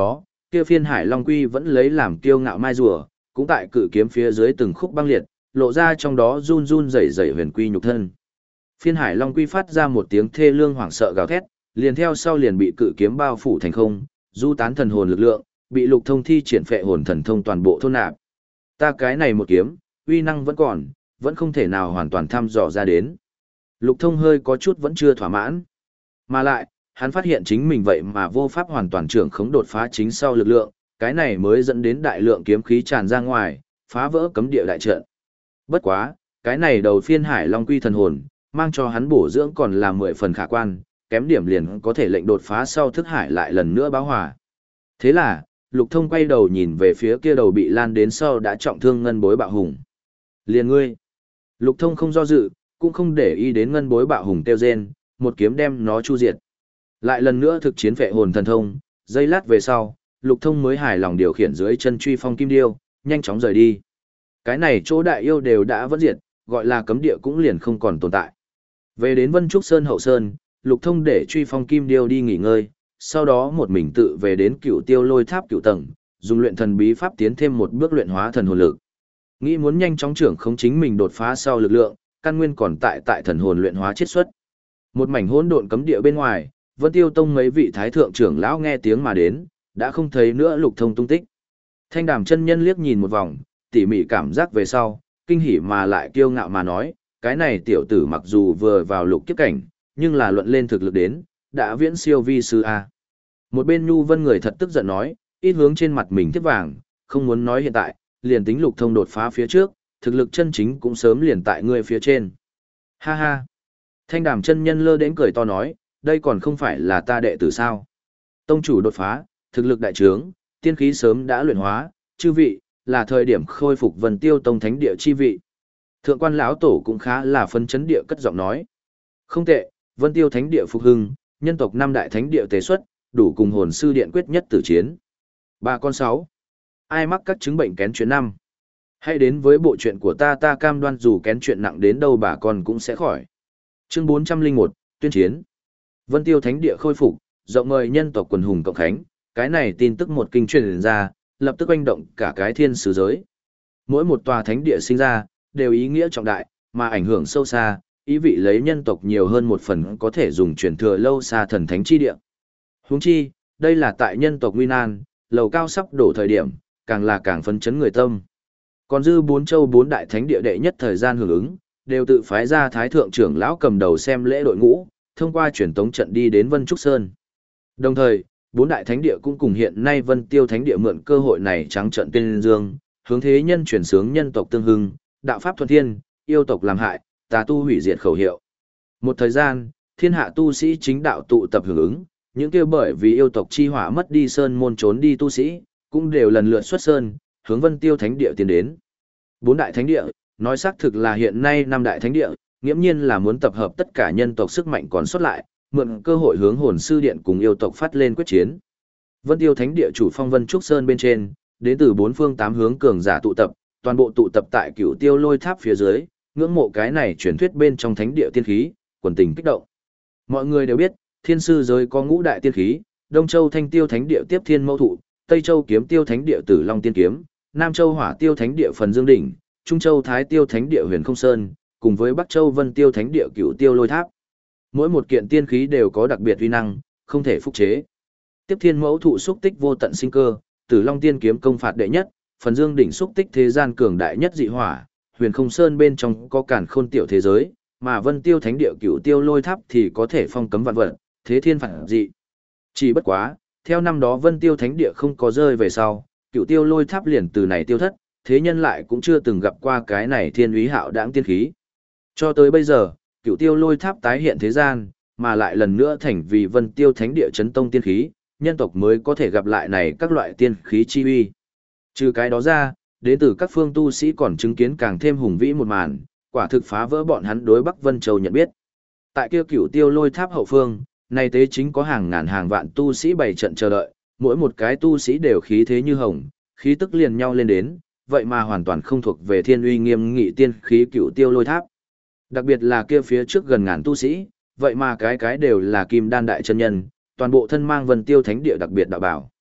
Kia phiên Hải Long Quy vẫn lấy làm kiêu ngạo mai rùa, cũng tại cự kiếm phía dưới từng khúc băng liệt, lộ ra trong đó run run rẩy rẩy huyền quy nhục thân. Phiên Hải Long Quy phát ra một tiếng thê lương hoảng sợ gào thét, liền theo sau liền bị cự kiếm bao phủ thành không, du tán thần hồn lực lượng, bị Lục Thông thi triển phệ hồn thần thông toàn bộ thôn nạp. Ta cái này một kiếm, uy năng vẫn còn, vẫn không thể nào hoàn toàn thăm dò ra đến. Lục Thông hơi có chút vẫn chưa thỏa mãn. Mà lại, hắn phát hiện chính mình vậy mà vô pháp hoàn toàn trưởng khống đột phá chính sau lực lượng, cái này mới dẫn đến đại lượng kiếm khí tràn ra ngoài, phá vỡ cấm địa đại trận. Bất quá, cái này đầu phiên Hải Long Quy thần hồn, mang cho hắn bổ dưỡng còn là mười phần khả quan, kém điểm liền có thể lệnh đột phá sau thức hải lại lần nữa báo hòa. Thế là, Lục Thông quay đầu nhìn về phía kia đầu bị lan đến sau đã trọng thương ngân bối bạo hùng. Liền ngươi. Lục Thông không do dự, cũng không để ý đến ngân bối bạo hùng tiêu rên, một kiếm đem nó chu diệt. Lại lần nữa thực chiến phệ hồn thần thông, giây lát về sau, Lục Thông mới hài lòng điều khiển dưới chân truy phong kim điêu, nhanh chóng rời đi. Cái này chỗ đại yêu đều đã vẫn diệt, gọi là cấm địa cũng liền không còn tồn tại. Về đến Vân Trúc Sơn hậu sơn, Lục Thông để truy phong kim điêu đi nghỉ ngơi, sau đó một mình tự về đến Cựu Tiêu Lôi Tháp cựu tầng, dùng luyện thần bí pháp tiến thêm một bước luyện hóa thần hồn lực. Nghĩ muốn nhanh chóng trưởng không chính mình đột phá sau lực lượng, căn nguyên còn tại tại thần hồn luyện hóa chiết xuất. Một mảnh hỗn độn cấm địa bên ngoài, Vân Tiêu Tông mấy vị thái thượng trưởng lão nghe tiếng mà đến, đã không thấy nữa Lục Thông tung tích. Thanh Đàm chân nhân liếc nhìn một vòng, tỉ mỉ cảm giác về sau, kinh hỉ mà lại kiêu ngạo mà nói, cái này tiểu tử mặc dù vừa vào lục kiếp cảnh, nhưng là luận lên thực lực đến, đã viễn siêu vi sư a. Một bên Nhu Vân người thật tức giận nói, ít hướng trên mặt mình tiếp vàng, không muốn nói hiện tại, liền tính Lục Thông đột phá phía trước, thực lực chân chính cũng sớm liền tại ngươi phía trên. Ha ha. Thanh Đàm chân nhân lơ đến cười to nói, đây còn không phải là ta đệ tử sao? Tông chủ đột phá, thực lực đại trướng, tiên khí sớm đã luyện hóa, chư vị, là thời điểm khôi phục Vân Tiêu Tông thánh địa chi vị. Thượng quan lão tổ cũng khá là phân chấn địa cất giọng nói. Không tệ, Vân Tiêu thánh địa phục hưng, nhân tộc năm đại thánh địa tế xuất, đủ cùng hồn sư điện quyết nhất tử chiến. Ba con sáu. Ai mắc các chứng bệnh kén chuyện năm? Hãy đến với bộ chuyện của ta ta cam đoan dù kén chuyện nặng đến đâu bà con cũng sẽ khỏi. Chương bốn trăm lẻ một, tuyên chiến. Vân Tiêu thánh địa khôi phục, rộng mời nhân tộc quần hùng cộng khánh, cái này tin tức một kinh truyền ra, lập tức oanh động cả cái thiên sứ giới. Mỗi một tòa thánh địa sinh ra, đều ý nghĩa trọng đại, mà ảnh hưởng sâu xa, ý vị lấy nhân tộc nhiều hơn một phần có thể dùng truyền thừa lâu xa thần thánh chi địa. Huống chi, đây là tại nhân tộc nguy nan, lầu cao sắp đổ thời điểm, càng là càng phấn chấn người tâm. Còn dư bốn châu bốn đại thánh địa đệ nhất thời gian hưởng ứng, đều tự phái ra thái thượng trưởng lão cầm đầu xem lễ đội ngũ, thông qua truyền tống trận đi đến Vân Trúc Sơn. Đồng thời, bốn đại thánh địa cũng cùng hiện nay Vân Tiêu thánh địa mượn cơ hội này trắng trận tuyên dương, hướng thế nhân chuyển sướng nhân tộc tương hưng, đạo pháp thuần thiên, yêu tộc làm hại, tà tu hủy diệt khẩu hiệu. Một thời gian, thiên hạ tu sĩ chính đạo tụ tập hưởng ứng, những kia bởi vì yêu tộc chi hỏa mất đi sơn môn trốn đi tu sĩ, cũng đều lần lượt xuất sơn, hướng Vân Tiêu thánh địa tiến đến. Bốn đại thánh địa, nói xác thực là hiện nay năm đại thánh địa, nghiễm nhiên là muốn tập hợp tất cả nhân tộc sức mạnh còn sót lại, mượn cơ hội hướng hồn sư điện cùng yêu tộc phát lên quyết chiến. Vân Tiêu thánh địa chủ phong Vân Trúc Sơn bên trên, đến từ bốn phương tám hướng cường giả tụ tập, toàn bộ tụ tập tại Cửu Tiêu Lôi Tháp phía dưới, ngưỡng mộ cái này truyền thuyết bên trong thánh địa tiên khí, quần tình kích động. Mọi người đều biết, thiên sư giới có ngũ đại tiên khí, Đông Châu Thanh Tiêu thánh địa Tiếp Thiên Mâu Thụ, Tây Châu Kiếm Tiêu thánh địa Tử Long Tiên Kiếm, Nam Châu Hỏa Tiêu thánh địa Phần Dương Đỉnh, Trung Châu Thái Tiêu thánh địa Huyền Không Sơn, cùng với Bắc Châu Vân Tiêu thánh địa Cửu Tiêu Lôi Tháp. Mỗi một kiện tiên khí đều có đặc biệt uy năng, không thể phúc chế. Tiếp Thiên Mẫu Thụ xúc tích vô tận sinh cơ, Tử Long Tiên Kiếm công phạt đệ nhất, Phần Dương Đỉnh xúc tích thế gian cường đại nhất dị hỏa, Huyền Không Sơn bên trong có càn khôn tiểu thế giới, mà Vân Tiêu thánh địa Cửu Tiêu Lôi Tháp thì có thể phong cấm vạn vật, thế thiên phản dị. Chỉ bất quá, theo năm đó Vân Tiêu thánh địa không có rơi về sau, Cửu Tiêu Lôi Tháp liền từ này tiêu thất, thế nhân lại cũng chưa từng gặp qua cái này thiên úy hạo đãng tiên khí. Cho tới bây giờ, Cửu Tiêu Lôi Tháp tái hiện thế gian, mà lại lần nữa thành vì Vân Tiêu thánh địa chấn tông tiên khí, nhân tộc mới có thể gặp lại này các loại tiên khí chi uy. Trừ cái đó ra, đến từ các phương tu sĩ còn chứng kiến càng thêm hùng vĩ một màn, quả thực phá vỡ bọn hắn đối Bắc Vân Châu nhận biết. Tại kia Cửu Tiêu Lôi Tháp hậu phương, nay tế chính có hàng ngàn hàng vạn tu sĩ bày trận chờ đợi, mỗi một cái tu sĩ đều khí thế như hồng, khí tức liền nhau lên đến, vậy mà hoàn toàn không thuộc về thiên uy nghiêm nghị tiên khí Cửu Tiêu Lôi Tháp. Đặc biệt là kia phía trước gần ngàn tu sĩ, vậy mà cái cái đều là kim đan đại chân nhân, toàn bộ thân mang Vân Tiêu thánh địa đặc biệt đạo bảo.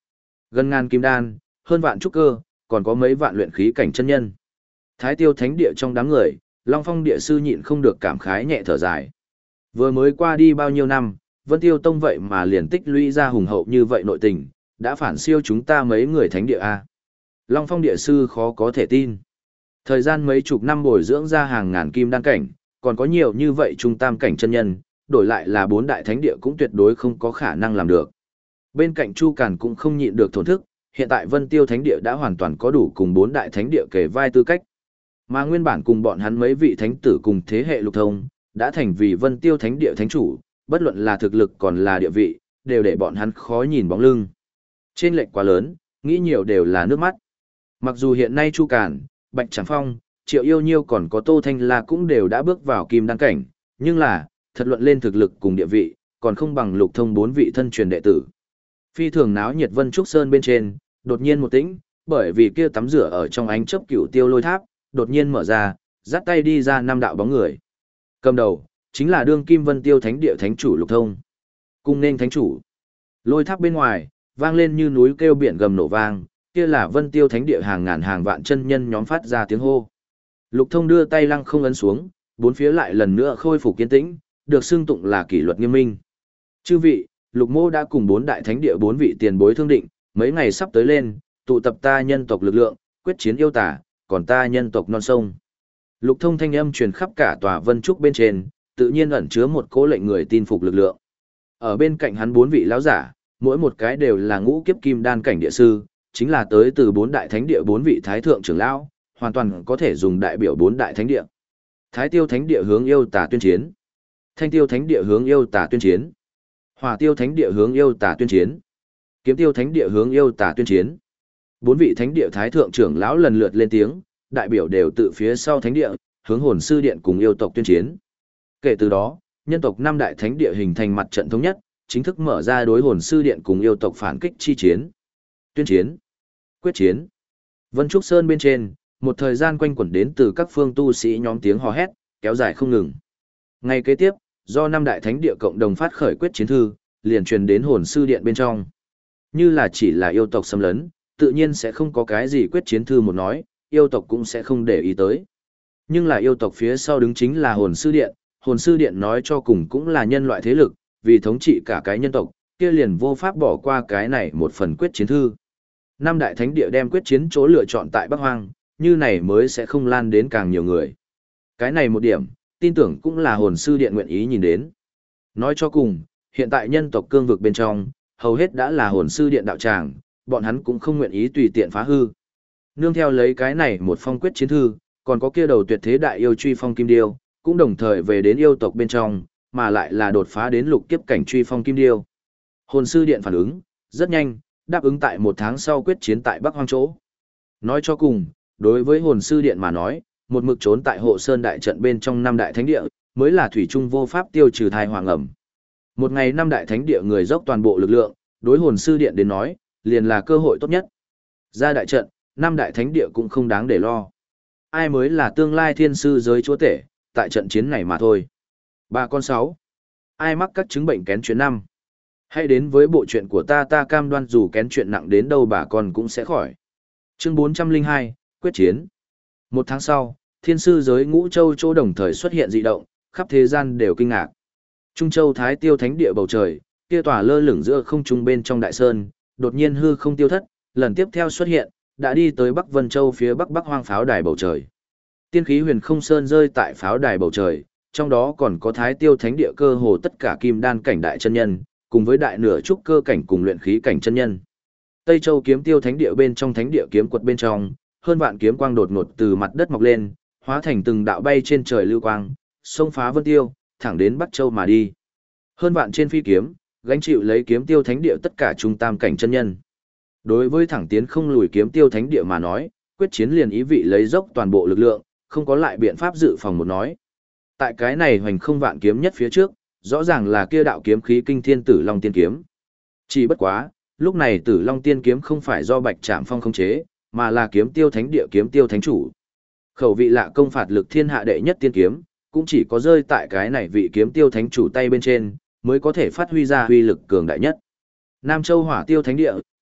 Gần ngàn kim đan, hơn vạn trúc cơ, còn có mấy vạn luyện khí cảnh chân nhân. Thái Tiêu Thánh địa trong đám người, Long Phong địa sư nhịn không được cảm khái nhẹ thở dài. Vừa mới qua đi bao nhiêu năm, Vân Tiêu Tông vậy mà liền tích lũy ra hùng hậu như vậy nội tình, đã phản siêu chúng ta mấy người thánh địa a. Long Phong địa sư khó có thể tin. Thời gian mấy chục năm bồi dưỡng ra hàng ngàn kim đan cảnh, còn có nhiều như vậy trung tam cảnh chân nhân, đổi lại là bốn đại thánh địa cũng tuyệt đối không có khả năng làm được. Bên cạnh Chu Càn cũng không nhịn được thổn thức, hiện tại Vân Tiêu Thánh địa đã hoàn toàn có đủ cùng bốn đại thánh địa kể vai tư cách. Mà nguyên bản cùng bọn hắn mấy vị thánh tử cùng thế hệ lục thông, đã thành vì Vân Tiêu Thánh địa thánh chủ, bất luận là thực lực còn là địa vị, đều để bọn hắn khó nhìn bóng lưng. Trên lệch quá lớn, nghĩ nhiều đều là nước mắt. Mặc dù hiện nay Chu Càn, Bạch Tràng Phong, Triệu Yêu Nhiêu còn có Tô Thanh La cũng đều đã bước vào kim đan cảnh, nhưng là, thật luận lên thực lực cùng địa vị, còn không bằng lục thông bốn vị thân truyền đệ tử. Phi thường náo nhiệt Vân Trúc Sơn bên trên, đột nhiên một tĩnh, bởi vì kia tắm rửa ở trong ánh chớp cửu tiêu lôi tháp, đột nhiên mở ra, dắt tay đi ra năm đạo bóng người. Cầm đầu, chính là đương kim Vân Tiêu Thánh địa thánh chủ lục thông. Cung nên thánh chủ. Lôi tháp bên ngoài, vang lên như núi kêu biển gầm nổ vang, kia là Vân Tiêu Thánh địa hàng ngàn hàng vạn chân nhân nhóm phát ra tiếng hô. Lục thông đưa tay lăng không ấn xuống, bốn phía lại lần nữa khôi phục kiên tĩnh, được xưng tụng là kỷ luật nghiêm minh. Chư vị, Lục Mô đã cùng bốn đại thánh địa bốn vị tiền bối thương định, mấy ngày sắp tới lên, tụ tập ta nhân tộc lực lượng, quyết chiến yêu tả, còn ta nhân tộc non sông. Lục thông thanh âm truyền khắp cả tòa Vân Trúc bên trên, tự nhiên ẩn chứa một cố lệnh người tin phục lực lượng. Ở bên cạnh hắn bốn vị lão giả, mỗi một cái đều là ngũ kiếp kim đan cảnh địa sư, chính là tới từ bốn đại thánh địa bốn vị thái thượng trưởng lão, hoàn toàn có thể dùng đại biểu bốn đại thánh địa. Thái Tiêu Thánh địa hướng yêu tả tuyên chiến. Thanh Tiêu Thánh địa hướng yêu tả tuyên chiến. Hỏa Tiêu Thánh địa hướng yêu tả tuyên chiến. Kiếm Tiêu Thánh địa hướng yêu tả tuyên chiến. Bốn vị thánh địa thái thượng trưởng lão lần lượt lên tiếng, đại biểu đều tự phía sau thánh địa, hướng Hồn Sư điện cùng yêu tộc tuyên chiến. Kể từ đó, nhân tộc năm đại thánh địa hình thành mặt trận thống nhất, chính thức mở ra đối Hồn Sư điện cùng yêu tộc phản kích chi chiến. Tuyên chiến, quyết chiến. Vân Trúc Sơn bên trên, một thời gian quanh quẩn đến từ các phương tu sĩ nhóm tiếng hò hét, kéo dài không ngừng. Ngày kế tiếp, do năm đại thánh địa cộng đồng phát khởi quyết chiến thư, liền truyền đến Hồn Sư điện bên trong. Như là chỉ là yêu tộc xâm lấn, tự nhiên sẽ không có cái gì quyết chiến thư một nói, yêu tộc cũng sẽ không để ý tới. Nhưng là yêu tộc phía sau đứng chính là Hồn Sư điện, Hồn Sư điện nói cho cùng cũng là nhân loại thế lực, vì thống trị cả cái nhân tộc, kia liền vô pháp bỏ qua cái này một phần quyết chiến thư. Năm đại thánh địa đem quyết chiến chỗ lựa chọn tại Bắc Hoang, như này mới sẽ không lan đến càng nhiều người. Cái này một điểm, tin tưởng cũng là Hồn Sư điện nguyện ý nhìn đến. Nói cho cùng, hiện tại nhân tộc cương vực bên trong, hầu hết đã là Hồn Sư điện đạo tràng, bọn hắn cũng không nguyện ý tùy tiện phá hư. Nương theo lấy cái này một phong quyết chiến thư, còn có kia đầu tuyệt thế đại yêu truy phong kim điêu, cũng đồng thời về đến yêu tộc bên trong, mà lại là đột phá đến lục kiếp cảnh truy phong kim điêu. Hồn Sư điện phản ứng, rất nhanh, đáp ứng tại một tháng sau quyết chiến tại Bắc Hoang chỗ. Nói cho cùng, đối với Hồn Sư điện mà nói, một mực trốn tại Hộ Sơn đại trận bên trong năm đại thánh địa, mới là thủy chung vô pháp tiêu trừ thai hoàng ẩm. Một ngày năm đại thánh địa người dốc toàn bộ lực lượng, đối Hồn Sư điện đến nói, liền là cơ hội tốt nhất. Ra đại trận, năm đại thánh địa cũng không đáng để lo. Ai mới là tương lai thiên sư giới chúa tể, tại trận chiến này mà thôi. Bà con sáu. Ai mắc các chứng bệnh kén chuyện năm? Hãy đến với bộ chuyện của ta ta cam đoan dù kén chuyện nặng đến đâu bà con cũng sẽ khỏi. Chương bốn trăm lẻ hai, quyết chiến. Một tháng sau, thiên sư giới ngũ châu chỗ đồng thời xuất hiện dị động, khắp thế gian đều kinh ngạc. Trung châu Thái Tiêu Thánh địa bầu trời, kia tỏa lơ lửng giữa không trung bên trong đại sơn, đột nhiên hư không tiêu thất, lần tiếp theo xuất hiện, đã đi tới Bắc Vân Châu phía bắc Bắc Hoang pháo đài bầu trời. Tiên khí huyền không sơn rơi tại pháo đài bầu trời, trong đó còn có Thái Tiêu Thánh địa cơ hồ tất cả kim đan cảnh đại chân nhân, cùng với đại nửa trúc cơ cảnh cùng luyện khí cảnh chân nhân. Tây Châu Kiếm Tiêu Thánh địa bên trong thánh địa kiếm quật bên trong, hơn vạn kiếm quang đột ngột từ mặt đất mọc lên, hóa thành từng đạo bay trên trời lưu quang, xông phá Vân Tiêu, thẳng đến Bắc Châu mà đi. Hơn vạn trên phi kiếm, gánh chịu lấy Kiếm Tiêu Thánh địa tất cả trung tam cảnh chân nhân. Đối với thẳng tiến không lùi Kiếm Tiêu Thánh địa mà nói, quyết chiến liền ý vị lấy dốc toàn bộ lực lượng, không có lại biện pháp dự phòng một nói. Tại cái này hoành không vạn kiếm nhất phía trước, rõ ràng là kia đạo kiếm khí kinh thiên Tử Long Tiên kiếm. Chỉ bất quá, lúc này Tử Long Tiên kiếm không phải do Bạch Trạm Phong khống chế, mà là Kiếm Tiêu Thánh địa Kiếm Tiêu Thánh chủ. Khẩu vị lạ công phạt lực thiên hạ đệ nhất tiên kiếm, cũng chỉ có rơi tại cái này vị Kiếm Tiêu Thánh chủ tay bên trên, mới có thể phát huy ra uy lực cường đại nhất. Nam Châu Hỏa Tiêu Thánh địa,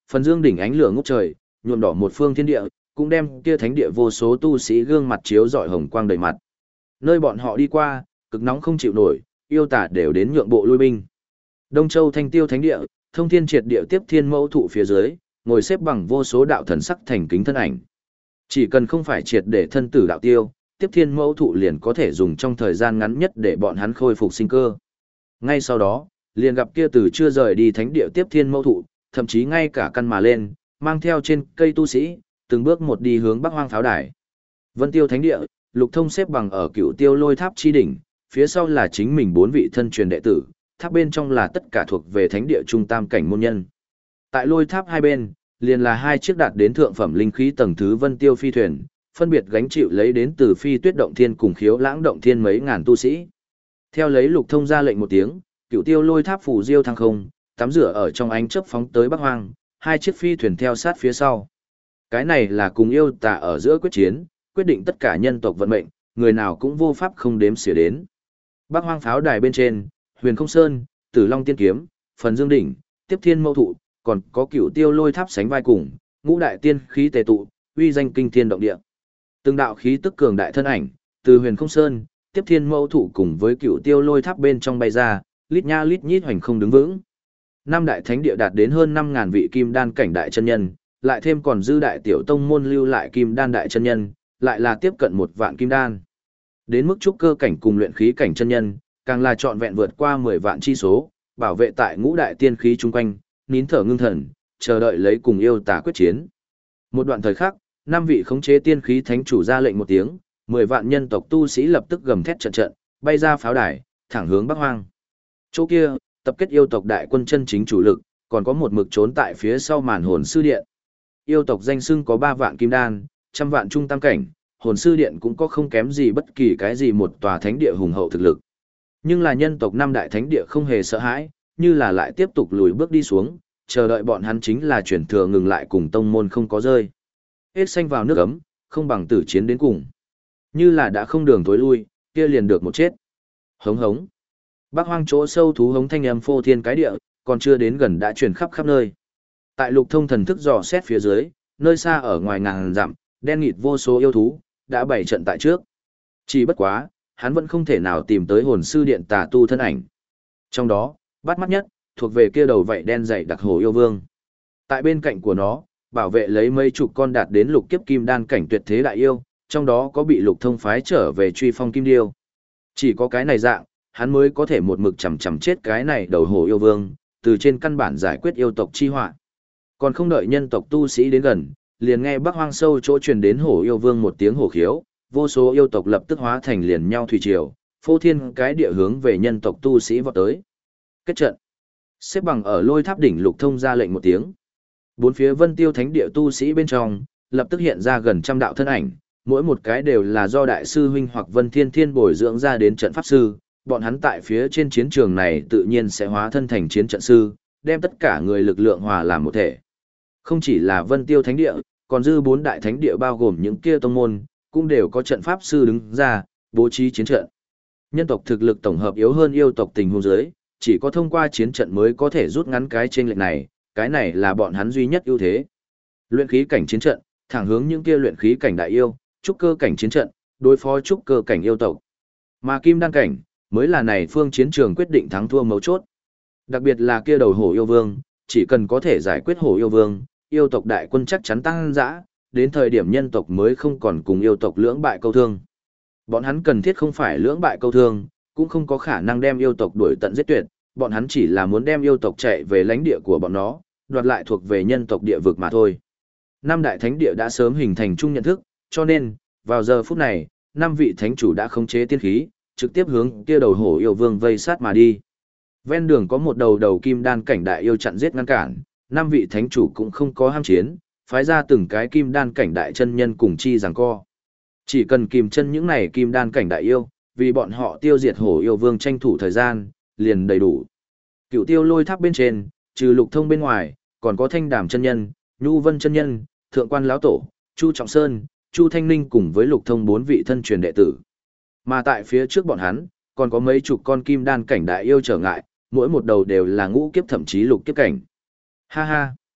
Phần dương đỉnh ánh lửa ngút trời, nhuộm đỏ một phương thiên địa, cũng đem kia thánh địa vô số tu sĩ gương mặt chiếu rọi hồng quang đầy mặt. Nơi bọn họ đi qua, cực nóng không chịu nổi, yêu tả đều đến nhượng bộ lui binh. Đông Châu Thanh Tiêu Thánh địa, thông thiên triệt địa tiếp thiên mẫu thụ phía dưới, ngồi xếp bằng vô số đạo thần sắc thành kính thân ảnh. Chỉ cần không phải triệt để thân tử đạo tiêu, tiếp thiên mẫu thụ liền có thể dùng trong thời gian ngắn nhất để bọn hắn khôi phục sinh cơ. Ngay sau đó, liền gặp kia từ chưa rời đi thánh địa tiếp thiên mẫu thụ, thậm chí ngay cả căn mà lên, mang theo trên cây tu sĩ, từng bước một đi hướng Bắc Hoang pháo đài. Vân Tiêu Thánh địa, Lục Thông xếp bằng ở Cửu Tiêu Lôi Tháp chi đỉnh, phía sau là chính mình bốn vị thân truyền đệ tử, tháp bên trong là tất cả thuộc về thánh địa trung tam cảnh môn nhân. Tại Lôi Tháp hai bên, liền là hai chiếc đạt đến thượng phẩm linh khí tầng thứ Vân Tiêu phi thuyền, phân biệt gánh chịu lấy đến từ Phi Tuyết động thiên cùng Khiếu Lãng động thiên mấy ngàn tu sĩ. Theo lấy Lục Thông ra lệnh một tiếng, Cửu Tiêu Lôi Tháp phủ diêu thăng không, tắm rửa ở trong ánh chớp phóng tới Bắc Hoang, hai chiếc phi thuyền theo sát phía sau. Cái này là cùng yêu tà ở giữa quyết chiến, quyết định tất cả nhân tộc vận mệnh, người nào cũng vô pháp không đếm xỉa đến. Bắc Hoang pháo đài bên trên, Huyền Không Sơn, Tử Long Tiên Kiếm, Phần Dương Đỉnh, Tiếp Thiên Mâu Thụ, còn có Cửu Tiêu Lôi Tháp sánh vai cùng, ngũ đại tiên khí tề tụ, uy danh kinh thiên động địa. Từng đạo khí tức cường đại thân ảnh, từ Huyền Không Sơn, Tiếp Thiên Mâu Thụ cùng với Cửu Tiêu Lôi Tháp bên trong bay ra, lít nha lít nhít hoành không đứng vững. Năm đại thánh địa đạt đến hơn năm ngàn vị kim đan cảnh đại chân nhân, lại thêm còn dư đại tiểu tông môn lưu lại kim đan đại chân nhân, lại là tiếp cận một vạn kim đan. Đến mức trúc cơ cảnh cùng luyện khí cảnh chân nhân, càng là trọn vẹn vượt qua mười vạn chi số, bảo vệ tại ngũ đại tiên khí chung quanh, nín thở ngưng thần, chờ đợi lấy cùng yêu tà quyết chiến. Một đoạn thời khắc, năm vị khống chế tiên khí thánh chủ ra lệnh một tiếng, mười vạn nhân tộc tu sĩ lập tức gầm thét trận trận, bay ra pháo đài, thẳng hướng Bắc Hoang. Chỗ kia, tập kết yêu tộc đại quân chân chính chủ lực, còn có một mực trốn tại phía sau màn hồn sư điện. Yêu tộc danh xưng có ba vạn kim đan, trăm vạn trung tam cảnh, hồn sư điện cũng có không kém gì bất kỳ cái gì một tòa thánh địa hùng hậu thực lực. Nhưng là nhân tộc năm đại thánh địa không hề sợ hãi, như là lại tiếp tục lùi bước đi xuống, chờ đợi bọn hắn chính là chuyển thừa ngừng lại cùng tông môn không có rơi. Hết xanh vào nước ấm, không bằng tử chiến đến cùng. Như là đã không đường tối lui, kia liền được một chết. Hống hống. Bắc Hoang chỗ sâu thú hống thanh âm phô thiên cái địa, còn chưa đến gần đã truyền khắp khắp nơi. Tại Lục Thông thần thức dò xét phía dưới, nơi xa ở ngoài ngàn dặm, đen nghịt vô số yêu thú, đã bày trận tại trước. Chỉ bất quá, hắn vẫn không thể nào tìm tới hồn sư điện tà tu thân ảnh. Trong đó, bắt mắt nhất, thuộc về kia đầu vảy đen dày đặc hồ yêu vương. Tại bên cạnh của nó, bảo vệ lấy mấy chục con đạt đến lục kiếp kim đan cảnh tuyệt thế đại yêu, trong đó có bị Lục Thông phái trở về truy phong kim điêu. Chỉ có cái này dạng, hắn mới có thể một mực chầm chầm chết cái này đầu hồ yêu vương, từ trên căn bản giải quyết yêu tộc chi họa. Còn không đợi nhân tộc tu sĩ đến gần, liền nghe Bắc Hoang sâu chỗ truyền đến hổ yêu vương một tiếng hổ khiếu, vô số yêu tộc lập tức hóa thành liền nhau thủy triều, phô thiên cái địa hướng về nhân tộc tu sĩ vọt tới. Kết trận. Xếp bằng ở Lôi Tháp đỉnh Lục Thông ra lệnh một tiếng. Bốn phía Vân Tiêu Thánh địa tu sĩ bên trong, lập tức hiện ra gần trăm đạo thân ảnh, mỗi một cái đều là do đại sư huynh hoặc Vân Thiên Thiên bồi dưỡng ra đến trận pháp sư, bọn hắn tại phía trên chiến trường này tự nhiên sẽ hóa thân thành chiến trận sư, đem tất cả người lực lượng hòa làm một thể. Không chỉ là Vân Tiêu Thánh địa, còn dư bốn đại thánh địa bao gồm những kia tông môn, cũng đều có trận pháp sư đứng ra, bố trí chiến trận. Nhân tộc thực lực tổng hợp yếu hơn yêu tộc tình huống dưới, chỉ có thông qua chiến trận mới có thể rút ngắn cái chênh lệch này, cái này là bọn hắn duy nhất ưu thế. Luyện khí cảnh chiến trận, thẳng hướng những kia luyện khí cảnh đại yêu, trúc cơ cảnh chiến trận, đối phó trúc cơ cảnh yêu tộc. Mà kim đan cảnh mới là này phương chiến trường quyết định thắng thua mấu chốt. Đặc biệt là kia đầu hổ yêu vương, chỉ cần có thể giải quyết hổ yêu vương, yêu tộc đại quân chắc chắn tăng dã, đến thời điểm nhân tộc mới không còn cùng yêu tộc lưỡng bại câu thương. Bọn hắn cần thiết không phải lưỡng bại câu thương, cũng không có khả năng đem yêu tộc đuổi tận giết tuyệt, bọn hắn chỉ là muốn đem yêu tộc chạy về lãnh địa của bọn nó, đoạt lại thuộc về nhân tộc địa vực mà thôi. Năm đại thánh địa đã sớm hình thành chung nhận thức, cho nên, vào giờ phút này, năm vị thánh chủ đã khống chế tiên khí, trực tiếp hướng kia đầu hổ yêu vương vây sát mà đi. Ven đường có một đầu đầu kim đan cảnh đại yêu chặn giết ngăn cản, năm vị thánh chủ cũng không có ham chiến, phái ra từng cái kim đan cảnh đại chân nhân cùng chi giằng co. Chỉ cần kìm chân những này kim đan cảnh đại yêu, vì bọn họ tiêu diệt hổ yêu vương tranh thủ thời gian, liền đầy đủ. Cựu Tiêu Lôi Tháp bên trên, trừ Lục Thông bên ngoài, còn có Thanh Đàm chân nhân, Nhu Vân chân nhân, Thượng Quan lão tổ, Chu Trọng Sơn, Chu Thanh Ninh cùng với Lục Thông bốn vị thân truyền đệ tử. Mà tại phía trước bọn hắn, còn có mấy chục con kim đan cảnh đại yêu trở ngại, mỗi một đầu đều là ngũ kiếp thậm chí lục kiếp cảnh. Ha ha!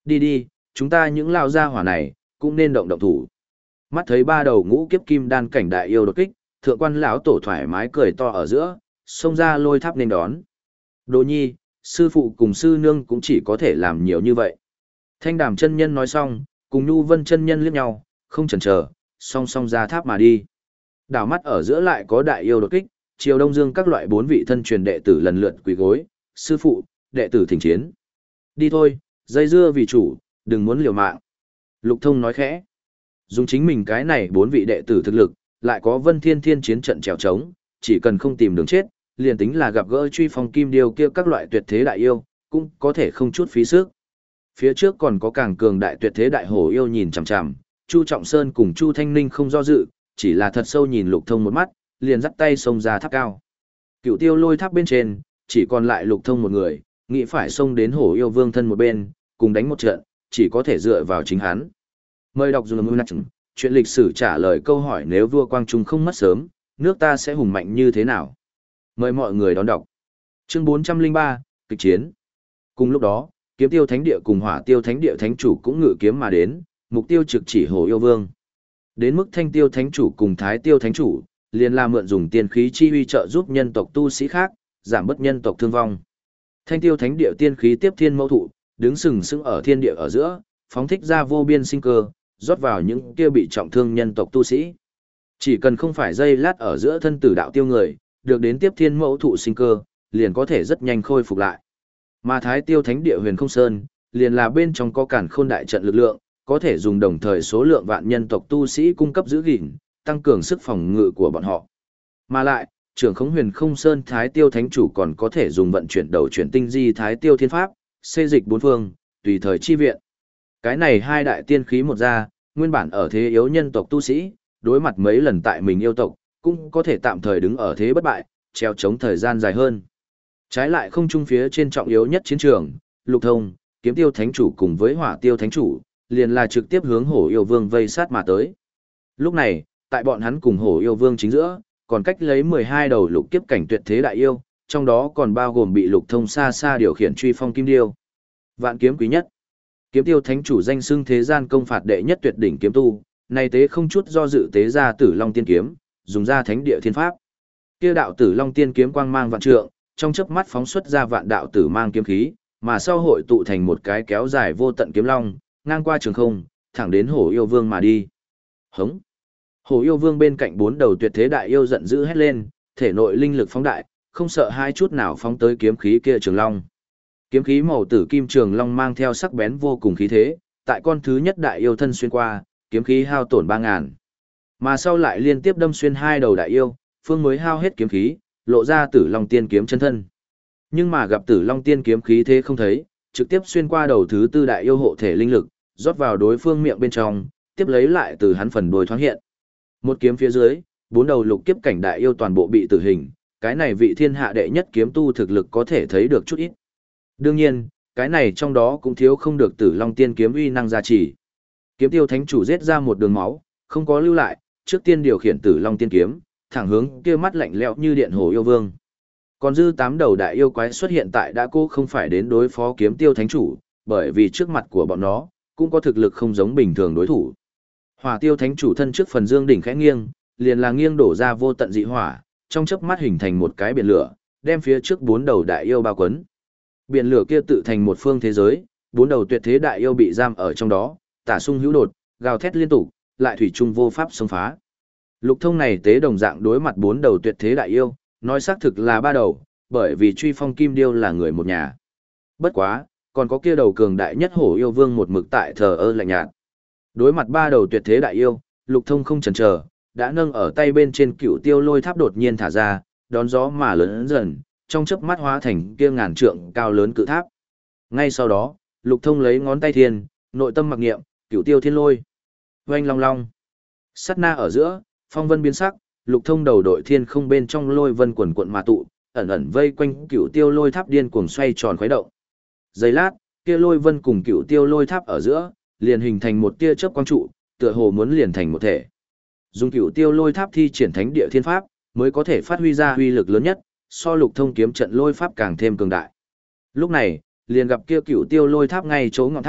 Đi đi, chúng ta những lao gia hỏa này, cũng nên động động thủ. Mắt thấy ba đầu ngũ kiếp kim đan cảnh đại yêu đột kích, thượng quan lão tổ thoải mái cười to ở giữa, xông ra lôi tháp nên đón. Đồ nhi, sư phụ cùng sư nương cũng chỉ có thể làm nhiều như vậy. Thanh đàm chân nhân nói xong, cùng Nhu Vân chân nhân liếc nhau, không chần chờ, song song ra tháp mà đi. Đảo mắt ở giữa lại có đại yêu đột kích, Triều Đông Dương các loại bốn vị thân truyền đệ tử lần lượt quỳ gối, sư phụ, đệ tử thỉnh chiến. Đi thôi, dây dưa vì chủ, đừng muốn liều mạng. Lục Thông nói khẽ. Dùng chính mình cái này bốn vị đệ tử thực lực, lại có Vân Thiên Thiên chiến trận trèo trống, chỉ cần không tìm đường chết, liền tính là gặp gỡ truy phong kim điêu kia các loại tuyệt thế đại yêu, cũng có thể không chút phí sức. Phía trước còn có càng cường đại tuyệt thế đại hổ yêu nhìn chằm chằm, Chu Trọng Sơn cùng Chu Thanh Ninh không do dự, chỉ là thật sâu nhìn Lục Thông một mắt, liền dắt tay xông ra tháp cao. Cựu Tiêu Lôi tháp bên trên, chỉ còn lại Lục Thông một người, nghĩ phải xông đến hổ yêu vương thân một bên, cùng đánh một trận, chỉ có thể dựa vào chính hắn. Mời đọc dùng ngư nạch, chuyện lịch sử trả lời câu hỏi nếu vua Quang Trung không mất sớm, nước ta sẽ hùng mạnh như thế nào? Mời mọi người đón đọc. Chương bốn trăm lẻ ba, kịch chiến. Cùng lúc đó, Kiếm Tiêu Thánh Địa cùng Hỏa Tiêu Thánh Địa Thánh Chủ cũng ngự kiếm mà đến, mục tiêu trực chỉ Hổ Yêu Vương. Đến mức Thanh Tiêu Thánh Chủ cùng Thái Tiêu Thánh Chủ, liền là mượn dùng tiên khí chi uy trợ giúp nhân tộc tu sĩ khác, giảm bớt nhân tộc thương vong. Thanh Tiêu Thánh Địa tiên khí tiếp thiên mẫu thụ, đứng sừng sững ở thiên địa ở giữa, phóng thích ra vô biên sinh cơ, rót vào những kia bị trọng thương nhân tộc tu sĩ. Chỉ cần không phải dây lát ở giữa thân tử đạo tiêu người, được đến tiếp thiên mẫu thụ sinh cơ, liền có thể rất nhanh khôi phục lại. Mà Thái Tiêu Thánh Địa Huyền Không Sơn, liền là bên trong có cản khôn đại trận lực lượng, có thể dùng đồng thời số lượng vạn nhân tộc tu sĩ cung cấp giữ gìn, tăng cường sức phòng ngự của bọn họ. Mà lại, trưởng khống Huyền Không Sơn Thái Tiêu Thánh Chủ còn có thể dùng vận chuyển đầu chuyển tinh di Thái Tiêu Thiên Pháp, xê dịch bốn phương, tùy thời chi viện. Cái này hai đại tiên khí một ra, nguyên bản ở thế yếu nhân tộc tu sĩ, đối mặt mấy lần tại mình yêu tộc, cũng có thể tạm thời đứng ở thế bất bại, treo chống thời gian dài hơn. Trái lại không trung phía trên trọng yếu nhất chiến trường, Lục Thông, Kiếm Tiêu Thánh Chủ cùng với Hỏa Tiêu Thánh Chủ, liền là trực tiếp hướng Hổ Yêu Vương vây sát mà tới. Lúc này, tại bọn hắn cùng Hổ Yêu Vương chính giữa, còn cách lấy mười hai đầu lục kiếp cảnh tuyệt thế đại yêu, trong đó còn bao gồm bị Lục Thông xa xa điều khiển truy phong kim điêu. Vạn kiếm quý nhất. Kiếm Tiêu Thánh Chủ danh xưng thế gian công phạt đệ nhất tuyệt đỉnh kiếm tu, này tế không chút do dự tế ra Tử Long Tiên kiếm, dùng ra thánh địa thiên pháp. Kia đạo Tử Long Tiên kiếm quang mang vạn trượng, trong chớp mắt phóng xuất ra vạn đạo tử mang kiếm khí, mà sau hội tụ thành một cái kéo dài vô tận kiếm long, ngang qua trường không, thẳng đến Hổ Yêu Vương mà đi. Hống. Hổ Yêu Vương bên cạnh bốn đầu tuyệt thế đại yêu giận dữ hét lên, thể nội linh lực phóng đại, không sợ hai chút nào phóng tới kiếm khí kia trường long. Kiếm khí màu tử kim trường long mang theo sắc bén vô cùng khí thế, tại con thứ nhất đại yêu thân xuyên qua, kiếm khí hao tổn ba ngàn. Mà sau lại liên tiếp đâm xuyên hai đầu đại yêu, phương mới hao hết kiếm khí, lộ ra Tử Long Tiên kiếm chân thân. Nhưng mà gặp Tử Long Tiên kiếm khí thế không thấy, trực tiếp xuyên qua đầu thứ tư đại yêu hộ thể linh lực, rót vào đối phương miệng bên trong, tiếp lấy lại từ hắn phần đuôi thoáng hiện. Một kiếm phía dưới, bốn đầu lục kiếp cảnh đại yêu toàn bộ bị tử hình, cái này vị thiên hạ đệ nhất kiếm tu thực lực có thể thấy được chút ít. Đương nhiên, cái này trong đó cũng thiếu không được Tử Long Tiên kiếm uy năng gia trì. Kiếm Tiêu Thánh Chủ giết ra một đường máu, không có lưu lại, trước tiên điều khiển Tử Long Tiên kiếm, thẳng hướng kia mắt lạnh lẽo như điện Hổ Yêu Vương. Còn dư tám đầu đại yêu quái xuất hiện tại đã cô không phải đến đối phó Kiếm Tiêu Thánh Chủ, bởi vì trước mặt của bọn nó cũng có thực lực không giống bình thường đối thủ. Hỏa Tiêu Thánh Chủ thân trước phần dương đỉnh khẽ nghiêng, liền là nghiêng đổ ra vô tận dị hỏa, trong chớp mắt hình thành một cái biển lửa, đem phía trước bốn đầu đại yêu bao quấn. Biển lửa kia tự thành một phương thế giới, bốn đầu tuyệt thế đại yêu bị giam ở trong đó, tả sung hữu đột, gào thét liên tục, lại thủy chung vô pháp xông phá. Lục Thông này tế đồng dạng đối mặt bốn đầu tuyệt thế đại yêu, nói xác thực là ba đầu, bởi vì truy phong kim điêu là người một nhà. Bất quá, còn có kia đầu cường đại nhất Hổ Yêu Vương một mực tại thờ ơ lạnh nhạt. Đối mặt ba đầu tuyệt thế đại yêu, Lục Thông không chần chờ, đã nâng ở tay bên trên Cửu Tiêu Lôi tháp đột nhiên thả ra, đón gió mà lớn dần, trong chớp mắt hóa thành kia ngàn trượng cao lớn cự tháp. Ngay sau đó, Lục Thông lấy ngón tay thiên, nội tâm mặc niệm, Cửu Tiêu Thiên Lôi. Oanh long long. Sát na ở giữa, phong vân biến sắc, Lục Thông đầu đội thiên không bên trong lôi vân quần quận mà tụ, ẩn ẩn vây quanh Cửu Tiêu Lôi tháp điên cuồng xoay tròn khuấy động. Giây lát, kia lôi vân cùng Cửu Tiêu Lôi tháp ở giữa, liền hình thành một tia chớp quang trụ, tựa hồ muốn liền thành một thể. Dùng Cửu Tiêu Lôi tháp thi triển thánh địa thiên pháp, mới có thể phát huy ra uy lực lớn nhất, so Lục Thông kiếm trận lôi pháp càng thêm cường đại. Lúc này, liền gặp kia Cửu Tiêu Lôi tháp ngay chỗ ngọn tháp,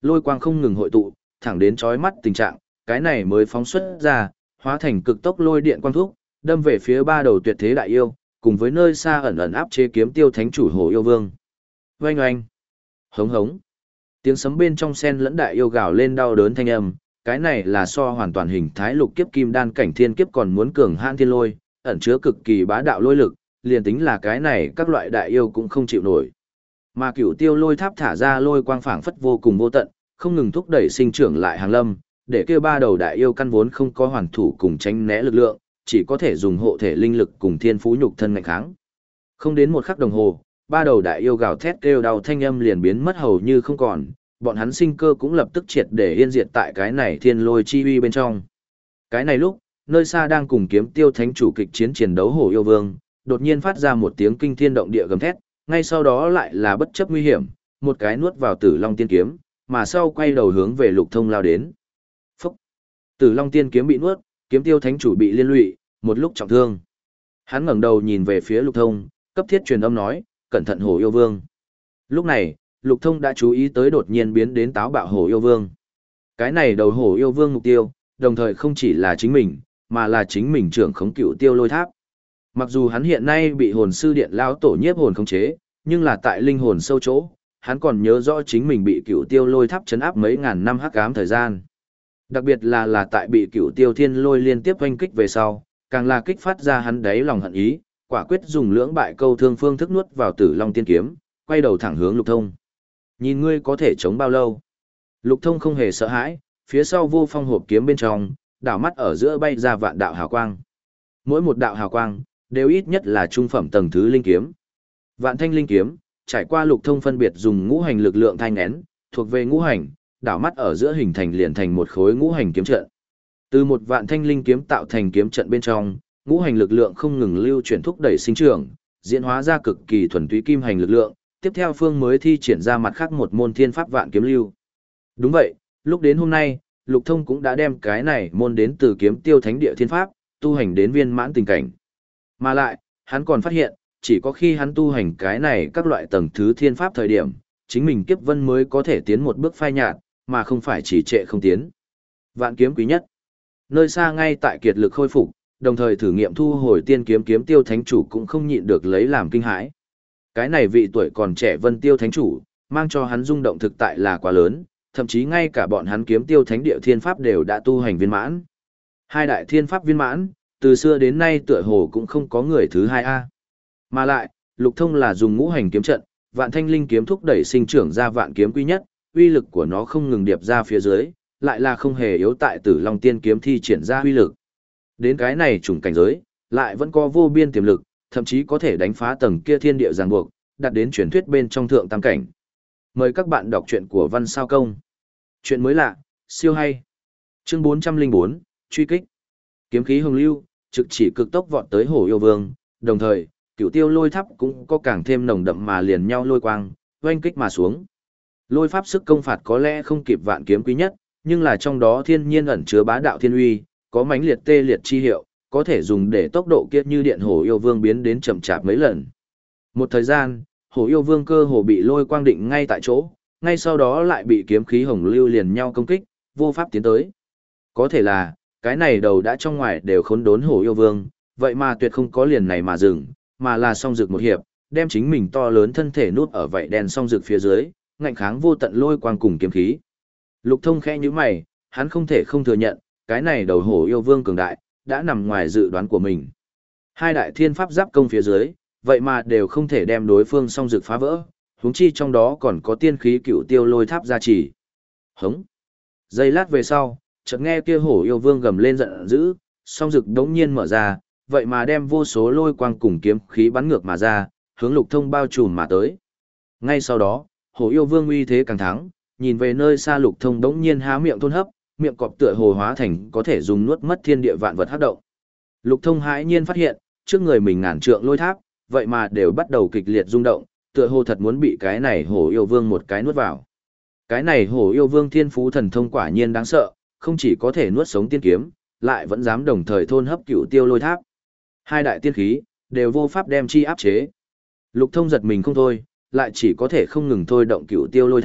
lôi quang không ngừng hội tụ, thẳng đến chói mắt tình trạng, cái này mới phóng xuất ra, hóa thành cực tốc lôi điện quang thúc, đâm về phía ba đầu tuyệt thế đại yêu, cùng với nơi xa ẩn ẩn áp chế kiếm tiêu thánh chủ Hổ Yêu Vương. Oanh oanh, hống hống. Tiếng sấm bên trong sen lẫn đại yêu gào lên đau đớn thanh âm, cái này là so hoàn toàn hình thái lục kiếp kim đan cảnh thiên kiếp còn muốn cường hãn thiên lôi, ẩn chứa cực kỳ bá đạo lôi lực, liền tính là cái này các loại đại yêu cũng không chịu nổi. Mà Cửu Tiêu Lôi Tháp thả ra lôi quang phảng phất vô cùng vô tận, không ngừng thúc đẩy sinh trưởng lại hàng lâm, để kia ba đầu đại yêu căn vốn không có hoàn thủ cùng tránh né lực lượng, chỉ có thể dùng hộ thể linh lực cùng thiên phú nhục thân ngạnh kháng. Không đến một khắc đồng hồ, ba đầu đại yêu gào thét kêu đau thanh âm liền biến mất hầu như không còn, bọn hắn sinh cơ cũng lập tức triệt để yên diệt tại cái này thiên lôi chi uy bên trong. Cái này lúc, nơi xa đang cùng kiếm tiêu thánh chủ kịch chiến chiến đấu Hổ Yêu Vương, đột nhiên phát ra một tiếng kinh thiên động địa gầm thét, ngay sau đó lại là bất chấp nguy hiểm, một cái nuốt vào Tử Long Tiên kiếm, mà sau quay đầu hướng về Lục Thông lao đến. Phúc! Tử Long Tiên kiếm bị nuốt, kiếm tiêu thánh chủ bị liên lụy, một lúc trọng thương. Hắn ngẩng đầu nhìn về phía Lục Thông, cấp thiết truyền âm nói, cẩn thận Hổ Yêu Vương. Lúc này, Lục Thông đã chú ý tới đột nhiên biến đến táo bạo Hổ Yêu Vương. Cái này đầu Hổ Yêu Vương mục tiêu, đồng thời không chỉ là chính mình, mà là chính mình trưởng khống Cửu Tiêu Lôi Tháp. Mặc dù hắn hiện nay bị hồn sư điện lão tổ nhiếp hồn khống chế, nhưng là tại linh hồn sâu chỗ, hắn còn nhớ rõ chính mình bị Cửu Tiêu Lôi Tháp trấn áp mấy ngàn năm hắc ám thời gian. Đặc biệt là là tại bị Cửu Tiêu Thiên Lôi liên tiếp oanh kích về sau, càng là kích phát ra hắn đáy lòng hận ý, quả quyết dùng lưỡng bại câu thương phương thức nuốt vào Tử Long Tiên kiếm, quay đầu thẳng hướng Lục Thông. Nhìn ngươi có thể chống bao lâu? Lục Thông không hề sợ hãi, phía sau vô phong hộp kiếm bên trong, đảo mắt ở giữa bay ra vạn đạo hào quang. Mỗi một đạo hào quang đều ít nhất là trung phẩm tầng thứ linh kiếm. Vạn thanh linh kiếm, trải qua Lục Thông phân biệt dùng ngũ hành lực lượng thanh nén, thuộc về ngũ hành, đảo mắt ở giữa hình thành liền thành một khối ngũ hành kiếm trận. Từ một vạn thanh linh kiếm tạo thành kiếm trận bên trong, ngũ hành lực lượng không ngừng lưu chuyển thúc đẩy sinh trưởng, diễn hóa ra cực kỳ thuần túy kim hành lực lượng, tiếp theo phương mới thi triển ra mặt khác một môn thiên pháp vạn kiếm lưu. Đúng vậy, lúc đến hôm nay, Lục Thông cũng đã đem cái này môn đến từ kiếm tiêu thánh địa thiên pháp, tu hành đến viên mãn tình cảnh. Mà lại, hắn còn phát hiện, chỉ có khi hắn tu hành cái này các loại tầng thứ thiên pháp thời điểm, chính mình kiếp vân mới có thể tiến một bước phai nhạt, mà không phải chỉ trệ không tiến. Vạn kiếm quý nhất. Nơi xa ngay tại kiệt lực khôi phục, đồng thời thử nghiệm thu hồi tiên kiếm kiếm tiêu thánh chủ cũng không nhịn được lấy làm kinh hãi. Cái này vị tuổi còn trẻ Vân Tiêu thánh chủ, mang cho hắn rung động thực tại là quá lớn, thậm chí ngay cả bọn hắn kiếm tiêu thánh địa thiên pháp đều đã tu hành viên mãn. Hai đại thiên pháp viên mãn, từ xưa đến nay tựa hồ cũng không có người thứ hai a. Mà lại, Lục Thông là dùng ngũ hành kiếm trận, vạn thanh linh kiếm thúc đẩy sinh trưởng ra vạn kiếm quý nhất, uy lực của nó không ngừng điệp ra phía dưới, lại là không hề yếu tại Tử Long Tiên kiếm thi triển ra uy lực. Đến cái này trùng cảnh giới, lại vẫn có vô biên tiềm lực, thậm chí có thể đánh phá tầng kia thiên địa ràng buộc, đạt đến truyền thuyết bên trong thượng tam cảnh. Mời các bạn đọc truyện của Văn Sao Công. Chuyện mới lạ, siêu hay. Chương bốn trăm lẻ bốn, truy kích. Kiếm khí hồng lưu, trực chỉ cực tốc vọt tới Hổ Yêu Vương, đồng thời, Cửu Tiêu Lôi Tháp cũng có càng thêm nồng đậm mà liền nhau lôi quang, oanh kích mà xuống. Lôi pháp sức công phạt có lẽ không kịp vạn kiếm quý nhất, nhưng là trong đó thiên nhiên ẩn chứa bá đạo thiên uy, có mãnh liệt tê liệt chi hiệu, có thể dùng để tốc độ kia như điện Hổ Yêu Vương biến đến chậm chạp mấy lần. Một thời gian, Hổ Yêu Vương cơ hồ bị lôi quang định ngay tại chỗ, ngay sau đó lại bị kiếm khí hồng lưu liền nhau công kích, vô pháp tiến tới. Có thể là, cái này đầu đã trong ngoài đều khốn đốn Hổ Yêu Vương, vậy mà tuyệt không có liền này mà dừng, mà là song dược một hiệp, đem chính mình to lớn thân thể nuốt ở vậy đèn song dược phía dưới, ngạnh kháng vô tận lôi quang cùng kiếm khí. Lục Thông khẽ nhíu mày, hắn không thể không thừa nhận, cái này đầu Hổ Yêu Vương cường đại, đã nằm ngoài dự đoán của mình. Hai đại thiên pháp giáp công phía dưới, vậy mà đều không thể đem đối phương song dược phá vỡ, huống chi trong đó còn có tiên khí Cửu Tiêu Lôi Tháp gia trì. Hống. Giây lát về sau, chợt nghe kia Hổ Yêu Vương gầm lên giận dữ, song dược đống nhiên mở ra, vậy mà đem vô số lôi quang cùng kiếm khí bắn ngược mà ra, hướng Lục Thông bao trùm mà tới. Ngay sau đó, Hổ Yêu Vương uy thế càng thắng, nhìn về nơi xa Lục Thông đống nhiên há miệng thôn hấp, miệng cọp tựa hồ hóa thành có thể dùng nuốt mất thiên địa vạn vật hấp động. Lục Thông hãi nhiên phát hiện, trước người mình ngàn trượng lôi tháp, vậy mà đều bắt đầu kịch liệt rung động, tựa hồ thật muốn bị cái này Hổ Yêu Vương một cái nuốt vào. Cái này Hổ Yêu Vương thiên phú thần thông quả nhiên đáng sợ, không chỉ có thể nuốt sống tiên kiếm, lại vẫn dám đồng thời thôn hấp Cửu Tiêu Lôi Tháp. Hai đại tiên khí đều vô pháp đem chi áp chế. Lục Thông giật mình không thôi, lại chỉ có thể không ngừng thôi động Cửu Tiêu Lôi Tháp,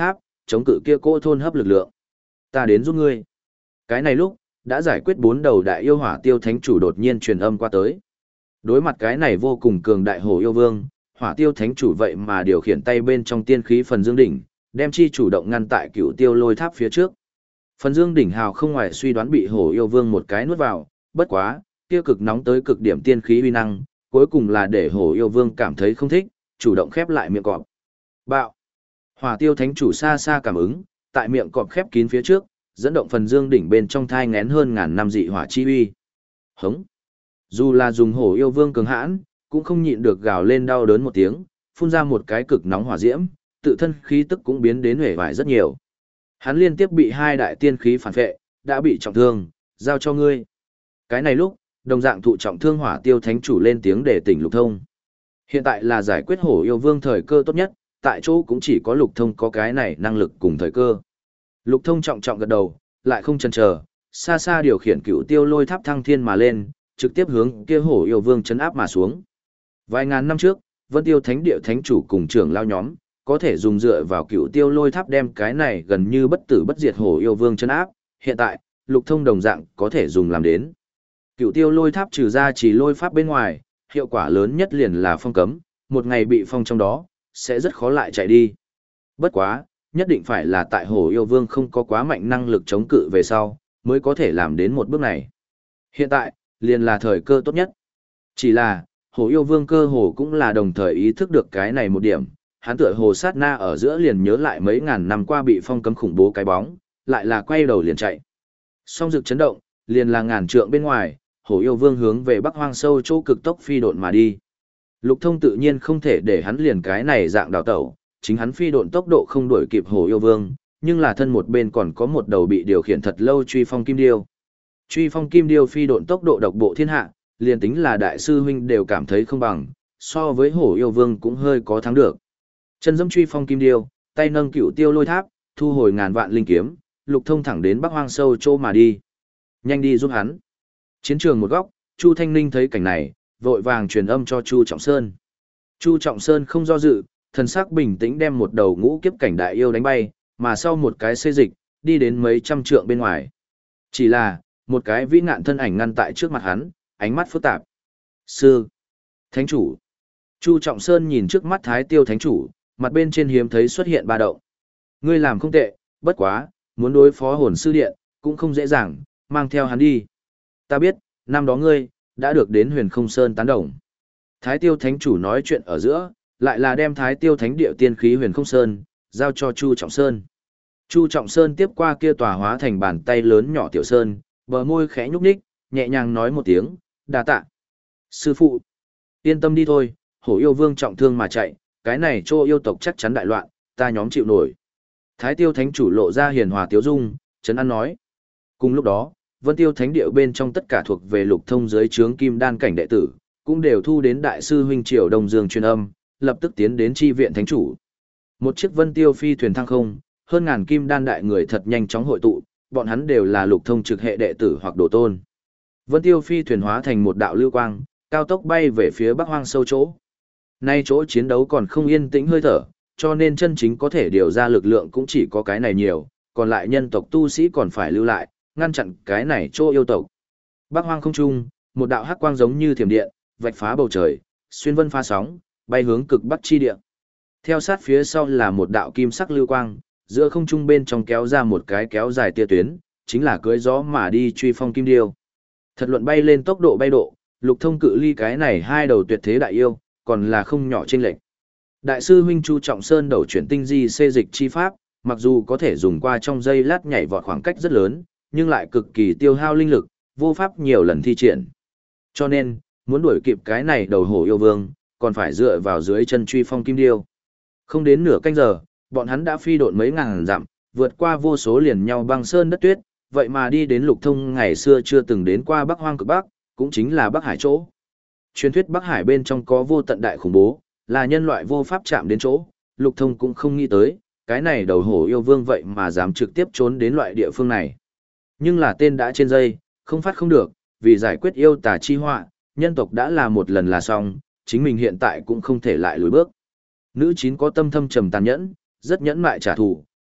chống cự kia cỗ thôn hấp lực lượng. Ta đến giúp ngươi. Cái này lúc, đã giải quyết bốn đầu đại yêu hỏa tiêu thánh chủ đột nhiên truyền âm qua tới. Đối mặt cái này vô cùng cường đại hồ yêu vương, hỏa tiêu thánh chủ vậy mà điều khiển tay bên trong tiên khí phần dương đỉnh, đem chi chủ động ngăn tại cựu tiêu lôi tháp phía trước. Phần dương đỉnh hào không ngoài suy đoán bị hồ yêu vương một cái nuốt vào, bất quá, kia cực nóng tới cực điểm tiên khí uy năng, cuối cùng là để hồ yêu vương cảm thấy không thích, chủ động khép lại miệng cọp. Bạo! Hỏa tiêu thánh chủ xa xa cảm ứng, tại miệng cọp khép kín phía trước, dẫn động phần dương đỉnh bên trong thai ngén hơn ngàn năm dị hỏa chi uy. Hống! Dù là dùng hổ yêu vương cường hãn, cũng không nhịn được gào lên đau đớn một tiếng, phun ra một cái cực nóng hỏa diễm, tự thân khí tức cũng biến đến hể vải rất nhiều. Hắn liên tiếp bị hai đại tiên khí phản vệ, đã bị trọng thương, giao cho ngươi. Cái này lúc, đồng dạng thụ trọng thương hỏa tiêu thánh chủ lên tiếng để tỉnh Lục Thông. Hiện tại là giải quyết hổ yêu vương thời cơ tốt nhất, tại chỗ cũng chỉ có Lục Thông có cái này năng lực cùng thời cơ. Lục Thông trọng trọng gật đầu, lại không chần chờ, xa xa điều khiển cựu tiêu lôi tháp thăng thiên mà lên, trực tiếp hướng kia hổ yêu vương chấn áp mà xuống. Vài ngàn năm trước, Vân Tiêu Thánh Địa thánh chủ cùng trưởng lao nhóm, có thể dùng dựa vào cựu tiêu lôi tháp đem cái này gần như bất tử bất diệt hổ yêu vương chấn áp, hiện tại, Lục Thông đồng dạng có thể dùng làm đến. Cựu tiêu lôi tháp trừ ra chỉ lôi pháp bên ngoài, hiệu quả lớn nhất liền là phong cấm, một ngày bị phong trong đó, sẽ rất khó lại chạy đi. Bất quá, nhất định phải là tại hổ yêu vương không có quá mạnh năng lực chống cự về sau, mới có thể làm đến một bước này. Hiện tại, liền là thời cơ tốt nhất. Chỉ là, hổ yêu vương cơ hồ cũng là đồng thời ý thức được cái này một điểm, hắn tựa hồ sát na ở giữa liền nhớ lại mấy ngàn năm qua bị phong cấm khủng bố cái bóng, lại là quay đầu liền chạy. Song dực chấn động, liền là ngàn trượng bên ngoài, hổ yêu vương hướng về bắc hoang sâu chỗ cực tốc phi độn mà đi. Lục Thông tự nhiên không thể để hắn liền cái này dạng đào tẩu, chính hắn phi độn tốc độ không đuổi kịp hổ yêu vương, nhưng là thân một bên còn có một đầu bị điều khiển thật lâu truy phong kim điêu. Truy phong kim điêu phi độn tốc độ độc bộ thiên hạ, liền tính là đại sư huynh đều cảm thấy không bằng, so với hổ yêu vương cũng hơi có thắng được. Chân dẫm truy phong kim điêu, tay nâng cựu tiêu lôi tháp, thu hồi ngàn vạn linh kiếm, Lục Thông thẳng đến bắc hoang sâu chỗ mà đi. Nhanh đi giúp hắn. Chiến trường một góc, Chu Thanh Ninh thấy cảnh này, vội vàng truyền âm cho Chu Trọng Sơn. Chu Trọng Sơn không do dự, thần sắc bình tĩnh đem một đầu ngũ kiếp cảnh đại yêu đánh bay, mà sau một cái xê dịch, đi đến mấy trăm trượng bên ngoài. Chỉ là, một cái vĩ ngạn thân ảnh ngăn tại trước mặt hắn, ánh mắt phức tạp. Sư, Thánh chủ. Chu Trọng Sơn nhìn trước mắt Thái Tiêu Thánh chủ, mặt bên trên hiếm thấy xuất hiện ba động. Ngươi làm không tệ, bất quá, muốn đối phó hồn sư điện, cũng không dễ dàng, mang theo hắn đi. Ta biết, năm đó ngươi, đã được đến huyền không sơn tán đồng. Thái Tiêu Thánh chủ nói chuyện ở giữa, lại là đem Thái Tiêu Thánh địa tiên khí huyền không sơn, giao cho Chu Trọng Sơn. Chu Trọng Sơn tiếp qua kia tòa hóa thành bàn tay lớn nhỏ tiểu sơn, bờ môi khẽ nhúc nhích, nhẹ nhàng nói một tiếng, đa tạ. Sư phụ, yên tâm đi thôi, hổ yêu vương trọng thương mà chạy, cái này cho yêu tộc chắc chắn đại loạn, ta nhóm chịu nổi. Thái Tiêu Thánh chủ lộ ra hiền hòa tiếu dung, trấn an nói. Cùng lúc đó, Vân Tiêu Thánh địa bên trong tất cả thuộc về Lục Thông dưới trướng kim đan cảnh đệ tử, cũng đều thu đến đại sư huynh Triều Đông Dương truyền âm, lập tức tiến đến chi viện thánh chủ. Một chiếc Vân Tiêu phi thuyền thăng không, hơn ngàn kim đan đại người thật nhanh chóng hội tụ, bọn hắn đều là Lục Thông trực hệ đệ tử hoặc đồ tôn. Vân Tiêu phi thuyền hóa thành một đạo lưu quang, cao tốc bay về phía bắc hoang sâu chỗ. Nay chỗ chiến đấu còn không yên tĩnh hơi thở, cho nên chân chính có thể điều ra lực lượng cũng chỉ có cái này nhiều, còn lại nhân tộc tu sĩ còn phải lưu lại, ngăn chặn cái này chỗ yêu tộc. Bắc hoang không trung, một đạo hắc quang giống như thiểm điện, vạch phá bầu trời, xuyên vân pha sóng, bay hướng cực bắc chi địa. Theo sát phía sau là một đạo kim sắc lưu quang, giữa không trung bên trong kéo ra một cái kéo dài tia tuyến, chính là cưỡi gió mà đi truy phong kim điêu. Thật luận bay lên tốc độ bay độ, Lục Thông cự ly cái này hai đầu tuyệt thế đại yêu, còn là không nhỏ chênh lệch. Đại sư huynh Chu Trọng Sơn đầu chuyển tinh di xê dịch chi pháp, mặc dù có thể dùng qua trong giây lát nhảy vọt khoảng cách rất lớn, nhưng lại cực kỳ tiêu hao linh lực, vô pháp nhiều lần thi triển. Cho nên, muốn đuổi kịp cái này đầu hổ yêu vương, còn phải dựa vào dưới chân truy phong kim điêu. Không đến nửa canh giờ, bọn hắn đã phi độn mấy ngàn dặm, vượt qua vô số liền nhau băng sơn đất tuyết, vậy mà đi đến Lục Thông ngày xưa chưa từng đến qua Bắc Hoang cực Bắc, cũng chính là Bắc Hải chỗ. Truyền thuyết Bắc Hải bên trong có vô tận đại khủng bố, là nhân loại vô pháp chạm đến chỗ, Lục Thông cũng không nghĩ tới, cái này đầu hổ yêu vương vậy mà dám trực tiếp trốn đến loại địa phương này. Nhưng là tên đã trên dây, không phát không được, vì giải quyết yêu tà chi họa, nhân tộc đã là một lần là xong, chính mình hiện tại cũng không thể lại lùi bước. Nữ chín có tâm thâm trầm tàn nhẫn, rất nhẫn mại trả thù,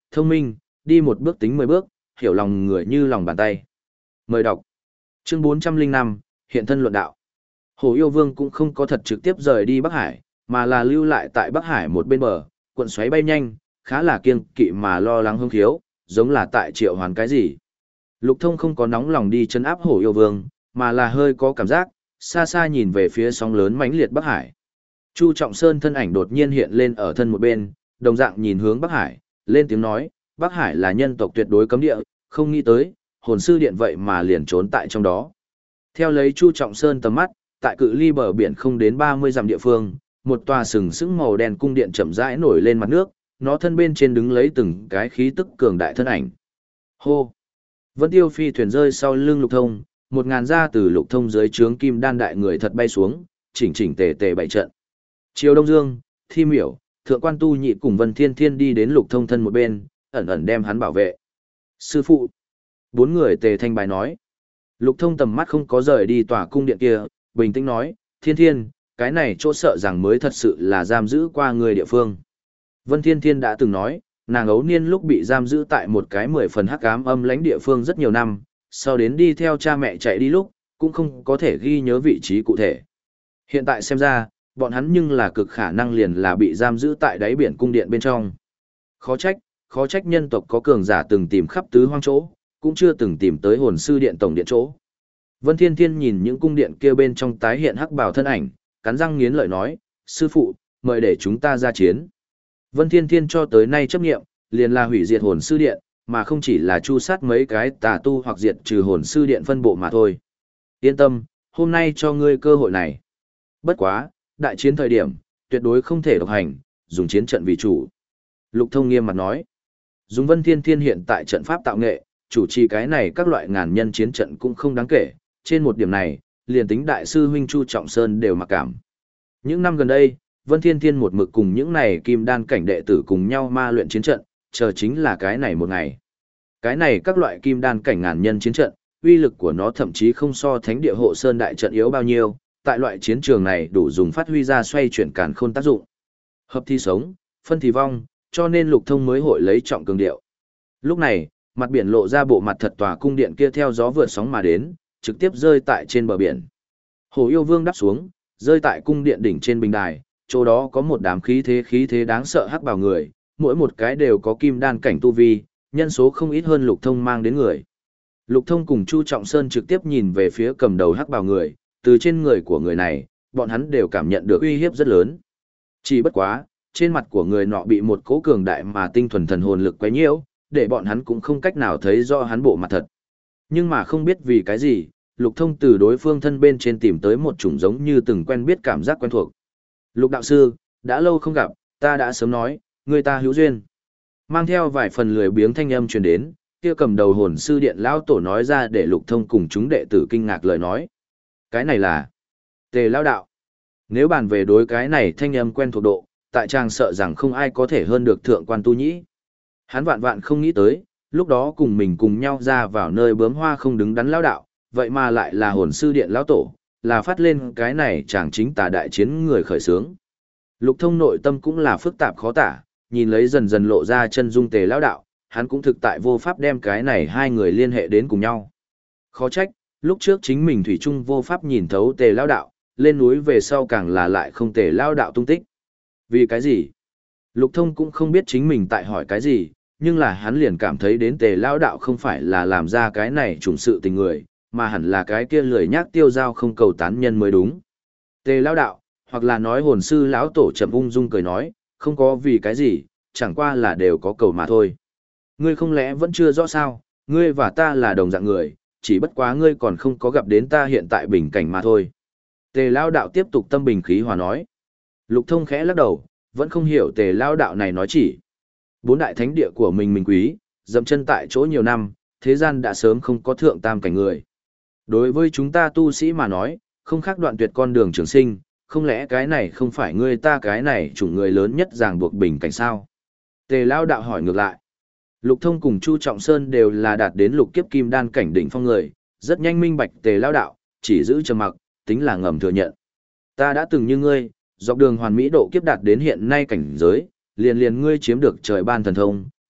thông minh, đi một bước tính mười bước, hiểu lòng người như lòng bàn tay. Mời đọc. Chương bốn trăm lẻ năm, hiện thân luận đạo. Hồ Yêu Vương cũng không có thật trực tiếp rời đi Bắc Hải, mà là lưu lại tại Bắc Hải một bên bờ, cuộn xoáy bay nhanh, khá là kiêng kỵ mà lo lắng hưng khiếu, giống là tại triệu hoán cái gì. Lục Thông không có nóng lòng đi chân áp Hồ Yêu Vương, mà là hơi có cảm giác, xa xa nhìn về phía sóng lớn mãnh liệt Bắc Hải. Chu Trọng Sơn thân ảnh đột nhiên hiện lên ở thân một bên, đồng dạng nhìn hướng Bắc Hải, lên tiếng nói, Bắc Hải là nhân tộc tuyệt đối cấm địa, không nghĩ tới, hồn sư điện vậy mà liền trốn tại trong đó. Theo lấy Chu Trọng Sơn tầm mắt, tại cự ly bờ biển không đến ba mươi dặm địa phương, một tòa sừng sững màu đen cung điện chậm rãi nổi lên mặt nước, nó thân bên trên đứng lấy từng cái khí tức cường đại thân ảnh. Hô! Vân Tiêu phi thuyền rơi sau lưng Lục Thông, một ngàn ra từ Lục Thông dưới trướng kim đan đại người thật bay xuống, chỉnh chỉnh tề tề bảy trận. Triều Đông Dương, Thi Miểu, Thượng Quan Tu Nhị cùng Vân Thiên Thiên đi đến Lục Thông thân một bên, ẩn ẩn đem hắn bảo vệ. Sư phụ! Bốn người tề thanh bài nói. Lục Thông tầm mắt không có rời đi tòa cung điện kia, bình tĩnh nói, Thiên Thiên, cái này chỗ sợ rằng mới thật sự là giam giữ qua người địa phương. Vân Thiên Thiên đã từng nói, nàng ấu niên lúc bị giam giữ tại một cái mười phần hắc ám âm lãnh địa phương rất nhiều năm, sau đến đi theo cha mẹ chạy đi lúc, cũng không có thể ghi nhớ vị trí cụ thể. Hiện tại xem ra, bọn hắn nhưng là cực khả năng liền là bị giam giữ tại đáy biển cung điện bên trong. Khó trách, khó trách nhân tộc có cường giả từng tìm khắp tứ hoang chỗ, cũng chưa từng tìm tới hồn sư điện tổng điện chỗ. Vân Thiên Thiên nhìn những cung điện kia bên trong tái hiện hắc bào thân ảnh, cắn răng nghiến lợi nói, sư phụ, mời để chúng ta ra chiến. Vân Thiên Thiên cho tới nay chấp nghiệm, liền là hủy diệt hồn sư điện, mà không chỉ là chu sát mấy cái tà tu hoặc diệt trừ hồn sư điện phân bộ mà thôi. Yên tâm, hôm nay cho ngươi cơ hội này. Bất quá, đại chiến thời điểm, tuyệt đối không thể độc hành, dùng chiến trận vì chủ. Lục Thông nghiêm mặt nói, dùng Vân Thiên Thiên hiện tại trận pháp tạo nghệ, chủ trì cái này các loại ngàn nhân chiến trận cũng không đáng kể, trên một điểm này, liền tính đại sư huynh Chu Trọng Sơn đều mặc cảm. Những năm gần đây, Vân Thiên Thiên một mực cùng những này kim đan cảnh đệ tử cùng nhau ma luyện chiến trận, chờ chính là cái này một ngày. Cái này các loại kim đan cảnh ngàn nhân chiến trận, uy lực của nó thậm chí không so thánh địa hộ sơn đại trận yếu bao nhiêu, tại loại chiến trường này đủ dùng phát huy ra xoay chuyển càn khôn tác dụng. Hợp thì sống, phân thì vong, cho nên Lục Thông mới hội lấy trọng cường điệu. Lúc này, mặt biển lộ ra bộ mặt thật tòa cung điện kia theo gió vượt sóng mà đến, trực tiếp rơi tại trên bờ biển. Hồ Yêu Vương đáp xuống, rơi tại cung điện đỉnh trên bình đài, chỗ đó có một đám khí thế khí thế đáng sợ hắc bào người, mỗi một cái đều có kim đan cảnh tu vi, nhân số không ít hơn Lục Thông mang đến người. Lục Thông cùng Chu Trọng Sơn trực tiếp nhìn về phía cầm đầu hắc bào người, từ trên người của người này, bọn hắn đều cảm nhận được uy hiếp rất lớn. Chỉ bất quá, trên mặt của người nọ bị một cỗ cường đại mà tinh thuần thần hồn lực quấy nhiễu, để bọn hắn cũng không cách nào thấy rõ hắn bộ mặt thật. Nhưng mà không biết vì cái gì, Lục Thông từ đối phương thân bên trên tìm tới một chủng giống như từng quen biết cảm giác quen thuộc. Lục đạo sư, đã lâu không gặp, ta đã sớm nói, người ta hữu duyên. Mang theo vài phần lười biếng thanh âm truyền đến, kia cầm đầu hồn sư điện lão tổ nói ra để Lục Thông cùng chúng đệ tử kinh ngạc lời nói. Cái này là Tề lão đạo. Nếu bàn về đối cái này thanh âm quen thuộc độ, tại trang sợ rằng không ai có thể hơn được Thượng Quan Tu Nhĩ. Hắn vạn vạn không nghĩ tới, lúc đó cùng mình cùng nhau ra vào nơi bướm hoa không đứng đắn lão đạo, vậy mà lại là hồn sư điện lão tổ, là phát lên cái này chàng chính tà đại chiến người khởi sướng. Lục Thông nội tâm cũng là phức tạp khó tả, nhìn lấy dần dần lộ ra chân dung Tề lão đạo, hắn cũng thực tại vô pháp đem cái này hai người liên hệ đến cùng nhau. Khó trách, lúc trước chính mình thủy chung vô pháp nhìn thấu Tề lão đạo, lên núi về sau càng là lại không Tề lão đạo tung tích. Vì cái gì? Lục Thông cũng không biết chính mình tại hỏi cái gì, nhưng là hắn liền cảm thấy đến Tề lão đạo không phải là làm ra cái này trùng sự tình người, mà hẳn là cái kia lười nhác tiêu dao không cầu tán nhân mới đúng. Tề lão đạo, hoặc là nói hồn sư lão tổ chậm ung dung cười nói, không có vì cái gì, chẳng qua là đều có cầu mà thôi. Ngươi không lẽ vẫn chưa rõ sao, ngươi và ta là đồng dạng người, chỉ bất quá ngươi còn không có gặp đến ta hiện tại bình cảnh mà thôi. Tề lão đạo tiếp tục tâm bình khí hòa nói. Lục Thông khẽ lắc đầu, vẫn không hiểu Tề lão đạo này nói chỉ. Bốn đại thánh địa của mình mình quý, dậm chân tại chỗ nhiều năm, thế gian đã sớm không có thượng tam cảnh người. Đối với chúng ta tu sĩ mà nói, không khác đoạn tuyệt con đường trường sinh, không lẽ cái này không phải ngươi ta cái này chủng người lớn nhất ràng buộc bình cảnh sao? Tề lão đạo hỏi ngược lại. Lục Thông cùng Chu Trọng Sơn đều là đạt đến lục kiếp kim đan cảnh đỉnh phong người, rất nhanh minh bạch Tề lão đạo, chỉ giữ trầm mặc, tính là ngầm thừa nhận. Ta đã từng như ngươi, dọc đường hoàn mỹ độ kiếp đạt đến hiện nay cảnh giới, liền liền ngươi chiếm được trời ban thần thông,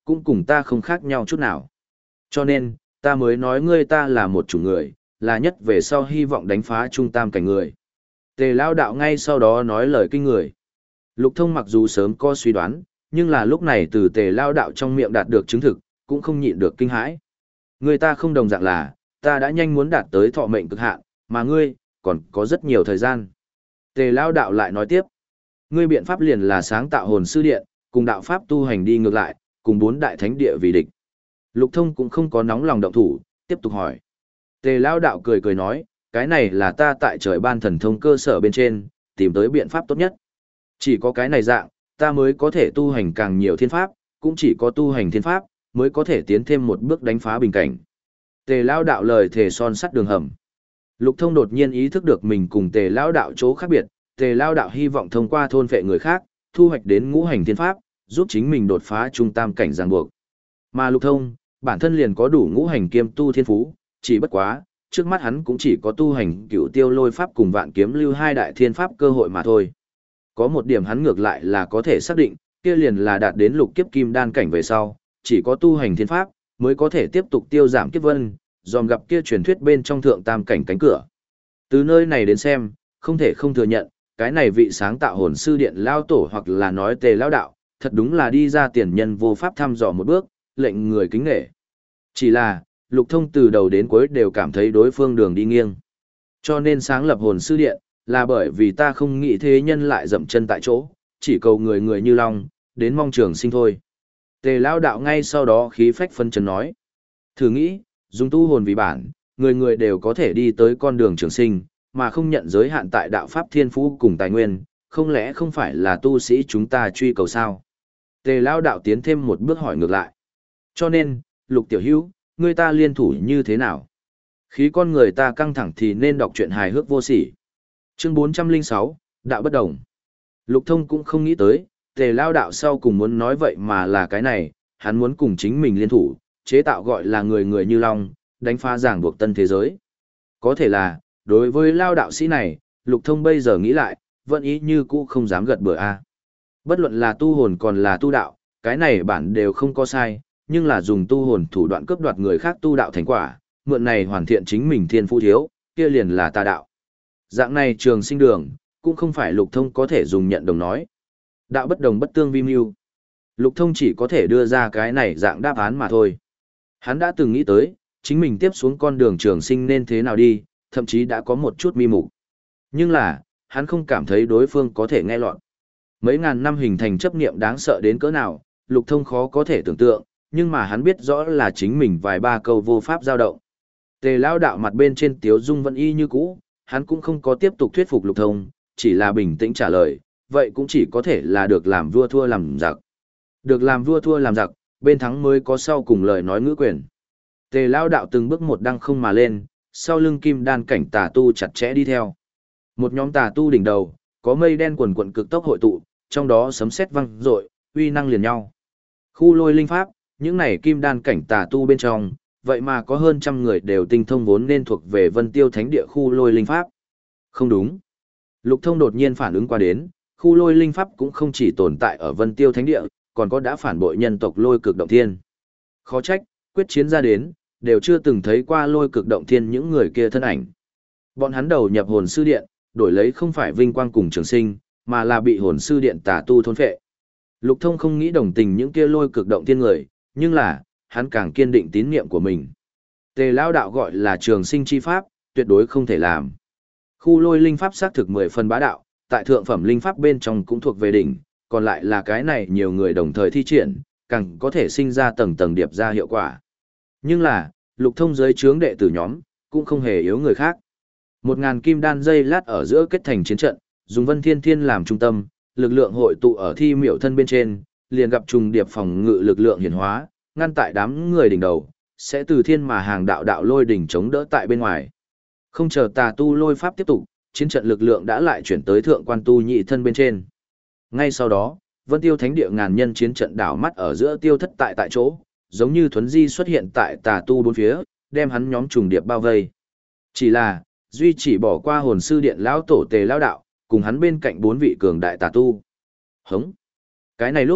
cũng cùng ta không khác nhau chút nào. Cho nên, ta mới nói ngươi ta là một chủ người, là nhất về sau hy vọng đánh phá trung tam cảnh người. Tề Lao đạo ngay sau đó nói lời kinh người. Lục Thông mặc dù sớm có suy đoán, nhưng là lúc này từ Tề Lao đạo trong miệng đạt được chứng thực, cũng không nhịn được kinh hãi. Người ta không đồng dạng là, ta đã nhanh muốn đạt tới thọ mệnh cực hạn, mà ngươi, còn có rất nhiều thời gian. Tề Lao đạo lại nói tiếp. Ngươi biện pháp liền là sáng tạo hồn sư điện, cùng đạo pháp tu hành đi ngược lại, cùng bốn đại thánh địa vì địch. Lục Thông cũng không có nóng lòng động thủ, tiếp tục hỏi. Tề Lao đạo cười cười nói, cái này là ta tại trời ban thần thông cơ sở bên trên, tìm tới biện pháp tốt nhất. Chỉ có cái này dạng, ta mới có thể tu hành càng nhiều thiên pháp, cũng chỉ có tu hành thiên pháp, mới có thể tiến thêm một bước đánh phá bình cảnh. Tề Lao đạo lời thề son sắt đường hầm. Lục Thông đột nhiên ý thức được mình cùng Tề Lao đạo chỗ khác biệt, Tề Lao đạo hy vọng thông qua thôn phệ người khác, thu hoạch đến ngũ hành thiên pháp, giúp chính mình đột phá trung tam cảnh ràng buộc. Mà Lục Thông, bản thân liền có đủ ngũ hành kiêm tu thiên phú, chỉ bất quá, trước mắt hắn cũng chỉ có tu hành cửu tiêu lôi pháp cùng vạn kiếm lưu hai đại thiên pháp cơ hội mà thôi. Có một điểm hắn ngược lại là có thể xác định, kia liền là đạt đến lục kiếp kim đan cảnh về sau, chỉ có tu hành thiên pháp, mới có thể tiếp tục tiêu giảm kiếp vân, dòm gặp kia truyền thuyết bên trong thượng tam cảnh cánh cửa. Từ nơi này đến xem, không thể không thừa nhận, cái này vị sáng tạo hồn sư điện lao tổ hoặc là nói Tề lao đạo, thật đúng là đi ra tiền nhân vô pháp thăm dò một bước, lệnh người kính nể. Chỉ là, Lục Thông từ đầu đến cuối đều cảm thấy đối phương đường đi nghiêng. Cho nên sáng lập hồn sư điện, là bởi vì ta không nghĩ thế nhân lại dậm chân tại chỗ, chỉ cầu người người như long, đến mong trường sinh thôi. Tề lao đạo ngay sau đó khí phách phân chấn nói. Thử nghĩ, dùng tu hồn vì bản, người người đều có thể đi tới con đường trường sinh, mà không nhận giới hạn tại đạo pháp thiên phú cùng tài nguyên, không lẽ không phải là tu sĩ chúng ta truy cầu sao? Tề lao đạo tiến thêm một bước hỏi ngược lại. Cho nên, Lục tiểu hữu, người ta liên thủ như thế nào? Khí con người ta căng thẳng thì nên đọc truyện hài hước vô sỉ. Chương bốn trăm lẻ sáu, Đạo bất đồng. Lục Thông cũng không nghĩ tới, Tề lao đạo sau cùng muốn nói vậy mà là cái này, hắn muốn cùng chính mình liên thủ, chế tạo gọi là người người như long, đánh phá ràng buộc tân thế giới. Có thể là, đối với lao đạo sĩ này, Lục Thông bây giờ nghĩ lại, vẫn ý như cũ không dám gật bừa a. Bất luận là tu hồn còn là tu đạo, cái này bản đều không có sai, nhưng là dùng tu hồn thủ đoạn cướp đoạt người khác tu đạo thành quả, mượn này hoàn thiện chính mình thiên phú thiếu, kia liền là tà đạo. Dạng này trường sinh đường, cũng không phải Lục Thông có thể dùng nhận đồng nói. Đạo bất đồng bất tương vi mưu. Lục Thông chỉ có thể đưa ra cái này dạng đáp án mà thôi. Hắn đã từng nghĩ tới, chính mình tiếp xuống con đường trường sinh nên thế nào đi, thậm chí đã có một chút mi mục. Nhưng là, hắn không cảm thấy đối phương có thể nghe lọt. Mấy ngàn năm hình thành chấp niệm đáng sợ đến cỡ nào, Lục Thông khó có thể tưởng tượng, nhưng mà hắn biết rõ là chính mình vài ba câu vô pháp dao động. Tề lao đạo mặt bên trên tiếu dung vẫn y như cũ, hắn cũng không có tiếp tục thuyết phục Lục Thông, chỉ là bình tĩnh trả lời, vậy cũng chỉ có thể là được làm vua thua làm giặc. Được làm vua thua làm giặc, bên thắng mới có sau cùng lời nói ngữ quyền. Tề lao đạo từng bước một đăng không mà lên, sau lưng kim đan cảnh tà tu chặt chẽ đi theo. Một nhóm tà tu đỉnh đầu, có mây đen quần quần cực tốc hội tụ, trong đó sấm sét vang rội, uy năng liền nhau. Khu lôi linh pháp, những này kim đan cảnh tà tu bên trong, vậy mà có hơn trăm người đều tinh thông vốn nên thuộc về Vân Tiêu Thánh Địa khu lôi linh pháp. Không đúng. Lục Thông đột nhiên phản ứng qua đến, khu lôi linh pháp cũng không chỉ tồn tại ở Vân Tiêu Thánh Địa, còn có đã phản bội nhân tộc Lôi Cực Động Thiên. Khó trách, quyết chiến ra đến, đều chưa từng thấy qua Lôi Cực Động Thiên những người kia thân ảnh. Bọn hắn đầu nhập hồn sư điện, đổi lấy không phải vinh quang cùng trường sinh, mà là bị hồn sư điện tà tu thôn phệ. Lục Thông không nghĩ đồng tình những kia Lôi Cực Động Thiên người, nhưng là, hắn càng kiên định tín niệm của mình. Tề lao đạo gọi là trường sinh chi pháp, tuyệt đối không thể làm. Khu lôi linh pháp xác thực mười phần bá đạo, tại thượng phẩm linh pháp bên trong cũng thuộc về đỉnh, còn lại là cái này nhiều người đồng thời thi triển, càng có thể sinh ra tầng tầng điệp ra hiệu quả. Nhưng là, Lục Thông dưới trướng đệ tử nhóm, cũng không hề yếu người khác. Một ngàn kim đan dây lát ở giữa kết thành chiến trận, dùng Vân Thiên Thiên làm trung tâm, lực lượng hội tụ ở thi miểu thân bên trên, liền gặp trùng điệp phòng ngự lực lượng hiển hóa, ngăn tại đám người đỉnh đầu, sẽ từ thiên mà hàng đạo đạo lôi đỉnh chống đỡ tại bên ngoài. Không chờ tà tu lôi pháp tiếp tục, chiến trận lực lượng đã lại chuyển tới thượng quan tu nhị thân bên trên. Ngay sau đó, Vân Tiêu Thánh Địa ngàn nhân chiến trận đảo mắt ở giữa tiêu thất tại tại chỗ, giống như thuấn di xuất hiện tại tà tu bốn phía, đem hắn nhóm trùng điệp bao vây. Chỉ là, duy chỉ bỏ qua hồn sư điện lão tổ Tề lão đạo, cùng hắn bên cạnh bốn vị cường đại tà tu. Hống. Cái này lúc,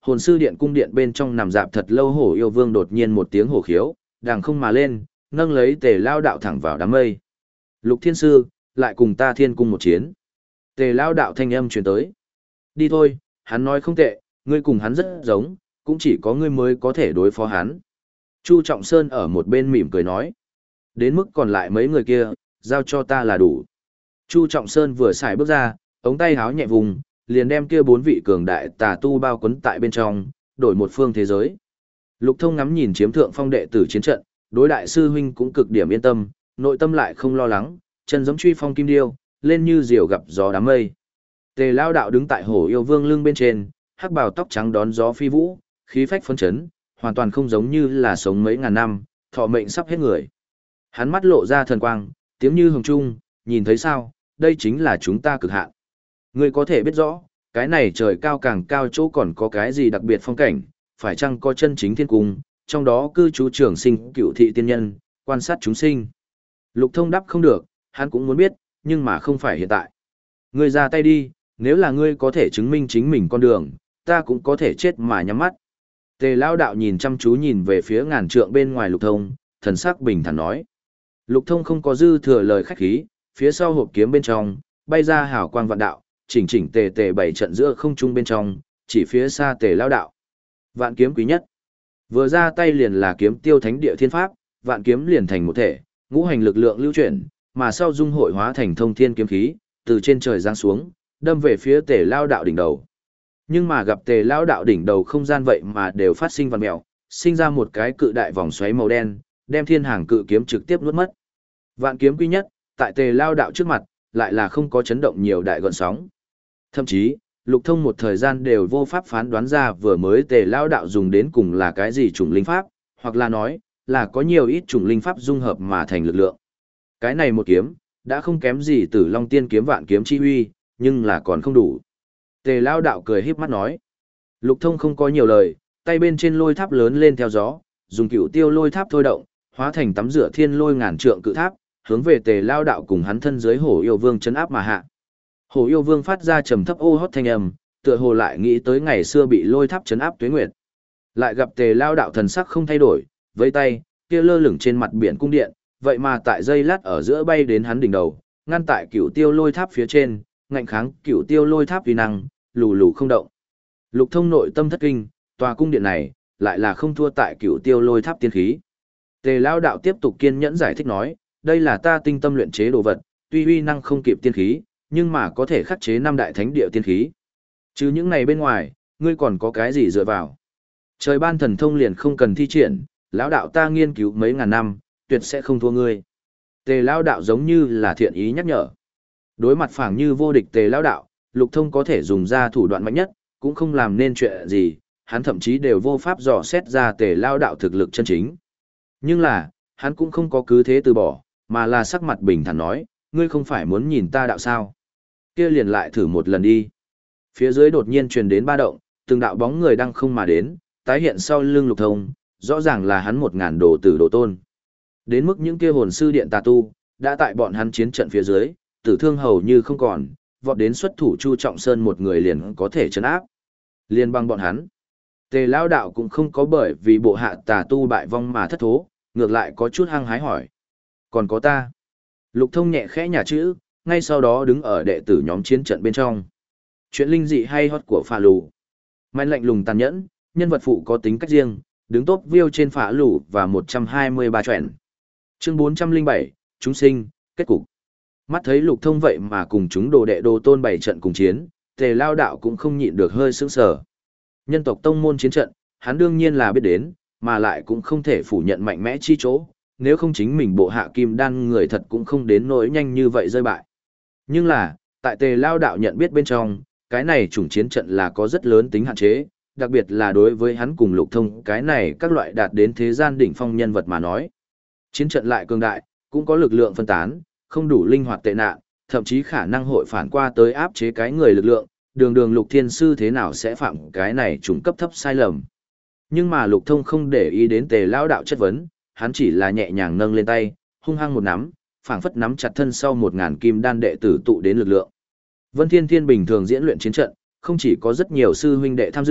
Hồn sư điện cung điện bên trong nằm dạp thật lâu hổ yêu vương đột nhiên một tiếng hổ khiếu, đàng không mà lên, nâng lấy tề lao đạo thẳng vào đám mây. Lục thiên sư, lại cùng ta thiên cung một chiến. Tề lao đạo thanh âm truyền tới. Đi thôi, hắn nói không tệ, ngươi cùng hắn rất giống, cũng chỉ có ngươi mới có thể đối phó hắn. Chu Trọng Sơn ở một bên mỉm cười nói. Đến mức còn lại mấy người kia, giao cho ta là đủ. Chu Trọng Sơn vừa xài bước ra, ống tay háo nhẹ vùng, liền đem kia bốn vị cường đại tà tu bao quấn tại bên trong, đổi một phương thế giới. Lục Thông ngắm nhìn chiếm thượng phong đệ tử chiến trận, đối đại sư huynh cũng cực điểm yên tâm, nội tâm lại không lo lắng, chân giống truy phong kim điêu, lên như diều gặp gió đám mây. Tề Lao đạo đứng tại hổ yêu vương lưng bên trên, hắc bào tóc trắng đón gió phi vũ, khí phách phấn chấn, hoàn toàn không giống như là sống mấy ngàn năm, thọ mệnh sắp hết người. Hắn mắt lộ ra thần quang, tiếng như hồng trung, nhìn thấy sao, đây chính là chúng ta cực hạn. Ngươi có thể biết rõ, cái này trời cao càng cao chỗ còn có cái gì đặc biệt phong cảnh, phải chăng có chân chính thiên cung, trong đó cư trú trường sinh cựu thị tiên nhân, quan sát chúng sinh. Lục Thông đáp không được, hắn cũng muốn biết, nhưng mà không phải hiện tại. Ngươi ra tay đi, nếu là ngươi có thể chứng minh chính mình con đường, ta cũng có thể chết mà nhắm mắt. Tề Lao đạo nhìn chăm chú nhìn về phía ngàn trượng bên ngoài Lục Thông, thần sắc bình thản nói. Lục Thông không có dư thừa lời khách khí, phía sau hộp kiếm bên trong, bay ra hào quang vạn đạo, chỉnh chỉnh tề tề bảy trận giữa không trung bên trong, chỉ phía xa Tề Lao đạo. Vạn kiếm quý nhất. Vừa ra tay liền là kiếm tiêu thánh địa thiên pháp, vạn kiếm liền thành một thể, ngũ hành lực lượng lưu chuyển, mà sau dung hội hóa thành thông thiên kiếm khí, từ trên trời giáng xuống, đâm về phía Tề Lao đạo đỉnh đầu. Nhưng mà gặp Tề Lao đạo đỉnh đầu không gian vậy mà đều phát sinh vằn mèo, sinh ra một cái cự đại vòng xoáy màu đen, đem thiên hàng cự kiếm trực tiếp nuốt mất. Vạn kiếm quý nhất, tại Tề Lao đạo trước mặt, lại là không có chấn động nhiều đại gọn sóng. Thậm chí, Lục Thông một thời gian đều vô pháp phán đoán ra vừa mới Tề Lao đạo dùng đến cùng là cái gì chủng linh pháp, hoặc là nói, là có nhiều ít chủng linh pháp dung hợp mà thành lực lượng. Cái này một kiếm, đã không kém gì Tử Long Tiên kiếm vạn kiếm chi huy, nhưng là còn không đủ. Tề Lao đạo cười híp mắt nói. Lục Thông không có nhiều lời, tay bên trên lôi tháp lớn lên theo gió, dùng cựu tiêu lôi tháp thôi động, hóa thành tắm rửa thiên lôi ngàn trượng cự tháp, hướng về Tề Lao đạo cùng hắn thân dưới hổ yêu vương chấn áp mà hạ. Hổ yêu vương phát ra trầm thấp ô hót thanh âm, tựa hồ lại nghĩ tới ngày xưa bị lôi tháp chấn áp tuế nguyệt. Lại gặp Tề Lao đạo thần sắc không thay đổi, vẫy tay, kia lơ lửng trên mặt biển cung điện, vậy mà tại giây lát ở giữa bay đến hắn đỉnh đầu, ngăn tại cựu tiêu lôi tháp phía trên, ngạnh kháng cựu tiêu lôi tháp uy năng, lù lù không động. Lục Thông nội tâm thất kinh, tòa cung điện này lại là không thua tại cựu tiêu lôi tháp tiên khí. Tề Lao đạo tiếp tục kiên nhẫn giải thích nói, đây là ta tinh tâm luyện chế đồ vật, tuy uy năng không kịp tiên khí, nhưng mà có thể khắc chế năm đại thánh địa tiên khí. Chứ những này bên ngoài, ngươi còn có cái gì dựa vào? Trời ban thần thông liền không cần thi triển, lão đạo ta nghiên cứu mấy ngàn năm, tuyệt sẽ không thua ngươi. Tề Lao đạo giống như là thiện ý nhắc nhở. Đối mặt phảng như vô địch Tề Lao đạo, Lục Thông có thể dùng ra thủ đoạn mạnh nhất, cũng không làm nên chuyện gì, hắn thậm chí đều vô pháp dò xét ra Tề Lao đạo thực lực chân chính. Nhưng là, hắn cũng không có cứ thế từ bỏ, mà là sắc mặt bình thản nói, ngươi không phải muốn nhìn ta đạo sao? Kia liền lại thử một lần đi. Phía dưới đột nhiên truyền đến ba động, từng đạo bóng người đang không mà đến, tái hiện sau lưng Lục Thông, rõ ràng là hắn một ngàn đồ tử đồ tôn. Đến mức những kia hồn sư điện tà tu, đã tại bọn hắn chiến trận phía dưới, tử thương hầu như không còn, vọt đến xuất thủ Chu Trọng Sơn một người liền có thể chấn áp. Liên bang bọn hắn. Tề Lao đạo cũng không có bởi vì bộ hạ tà tu bại vong mà thất thố, ngược lại có chút hăng hái hỏi. Còn có ta. Lục Thông nhẹ khẽ nhả chữ, ngay sau đó đứng ở đệ tử nhóm chiến trận bên trong. Chuyện linh dị hay hot của phà lù. Mạnh lạnh lùng tàn nhẫn, nhân vật phụ có tính cách riêng, đứng top view trên phà lù và một trăm hai mươi ba truyện. Chương bốn trăm lẻ bảy, chúng sinh, kết cục. Mắt thấy Lục Thông vậy mà cùng chúng đồ đệ đồ tôn bảy trận cùng chiến, Tề Lao đạo cũng không nhịn được hơi sững sờ. Nhân tộc tông môn chiến trận, hắn đương nhiên là biết đến, mà lại cũng không thể phủ nhận mạnh mẽ chi chỗ, nếu không chính mình bộ hạ kim đan người thật cũng không đến nỗi nhanh như vậy rơi bại. Nhưng là, tại Tề Lao đạo nhận biết bên trong, cái này chủng chiến trận là có rất lớn tính hạn chế, đặc biệt là đối với hắn cùng Lục Thông cái này các loại đạt đến thế gian đỉnh phong nhân vật mà nói. Chiến trận lại cường đại, cũng có lực lượng phân tán, không đủ linh hoạt tệ nạn, thậm chí khả năng hội phản qua tới áp chế cái người lực lượng, đường đường Lục Thiên Sư thế nào sẽ phạm cái này trùng cấp thấp sai lầm. Nhưng mà Lục Thông không để ý đến Tề Lao đạo chất vấn, hắn chỉ là nhẹ nhàng nâng lên tay, hung hăng một nắm, phảng phất nắm chặt thân sau một ngàn kim đan đệ tử tụ đến lực lượng. Vân Thiên Thiên bình thường diễn luyện chiến trận, không chỉ có rất nhiều sư huynh đệ tham dự,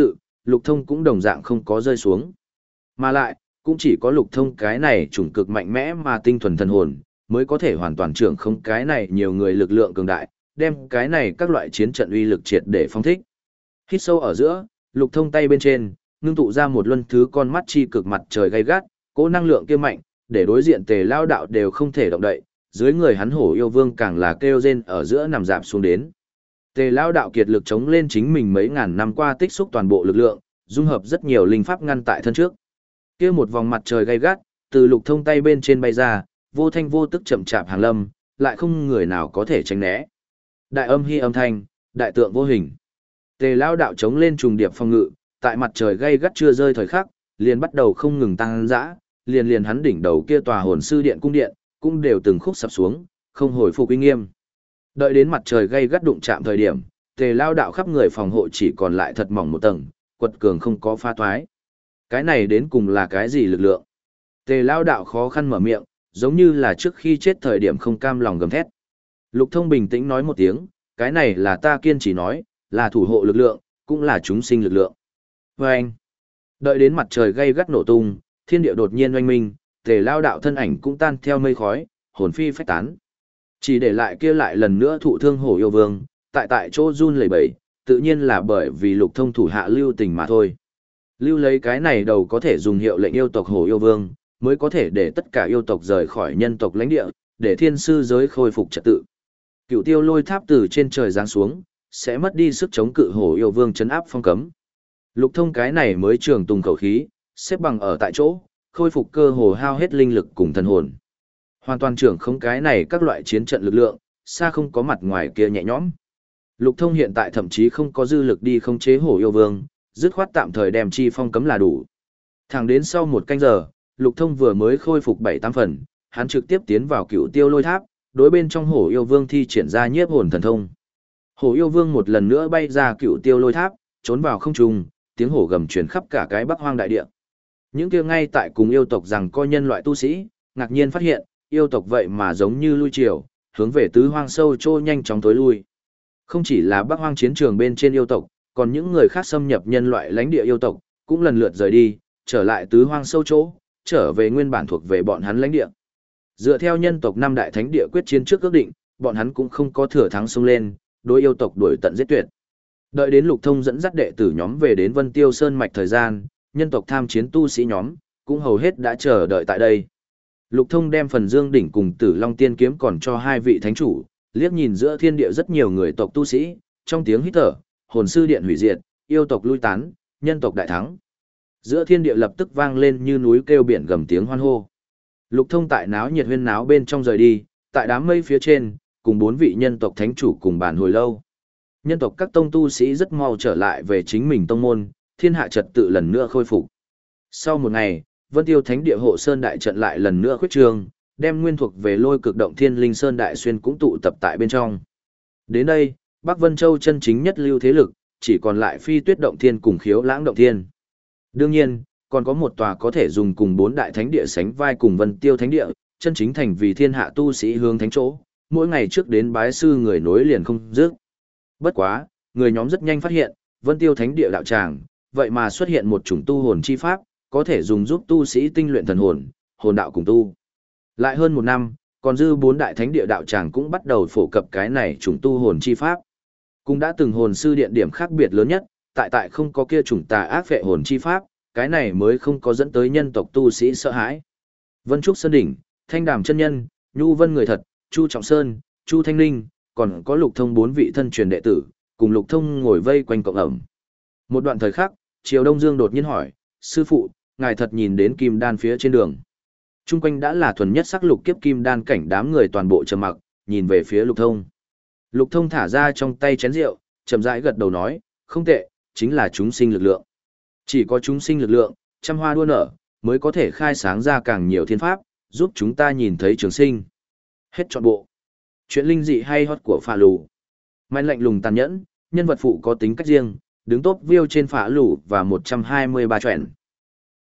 Lục Thông cũng đồng dạng không có rơi xuống. Mà lại, cũng chỉ có Lục Thông cái này chủng cực mạnh mẽ mà tinh thuần thần hồn, mới có thể hoàn toàn trưởng không cái này nhiều người lực lượng cường đại, đem cái này các loại chiến trận uy lực triệt để phong thích. Hít sâu ở giữa, Lục Thông tay bên trên, ngưng tụ ra một luân thứ con mắt chi cực mặt trời gay gắt, cỗ năng lượng kia mạnh, để đối diện Tề Lao đạo đều không thể động đậy, dưới người hắn hổ yêu vương càng là kêu rên ở giữa nằm dạp xuống đến. Tề Lao đạo kiệt lực chống lên chính mình mấy ngàn năm qua tích xúc toàn bộ lực lượng, dung hợp rất nhiều linh pháp ngăn tại thân trước. Kia một vòng mặt trời gay gắt, từ Lục Thông tay bên trên bay ra, vô thanh vô tức chậm chạp hàng lâm, lại không người nào có thể tránh né. Đại âm hy âm thanh, đại tượng vô hình. Tề Lao đạo chống lên trùng điệp phòng ngự, tại mặt trời gay gắt chưa rơi thời khắc, liền bắt đầu không ngừng tăng dã, liền liền hắn đỉnh đầu kia tòa hồn sư điện cung điện, cũng đều từng khúc sập xuống, không hồi phục uy nghiêm. Đợi đến mặt trời gay gắt đụng chạm thời điểm, Tề Lao đạo khắp người phòng hộ chỉ còn lại thật mỏng một tầng, quật cường không có pha thoái. Cái này đến cùng là cái gì lực lượng? Tề Lao đạo khó khăn mở miệng, giống như là trước khi chết thời điểm không cam lòng gầm thét. Lục Thông bình tĩnh nói một tiếng, cái này là ta kiên trì nói, là thủ hộ lực lượng, cũng là chúng sinh lực lượng. Và anh, đợi đến mặt trời gay gắt nổ tung, thiên địa đột nhiên oanh minh, Tề Lao đạo thân ảnh cũng tan theo mây khói, hồn phi phách tán. Chỉ để lại kia lại lần nữa thụ thương hổ yêu vương, tại tại chỗ run lẩy bẩy, tự nhiên là bởi vì Lục Thông thủ hạ lưu tình mà thôi. Lưu lấy cái này đầu có thể dùng hiệu lệnh yêu tộc hổ yêu vương, mới có thể để tất cả yêu tộc rời khỏi nhân tộc lãnh địa, để thiên sư giới khôi phục trật tự. Cựu tiêu lôi tháp từ trên trời giáng xuống, sẽ mất đi sức chống cự hổ yêu vương chấn áp phong cấm. Lục Thông cái này mới trường tùng khẩu khí, xếp bằng ở tại chỗ, khôi phục cơ hồ hao hết linh lực cùng thần hồn. Hoàn toàn trưởng không cái này các loại chiến trận lực lượng, xa không có mặt ngoài kia nhẹ nhõm. Lục Thông hiện tại thậm chí không có dư lực đi khống chế hổ yêu vương, dứt khoát tạm thời đem chi phong cấm là đủ. Thẳng đến sau một canh giờ, Lục Thông vừa mới khôi phục bảy tám phần, hắn trực tiếp tiến vào cựu tiêu lôi tháp, đối bên trong hổ yêu vương thi triển ra nhiếp hồn thần thông. Hổ yêu vương một lần nữa bay ra cựu tiêu lôi tháp, trốn vào không trung, tiếng hổ gầm truyền khắp cả cái Bắc Hoang đại địa. Những kia ngay tại cùng yêu tộc rằng coi nhân loại tu sĩ, ngạc nhiên phát hiện, yêu tộc vậy mà giống như lui triều, hướng về tứ hoang sâu trô nhanh chóng tối lui. Không chỉ là Bắc Hoang chiến trường bên trên yêu tộc, còn những người khác xâm nhập nhân loại lãnh địa yêu tộc, cũng lần lượt rời đi, trở lại tứ hoang sâu chỗ, trở về nguyên bản thuộc về bọn hắn lãnh địa. Dựa theo nhân tộc năm đại thánh địa quyết chiến trước ước định, bọn hắn cũng không có thừa thắng xông lên, đối yêu tộc đuổi tận giết tuyệt. Đợi đến Lục Thông dẫn dắt đệ tử nhóm về đến Vân Tiêu Sơn mạch thời gian, nhân tộc tham chiến tu sĩ nhóm cũng hầu hết đã chờ đợi tại đây. Lục Thông đem phần Dương đỉnh cùng Tử Long Tiên kiếm còn cho hai vị thánh chủ, liếc nhìn giữa thiên địa rất nhiều người tộc tu sĩ, trong tiếng hít thở, hồn sư điện hủy diệt, yêu tộc lui tán, nhân tộc đại thắng. Giữa thiên địa lập tức vang lên như núi kêu biển gầm tiếng hoan hô. Lục Thông tại náo nhiệt huyên náo bên trong rời đi, tại đám mây phía trên, cùng bốn vị nhân tộc thánh chủ cùng bàn hồi lâu. Nhân tộc các tông tu sĩ rất mau trở lại về chính mình tông môn, thiên hạ trật tự lần nữa khôi phục. Sau một ngày, Vân Tiêu Thánh Địa Hộ Sơn đại trận lại lần nữa khuyết trương, đem nguyên thuộc về Lôi Cực Động Thiên Linh Sơn đại xuyên cũng tụ tập tại bên trong. Đến đây, Bắc Vân Châu chân chính nhất lưu thế lực, chỉ còn lại Phi Tuyết Động Thiên cùng Khiếu Lãng Động Thiên. Đương nhiên, còn có một tòa có thể dùng cùng bốn đại thánh địa sánh vai cùng Vân Tiêu Thánh Địa, chân chính thành vì thiên hạ tu sĩ hướng thánh chỗ, mỗi ngày trước đến bái sư người nối liền không dứt. Bất quá, người nhóm rất nhanh phát hiện, Vân Tiêu Thánh Địa đạo tràng, vậy mà xuất hiện một chủng tu hồn chi pháp, có thể dùng giúp tu sĩ tinh luyện thần hồn, hồn đạo cùng tu. Lại hơn một năm, còn dư bốn đại thánh địa đạo tràng cũng bắt đầu phổ cập cái này chủng tu hồn chi pháp. Cũng đã từng hồn sư điện điểm khác biệt lớn nhất, tại tại không có kia chủng tà ác phệ hồn chi pháp, cái này mới không có dẫn tới nhân tộc tu sĩ sợ hãi. Vân Trúc Sơn Đỉnh, Thanh Đàm Chân Nhân, Nhu Vân Người Thật, Chu Trọng Sơn, Chu Thanh Ninh, còn có Lục Thông bốn vị thân truyền đệ tử, cùng Lục Thông ngồi vây quanh cộng ẩm. Một đoạn thời khắc, Triều Đông Dương đột nhiên hỏi, sư phụ, ngài thật nhìn đến kim đan phía trên đường. Trung quanh đã là thuần nhất sắc lục kiếp kim đan cảnh, đám người toàn bộ trầm mặc, nhìn về phía Lục Thông. Lục Thông thả ra trong tay chén rượu, chậm rãi gật đầu nói, không tệ, chính là chúng sinh lực lượng. Chỉ có chúng sinh lực lượng, trăm hoa đua nở, mới có thể khai sáng ra càng nhiều thiên pháp, giúp chúng ta nhìn thấy trường sinh. Hết trọn bộ. Chuyện linh dị hay hot của Phả Lù. Mạnh lạnh lùng tàn nhẫn, nhân vật phụ có tính cách riêng, đứng top view trên Phả Lù và một trăm hai mươi ba truyện.